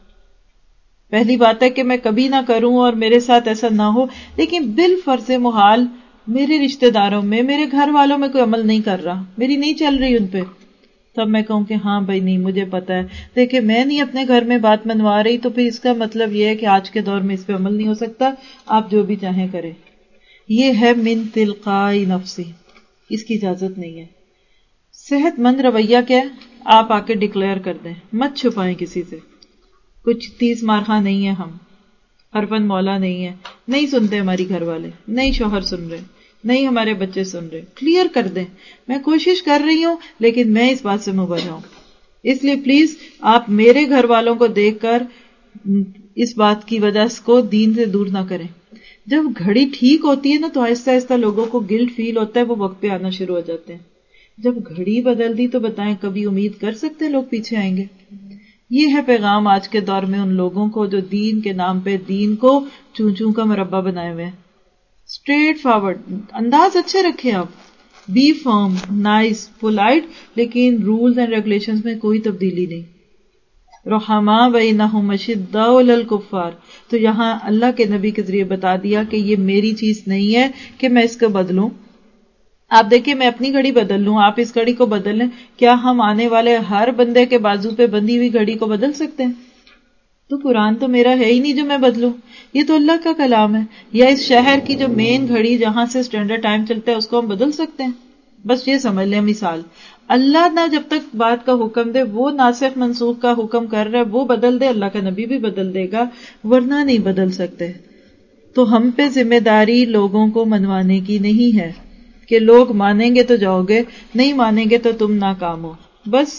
پہلی بات ہے کہ میں کبھی نہ کروں اور میرے ساتھ ایسا نہ ہو، لیکن بالفرض محال میرے رشتہ داروں میں، میرے گھر والوں میں کوئی عمل نہیں کر رہا، میری نہیں چل رہی ان پہ، تب میں کہوں کہ ہاں بھائی نہیں مجھے پتا ہے، دیکھیں میں نہیں اپنے گھر میں بات منوا رہی تو پھر اس کا مطلب یہ ہے کہ آج کے دور میں اس پہ عمل نہیں ہو سکتا، آپ جو بھی چاہیں کریں. یہ ہے من تلقاء نفسی، اس کی اجازت نہیں ہے. صحت مند رویہ کیا ہے؟ آپ آ کے ڈکلیئر کر دیں، مت چھپائیں کسی سے. کچھ 30 مارخواں نہیں ہے، ہم ہرفن مولا نہیں ہے، نہیں سنتے ہماری گھر والے، نہیں شوہر سن رہے، نہیں ہمارے بچے سن رہے. کلیئر کر دیں میں کوشش کر رہی ہوں لیکن میں اس بات سے مبرا ہوں، اس لیے پلیز آپ میرے گھر والوں کو دیکھ کر اس بات کی وجہ کو دین سے دور نہ کریں. جب گھڑی ٹھیک ہوتی ہے نا تو آہستہ آہستہ لوگوں کو گلٹ فیل ہوتا ہے، وہ وقت پہ آنا شروع ہو جاتے ہیں. جب گھڑی بدل دی تو بتائیں کبھی امید کر سکتے ہیں لوگ پیچھے آئیں گے؟ یہ ہے پیغام آج کے دور میں ان لوگوں کو جو دین کے نام پہ دین کو چون چون کا مربع بنائے ہوئے ہیں. اسٹریٹ فارورڈ انداز اچھے رکھیں آپ، بی فرم، نائس، پولائٹ، لیکن رولز اینڈ ریگولیشنز میں کوئی تبدیلی نہیں. رحماء بینہم اشداء علی الکفار، تو یہاں اللہ کے نبی کے ذریعے بتا دیا کہ یہ میری چیز نہیں ہے کہ میں اس کو بدلوں. آپ دیکھیں میں اپنی گھڑی بدل لوں، آپ اس گھڑی کو بدل لیں، کیا ہم آنے والے ہر بندے کے بازو پہ بندھی ہوئی گھڑی کو بدل سکتے ہیں؟ تو قرآن تو میرا ہے ہی نہیں جو میں بدلوں، یہ تو اللہ کا کلام ہے. یا اس شہر کی جو مین گھڑی جہاں سے اسٹینڈرڈ ٹائم چلتا ہے اس کو ہم بدل سکتے ہیں؟ بس یہ سمجھ لیں مثال. اللہ نہ جب تک بات کا حکم دے، وہ ناسخ منسوخ کا حکم کر رہا ہے، وہ بدل دے، اللہ کا نبی بھی بدل دے گا، ورنہ نہیں بدل سکتے. تو ہم پہ ذمہ داری لوگوں کو منوانے کی نہیں ہے کہ لوگ مانیں گے تو جاؤ گے، نہیں مانیں گے تو تم ناکام ہو. بس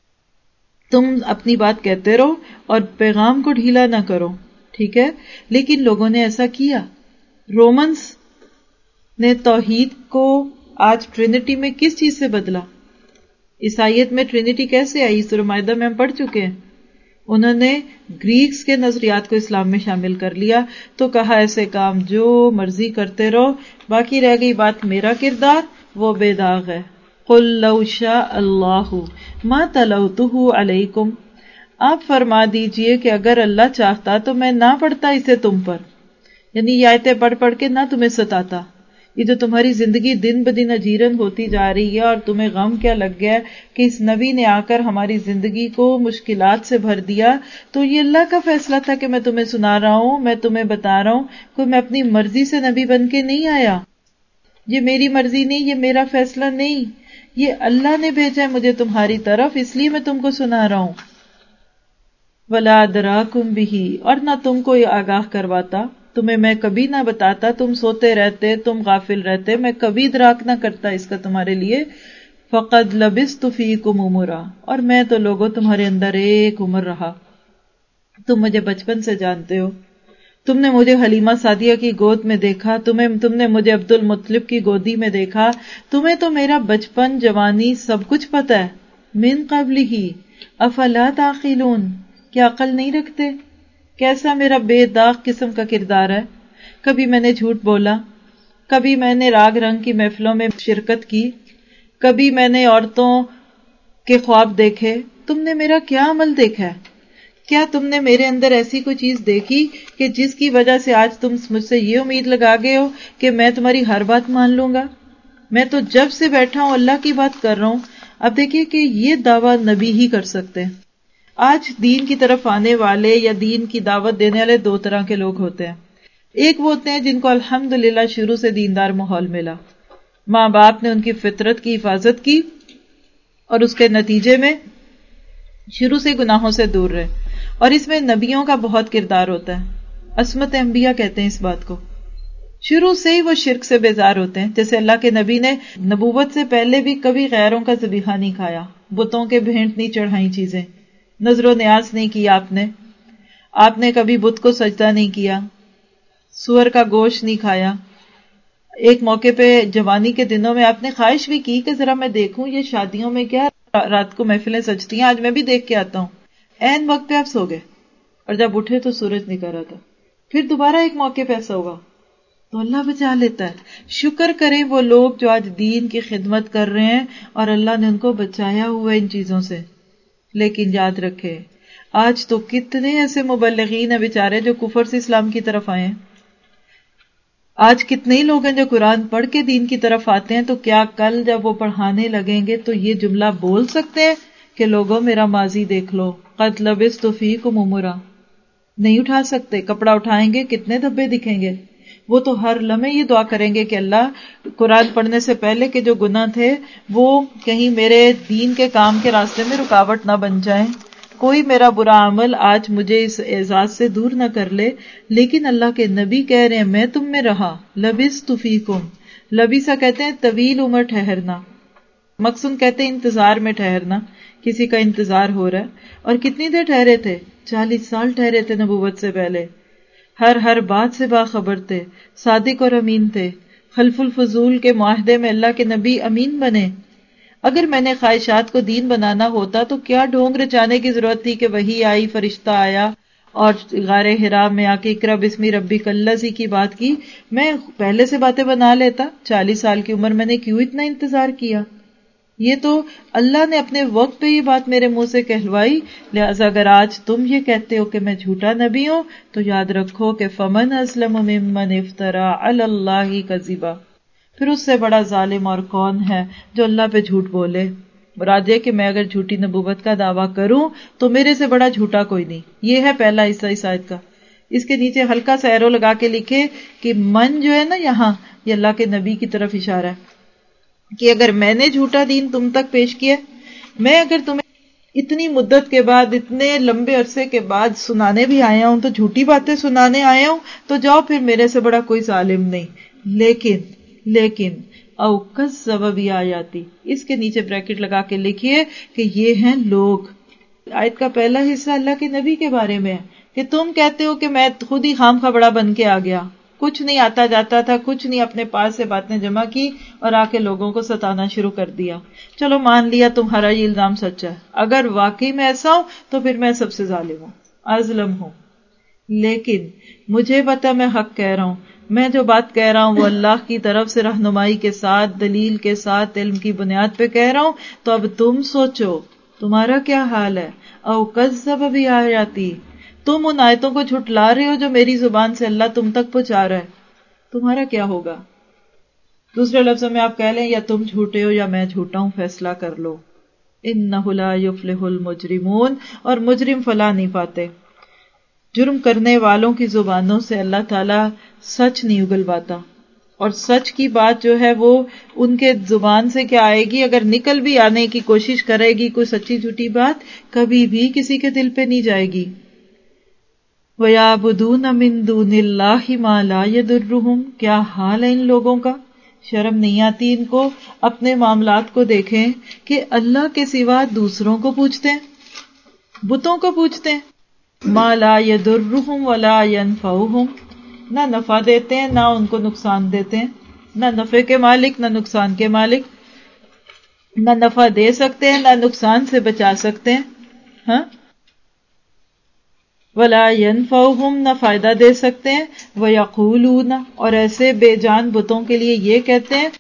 تم اپنی بات کہتے رہو اور پیغام کو ڈھیلا نہ کرو، ٹھیک ہے. لیکن لوگوں نے ایسا کیا. رومنز نے توحید کو آج ٹرینٹی میں کس چیز سے بدلا؟ عیسائیت میں ٹرینٹی کیسے آئی؟ سورہ مائدہ میں ہم پڑھ چکے ہیں. انہوں نے گریکس کے نظریات کو اسلام میں شامل کر لیا، تو کہا ایسے کام جو مرضی کرتے رہو، باقی رہ گئی بات میرا کردار، وہ بے داغ ہے. قل لو شاء اللہ ما تلوتہ علیکم، آپ فرما دیجئے کہ اگر اللہ چاہتا تو میں نہ پڑھتا اسے تم پر، یعنی یہ آیتیں پڑھ پڑھ کے نہ تمہیں ستاتا. یہ جو تمہاری زندگی دن بدن اجیرن ہوتی جا رہی ہے اور تمہیں غم کیا لگ گیا کہ اس نبی نے آ کر ہماری زندگی کو مشکلات سے بھر دیا، تو یہ اللہ کا فیصلہ تھا کہ میں تمہیں سنا رہا ہوں، میں تمہیں بتا رہا ہوں. کوئی میں اپنی مرضی سے نبی بن کے نہیں آیا، یہ میری مرضی نہیں، یہ میرا فیصلہ نہیں، یہ اللہ نے بھیجا ہے مجھے تمہاری طرف، اس لیے میں تم کو سنا رہا ہوں. وَلَا أَدْرَاكُمْ بِهِ، اور نہ تم کو آگاہ کرواتا، تمہیں میں کبھی نہ بتاتا، تم سوتے رہتے، تم غافل رہتے، میں کبھی ادراک نہ کرتا اس کا تمہارے لیے. فَقَدْ لَبِثْتُ فِيكُمْ عُمُرًا، اور میں تو لوگوں تمہارے اندر ایک عمر رہا. تم مجھے بچپن سے جانتے ہو، تم نے مجھے حلیمہ سعدیہ کی گود میں دیکھا، تم نے مجھے عبد المطلب کی گودی میں دیکھا، تمہیں تو میرا بچپن جوانی سب کچھ پتہ ہے. من قبلہ افلا تعقلون، کیا عقل نہیں رکھتے؟ کیسا میرا بے داغ قسم کا کردار ہے. کبھی میں نے جھوٹ بولا، کبھی میں نے راگ رنگ کی محفلوں میں شرکت کی، کبھی میں نے عورتوں کے خواب دیکھے. تم نے میرا کیا عمل دیکھا ہے؟ کیا تم نے میرے اندر ایسی کوئی چیز دیکھی کہ جس کی وجہ سے آج تم مجھ سے یہ امید لگا گئے ہو کہ میں تمہاری ہر بات مان لوں گا؟ میں تو جب سے بیٹھا ہوں اللہ کی بات کر رہا ہوں. اب دیکھیے کہ یہ دعویٰ نبی ہی کر سکتے ہیں. آج دین کی طرف آنے والے یا دین کی دعوت دینے والے دو طرح کے لوگ ہوتے ہیں. ایک وہ ہوتے ہیں جن کو الحمدللہ شروع سے دیندار ماحول ملا، ماں باپ نے ان کی فطرت کی حفاظت کی اور اس کے نتیجے میں شروع سے گناہوں سے دور رہے. اور اس میں نبیوں کا بہت کردار ہوتا ہے. عصمت انبیاء کہتے ہیں اس بات کو. شروع سے ہی وہ شرک سے بیزار ہوتے ہیں. جیسے اللہ کے نبی نے نبوت سے پہلے بھی کبھی غیروں کا ذبیحہ نہیں کھایا، بتوں کے بھینٹ نہیں چڑھائیں چیزیں، نظر و نیاز نہیں کیا آپ نے کبھی بت کو سجدہ نہیں کیا، سور کا گوشت نہیں کھایا. ایک موقع پہ جوانی کے دنوں میں آپ نے خواہش بھی کی کہ ذرا میں دیکھوں یہ شادیوں میں کیا رات کو محفلیں سجتی ہیں، آج میں بھی دیکھ کے آتا ہوں. عین وقت پہ آپ سو گئے اور جب اٹھے تو سورج نکل رہا تھا. پھر دوبارہ ایک موقع پہ ایسا ہوا تو اللہ بچا لیتا ہے. شکر کریں وہ لوگ جو آج دین کی خدمت کر رہے ہیں اور اللہ نے ان کو بچایا ہوا ہے ان چیزوں سے. لیکن یاد رکھے آج تو کتنے ایسے مبلغین ہیں بیچارے جو کفر سے اسلام کی طرف آئے ہیں. آج کتنے ہی لوگ ہیں جو قرآن پڑھ کے دین کی طرف آتے ہیں، تو کیا کل جب وہ پڑھانے لگیں گے تو یہ جملہ بول سکتے ہیں کہ لوگوں میرا ماضی دیکھ لو، قد لبثت فیکم عمرا؟ نہیں اٹھا سکتے. کپڑا اٹھائیں گے کتنے دھبے دکھیں گے. وہ تو ہر لمحے یہ دعا کریں گے کہ اللہ قرآن پڑھنے سے پہلے کے جو گناہ تھے وہ کہیں میرے دین کے کام کے راستے میں رکاوٹ نہ بن جائیں، کوئی میرا برا عمل آج مجھے اس اعزاز سے دور نہ کر لے. لیکن اللہ کے نبی کہہ رہے ہیں میں تم میں رہا. لبثت فیکم، لبثا کہتے ہیں طویل عمر ٹھہرنا، مقصود کہتے ہیں انتظار میں ٹھہرنا، کسی کا انتظار ہو رہا ہے. اور کتنی دیر ٹھہرے تھے؟ 40 سال ٹھہرے تھے نبوت سے پہلے. ہر بات سے باخبر تھے، صادق اور امین تھے. خلف الفضول کے معاہدے میں اللہ کے نبی امین بنے. اگر میں نے خواہشات کو دین بنانا ہوتا تو کیا ڈھونگ رچانے کی ضرورت تھی کہ وحی آئی، فرشتہ آیا اور غار حرا میں آ کے اقرا بسمی ربک الذی کی بات کی، میں پہلے سے باتیں بنا لیتا، 40 سال کی عمر میں نے کیوں اتنا انتظار کیا؟ یہ تو اللہ نے اپنے وقت پہ یہ بات میرے منہ سے کہلوائی، لہٰذا اگر آج تم یہ کہتے ہو کہ میں جھوٹا نبی ہوں تو یاد رکھو کہ فمن اسلم ممن افترا علی اللہ کذبا، پھر اس سے بڑا ظالم اور کون ہے جو اللہ پہ جھوٹ بولے۔ مراد یہ کہ میں اگر جھوٹی نبوت کا دعویٰ کروں تو میرے سے بڑا جھوٹا کوئی نہیں۔ یہ ہے پہلا حصہ اس آیت کا۔ اس کے نیچے ہلکا سا ایرو لگا کے لکھے کہ من جو ہے نا یہاں، یہ اللہ کے نبی کی طرف اشارہ ہے کہ اگر میں نے جھوٹا دین تم تک پیش کیا، میں اگر تمہیں اتنی مدت کے بعد، اتنے لمبے عرصے کے بعد سنانے بھی آیا ہوں، تو جھوٹی باتیں سنانے آیا ہوں، تو جاؤ پھر میرے سے بڑا کوئی ظالم نہیں۔ لیکن او کذب بیااتی، اس کے نیچے بریکٹ لگا کے لکھیے کہ یہ ہیں لوگ۔ آیت کا پہلا حصہ اللہ کے نبی کے بارے میں ہے کہ تم کہتے ہو کہ میں خود ہی خام خبڑا بن کے آ گیا، کچھ نہیں آتا جاتا تھا، کچھ نہیں، اپنے پاس سے باتیں جمع کی اور آ کے لوگوں کو ستانا شروع کر دیا۔ چلو مان لیا تمہارا یہ الزام سچا ہے، اگر واقعی میں ایسا ہوں تو پھر میں سب سے ظالم ہوں، اظلم ہوں، لیکن مجھے پتا میں حق کہہ رہا ہوں، میں جو بات کہہ رہا ہوں وہ اللہ کی طرف سے رہنمائی کے ساتھ، دلیل کے ساتھ، علم کی بنیاد پہ کہہ رہا ہوں، تو اب تم سوچو تمہارا کیا حال ہے۔ او کذب بیااتی، تم ان آیتوں کو جھٹلا رہے ہو جو میری زبان سے اللہ تم تک پہنچا رہا ہے، تمہارا کیا ہوگا؟ دوسرے لفظوں میں آپ کہہ لیں یا تم جھوٹے ہو یا میں جھوٹا ہوں، فیصلہ کر لو۔ انہ لا یفلح المجرمون، اور مجرم فلاح نہیں پاتے۔ جرم کرنے والوں کی زبانوں سے اللہ تعالیٰ سچ نہیں اگلواتا، اور سچ کی بات جو ہے وہ ان کے زبان سے کیا آئے گی، اگر نکل بھی آنے کی کوشش کرے گی کوئی سچی جھوٹی بات، کبھی بھی کسی کے دل پہ نہیں جائے گی۔ وَيَعْبُدُونَ مِن دُونِ اللَّهِ مَا لَا يَضُرُّهُمْ، کیا حال ہے ان لوگوں کا، شرم نہیں آتی ان کو؟ اپنے معاملات کو دیکھیں کہ اللہ کے سوا دوسروں کو پوچھتے ہیں، بتوں کو پوچھتے ہیں۔ مَا لَا يَضُرُّهُمْ وَلَا يَنْفَعُهُمْ، نہ نفع دیتے ہیں نہ ان کو نقصان دیتے ہیں، نہ نفع کے مالک نہ نقصان کے مالک، نہ نفع دے سکتے ہیں نہ نقصان سے بچا سکتے ہیں، ہاں، وَلَا يَنْفَعُهُمْ، نہ فائدہ دے سکتے ہیں، وَيَقُولُونَ، اور ایسے بے جان بتوں کے لیے یہ کہتے ہیں،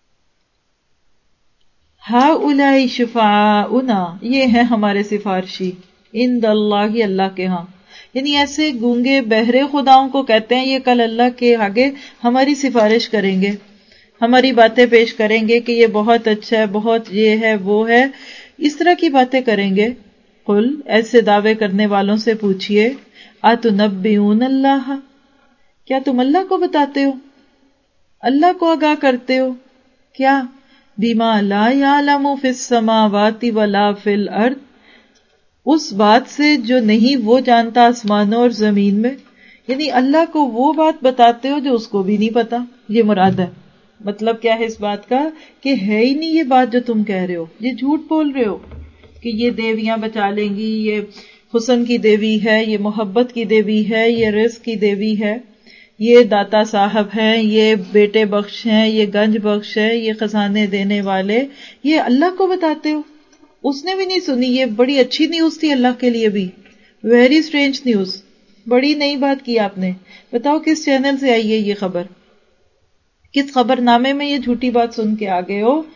هَؤُلَاءِ شُفَعَاؤُنَا، یہ ہیں ہمارے سفارشی، عند اللہ، اللہ کے ہاں، یعنی ایسے گونگے بہرے خداؤں کو کہتے ہیں یہ کل اللہ کے آگے ہماری سفارش کریں گے، ہماری باتیں پیش کریں گے کہ یہ بہت اچھا ہے، بہت یہ ہے وہ ہے، اس طرح کی باتیں کریں گے۔ قل، ایسے دعوے کرنے والوں سے پوچھئے، اتنبئون اللہ، کیا تم اللہ کو بتاتے ہو، اللہ کو آگاہ کرتے ہو، کیا بما لا یعلم فی السماوات ولا فی الارض، اس بات سے جو نہیں وہ جانتا آسمانوں اور زمین میں، یعنی اللہ کو وہ بات بتاتے ہو جو اس کو بھی نہیں پتا، یہ مراد ہے۔ مطلب کیا ہے اس بات کا کہ ہے ہی نہیں یہ بات جو تم کہہ رہے ہو، یہ جھوٹ بول رہے ہو کہ یہ دیویاں بچا لیں گی، یہ حسن کی دیوی ہے، یہ محبت کی دیوی ہے، یہ رزق کی دیوی ہے، یہ داتا صاحب ہیں، یہ بیٹے بخش ہیں، یہ گنج بخش ہے، یہ خزانے دینے والے، یہ اللہ کو بتاتے ہو۔ اس نے بھی نہیں سنی، یہ بڑی اچھی نیوز تھی اللہ کے لیے بھی، ویری اسٹرینج نیوز، بڑی نئی بات کی آپ نے۔ بتاؤ کس چینل سے آئی ہے یہ خبر، کس خبر نامے میں یہ جھوٹی بات سن کے آ گئے ہو؟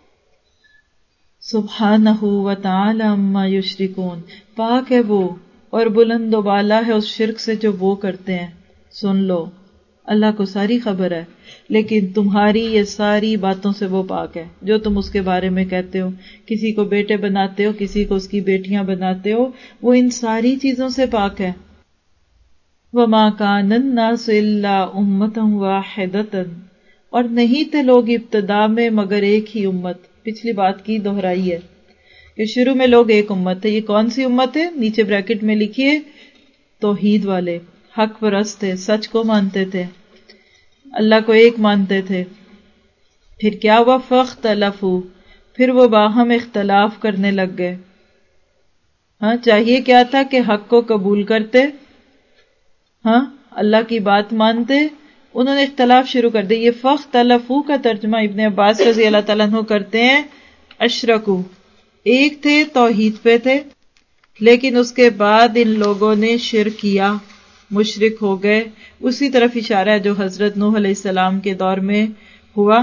سبحانہ وتعالی عما یشرکون، پاک ہے وہ اور بلند و بالا ہے اس شرک سے جو وہ کرتے ہیں۔ سن لو، اللہ کو ساری خبر ہے، لیکن تمہاری یہ ساری باتوں سے وہ پاک ہے جو تم اس کے بارے میں کہتے ہو، کسی کو بیٹے بناتے ہو، کسی کو اس کی بیٹیاں بناتے ہو، وہ ان ساری چیزوں سے پاک ہے۔ وَمَا كَانَ النَّاسُ إِلَّا أُمَّةً وَاحِدَةً، اور نہیں تھے لوگ ابتدا میں مگر ایک ہی امت، پچھلی بات کی دہرائی ہے کہ شروع میں لوگ ایک امت تھے۔ یہ کون سی امت ہے؟ نیچے بریکٹ میں لکھیے، توحید والے، حق پرست تھے، سچ کو مانتے تھے، اللہ کو ایک مانتے تھے۔ پھر کیا ہوا؟ فاختلفوا، پھر وہ باہم اختلاف کرنے لگ گئے۔ ہاں، چاہیے کیا تھا کہ حق کو قبول کرتے، ہاں، اللہ کی بات مانتے، انہوں نے اختلاف شروع کر دی۔ یہ فاختلفوا کا ترجمہ ابن عباس رضی اللہ تعالیٰ عنہ کرتے ہیں اشرکو، ایک تھے، توحید پہ تھے، لیکن اس کے بعد ان لوگوں نے شرک کیا، مشرک ہو گئے. اسی طرف اشارہ ہے جو حضرت نوح علیہ السلام کے دور میں ہوا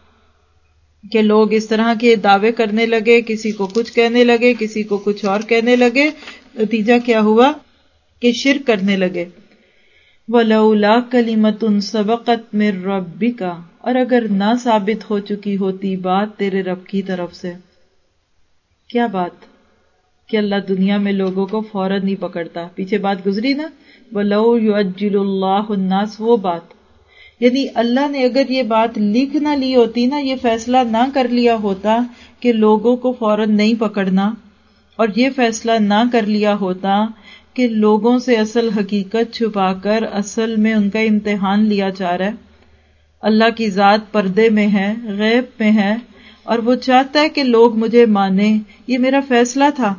کہ لوگ اس طرح کے دعوے کرنے لگے، کسی کو کچھ کہنے لگے، کسی کو کچھ اور کہنے لگے. نتیجہ کیا ہوا کہ شرک کرنے لگے. وَلَوْلَا كَلِمَةٌ سَبَقَتْ مِن رَبِّكَ، اور اگر نہ ثابت ہو چکی ہوتی بات تیرے رب کی طرف سے. کیا بات؟ کہ اللہ دنیا میں لوگوں کو فوراً نہیں پکڑتا. پیچھے بات گزری نا، وَلَوْ يُعَجِّلُ اللَّهُ النَّاسَ، وہ بات. یعنی اللہ نے اگر یہ بات لکھ نہ لی ہوتی نا، یہ فیصلہ نہ کر لیا ہوتا کہ لوگوں کو فوراً نہیں پکڑنا، اور یہ فیصلہ نہ کر لیا ہوتا کہ لوگوں سے اصل حقیقت چھپا کر اصل میں ان کا امتحان لیا جا رہا ہے. اللہ کی ذات پردے میں ہے، غیب میں ہے، اور وہ چاہتا ہے کہ لوگ مجھے مانیں. یہ میرا فیصلہ تھا.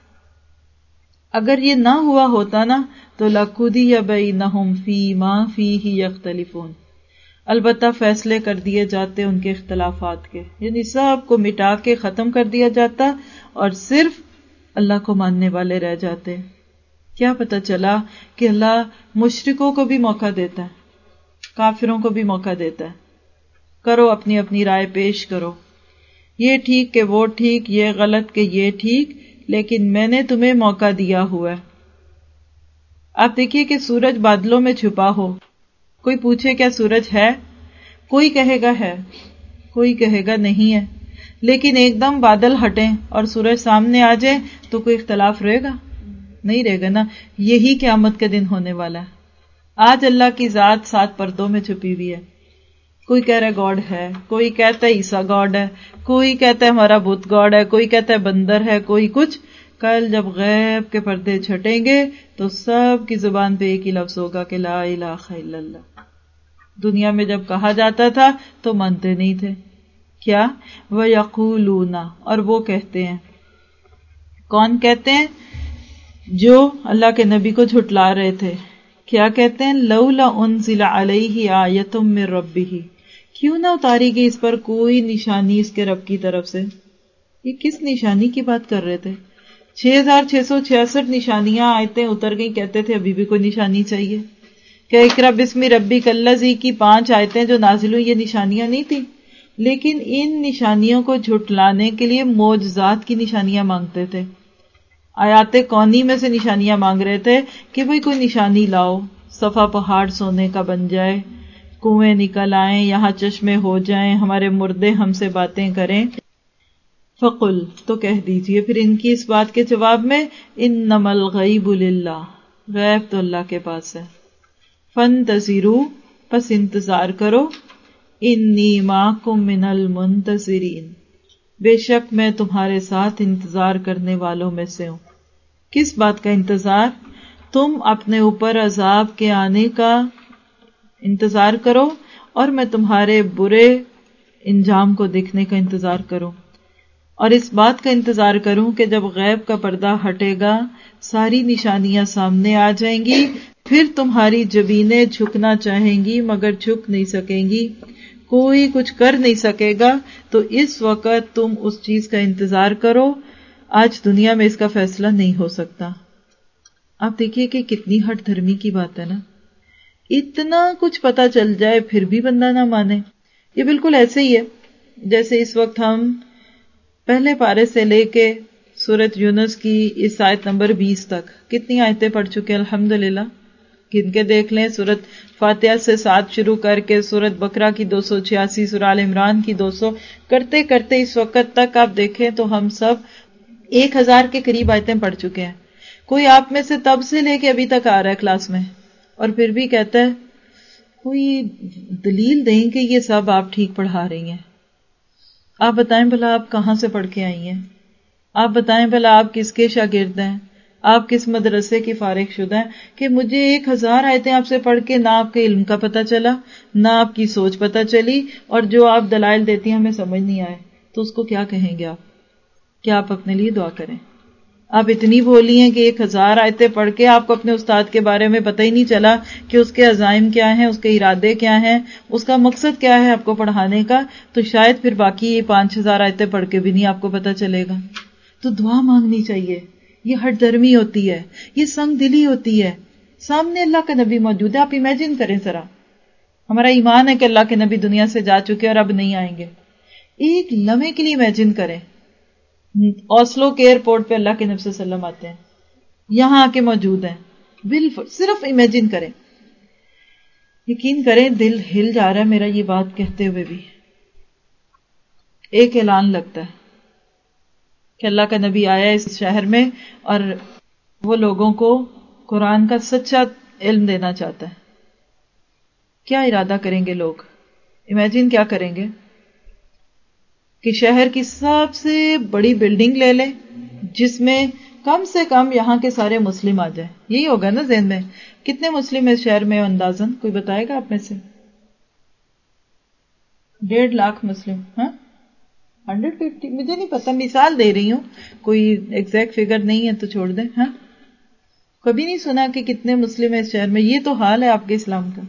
اگر یہ نہ ہوا ہوتا نا تو لَقُضِیَ بَیْنَہُمْ فِیمَا فِیہِ یختلفون، البتہ فیصلے کر دیے جاتے ان کے اختلافات کے، یعنی سب کو مٹا کے ختم کر دیا جاتا اور صرف اللہ کو ماننے والے رہ جاتے. کیا پتہ چلا کہ اللہ مشرکوں کو بھی موقع دیتا ہے، کافروں کو بھی موقع دیتا ہے. کرو اپنی اپنی رائے پیش کرو، یہ ٹھیک کہ وہ ٹھیک، یہ غلط کہ یہ ٹھیک، لیکن میں نے تمہیں موقع دیا ہوا ہے. آپ دیکھیے کہ سورج بادلوں میں چھپا ہو، کوئی پوچھے کیا سورج ہے؟ کوئی کہے گا ہے، کوئی کہے گا نہیں ہے. لیکن ایک دم بادل ہٹیں اور سورج سامنے آ جائے تو کوئی اختلاف رہے گا؟ نہیں رہے گا نا. یہی قیامت کے دن ہونے والا ہے. آج اللہ کی ذات 7 پردوں میں چھپی ہوئی ہے. کوئی کہہ رہا ہے گاڈ ہے، کوئی کہتا ہے عیسیٰ گاڈ ہے، کوئی کہتا ہے ہمارا بت گاڈ ہے، کوئی کہتا ہے بندر ہے، کوئی کچھ. کل جب غیب کے پردے چھٹیں گے تو سب کی زبان پہ ایک ہی لفظ ہوگا کہ لا الہ الا اللہ. دنیا میں جب کہا جاتا تھا تو مانتے نہیں تھے. کیا؟ وَيَقُولُونَ، اور وہ کہتے ہیں. کون کہتے ہیں؟ جو اللہ کے نبی کو جھٹلا رہے تھے. کیا کہتے ہیں؟ لولا انزل علیہ آیۃ من ربہ، کیوں نہ اتاری گئی اس پر کوئی نشانی اس کے رب کی طرف سے. یہ کس نشانی کی بات کر رہے تھے؟ 6666 نشانیاں آیتیں اتر گئی، کہتے تھے ابھی بھی کوئی نشانی چاہیے. کہ اقرا بسم ربک الذی کی 5 آیتیں جو نازل ہوئی، یہ نشانیاں نہیں تھی. لیکن ان نشانیوں کو جھٹلانے کے لیے معجزات کی نشانیاں مانگتے تھے. آیات کونی میں سے نشانیاں مانگ رہے تھے کہ بھئی کوئی نشانی لاؤ، صفا پہاڑ سونے کا بن جائے، کنویں نکل آئیں، یہاں چشمے ہو جائیں، ہمارے مردے ہم سے باتیں کریں. فقل، تو کہہ دیجئے پھر ان کی اس بات کے جواب میں، انما الغیب للہ، غیب تو اللہ کے پاس ہے. فانتظروا، پس انتظار کرو. انی معکم من المنتظرین، بے شک میں تمہارے ساتھ انتظار کرنے والوں میں سے ہوں. کس بات کا انتظار؟ تم اپنے اوپر عذاب کے آنے کا انتظار کرو اور میں تمہارے برے انجام کو دیکھنے کا انتظار کروں. اور اس بات کا انتظار کروں کہ جب غیب کا پردہ ہٹے گا، ساری نشانیاں سامنے آ جائیں گی، پھر تمہاری جبینیں جھکنا چاہیں گی مگر جھک نہیں سکیں گی، کوئی کچھ کر نہیں سکے گا. تو اس وقت تم اس چیز کا انتظار کرو. آج دنیا میں اس کا فیصلہ نہیں ہو سکتا. آپ دیکھیے کہ کتنی ہٹ دھرمی کی بات ہے نا. اتنا کچھ پتا چل جائے پھر بھی بندہ نہ مانے. یہ بالکل ایسے ہی ہے جیسے اس وقت ہم پہلے پارے سے لے کے سورۃ یونس کی اس آیت نمبر 20 تک کتنی آیتیں پڑھ چکے ہیں الحمدللہ. گن کے دیکھ لیں، سورۃ فاتحہ سے 7 شروع کر کے سورۃ بقرہ کی 286، سورہ آل عمران کی 200 کرتے کرتے اس وقت تک آپ دیکھیں تو ہم سب 1000 کے قریب آیتیں پڑھ چکے ہیں. کوئی آپ میں سے تب سے لے کے ابھی تک آ رہا ہے کلاس میں اور پھر بھی کہتا ہے کوئی دلیل دیں کہ یہ سب آپ ٹھیک پڑھا رہی ہیں. آپ بتائیں بھلا آپ کہاں سے پڑھ کے آئی ہیں؟ آپ بتائیں بھلا آپ کس کے شاگرد ہیں؟ آپ کس مدرسے کی فارغ شدہ ہیں کہ مجھے 1000 آیتیں آپ سے پڑھ کے نہ آپ کے علم کا پتہ چلا، نہ آپ کی سوچ پتہ چلی، اور جو آپ دلائل دیتی ہیں ہمیں سمجھ نہیں آئے. تو اس کو کیا کہیں گے آپ؟ کیا آپ اپنے لیے دعا کریں؟ آپ اتنی بولی ہیں کہ 1000 آیتیں پڑھ کے آپ کو اپنے استاد کے بارے میں پتہ ہی نہیں چلا کہ اس کے عزائم کیا ہیں، اس کے ارادے کیا ہیں، اس کا مقصد کیا ہے آپ کو پڑھانے کا. تو شاید پھر باقی 5000 آیتیں پڑھ کے بھی نہیں آپ کو پتہ چلے گا. تو دعا مانگنی چاہیے یہ ہٹ درمی ہوتی ہے، یہ سنگ دلی ہوتی ہے. سامنے اللہ کا نبی موجود ہے. آپ امیجن کریں ذرا، ہمارا ایمان ہے کہ اللہ کے نبی دنیا سے جا چکے اور اب نہیں آئیں گے. ایک لمحے کے لیے امیجن کریں، اوسلو کے ایئرپورٹ پہ اللہ کے نبی صلی اللہ علیہ وسلم آتے ہیں، یہاں آ کے موجود ہیں. بالکل صرف امیجن کریں. یقین کریں دل ہل جا رہا ہے میرا یہ بات کہتے ہوئے بھی. ایک اعلان لگتا ہے کہ اللہ کا نبی آیا اس شہر میں اور وہ لوگوں کو قرآن کا سچا علم دینا چاہتا ہے. کیا ارادہ کریں گے لوگ؟ امیجن کیا کریں گے کہ شہر کی سب سے بڑی بلڈنگ لے لیں جس میں کم سے کم یہاں کے سارے مسلم آ جائیں. یہی ہوگا نا ذہن میں. کتنے مسلم اس شہر میں اندازن کوئی بتائے گا آپ میں سے؟ 1.5 لاکھ مسلم. ہاں 150، مجھے نہیں پتا، مثال دے رہی ہوں، کوئی ایگزیکٹ فگر نہیں ہے تو چھوڑ دیں. ہاں کبھی نہیں سنا کہ کتنے مسلم ہیں اس شہر میں. یہ تو حال ہے آپ کے اسلام کا.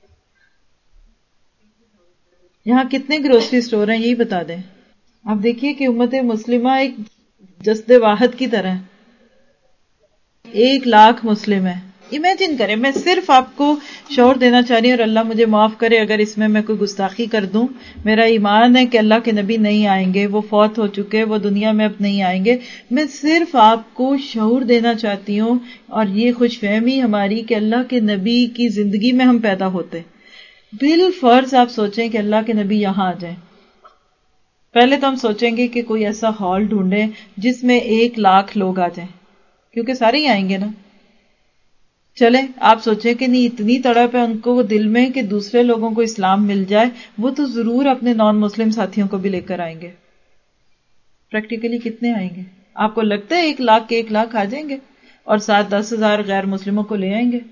یہاں کتنے گروسری سٹور ہیں یہی بتا دیں. آپ دیکھیے کہ امت مسلمہ ایک جسد واحد کی طرح 1 لاکھ مسلم ہیں. امیجن کریں. میں صرف آپ کو شعور دینا چاہ رہی ہوں، اور اللہ مجھے معاف کرے اگر اس میں کوئی گستاخی کر دوں. میرا ایمان ہے کہ اللہ کے نبی نہیں آئیں گے، وہ فوت ہو چکے، وہ دنیا میں اب نہیں آئیں گے. میں صرف آپ کو شعور دینا چاہتی ہوں اور یہ خوش فہمی ہماری کہ اللہ کے نبی کی زندگی میں ہم پیدا ہوتے. بالفرض آپ سوچیں کہ اللہ کے نبی یہاں آ جائیں. پہلے تو ہم سوچیں گے کہ کوئی ایسا ہال ڈھونڈیں جس میں 1 لاکھ لوگ آ جائیں، کیونکہ سارے ہی آئیں گے نا. چلیں آپ سوچیں کہ نہیں اتنی تڑپ ہے ان کو وہ دل میں کہ دوسرے لوگوں کو اسلام مل جائے، وہ تو ضرور اپنے نان مسلم ساتھیوں کو بھی لے کر آئیں گے. پریکٹیکلی کتنے آئیں گے؟ آپ کو لگتا ہے 1 لاکھ کے 1 لاکھ آ جائیں گے اور ساتھ 10,000 غیر مسلموں کو لے آئیں گے؟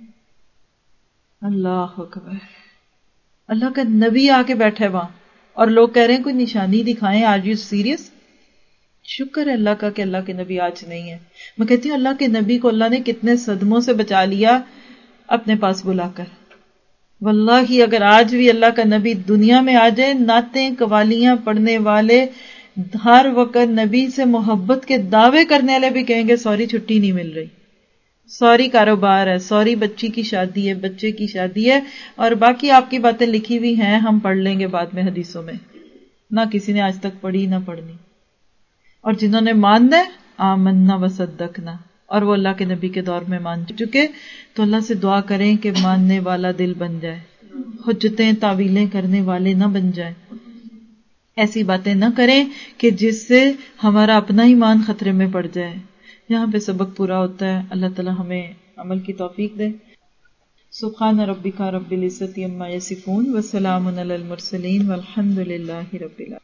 اللہ اکبر. اللہ کا نبی آ کے بیٹھے وہاں اور لوگ کہہ رہے ہیں کوئی نشانی دکھائیں. Are you serious? شکر ہے اللہ کا کہ اللہ کے نبی آج نہیں ہے. میں کہتی ہوں اللہ کے نبی کو اللہ نے کتنے صدموں سے بچا لیا اپنے پاس بلا کر. واللہ اگر آج بھی اللہ کا نبی دنیا میں آ جائے، نعتیں قوالیاں پڑھنے والے ہر وقت نبی سے محبت کے دعوے کرنے والے بھی کہیں گے سوری چھٹی نہیں مل رہی، سوری کاروبار ہے، سوری بچی کی شادی ہے، بچے کی شادی ہے، اور باقی آپ کی باتیں لکھی ہوئی ہیں ہم پڑھ لیں گے بعد میں حدیثوں میں. نہ کسی نے آج تک پڑھی نہ پڑھنی. اور جنہوں نے ماننا ہے آمنا وصدقنا، اور وہ اللہ کے نبی کے دور میں مان چکے، تو اللہ سے دعا کریں کہ ماننے والا دل بن جائے، حجتیں تعویلیں کرنے والے نہ بن جائیں. ایسی باتیں نہ کریں کہ جس سے ہمارا اپنا ایمان خطرے میں پڑ جائے. یہاں پہ سبق پورا ہوتا ہے. اللہ تعالی ہمیں عمل کی توفیق دے. سبحان ربک رب العزت عما یصفون وسلام علی المرسلین والحمد للہ رب العالمین.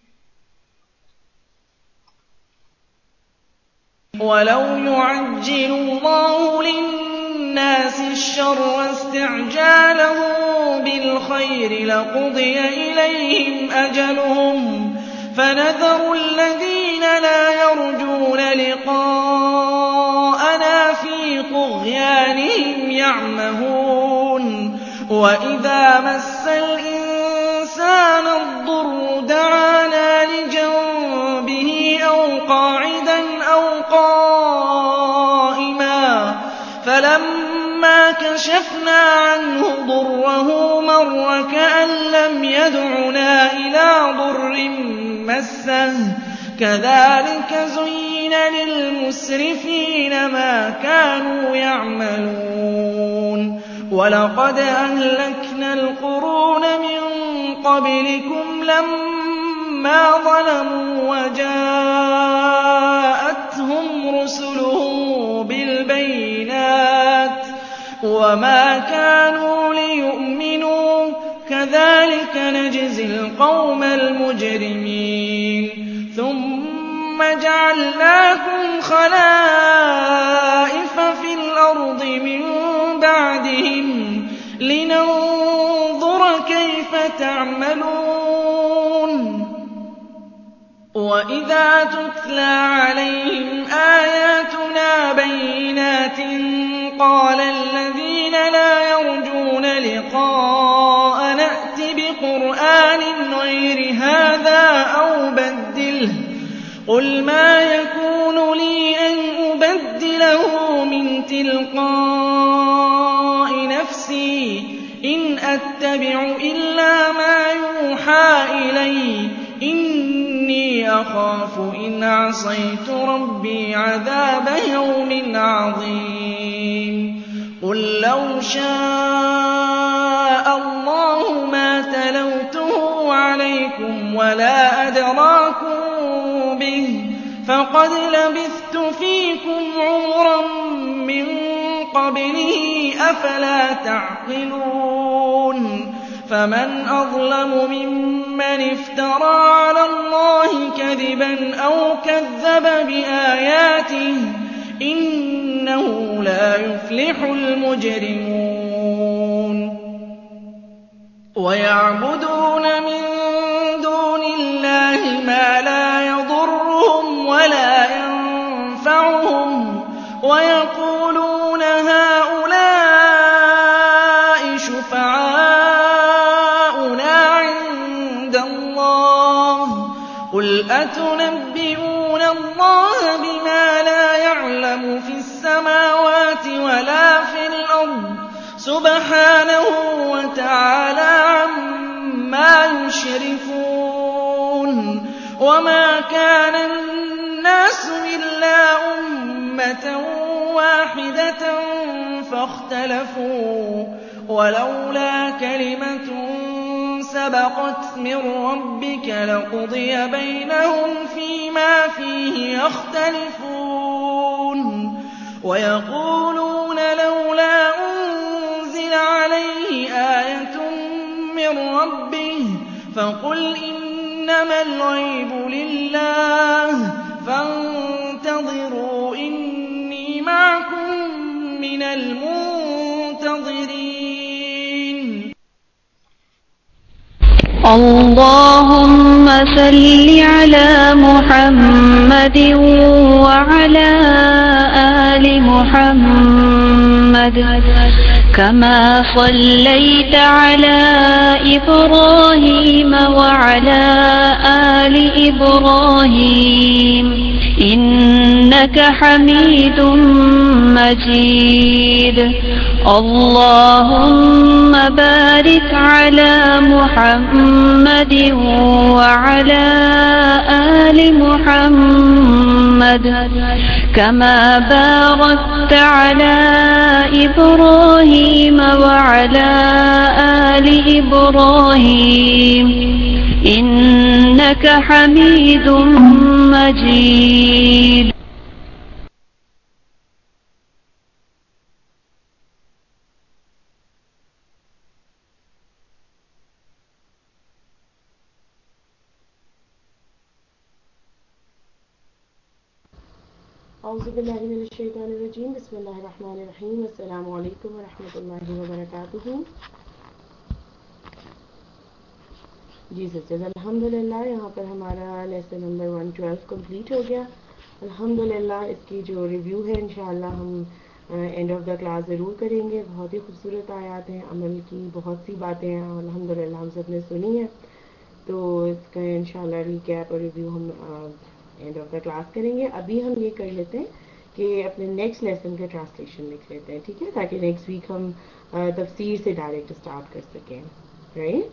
وَلَوْ يُعَجِّلُ اللَّهُ لِلنَّاسِ الشَّرَّ اسْتِعْجَالَهُم بِالْخَيْرِ لَقُضِيَ إِلَيْهِمْ أَجَلُهُمْ فَنَذَرُ الَّذِينَ لَا يَرْجُونَ لِقَاءَنَا فِي طُغْيَانِهِمْ يَعْمَهُونَ. وَإِذَا مَسَّ الْإِنسَانَ الضُّرُّ دَعَانَا لِجَنبِهِ أَوْ قَاعِدًا أَوْ قَائِمًا فَلَمَّا كَشَفْنَا عَنْهُ ضُرَّهُ مَرَّ كَأَن لَّمْ يَدْعُنَا إِلَىٰ ضُرٍّ مَّسَّهُ كَذَٰلِكَ زُيِّنَ لِلْمُسْرِفِينَ مَا كَانُوا يَعْمَلُونَ. وَلَقَدْ أَهْلَكْنَا الْقُرُونَ مِن قَبْلِكُمْ لَمَّا ظَلَمُوا وَجَاءَتْهُمْ رُسُلُهُم بِالْبَيِّنَاتِ وَمَا كَانُوا لِيُؤْمِنُوا كَذَٰلِكَ نَجْزِي الْقَوْمَ الْمُجْرِمِينَ. ثُمَّ جَعَلْنَاكُمْ خَلَائِفَ فِي الْأَرْضِ مِن بَعْدِهِمْ لِنَنظُرَ كَيْفَ تَعْمَلُونَ. وَإِذَا تُتْلَىٰ عَلَيْهِمْ آيَاتُنَا بَيِّنَاتٍ قَالَ الَّذِينَ لَا يَرْجُونَ لِقَاءَنَا ائْتِ بِقُرْآنٍ غَيْرِ هَٰذَا أَوْ بَدِّلْهُ ۚ قُلْ مَا يَكُونُ لِي أَنْ أُبَدِّلَهُ تِلْقَاءِ نَفْسِي إِنْ أَتَّبِعُ إِلَّا مَا يُوحَىٰ إِلَيَّ إِنِّي أَخَافُ إِنْ عَصَيْتُ رَبِّي عَذَابَ يَوْمٍ عَظِيمٍ قُل لَّوْ شَاءَ اللَّهُ مَا تَلَوْتُهُ عَلَيْكُمْ وَلَا أَدْرَاكُم بِهِ فَقَدْ لَبِثْتُ فِيكُمْ عُمُرًا مِّن قَبْلِهِ ۚ أَفَلَا تَعْقِلُونَ فَمَنْ أَظْلَمُ مِمَّنِ افْتَرَىٰ عَلَى اللَّهِ كَذِبًا أَوْ كَذَّبَ بِآيَاتِهِ ۚ إِنَّهُ لَا يُفْلِحُ الْمُجْرِمُونَ وَيَعْبُدُونَ مِن دُونِ اللَّهِ مَا لَا يَضُرُّهُمْ وَلَا يَنفَعُهُمْ وَيَقُولُونَ هَٰؤُلَاءِ شُفَعَاؤُنَا عِندَ اللَّهِ ۚ قُلْ أَتُنَبِّئُونَ اللَّهَ بِمَا لَا يَعْلَمُ فِي السَّمَاوَاتِ وَلَا فِي الْأَرْضِ ۚ سُبْحَانَهُ وَتَعَالَىٰ عَمَّا يُشْرِكُونَ وَمَا كَانَ النَّاسُ إِلَّا أُمَّةً وَاحِدَةً فَاخْتَلَفُوا ۚ وَلَوْلَا كَلِمَةٌ سَبَقَتْ مِن رَّبِّكَ لَقُضِيَ بَيْنَهُمْ فِيمَا فِيهِ يَخْتَلِفُونَ وَيَقُولُونَ لَوْلَا أُنزِلَ عَلَيْهِ آيَةٌ مِّن رَّبِّهِ ۖ فَقُلْ إِنَّمَا الْغَيْبُ لِلَّهِ فَانتَظِرُوا إِنِّي مَعَكُم مِّنَ الْمُنتَظِرِينَ اللهم صل على محمد وعلى آل محمد كما صليت على إبراهيم وعلى آل إبراهيم إنك حميد مجيد اللهم بارك على محمد وعلى آل محمد كما باركت على إبراهيم وعلى آل إبراهيم إنك حميد مجيد أعوذ بالله من الشيطان الرجيم بسم الله الرحمن الرحيم السلام عليكم ورحمة الله وبरकातुहू। जी सिस्टर्स अल्हम्दुलिल्लाह यहाँ पर हमारा लेसन नंबर 112 कंप्लीट हो गया। अल्हम्दुलिल्लाह इसकी जो रिव्यू है इंशाअल्लाह हम एंड ऑफ द क्लास ज़रूर करेंगे। बहुत ही खूबसूरत आयात हैं, अमल की बहुत सी बातें हैं अल्हम्दुलिल्लाह हम सब ने सुनी है, तो इसका इंशाअल्लाह रिकैप और रिव्यू हम एंड ऑफ द क्लास करेंगे। अभी हम ये कर लेते हैं कि अपने नेक्स्ट लेसन का ट्रांसलेशन लिख लेते हैं, ठीक है, ताकि नेक्स्ट वीक हम तफसीर से डायरेक्ट स्टार्ट कर सकें। राइट,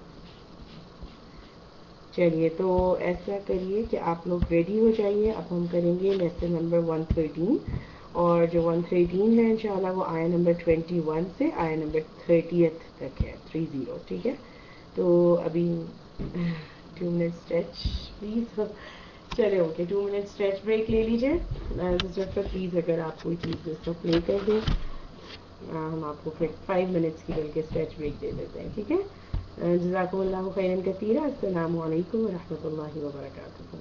चलिए तो ऐसा करिए कि आप लोग रेडी हो जाइए। अब हम करेंगे लेसन नंबर 113 और जो 113 है इंशाल्लाह वो आया नंबर 21 से आया नंबर 30 तक है, 30, ठीक है। तो अभी 2 मिनट स्ट्रेच प्लीज। चले ओके, 2 मिनट स्ट्रेच ब्रेक ले लीजिए सिस्टर प्लीज़। अगर आप कोई चीज़ इसको प्ले कर दें हम आपको फिर 5 मिनट्स की बल्कि स्ट्रेच ब्रेक दे देते हैं, ठीक है। जज़ाकुमुल्लाहु खैरन कसीरा। अस्सलामु अलैकुम व रहमतुल्लाहि व बरकातुहू।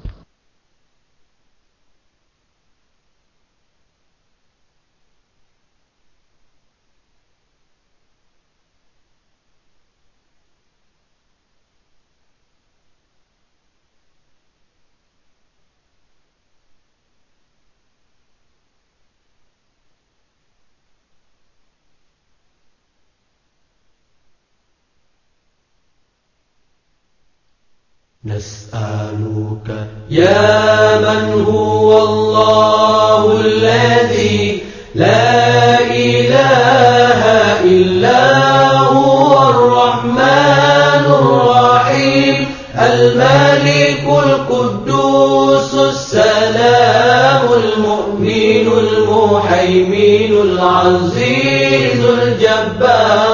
نسألك يا من هو الله الذي لا الله هو الرحمن الرحيم الملك القدوس السلام المؤمن المهيمن العزيز الجبار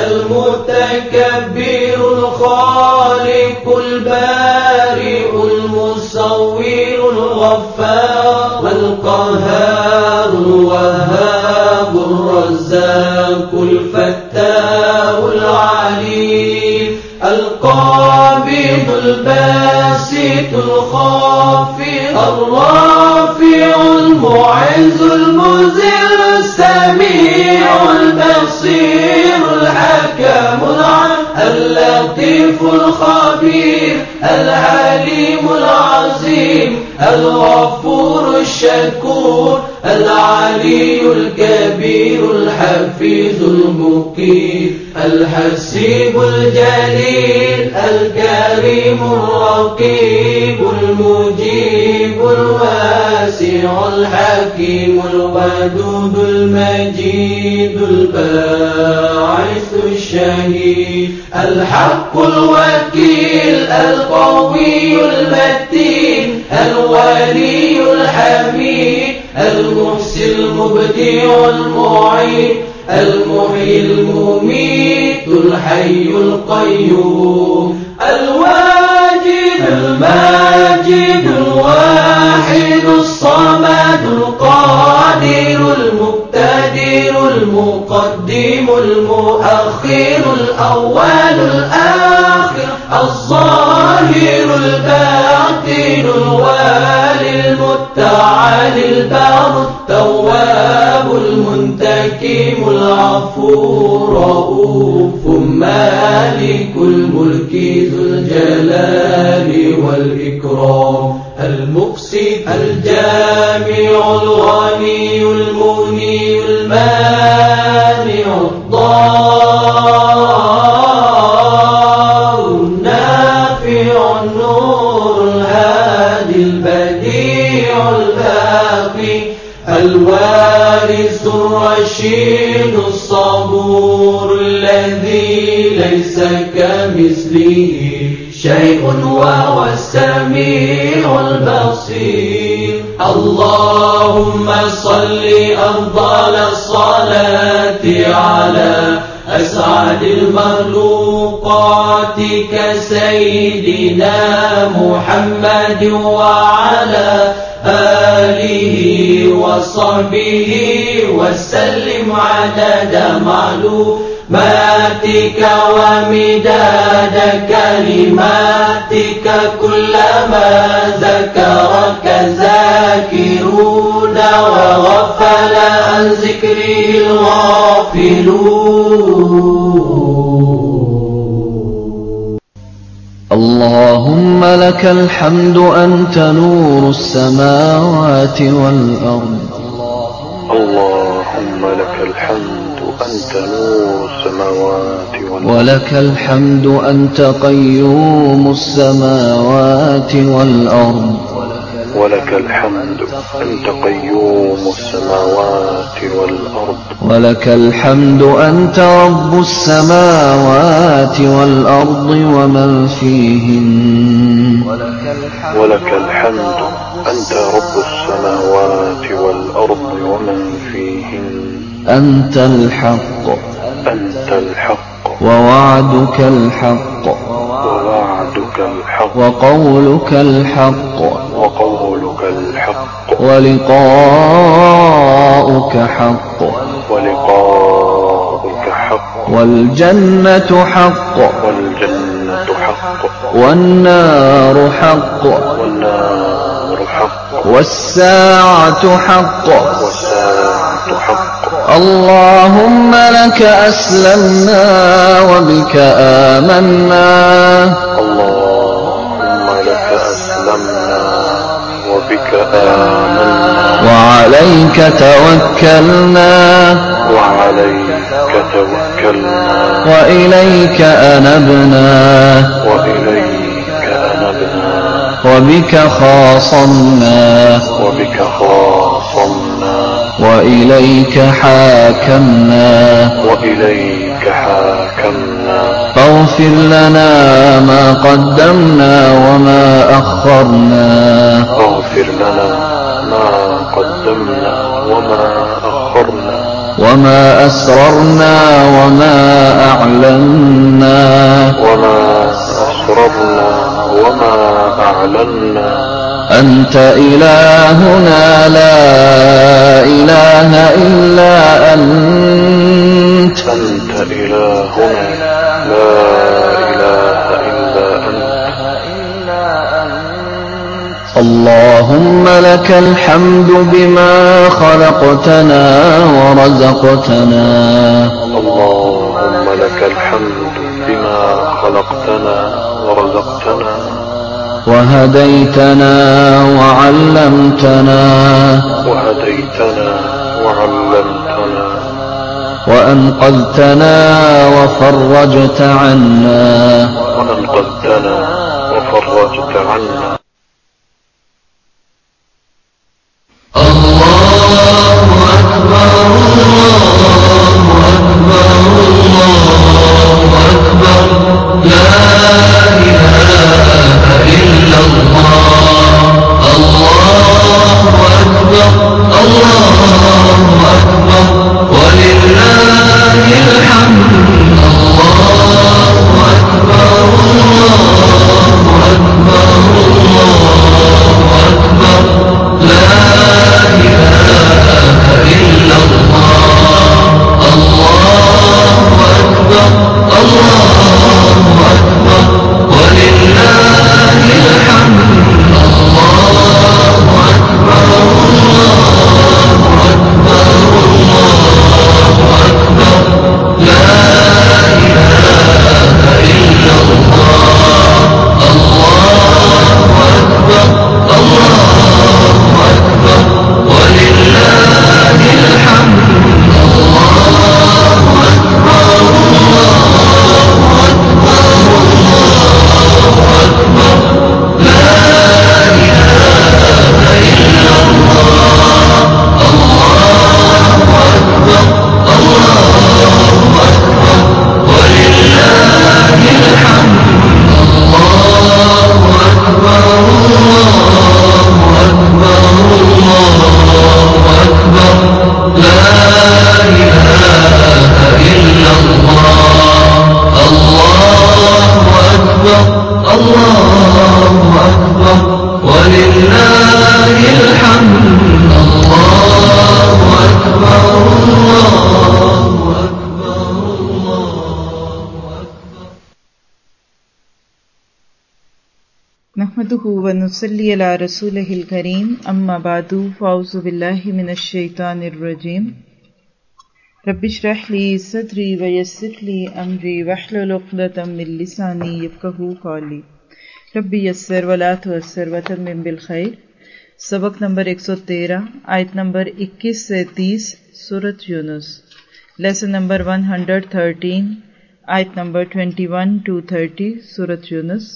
المتكبر الخالق البارئ المصور الغفار القهار الوهاب الرزاق الفتاح العليم القابض الباسط الخافض الرافع المعز المذل السميع البصير الحكم العليم اللطيف الخبير العليم العظيم الغفور الشكور العلي الكبير الحفيظ المقيت الحسيب الجليل الكريم الرقيب المجيب الواسع الحكيم الودود المجيد الباعث الشهيد الحق الوكيل القوي المتين الولي الحميد المحسن المبدع المعيد المحيي المميت الحي القيوم الواجد الماجد الواحد الصمد القادر المقتدر المقدم المؤخر الأول الآخر الظاهر الباطن الوالي المتعالي البر التواب المنتقم العفو الرؤوف مالك الملك ذو الجلال والإكرام المقسط الجامع الغني المغني المانع الضار النافع النور الهادي البديع الباقي الوارث الرشيد الصبور الذي ليس كمثله شيء وهو السميع البصير اللهم صل أفضل الصلاة على أسعد المخلوقات كسيدنا محمد وعلى آله وصحبه وسلم عدد معلوماتك ومداد كلماتك كلما ذكرك ذاكرون وغفل عن ذكره الغافلون. اللهم لك الحمد أنت نور السماوات والأرض. اللهم لك الحمد أنت نور السماوات والأرض. ولك الحمد أنت قيوم السماوات والأرض. ولك الحمد أنت قيوم السماوات والأرض. ولك الحمد أنت رب السماوات والأرض ومن فيهن. ولك الحمد أنت رب السماوات والأرض ومن فيهن. أنت الحق. أنت الحق. ووعدك الحق. ووعدك الحق. وقولك الحق. وقولك الحق. ولقاؤك حق. ولقاؤك حق. والجنة حق. والجنة حق. والنار حق. والنار حق. والساعة حق. والساعة حق. اللهم لك أسلمنا وبك آمنا. اللهم لك أسلمنا وبك آمنا. وعليك توكلنا. وعليك توكلنا. وإليك أنبنا. وإليك أنبنا. وبك خاصمنا. وبك خاصمنا. وإليك حاكمنا. إليك حاكمنا فاغفر لنا ما قدمنا وما أخرنا واغفر لنا ما قدمنا وما أخرنا وما أسررنا وما أعلنا وما أسررنا وما أعلنا أنت إلهنا لا إله إلا أنت إلهنا لا إله إلا أنت اللهم لك الحمد بما خلقتنا ورزقتنا اللهم لك الحمد بما خلقتنا ورزقتنا وهديتنا وعلمتنا وأنقذتنا وفرجت عنا الله أكبر الله أكبر الله أكبر لا إله إلا الله الله أكبر الله أكبر ولله الحمد الله أكبر الله أكبر الله أكبر لا إله إلا الله الله أكبر الله أكبر ولله الحمد الله أكبر الله أكبر الله أكبر لا إله إلا الله الله أكبر الله أكبر ولله الحمد الله أكبر الله أكبر الله أكبر لا إله إلا الله الله أكبر الله أكبر ولله الحمد الله أكبر الله أكبر الله أكبر لا إله إلا الله الله أكبر الله أكبر ولله الحمد الله أكبر الله أكبر نحمده ونصلي على رسوله الكريم أما بعد فأعوذ بالله من الشيطان الرجيم رب اشرح لي صدري ويسر لي أمري واحلل عقدة من لساني يفقهوا قولي رب يسر ولا تعسر وتمم بالخير. سبق نمبر 113 آیت نمبر 21 سے 30 سورۃ یونس. لیسن نمبر 113 آیت نمبر 21 to 30 سورۃ یونس.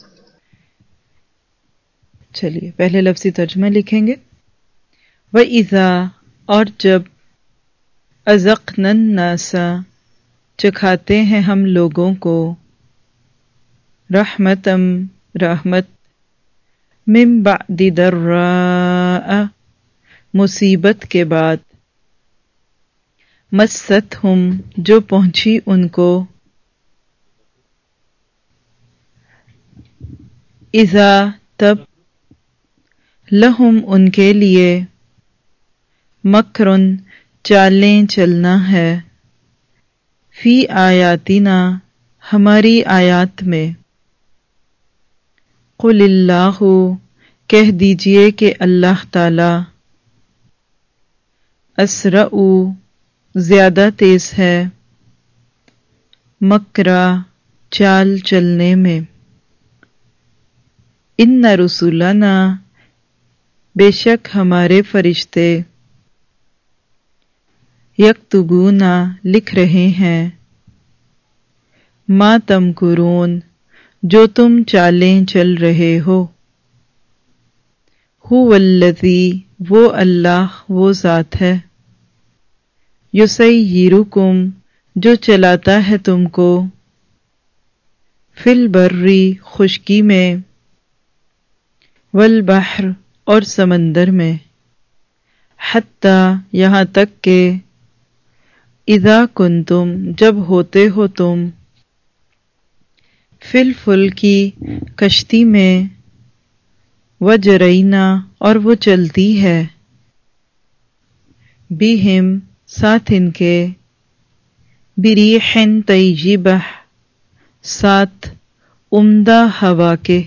چلیے پہلے لفظی ترجمہ لکھیں گے. وَإِذَا اور جب أَذَقْنَا النَّاسَ چکھاتے ہیں ہم لوگوں کو رحمتم رحمت من بعد ضراء مصیبت کے بعد مستہم جو پہنچی ان کو اذا تب لہم ان کے لیے مکرن چالیں چلنا ہے فی آیاتنا ہماری آیات میں قل اللہ کہہ دیجئے کہ اللہ تعالی اسرع زیادہ تیز ہے مکرا چال چلنے میں ان رسولنا بے شک ہمارے فرشتے یکتبون لکھ رہے ہیں ما تمکرون جو تم چالیں چل رہے ہو هو الذی وہ اللہ وہ ذات ہے یسیرکم جو چلاتا ہے تم کو فی البری خشکی میں والبحر اور سمندر میں حتی یہاں تک کہ اذا کنتم جب ہوتے ہو تم فی الفلکی کشتی میں وجرینا اور وہ چلتی ہے بہم ساتھ ان کے بریح طیبہ ساتھ عمدہ ہوا کے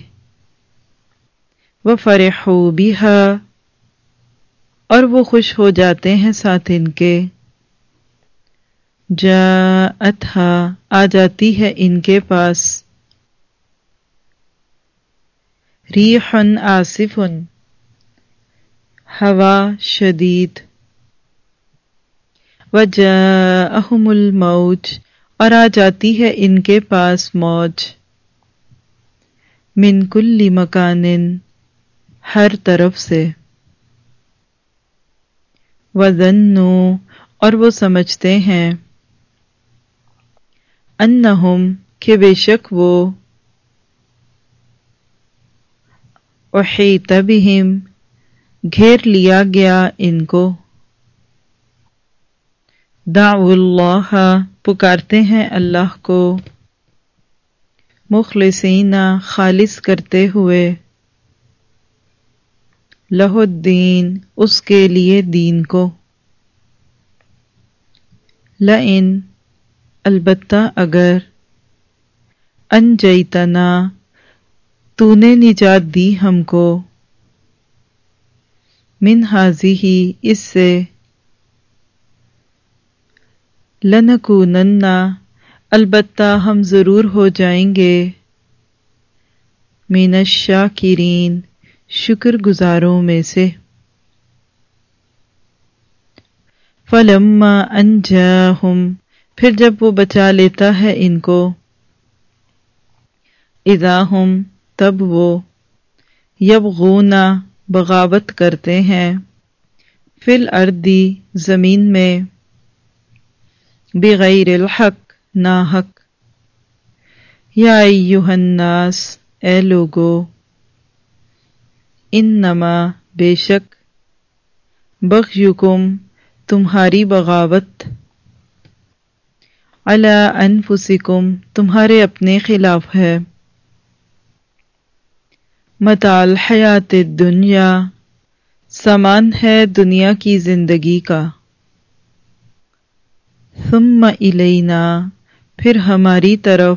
وفرحوا بہا اور وہ خوش ہو جاتے ہیں ساتھ ان کے جاءتھا آ جاتی ہے ان کے پاس ریح آصف ہوا شدید وجاءہم الموج اور آ جاتی ہے ان کے پاس موج من کل مکان ہر طرف سے وظنوا اور وہ سمجھتے ہیں انہم کہ بے شک وہ احیط بہم گھیر لیا گیا ان کو دعوا اللہ پکارتے ہیں اللہ کو مخلصین خالص کرتے ہوئے لہ الدین اس کے لیے دین کو لئن البتہ اگر انجیتنا تو نے نجات دی ہم کو من ہذہ اس سے لنکونن البتہ ہم ضرور ہو جائیں گے من الشاکرین شکر گزاروں میں سے فلما انجاہم پھر جب وہ بچا لیتا ہے ان کو اذا ہم تب وہ یبغون بغاوت کرتے ہیں فی الارض زمین میں بغیر الحق ناحق یا ایہا الناس اے لوگو انما بے شک بغیکم تمہاری بغاوت علی انفسکم تمہارے اپنے خلاف ہے متاع الحیات الدنیا سامان ہے دنیا کی زندگی کا ثم الینا پھر ہماری طرف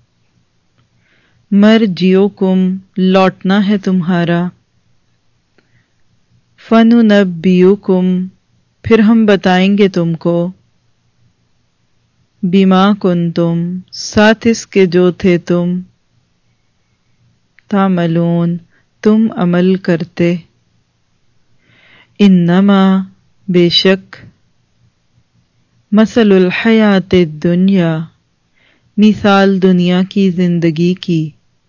مرجعکم لوٹنا ہے تمہارا فننبئکم پھر ہم بتائیں گے تم کو بما کنتم ساتھ اس کے جو تھے تم تعملون تم عمل کرتے انما بے شک مثل الحیات الدنیا مثال دنیا کی زندگی کی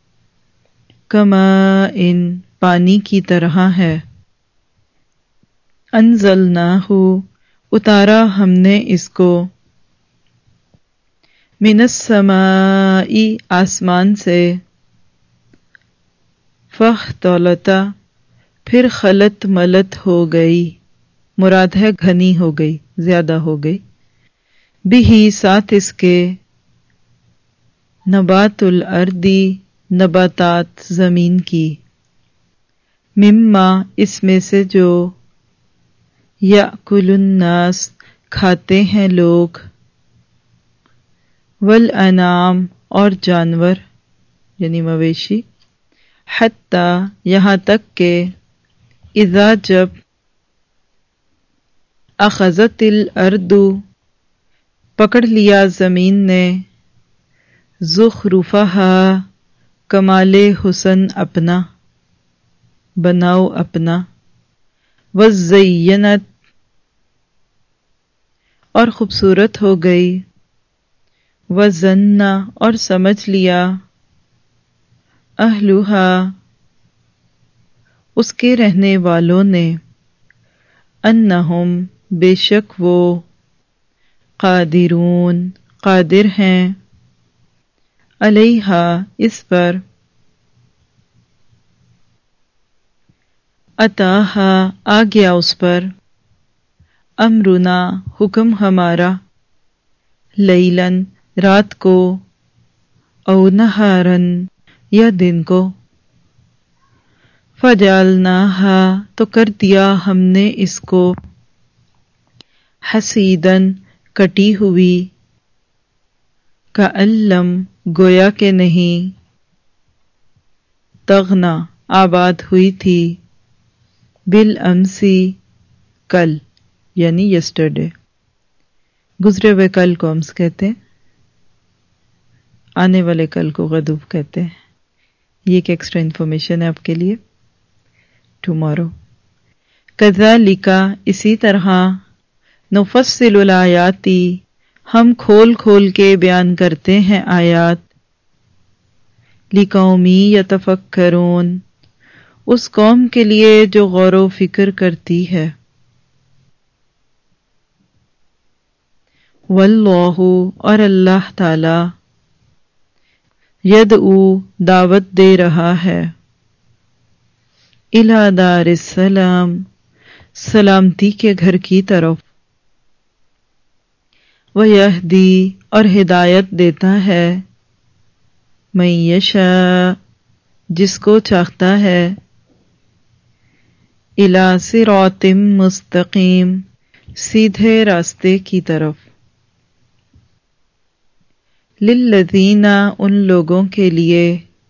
کماء پانی کی طرح ہے انزلناہ اتارا ہم نے اس کو من السماء آسمان سے فاختلط پھر خلط ملت ہو گئی مراد ہے گھنی ہو گئی زیادہ ہو گئی بھی ساتھ اس کے نبات الارض نباتات زمین کی مما اس میں سے جو یأکل الناس کھاتے ہیں لوگ والانعام اور جانور یعنی مویشی حتی یہاں تک کہ اذا جب اخذت الارض پکڑ لیا زمین نے زخرفہا کمال حسن اپنا بناؤ اپنا وزینت اور خوبصورت ہو گئی وظن اور سمجھ لیا اہلھا اس کے رہنے والوں نے انہم بے شک وہ قادرون قادر ہیں علیہا اس پر اتاہا آ گیا اس پر امرنا حکم ہمارا لیلن رات کو او نہارن یا دن کو فجعلناہا تو کر دیا ہم نے اس کو حسیدن کٹی ہوئی کألم گویا کہ نہیں تغنا آباد ہوئی تھی بالامسی کل یعنی یسٹرڈے گزرے ہوئے کل کو امس کہتے ہیں آنے والے کل کو غدوب کہتے ہیں یہ ایک ایکسٹرا انفارمیشن ہے آپ کے لیے ٹمارو کذالک اسی طرح نفصل الآیاتی ہم کھول کھول کے بیان کرتے ہیں آیات لقومی یتفکرون اس قوم کے لیے جو غور و فکر کرتی ہے واللہ اور اللہ تعالی یدعو دعوت دے رہا ہے الی دار السلام سلامتی کے گھر کی طرف ویہدی اور ہدایت دیتا ہے من یشاء جس کو چاہتا ہے الی صراط مستقیم سیدھے راستے کی طرف للذین ان لوگوں کے لیے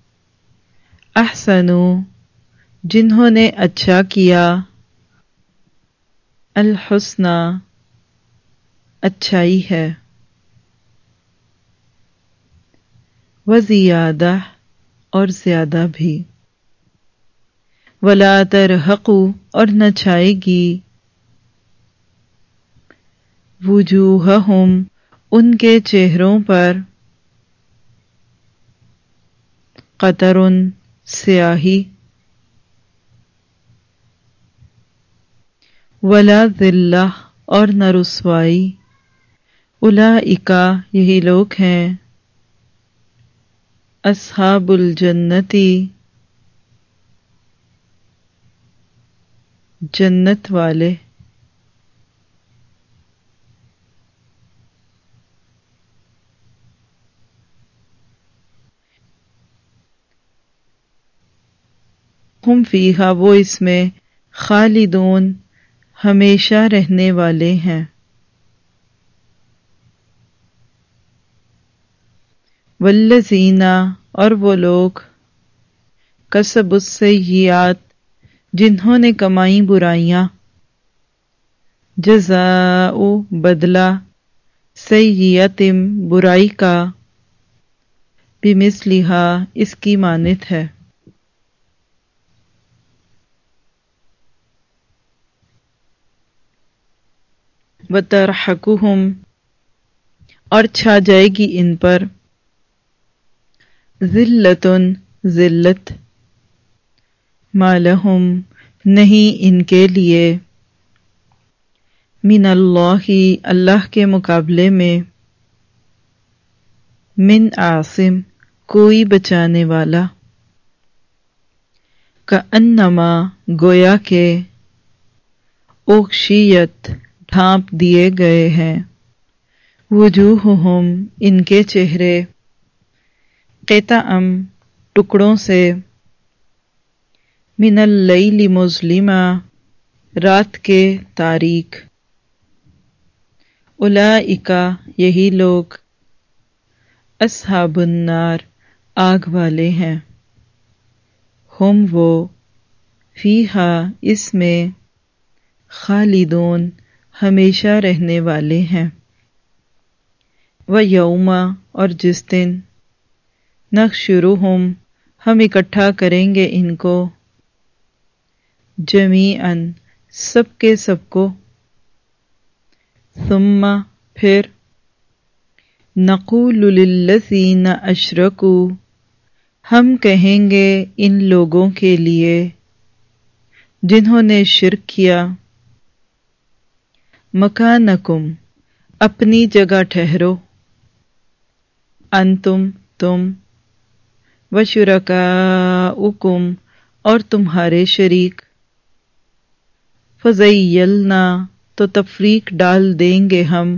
احسنوا جنہوں نے اچھا کیا الحسنی اچھائی ہے وزیادہ اور زیادہ بھی ولا ترہقوا اور نہ چھائے گی وجوہہم ان کے چہروں پر قطر سیاہی ولا ذلہ اور نہ رسوائی اولئک یہی لوگ ہیں اصحاب الجنتی جنت والے ہم فیہا وہ اس میں خالدون ہمیشہ رہنے والے ہیں والذین اور وہ لوگ کسبوا السیئات جنہوں نے کمائی برائیاں جزاء بدلہ سیئۃ برائی کا بمثلہا اس کی مانند ہے وترحقہم اور چھا جائے گی ان پر ذلۃ ذلت ما لہم نہیں ان کے لیے من اللہ اللہ کے مقابلے میں من عاصم کوئی بچانے والا کأنما گویا کہ اغشیت ڈھانپ دیے گئے ہیں وجوہہم ان کے چہرے قطعا ٹکڑوں سے من اللیل مظلما رات کے تاریک اولئک یہی لوگ اصحاب النار آگ والے ہیں ہم وہ فیہا اس میں خالدون ہمیشہ رہنے والے ہیں ویوم اور جس دن نحشرہم ہم اکٹھا کریں گے ان کو جمیعاً سب کے سب کو ثم پھر نقول للذین اشرکوا ہم کہیں گے ان لوگوں کے لیے جنہوں نے شرک کیا مکانکم اپنی جگہ ٹھہرو अंतुम तुम, व शुरकाउकुम और तुम्हारे शरीक, फज़य्यलना तो तफरीक डाल देंगे हम,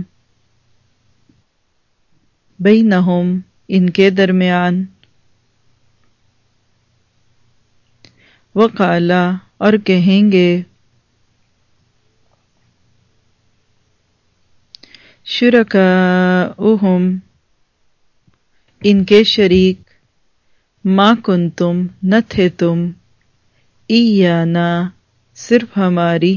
बैनहुम इनके दरमियान, वक़ाला और कहेंगे, शुरकाउहुम इनके शरीक, मा कुंतुम न थे तुम, इयाना सिर्फ हमारी,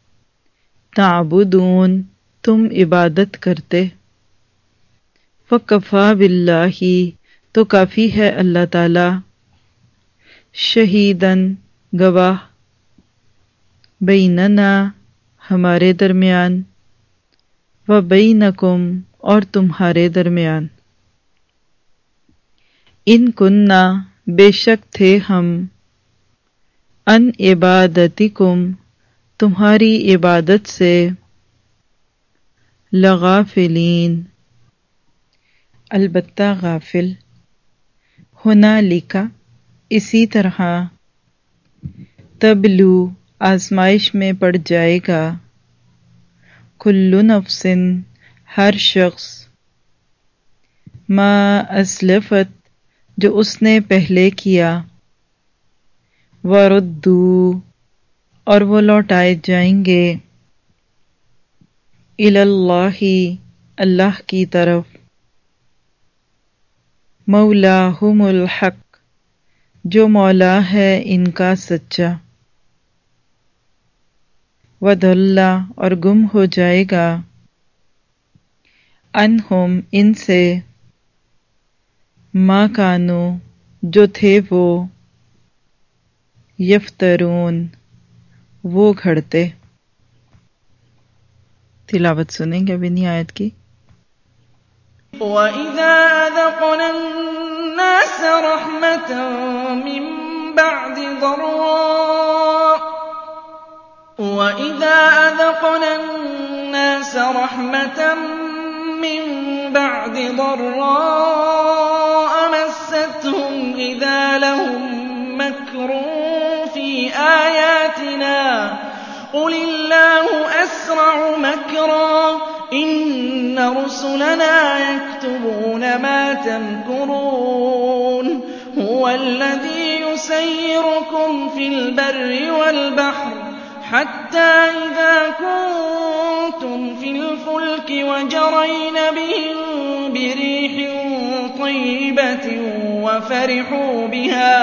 ताबुदून तुम इबादत करते, फ़कफ़ा बिल्लाही तो काफ़ी है अल्लाह ताला, शहीदन गवाह, बैनना हमारे दरमियान, व बैनकुम और तुम्हारे दरमियान, इन कुन्ना बेशक थे हम, अन इबादतिकुम तुम्हारी इबादत से, लगाफिलीन अलबत्ता गाफिल, हुनालिका इसी तरह, तबलू आजमाइश में पड़ जाएगा, कुल्लु नफ्सिन हर शख्स, मा अस्लफत जो उसने पहले किया, वरुद्दू और वो लौटाए जाएंगे, इलल्लाही अल्लाह की तरफ, मौलाहुमुल हक जो मौला है इनका सच्चा, वदल्ला और गुम हो जाएगा, अनहुम इनसे, मा कानू जो थे वो, यफ्तरून वो घड़ते। तिलावत सुनेंगे अब इन्हीं आयत की। وَإِذَا أَذَقْنَا النَّاسَ رَحْمَةً مِّن بَعْدِ ضَرَّاءٍ مَّسَّتْهُمْ إِذَا لَهُم مَّكْرٌ فِي آيَاتِنَا قُلِ اللَّهُ أَسْرَعُ مَكْرًا إِنَّ رُسُلَنَا يَكْتُبُونَ مَا تَمْكُرُونَ هُوَ الَّذِي يُسَيِّرُكُمْ فِي الْبَرِّ وَالْبَحْرِ حَتَّىٰ إِذَا كُنتُمْ فِي الْفُلْكِ وَجَرَيْنَ بِهِم بِرِيحٍ طَيِّبَةٍ وَفَرِحُوا بِهَا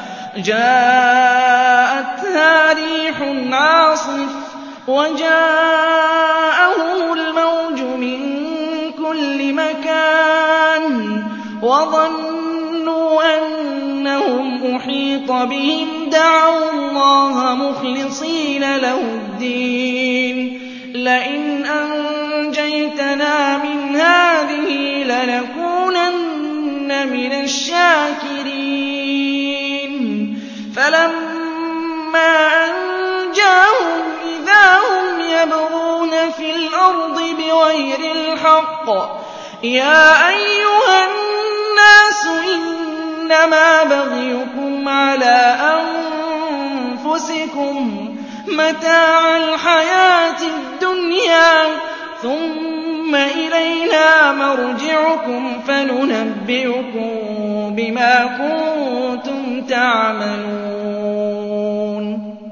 جَاءَتْهَا رِيحٌ عَاصِفٌ وَجَاءَهُمُ الْمَوْجُ مِن كُلِّ مَكَانٍ وَظَنُّوا أَنَّهُمْ أُحِيطَ بِهِمْ دَعَوُا اللَّهَ مُخْلِصِينَ لَهُ الدِّينَ لَئِنْ أَنجَيْتَنَا مِنْ هَٰذِهِ لَنَكُونَنَّ مِنَ الشَّاكِرِينَ فَلَمَّا أَنجَاهُمْ إِذَا هُمْ يَبْغُونَ فِي الْأَرْضِ بِغَيْرِ الْحَقِّ يَا أَيُّهَا النَّاسُ إِنَّمَا بَغْيُكُمْ عَلَىٰ أَنفُسِكُم مَّتَاعَ الْحَيَاةِ الدُّنْيَا ثُمَّ إِلَيْنَا مَرْجِعُكُمْ فَنُنَبِّئُكُم بِمَا كُنتُمْ تَعْمَلُونَ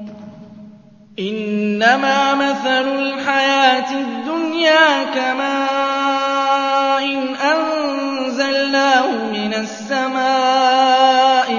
إِنَّمَا مَثَلُ الْحَيَاةِ الدُّنْيَا كَمَاءٍ أَنزَلْنَاهُ مِنَ السَّمَاءِ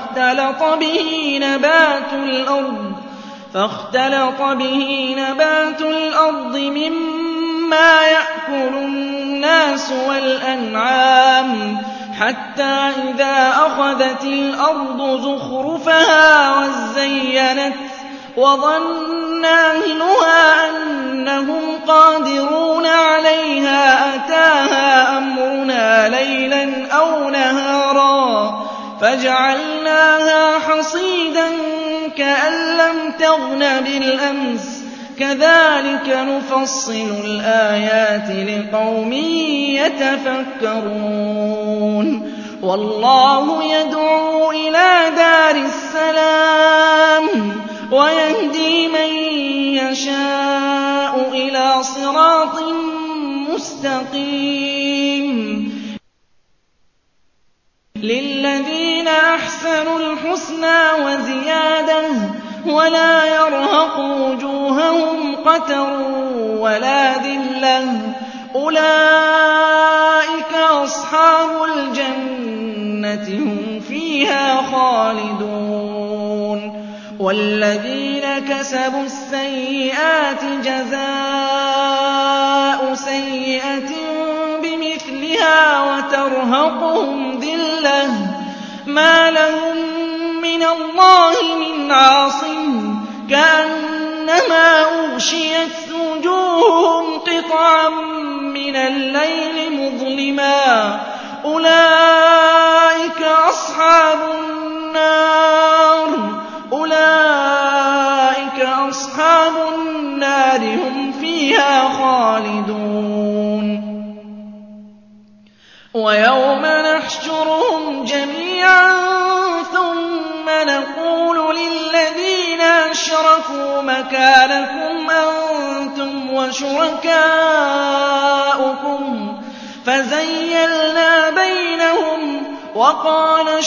فاختلط به نبات الأرض مما يأكل الناس والأنعام حتى إذا أخذت الأرض زخرفها وزينت وظن أهلها أنهم قادرون عليها أتاها أمرنا ليلا أو نهارا فجعلناها حصيدا كأن لم تغن بالأمس كذلك نفصل الآيات لقوم يتفكرون والله يدعو إلى دار السلام ويهدي من يشاء إلى صراط مستقيم للذين أحسنوا الحسنى وزيادة ولا يرهق وجوههم قتر ولا ذلة أولئك أصحاب الجنة هم فيها خالدون والذين كسبوا السيئات جزاء سيئة بمثلها وترهقهم ذلة ما لهم من الله من عاصم كأنما أغشيت وجوههم قطعا من الليل مظلما أولئك أصحاب النار هم فيها خالدون ويوم نحشرهم جميعا ثم نقول للذين أشركوا مكانكم أنتم وشركاؤكم فزيلنا بينهم وقال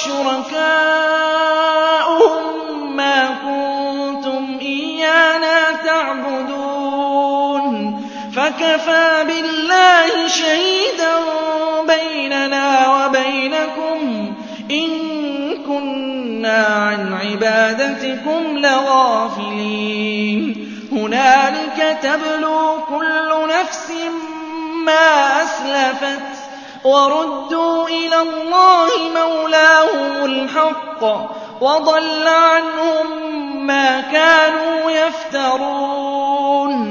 شركاؤهم ما كنتم إيانا تعبدون فكفى بالله شهيدا بيننا وبينكم إن كنا عن عبادتكم لغافلين هنالك تبلو كل نفس ما أسلفت وردوا إلى الله مولاهم الحق وضل عنهم ما كانوا يفترون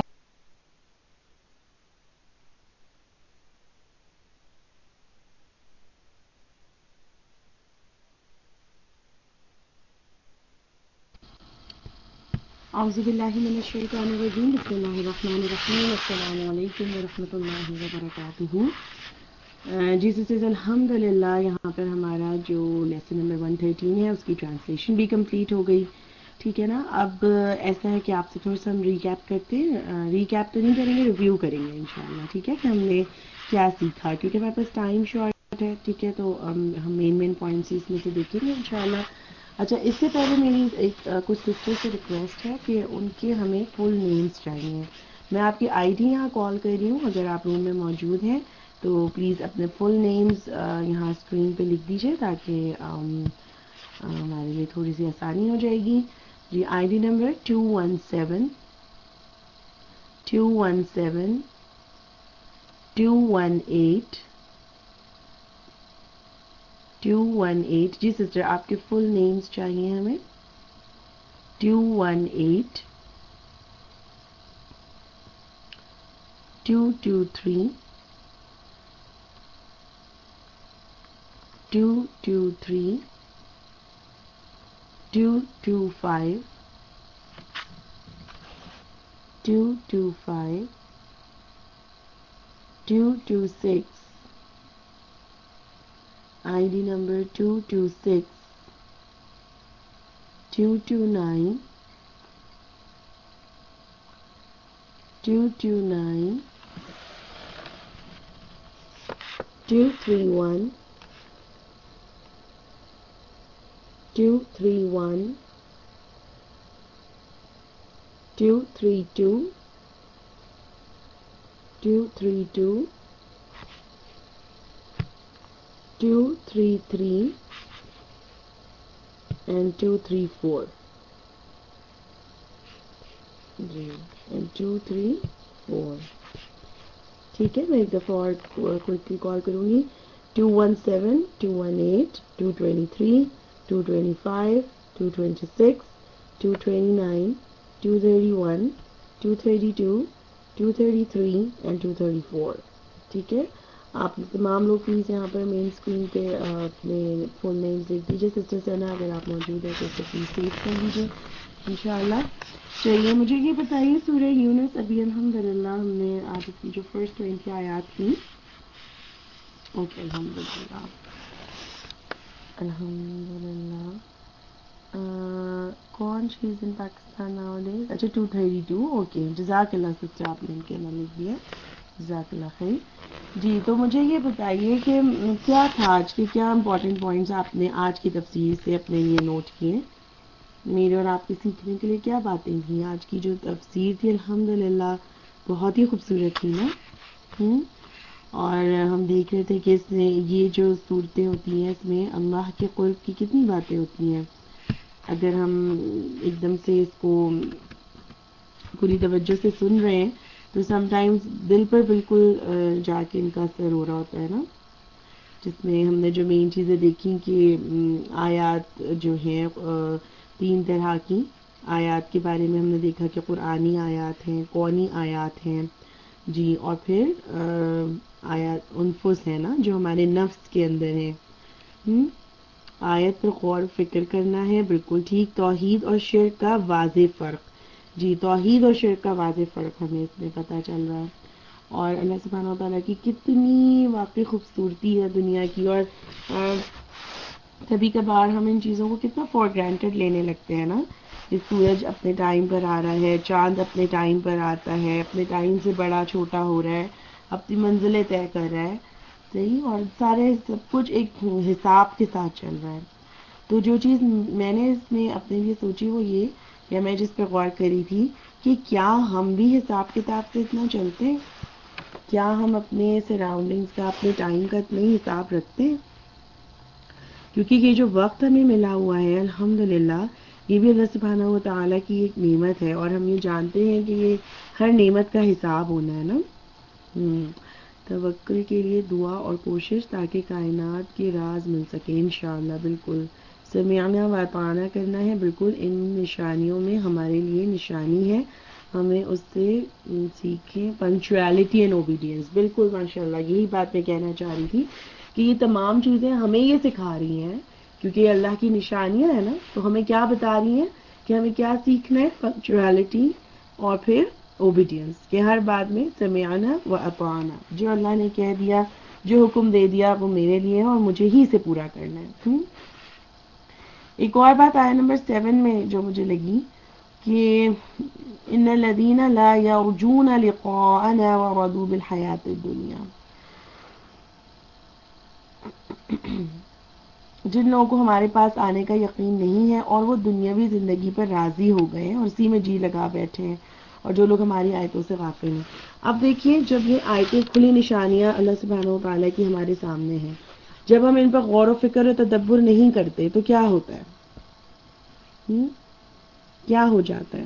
اعوذ باللہ من الشیطان الرجیم بسم اللہ الرحمن الرحیم السلام علیکم ورحمۃ اللہ وبرکاتہ. جی سسٹرز الحمدللہ یہاں پر ہمارا جو لیسن نمبر 113 ہے اس کی ٹرانسلیشن بھی کمپلیٹ ہو گئی. ٹھیک ہے نا. اب ایسا ہے کہ آپ سے تھوڑا سا ہم ریکیپ کرتے ہیں. ریکیپ تو نہیں کریں گے, ریویو کریں گے انشاءاللہ. ٹھیک ہے کہ ہم نے کیا سیکھا, کیونکہ ہمارے پاس ٹائم شارٹ ہے. ٹھیک ہے, تو ہم مین پوائنٹس اس میں سے دیکھیں گے انشاءاللہ. اچھا, اس سے پہلے میری کچھ سسٹر سے ریکویسٹ ہے کہ ان کے ہمیں فل نیمز چاہیے. میں آپ کی آئی ڈی یہاں کال کر رہی ہوں, اگر آپ روم میں موجود ہیں تو پلیز اپنے فل نیمز یہاں اسکرین پہ لکھ دیجئے تاکہ ہمارے لیے تھوڑی سی آسانی ہو جائے گی. جی, آئی ڈی نمبر 217 218. جی سسٹر, آپ کے فل نیمز چاہیے ہمیں. 218 223 223 225 225 226. I D number 226 229 229 231 231 232 232 233 and 234. جی, and 234. ٹھیک ہے, میں ایک دفعہ اور کوئکلی کال کروں گی. 217 218 223 225 226 229 231 232 233 and 234. ٹھیک ہے, آپ تمام لوگ پلیز یہاں پر مین اسکرین پہ اپنے فون نیمز لکھ دیجیے. سسٹر سنا اگر آپ موجود ہیں تو اسے پلیز سیو کر دیجیے انشاءاللہ. چلیے, مجھے یہ بتائیے سورہ یونس ابھی الحمدللہ ہم نے آج اس کی جو فرسٹ 20 آیات تھی. اوکے, الحمدللہ الحمدللہ. کون she is in Pakistan nowadays? اچھا 232. اوکے جزاک اللہ سسٹر، آپ نے ان کے نام لکھ دیا، جزاک اللہ خیر. جی تو مجھے یہ بتائیے کہ کیا تھا آج کے، کیا امپورٹنٹ پوائنٹس آپ نے آج کی تفسیر سے اپنے یہ نوٹ کیے؟ میرے اور آپ کے سیکھنے کے لیے کیا باتیں تھیں؟ آج کی جو تفسیر تھی الحمدللہ بہت ہی خوبصورت تھی نا. اور ہم دیکھ رہے تھے کہ اس میں یہ جو صورتیں ہوتی ہیں اس میں اللہ کے قرب کی کتنی باتیں ہوتی ہیں. اگر ہم ایک دم سے اس کو پوری توجہ سے سن رہے ہیں تو سم ٹائمز دل پر بالکل جا کے ان کا اثر ہو رہا ہوتا ہے نا. جس میں ہم نے جو مین چیزیں دیکھی کہ آیات جو ہیں 3 طرح کی آیات کے بارے میں ہم نے دیکھا کہ قرآنی آیات ہیں، کونی آیات ہیں جی، اور پھر آیات انفس ہیں نا جو ہمارے نفس کے اندر ہیں. آیت پر غور و فکر کرنا ہے، بالکل ٹھیک. توحید اور شرک کا واضح فرق، جی توحید اور شرک کا واضح فرق ہمیں اس میں پتہ چل رہا ہے. اور اللہ سبحانہ و تعالیٰ کی کتنی واقعی خوبصورتی ہے دنیا کی. اور کبھی کبھار ہم ان چیزوں کو کتنا فار گرانٹیڈ لینے لگتے ہیں نا، کہ سورج اپنے ٹائم پر آ رہا ہے، چاند اپنے ٹائم پر آتا ہے، اپنے ٹائم سے بڑا چھوٹا ہو رہا ہے، اپنی منزلیں طے کر رہا ہے، صحیح، اور سارے سب کچھ ایک حساب کے ساتھ چل رہا ہے. تو جو چیز میں نے اس میں اپنے لیے سوچی وہ یہ، یا میں جس پہ غور کری تھی کہ کیا ہم بھی حساب کتاب سے اتنا چلتے ہیں؟ کیا ہم اپنے سراؤنڈنگز کا، اپنے ٹائم کا اتنا ہی حساب رکھتے ہیں؟ کیونکہ یہ جو وقت ہمیں ملا ہوا ہے الحمدللہ یہ بھی اللہ سبحانہ و تعالیٰ کی ایک نعمت ہے، اور ہم یہ جانتے ہیں کہ یہ ہر نعمت کا حساب ہونا ہے نا. توکل کے لیے دعا اور کوشش تاکہ کائنات کے راز مل سکے انشاءاللہ. بالکل سمعنا و اطعنا کرنا ہے، بالکل ان نشانیوں میں ہمارے لیے نشانی ہے، ہمیں اس سے سیکھیں پنکچویلٹی اینڈ اوبیڈینس. بالکل ماشاءاللہ یہی بات میں کہنا چاہ رہی تھی کہ یہ تمام چیزیں ہمیں یہ سکھا رہی ہیں کیونکہ یہ اللہ کی نشانیاں ہیں نا، تو ہمیں کیا بتا رہی ہیں کہ ہمیں کیا سیکھنا ہے؟ پنکچویلٹی اور پھر اوبیڈینس، کہ ہر بات میں سمعنا و اطعنا، جو اللہ نے کہہ دیا، جو حکم دے دیا وہ میرے لیے ہے اور مجھے ہی سے پورا کرنا ہے. ایک اور بات آیا نمبر 7 میں جو مجھے لگی کہ ان الذین لا یرجون لقاءنا ورضوا بالحیاۃ الدنیا، جن لوگوں کو ہمارے پاس آنے کا یقین نہیں ہے اور وہ دنیاوی زندگی پر راضی ہو گئے ہیں اور اسی میں جی لگا بیٹھے ہیں، اور جو لوگ ہماری آیتوں سے غافل ہیں. اب دیکھیے جب یہ آیتیں کھلی نشانیاں اللہ سبحانہ و تعالیٰ کی ہمارے سامنے ہیں، جب ہم ان پر غور و فکر و تدبر نہیں کرتے تو کیا ہوتا ہے؟ کیا ہو جاتا ہے؟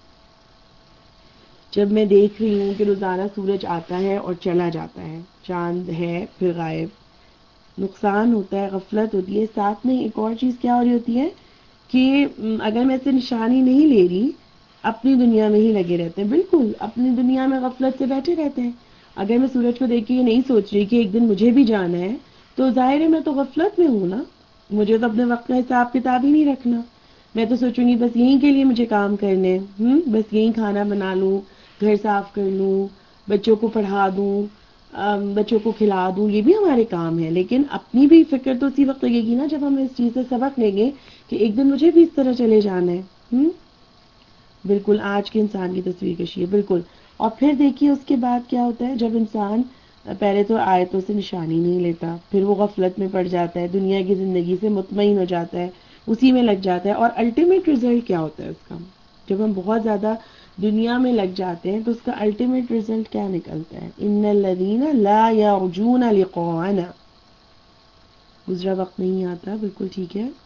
جب میں دیکھ رہی ہوں کہ روزانہ سورج آتا ہے اور چلا جاتا ہے، چاند ہے پھر غائب، نقصان ہوتا ہے، غفلت ہوتی ہے. ساتھ میں ایک اور چیز کیا ہو رہی ہوتی ہے کہ اگر میں اسے نشانی نہیں لے رہی، اپنی دنیا میں ہی لگے رہتے ہیں، بالکل اپنی دنیا میں غفلت سے بیٹھے رہتے ہیں. اگر میں سورج کو دیکھ کے یہ نہیں سوچ رہی کہ ایک دن مجھے بھی جانا ہے تو ظاہر ہے میں تو غفلت میں ہوں نا. مجھے تو اپنے وقت کا حساب کتاب ہی نہیں رکھنا. میں تو سوچوں گی بس یہیں کے لیے مجھے کام کرنے، بس یہیں کھانا بنا لوں، گھر صاف کر لوں، بچوں کو پڑھا دوں، بچوں کو کھلا دوں، یہ بھی ہمارے کام ہے. لیکن اپنی بھی فکر تو اسی وقت لگے گی نا جب ہم اس چیز سے سبق لیں گے کہ ایک دن مجھے بھی اس طرح چلے جانا ہے. بالکل آج کے انسان کی تصویر کشی ہے. بالکل. اور پھر دیکھیے اس کے بعد کیا ہوتا ہے، جب انسان پہلے تو آیتوں سے نشانی نہیں لیتا، پھر وہ غفلت میں پڑ جاتا ہے، دنیا کی زندگی سے مطمئن ہو جاتا ہے، اسی میں لگ جاتا ہے. اور الٹیمیٹ رزلٹ کیا ہوتا ہے اس کا؟ جب ہم بہت زیادہ دنیا میں لگ جاتے ہیں تو اس کا الٹیمیٹ رزلٹ کیا نکلتا ہے؟ ان الذین لا یرجون لقاءنا. گزرا وقت نہیں آتا، بالکل ٹھیک ہے.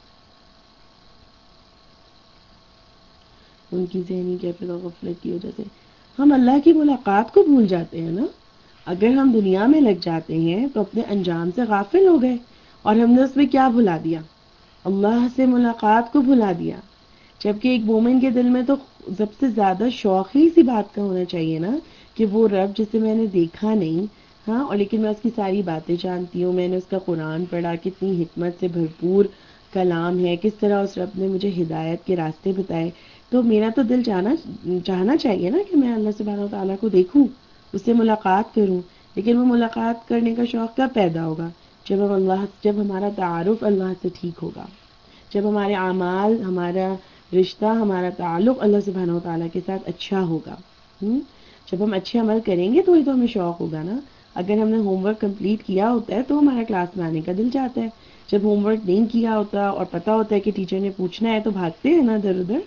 ان کی ذہنی کیفیت اور غفلت کی وجہ سے ہم اللہ کی ملاقات کو بھول جاتے ہیں نا. اگر ہم دنیا میں لگ جاتے ہیں تو اپنے انجام سے غافل ہو گئے، اور ہم نے اس میں کیا بھلا دیا؟ اللہ سے ملاقات کو بھلا دیا. جبکہ ایک مومن کے دل میں تو سب سے زیادہ شوق ہی اسی بات کا ہونا چاہیے نا کہ وہ رب جسے میں نے دیکھا نہیں، ہاں، اور لیکن میں اس کی ساری باتیں جانتی ہوں، میں نے اس کا قرآن پڑھا، کتنی حکمت سے بھرپور کلام ہے، کس طرح اس رب نے مجھے ہدایت کے راستے بتائے. تو میرا تو دل چاہنا چاہیے نا کہ میں اللہ سبحانہ و تعالیٰ کو دیکھوں، اس سے ملاقات کروں. لیکن وہ ملاقات کرنے کا شوق کب پیدا ہوگا؟ جب ہمارا تعارف اللہ سے ٹھیک ہوگا، جب ہمارے اعمال، ہمارا رشتہ، ہمارا تعلق اللہ سبحانہ و تعالیٰ کے ساتھ اچھا ہوگا، جب ہم اچھے عمل کریں گے تو ہی تو ہمیں شوق ہوگا نا. اگر ہم نے ہوم ورک کمپلیٹ کیا ہوتا ہے تو ہمارا کلاس میں آنے کا دل چاہتا ہے. جب ہوم ورک نہیں کیا ہوتا اور پتا ہوتا ہے کہ ٹیچر نے پوچھنا ہے تو بھاگتے ہیں نا ادھر ادھر.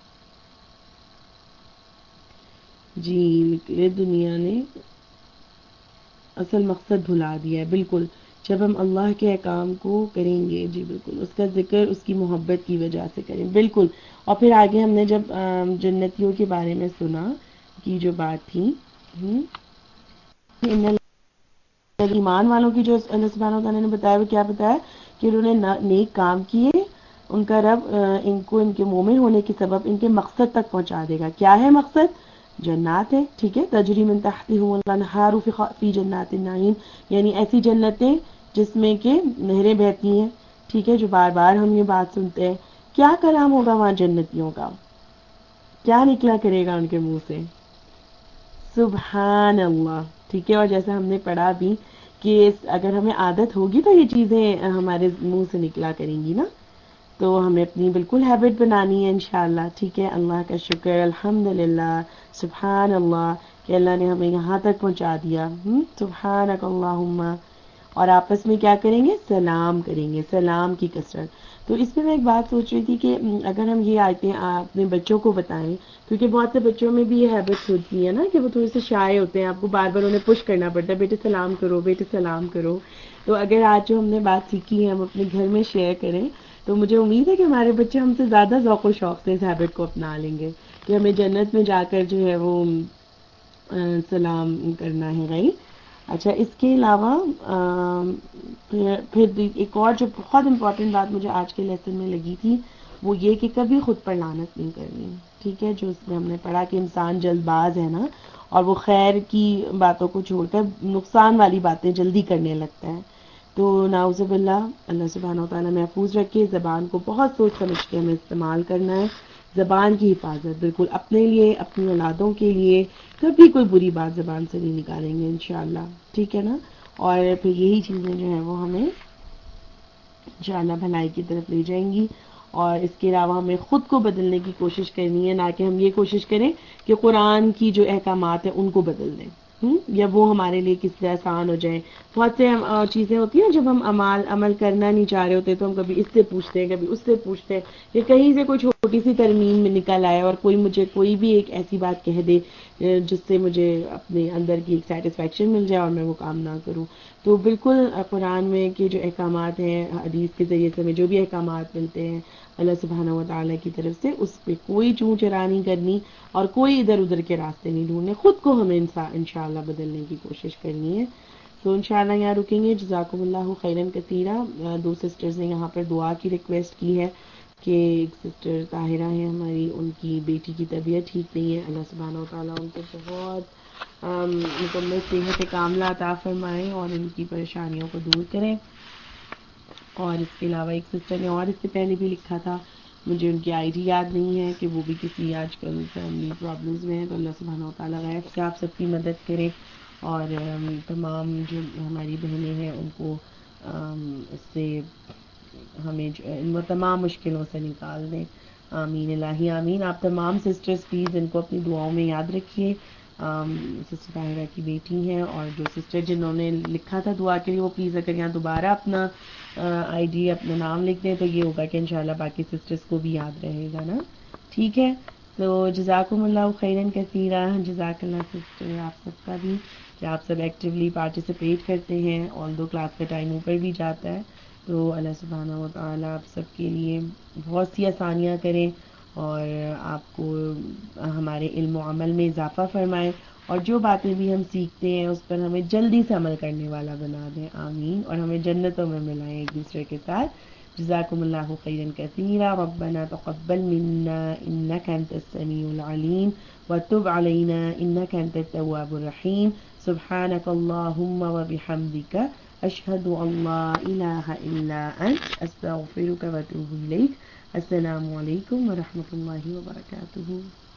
جی یہ دنیا نے اصل مقصد بھلا دیا ہے. بالکل جب ہم اللہ کے احکام کو کریں گے، جی بالکل اس کا ذکر اس کی محبت کی وجہ سے کریں. بالکل. اور پھر آگے ہم نے جب جنتیوں کے بارے میں سنا کی جو بات تھی، ایمان والوں کی جو اللہ سبحانہ و تعالیٰ نے بتایا وہ کیا بتایا کہ انہوں نے نیک کام کیے، ان کا رب ان کو ان کے مومن ہونے کے سبب ان کے مقصد تک پہنچا دے گا. کیا ہے مقصد؟ جنات ہے. ٹھیک ہے، تجری من تحتہم الانہار فی جنات النعیم، یعنی ایسی جنتیں جس میں کہ نہریں بہتی ہیں. ٹھیک ہے، جو بار بار ہم یہ بات سنتے ہیں. کیا کلام ہوگا وہاں جنتیوں کا؟ کیا نکلا کرے گا ان کے منہ سے؟ سبحان اللہ. ٹھیک ہے، اور جیسا ہم نے پڑھا بھی کہ اگر ہمیں عادت ہوگی تو یہ چیزیں ہمارے منہ سے نکلا کریں گی نا، تو ہمیں اپنی بالکل ہیبٹ بنانی ہے انشاءاللہ. ٹھیک ہے، اللہ کا شکر، الحمدللہ، سبحان اللہ کہ اللہ نے ہمیں یہاں تک پہنچا دیا. سبحانک اللہم. اور آپس میں کیا کریں گے؟ سلام کریں گے، سلام کی کثرت. تو اس میں ایک بات سوچ رہی تھی کہ اگر ہم یہ آیتیں اپنے بچوں کو بتائیں، کیونکہ بہت سے بچوں میں بھی یہ ہیبٹ ہوتی ہے نا کہ وہ تھوڑے سے شائع ہوتے ہیں، آپ کو بار بار انہیں پش کرنا پڑتا ہے، بیٹے سلام کرو، بیٹے سلام کرو. تو اگر آج جو ہم نے بات سیکھی ہے ہم اپنے گھر میں شیئر کریں تو مجھے امید ہے کہ ہمارے بچے ہم سے زیادہ ذوق و شوق سے اس ہیبٹ کو اپنا لیں گے کہ ہمیں جنت میں جا کر جو ہے وہ سلام کرنا ہے. رائٹ. اچھا، اس کے علاوہ پھر ایک اور جو بہت امپورٹنٹ بات مجھے آج کے لیسن میں لگی تھی وہ یہ کہ کبھی خود پر لعنت نہیں کرنی. ٹھیک ہے، جو اس میں ہم نے پڑھا کہ انسان جلد باز ہے نا، اور وہ خیر کی باتوں کو چھوڑ کر نقصان والی باتیں جلدی کرنے لگتا ہے. تو نعوذ باللہ، اللہ سبحانہ و تعالیٰ محفوظ رکھے. زبان کو بہت سوچ سمجھ کے ہمیں استعمال کرنا ہے. زبان کی حفاظت بالکل اپنے لیے، اپنی اولادوں کے لیے. کبھی کوئی بری بات زبان سے نہیں نکالیں گے انشاءاللہ. ٹھیک ہے نا. اور پھر یہی چیزیں جو ہیں وہ ہمیں انشاءاللہ بھلائی کی طرف لے جائیں گی. اور اس کے علاوہ ہمیں خود کو بدلنے کی کوشش کرنی ہے، نہ کہ ہم یہ کوشش کریں کہ قرآن کی جو احکامات ہیں ان کو بدل دیں یا وہ ہمارے لیے کس طرح آسان ہو جائیں. بہت سے چیزیں ہوتی ہیں جب ہم عمل کرنا نہیں چاہ رہے ہوتے تو ہم کبھی اس سے پوچھتے ہیں، کبھی اس سے پوچھتے ہیں، کہ کہیں سے کوئی چھوٹی سی ترمیم میں نکل آئے اور کوئی مجھے کوئی بھی ایک ایسی بات کہہ دے جس سے مجھے اپنے اندر کی ایک سیٹسفیکشن مل جائے اور میں وہ کام نہ کروں. تو بالکل قرآن میں کے جو احکامات ہیں، حدیث کے ذریعے سے ہمیں جو بھی احکامات ملتے ہیں اللہ سبحانہ و تعالیٰ کی طرف سے، اس پہ کوئی چوں چرا نہیں کرنی اور کوئی ادھر ادھر کے راستے نہیں ڈھونڈنے. خود کو ہمیں انشاءاللہ بدلنے کی کوشش کرنی ہے. تو انشاءاللہ یہاں رکیں گے. جزاکم اللہ خیرا کثیرا. دو سسٹرز نے یہاں پر دعا کی ریکویسٹ کی ہے کہ ایک سسٹر طاہرہ ہیں ہماری، ان کی بیٹی کی طبیعت ٹھیک نہیں ہے. اللہ سبحانہ و تعالیٰ ان کو بہت مکمل صحت کاملہ عطا فرمائیں اور ان کی پریشانیوں کو دور کریں. اور اس کے علاوہ ایک سسٹر نے اور اس سے پہلے بھی لکھا تھا، مجھے ان کی آئی ڈی یاد نہیں ہے، کہ وہ بھی کسی آج کل فیملی پرابلمز میں ہیں. تو اللہ سبحانہ و تعالیٰ غیب سے آپ سب کی مدد کرے اور تمام جو ہماری بہنیں ہیں ان کو اس سے ہمیں ان تمام مشکلوں سے نکال دیں. آمین الہی آمین. آپ تمام سسٹرز پلیز ان کو اپنی دعاؤں میں یاد رکھیے. سسٹر طاہرہ کی بیٹی ہیں، اور جو سسٹر جنہوں نے لکھا تھا دعا کے لیے وہ پلیز اگر یہاں دوبارہ اپنا آئی ڈی اپنا نام لکھ دیں تو یہ ہوگا کہ انشاءاللہ باقی سسٹرز کو بھی یاد رہے گا نا. ٹھیک ہے. تو جزاکم اللہ خیرا کثیرا. جزاک اللہ سسٹر آپ سب کا بھی کہ آپ سب ایکٹیولی پارٹیسپیٹ کرتے ہیں، آل دو کلاس کا ٹائم اوپر بھی جاتا ہے. تو اللہ سبحانہ و تعالیٰ آپ سب کے لیے بہت سی آسانیاں کریں اور آپ کو ہمارے علم و عمل میں اضافہ فرمائیں، اور جو باتیں بھی ہم سیکھتے ہیں اس پر ہمیں جلدی سے عمل کرنے والا بنا دیں. آمین. اور ہمیں جنتوں میں ملائیں ایک دوسرے کے ساتھ. جزاکم اللہ خیرا کثیرا. ربنا تقبل منا انك انت السميع العليم وتب علينا انك انت التواب الرحيم. سبحانك اللهم وبحمدك اشهد ان لا اله الا انت استغفرك واتوب اليك. السلام علیکم ورحمۃ اللہ وبرکاتہ.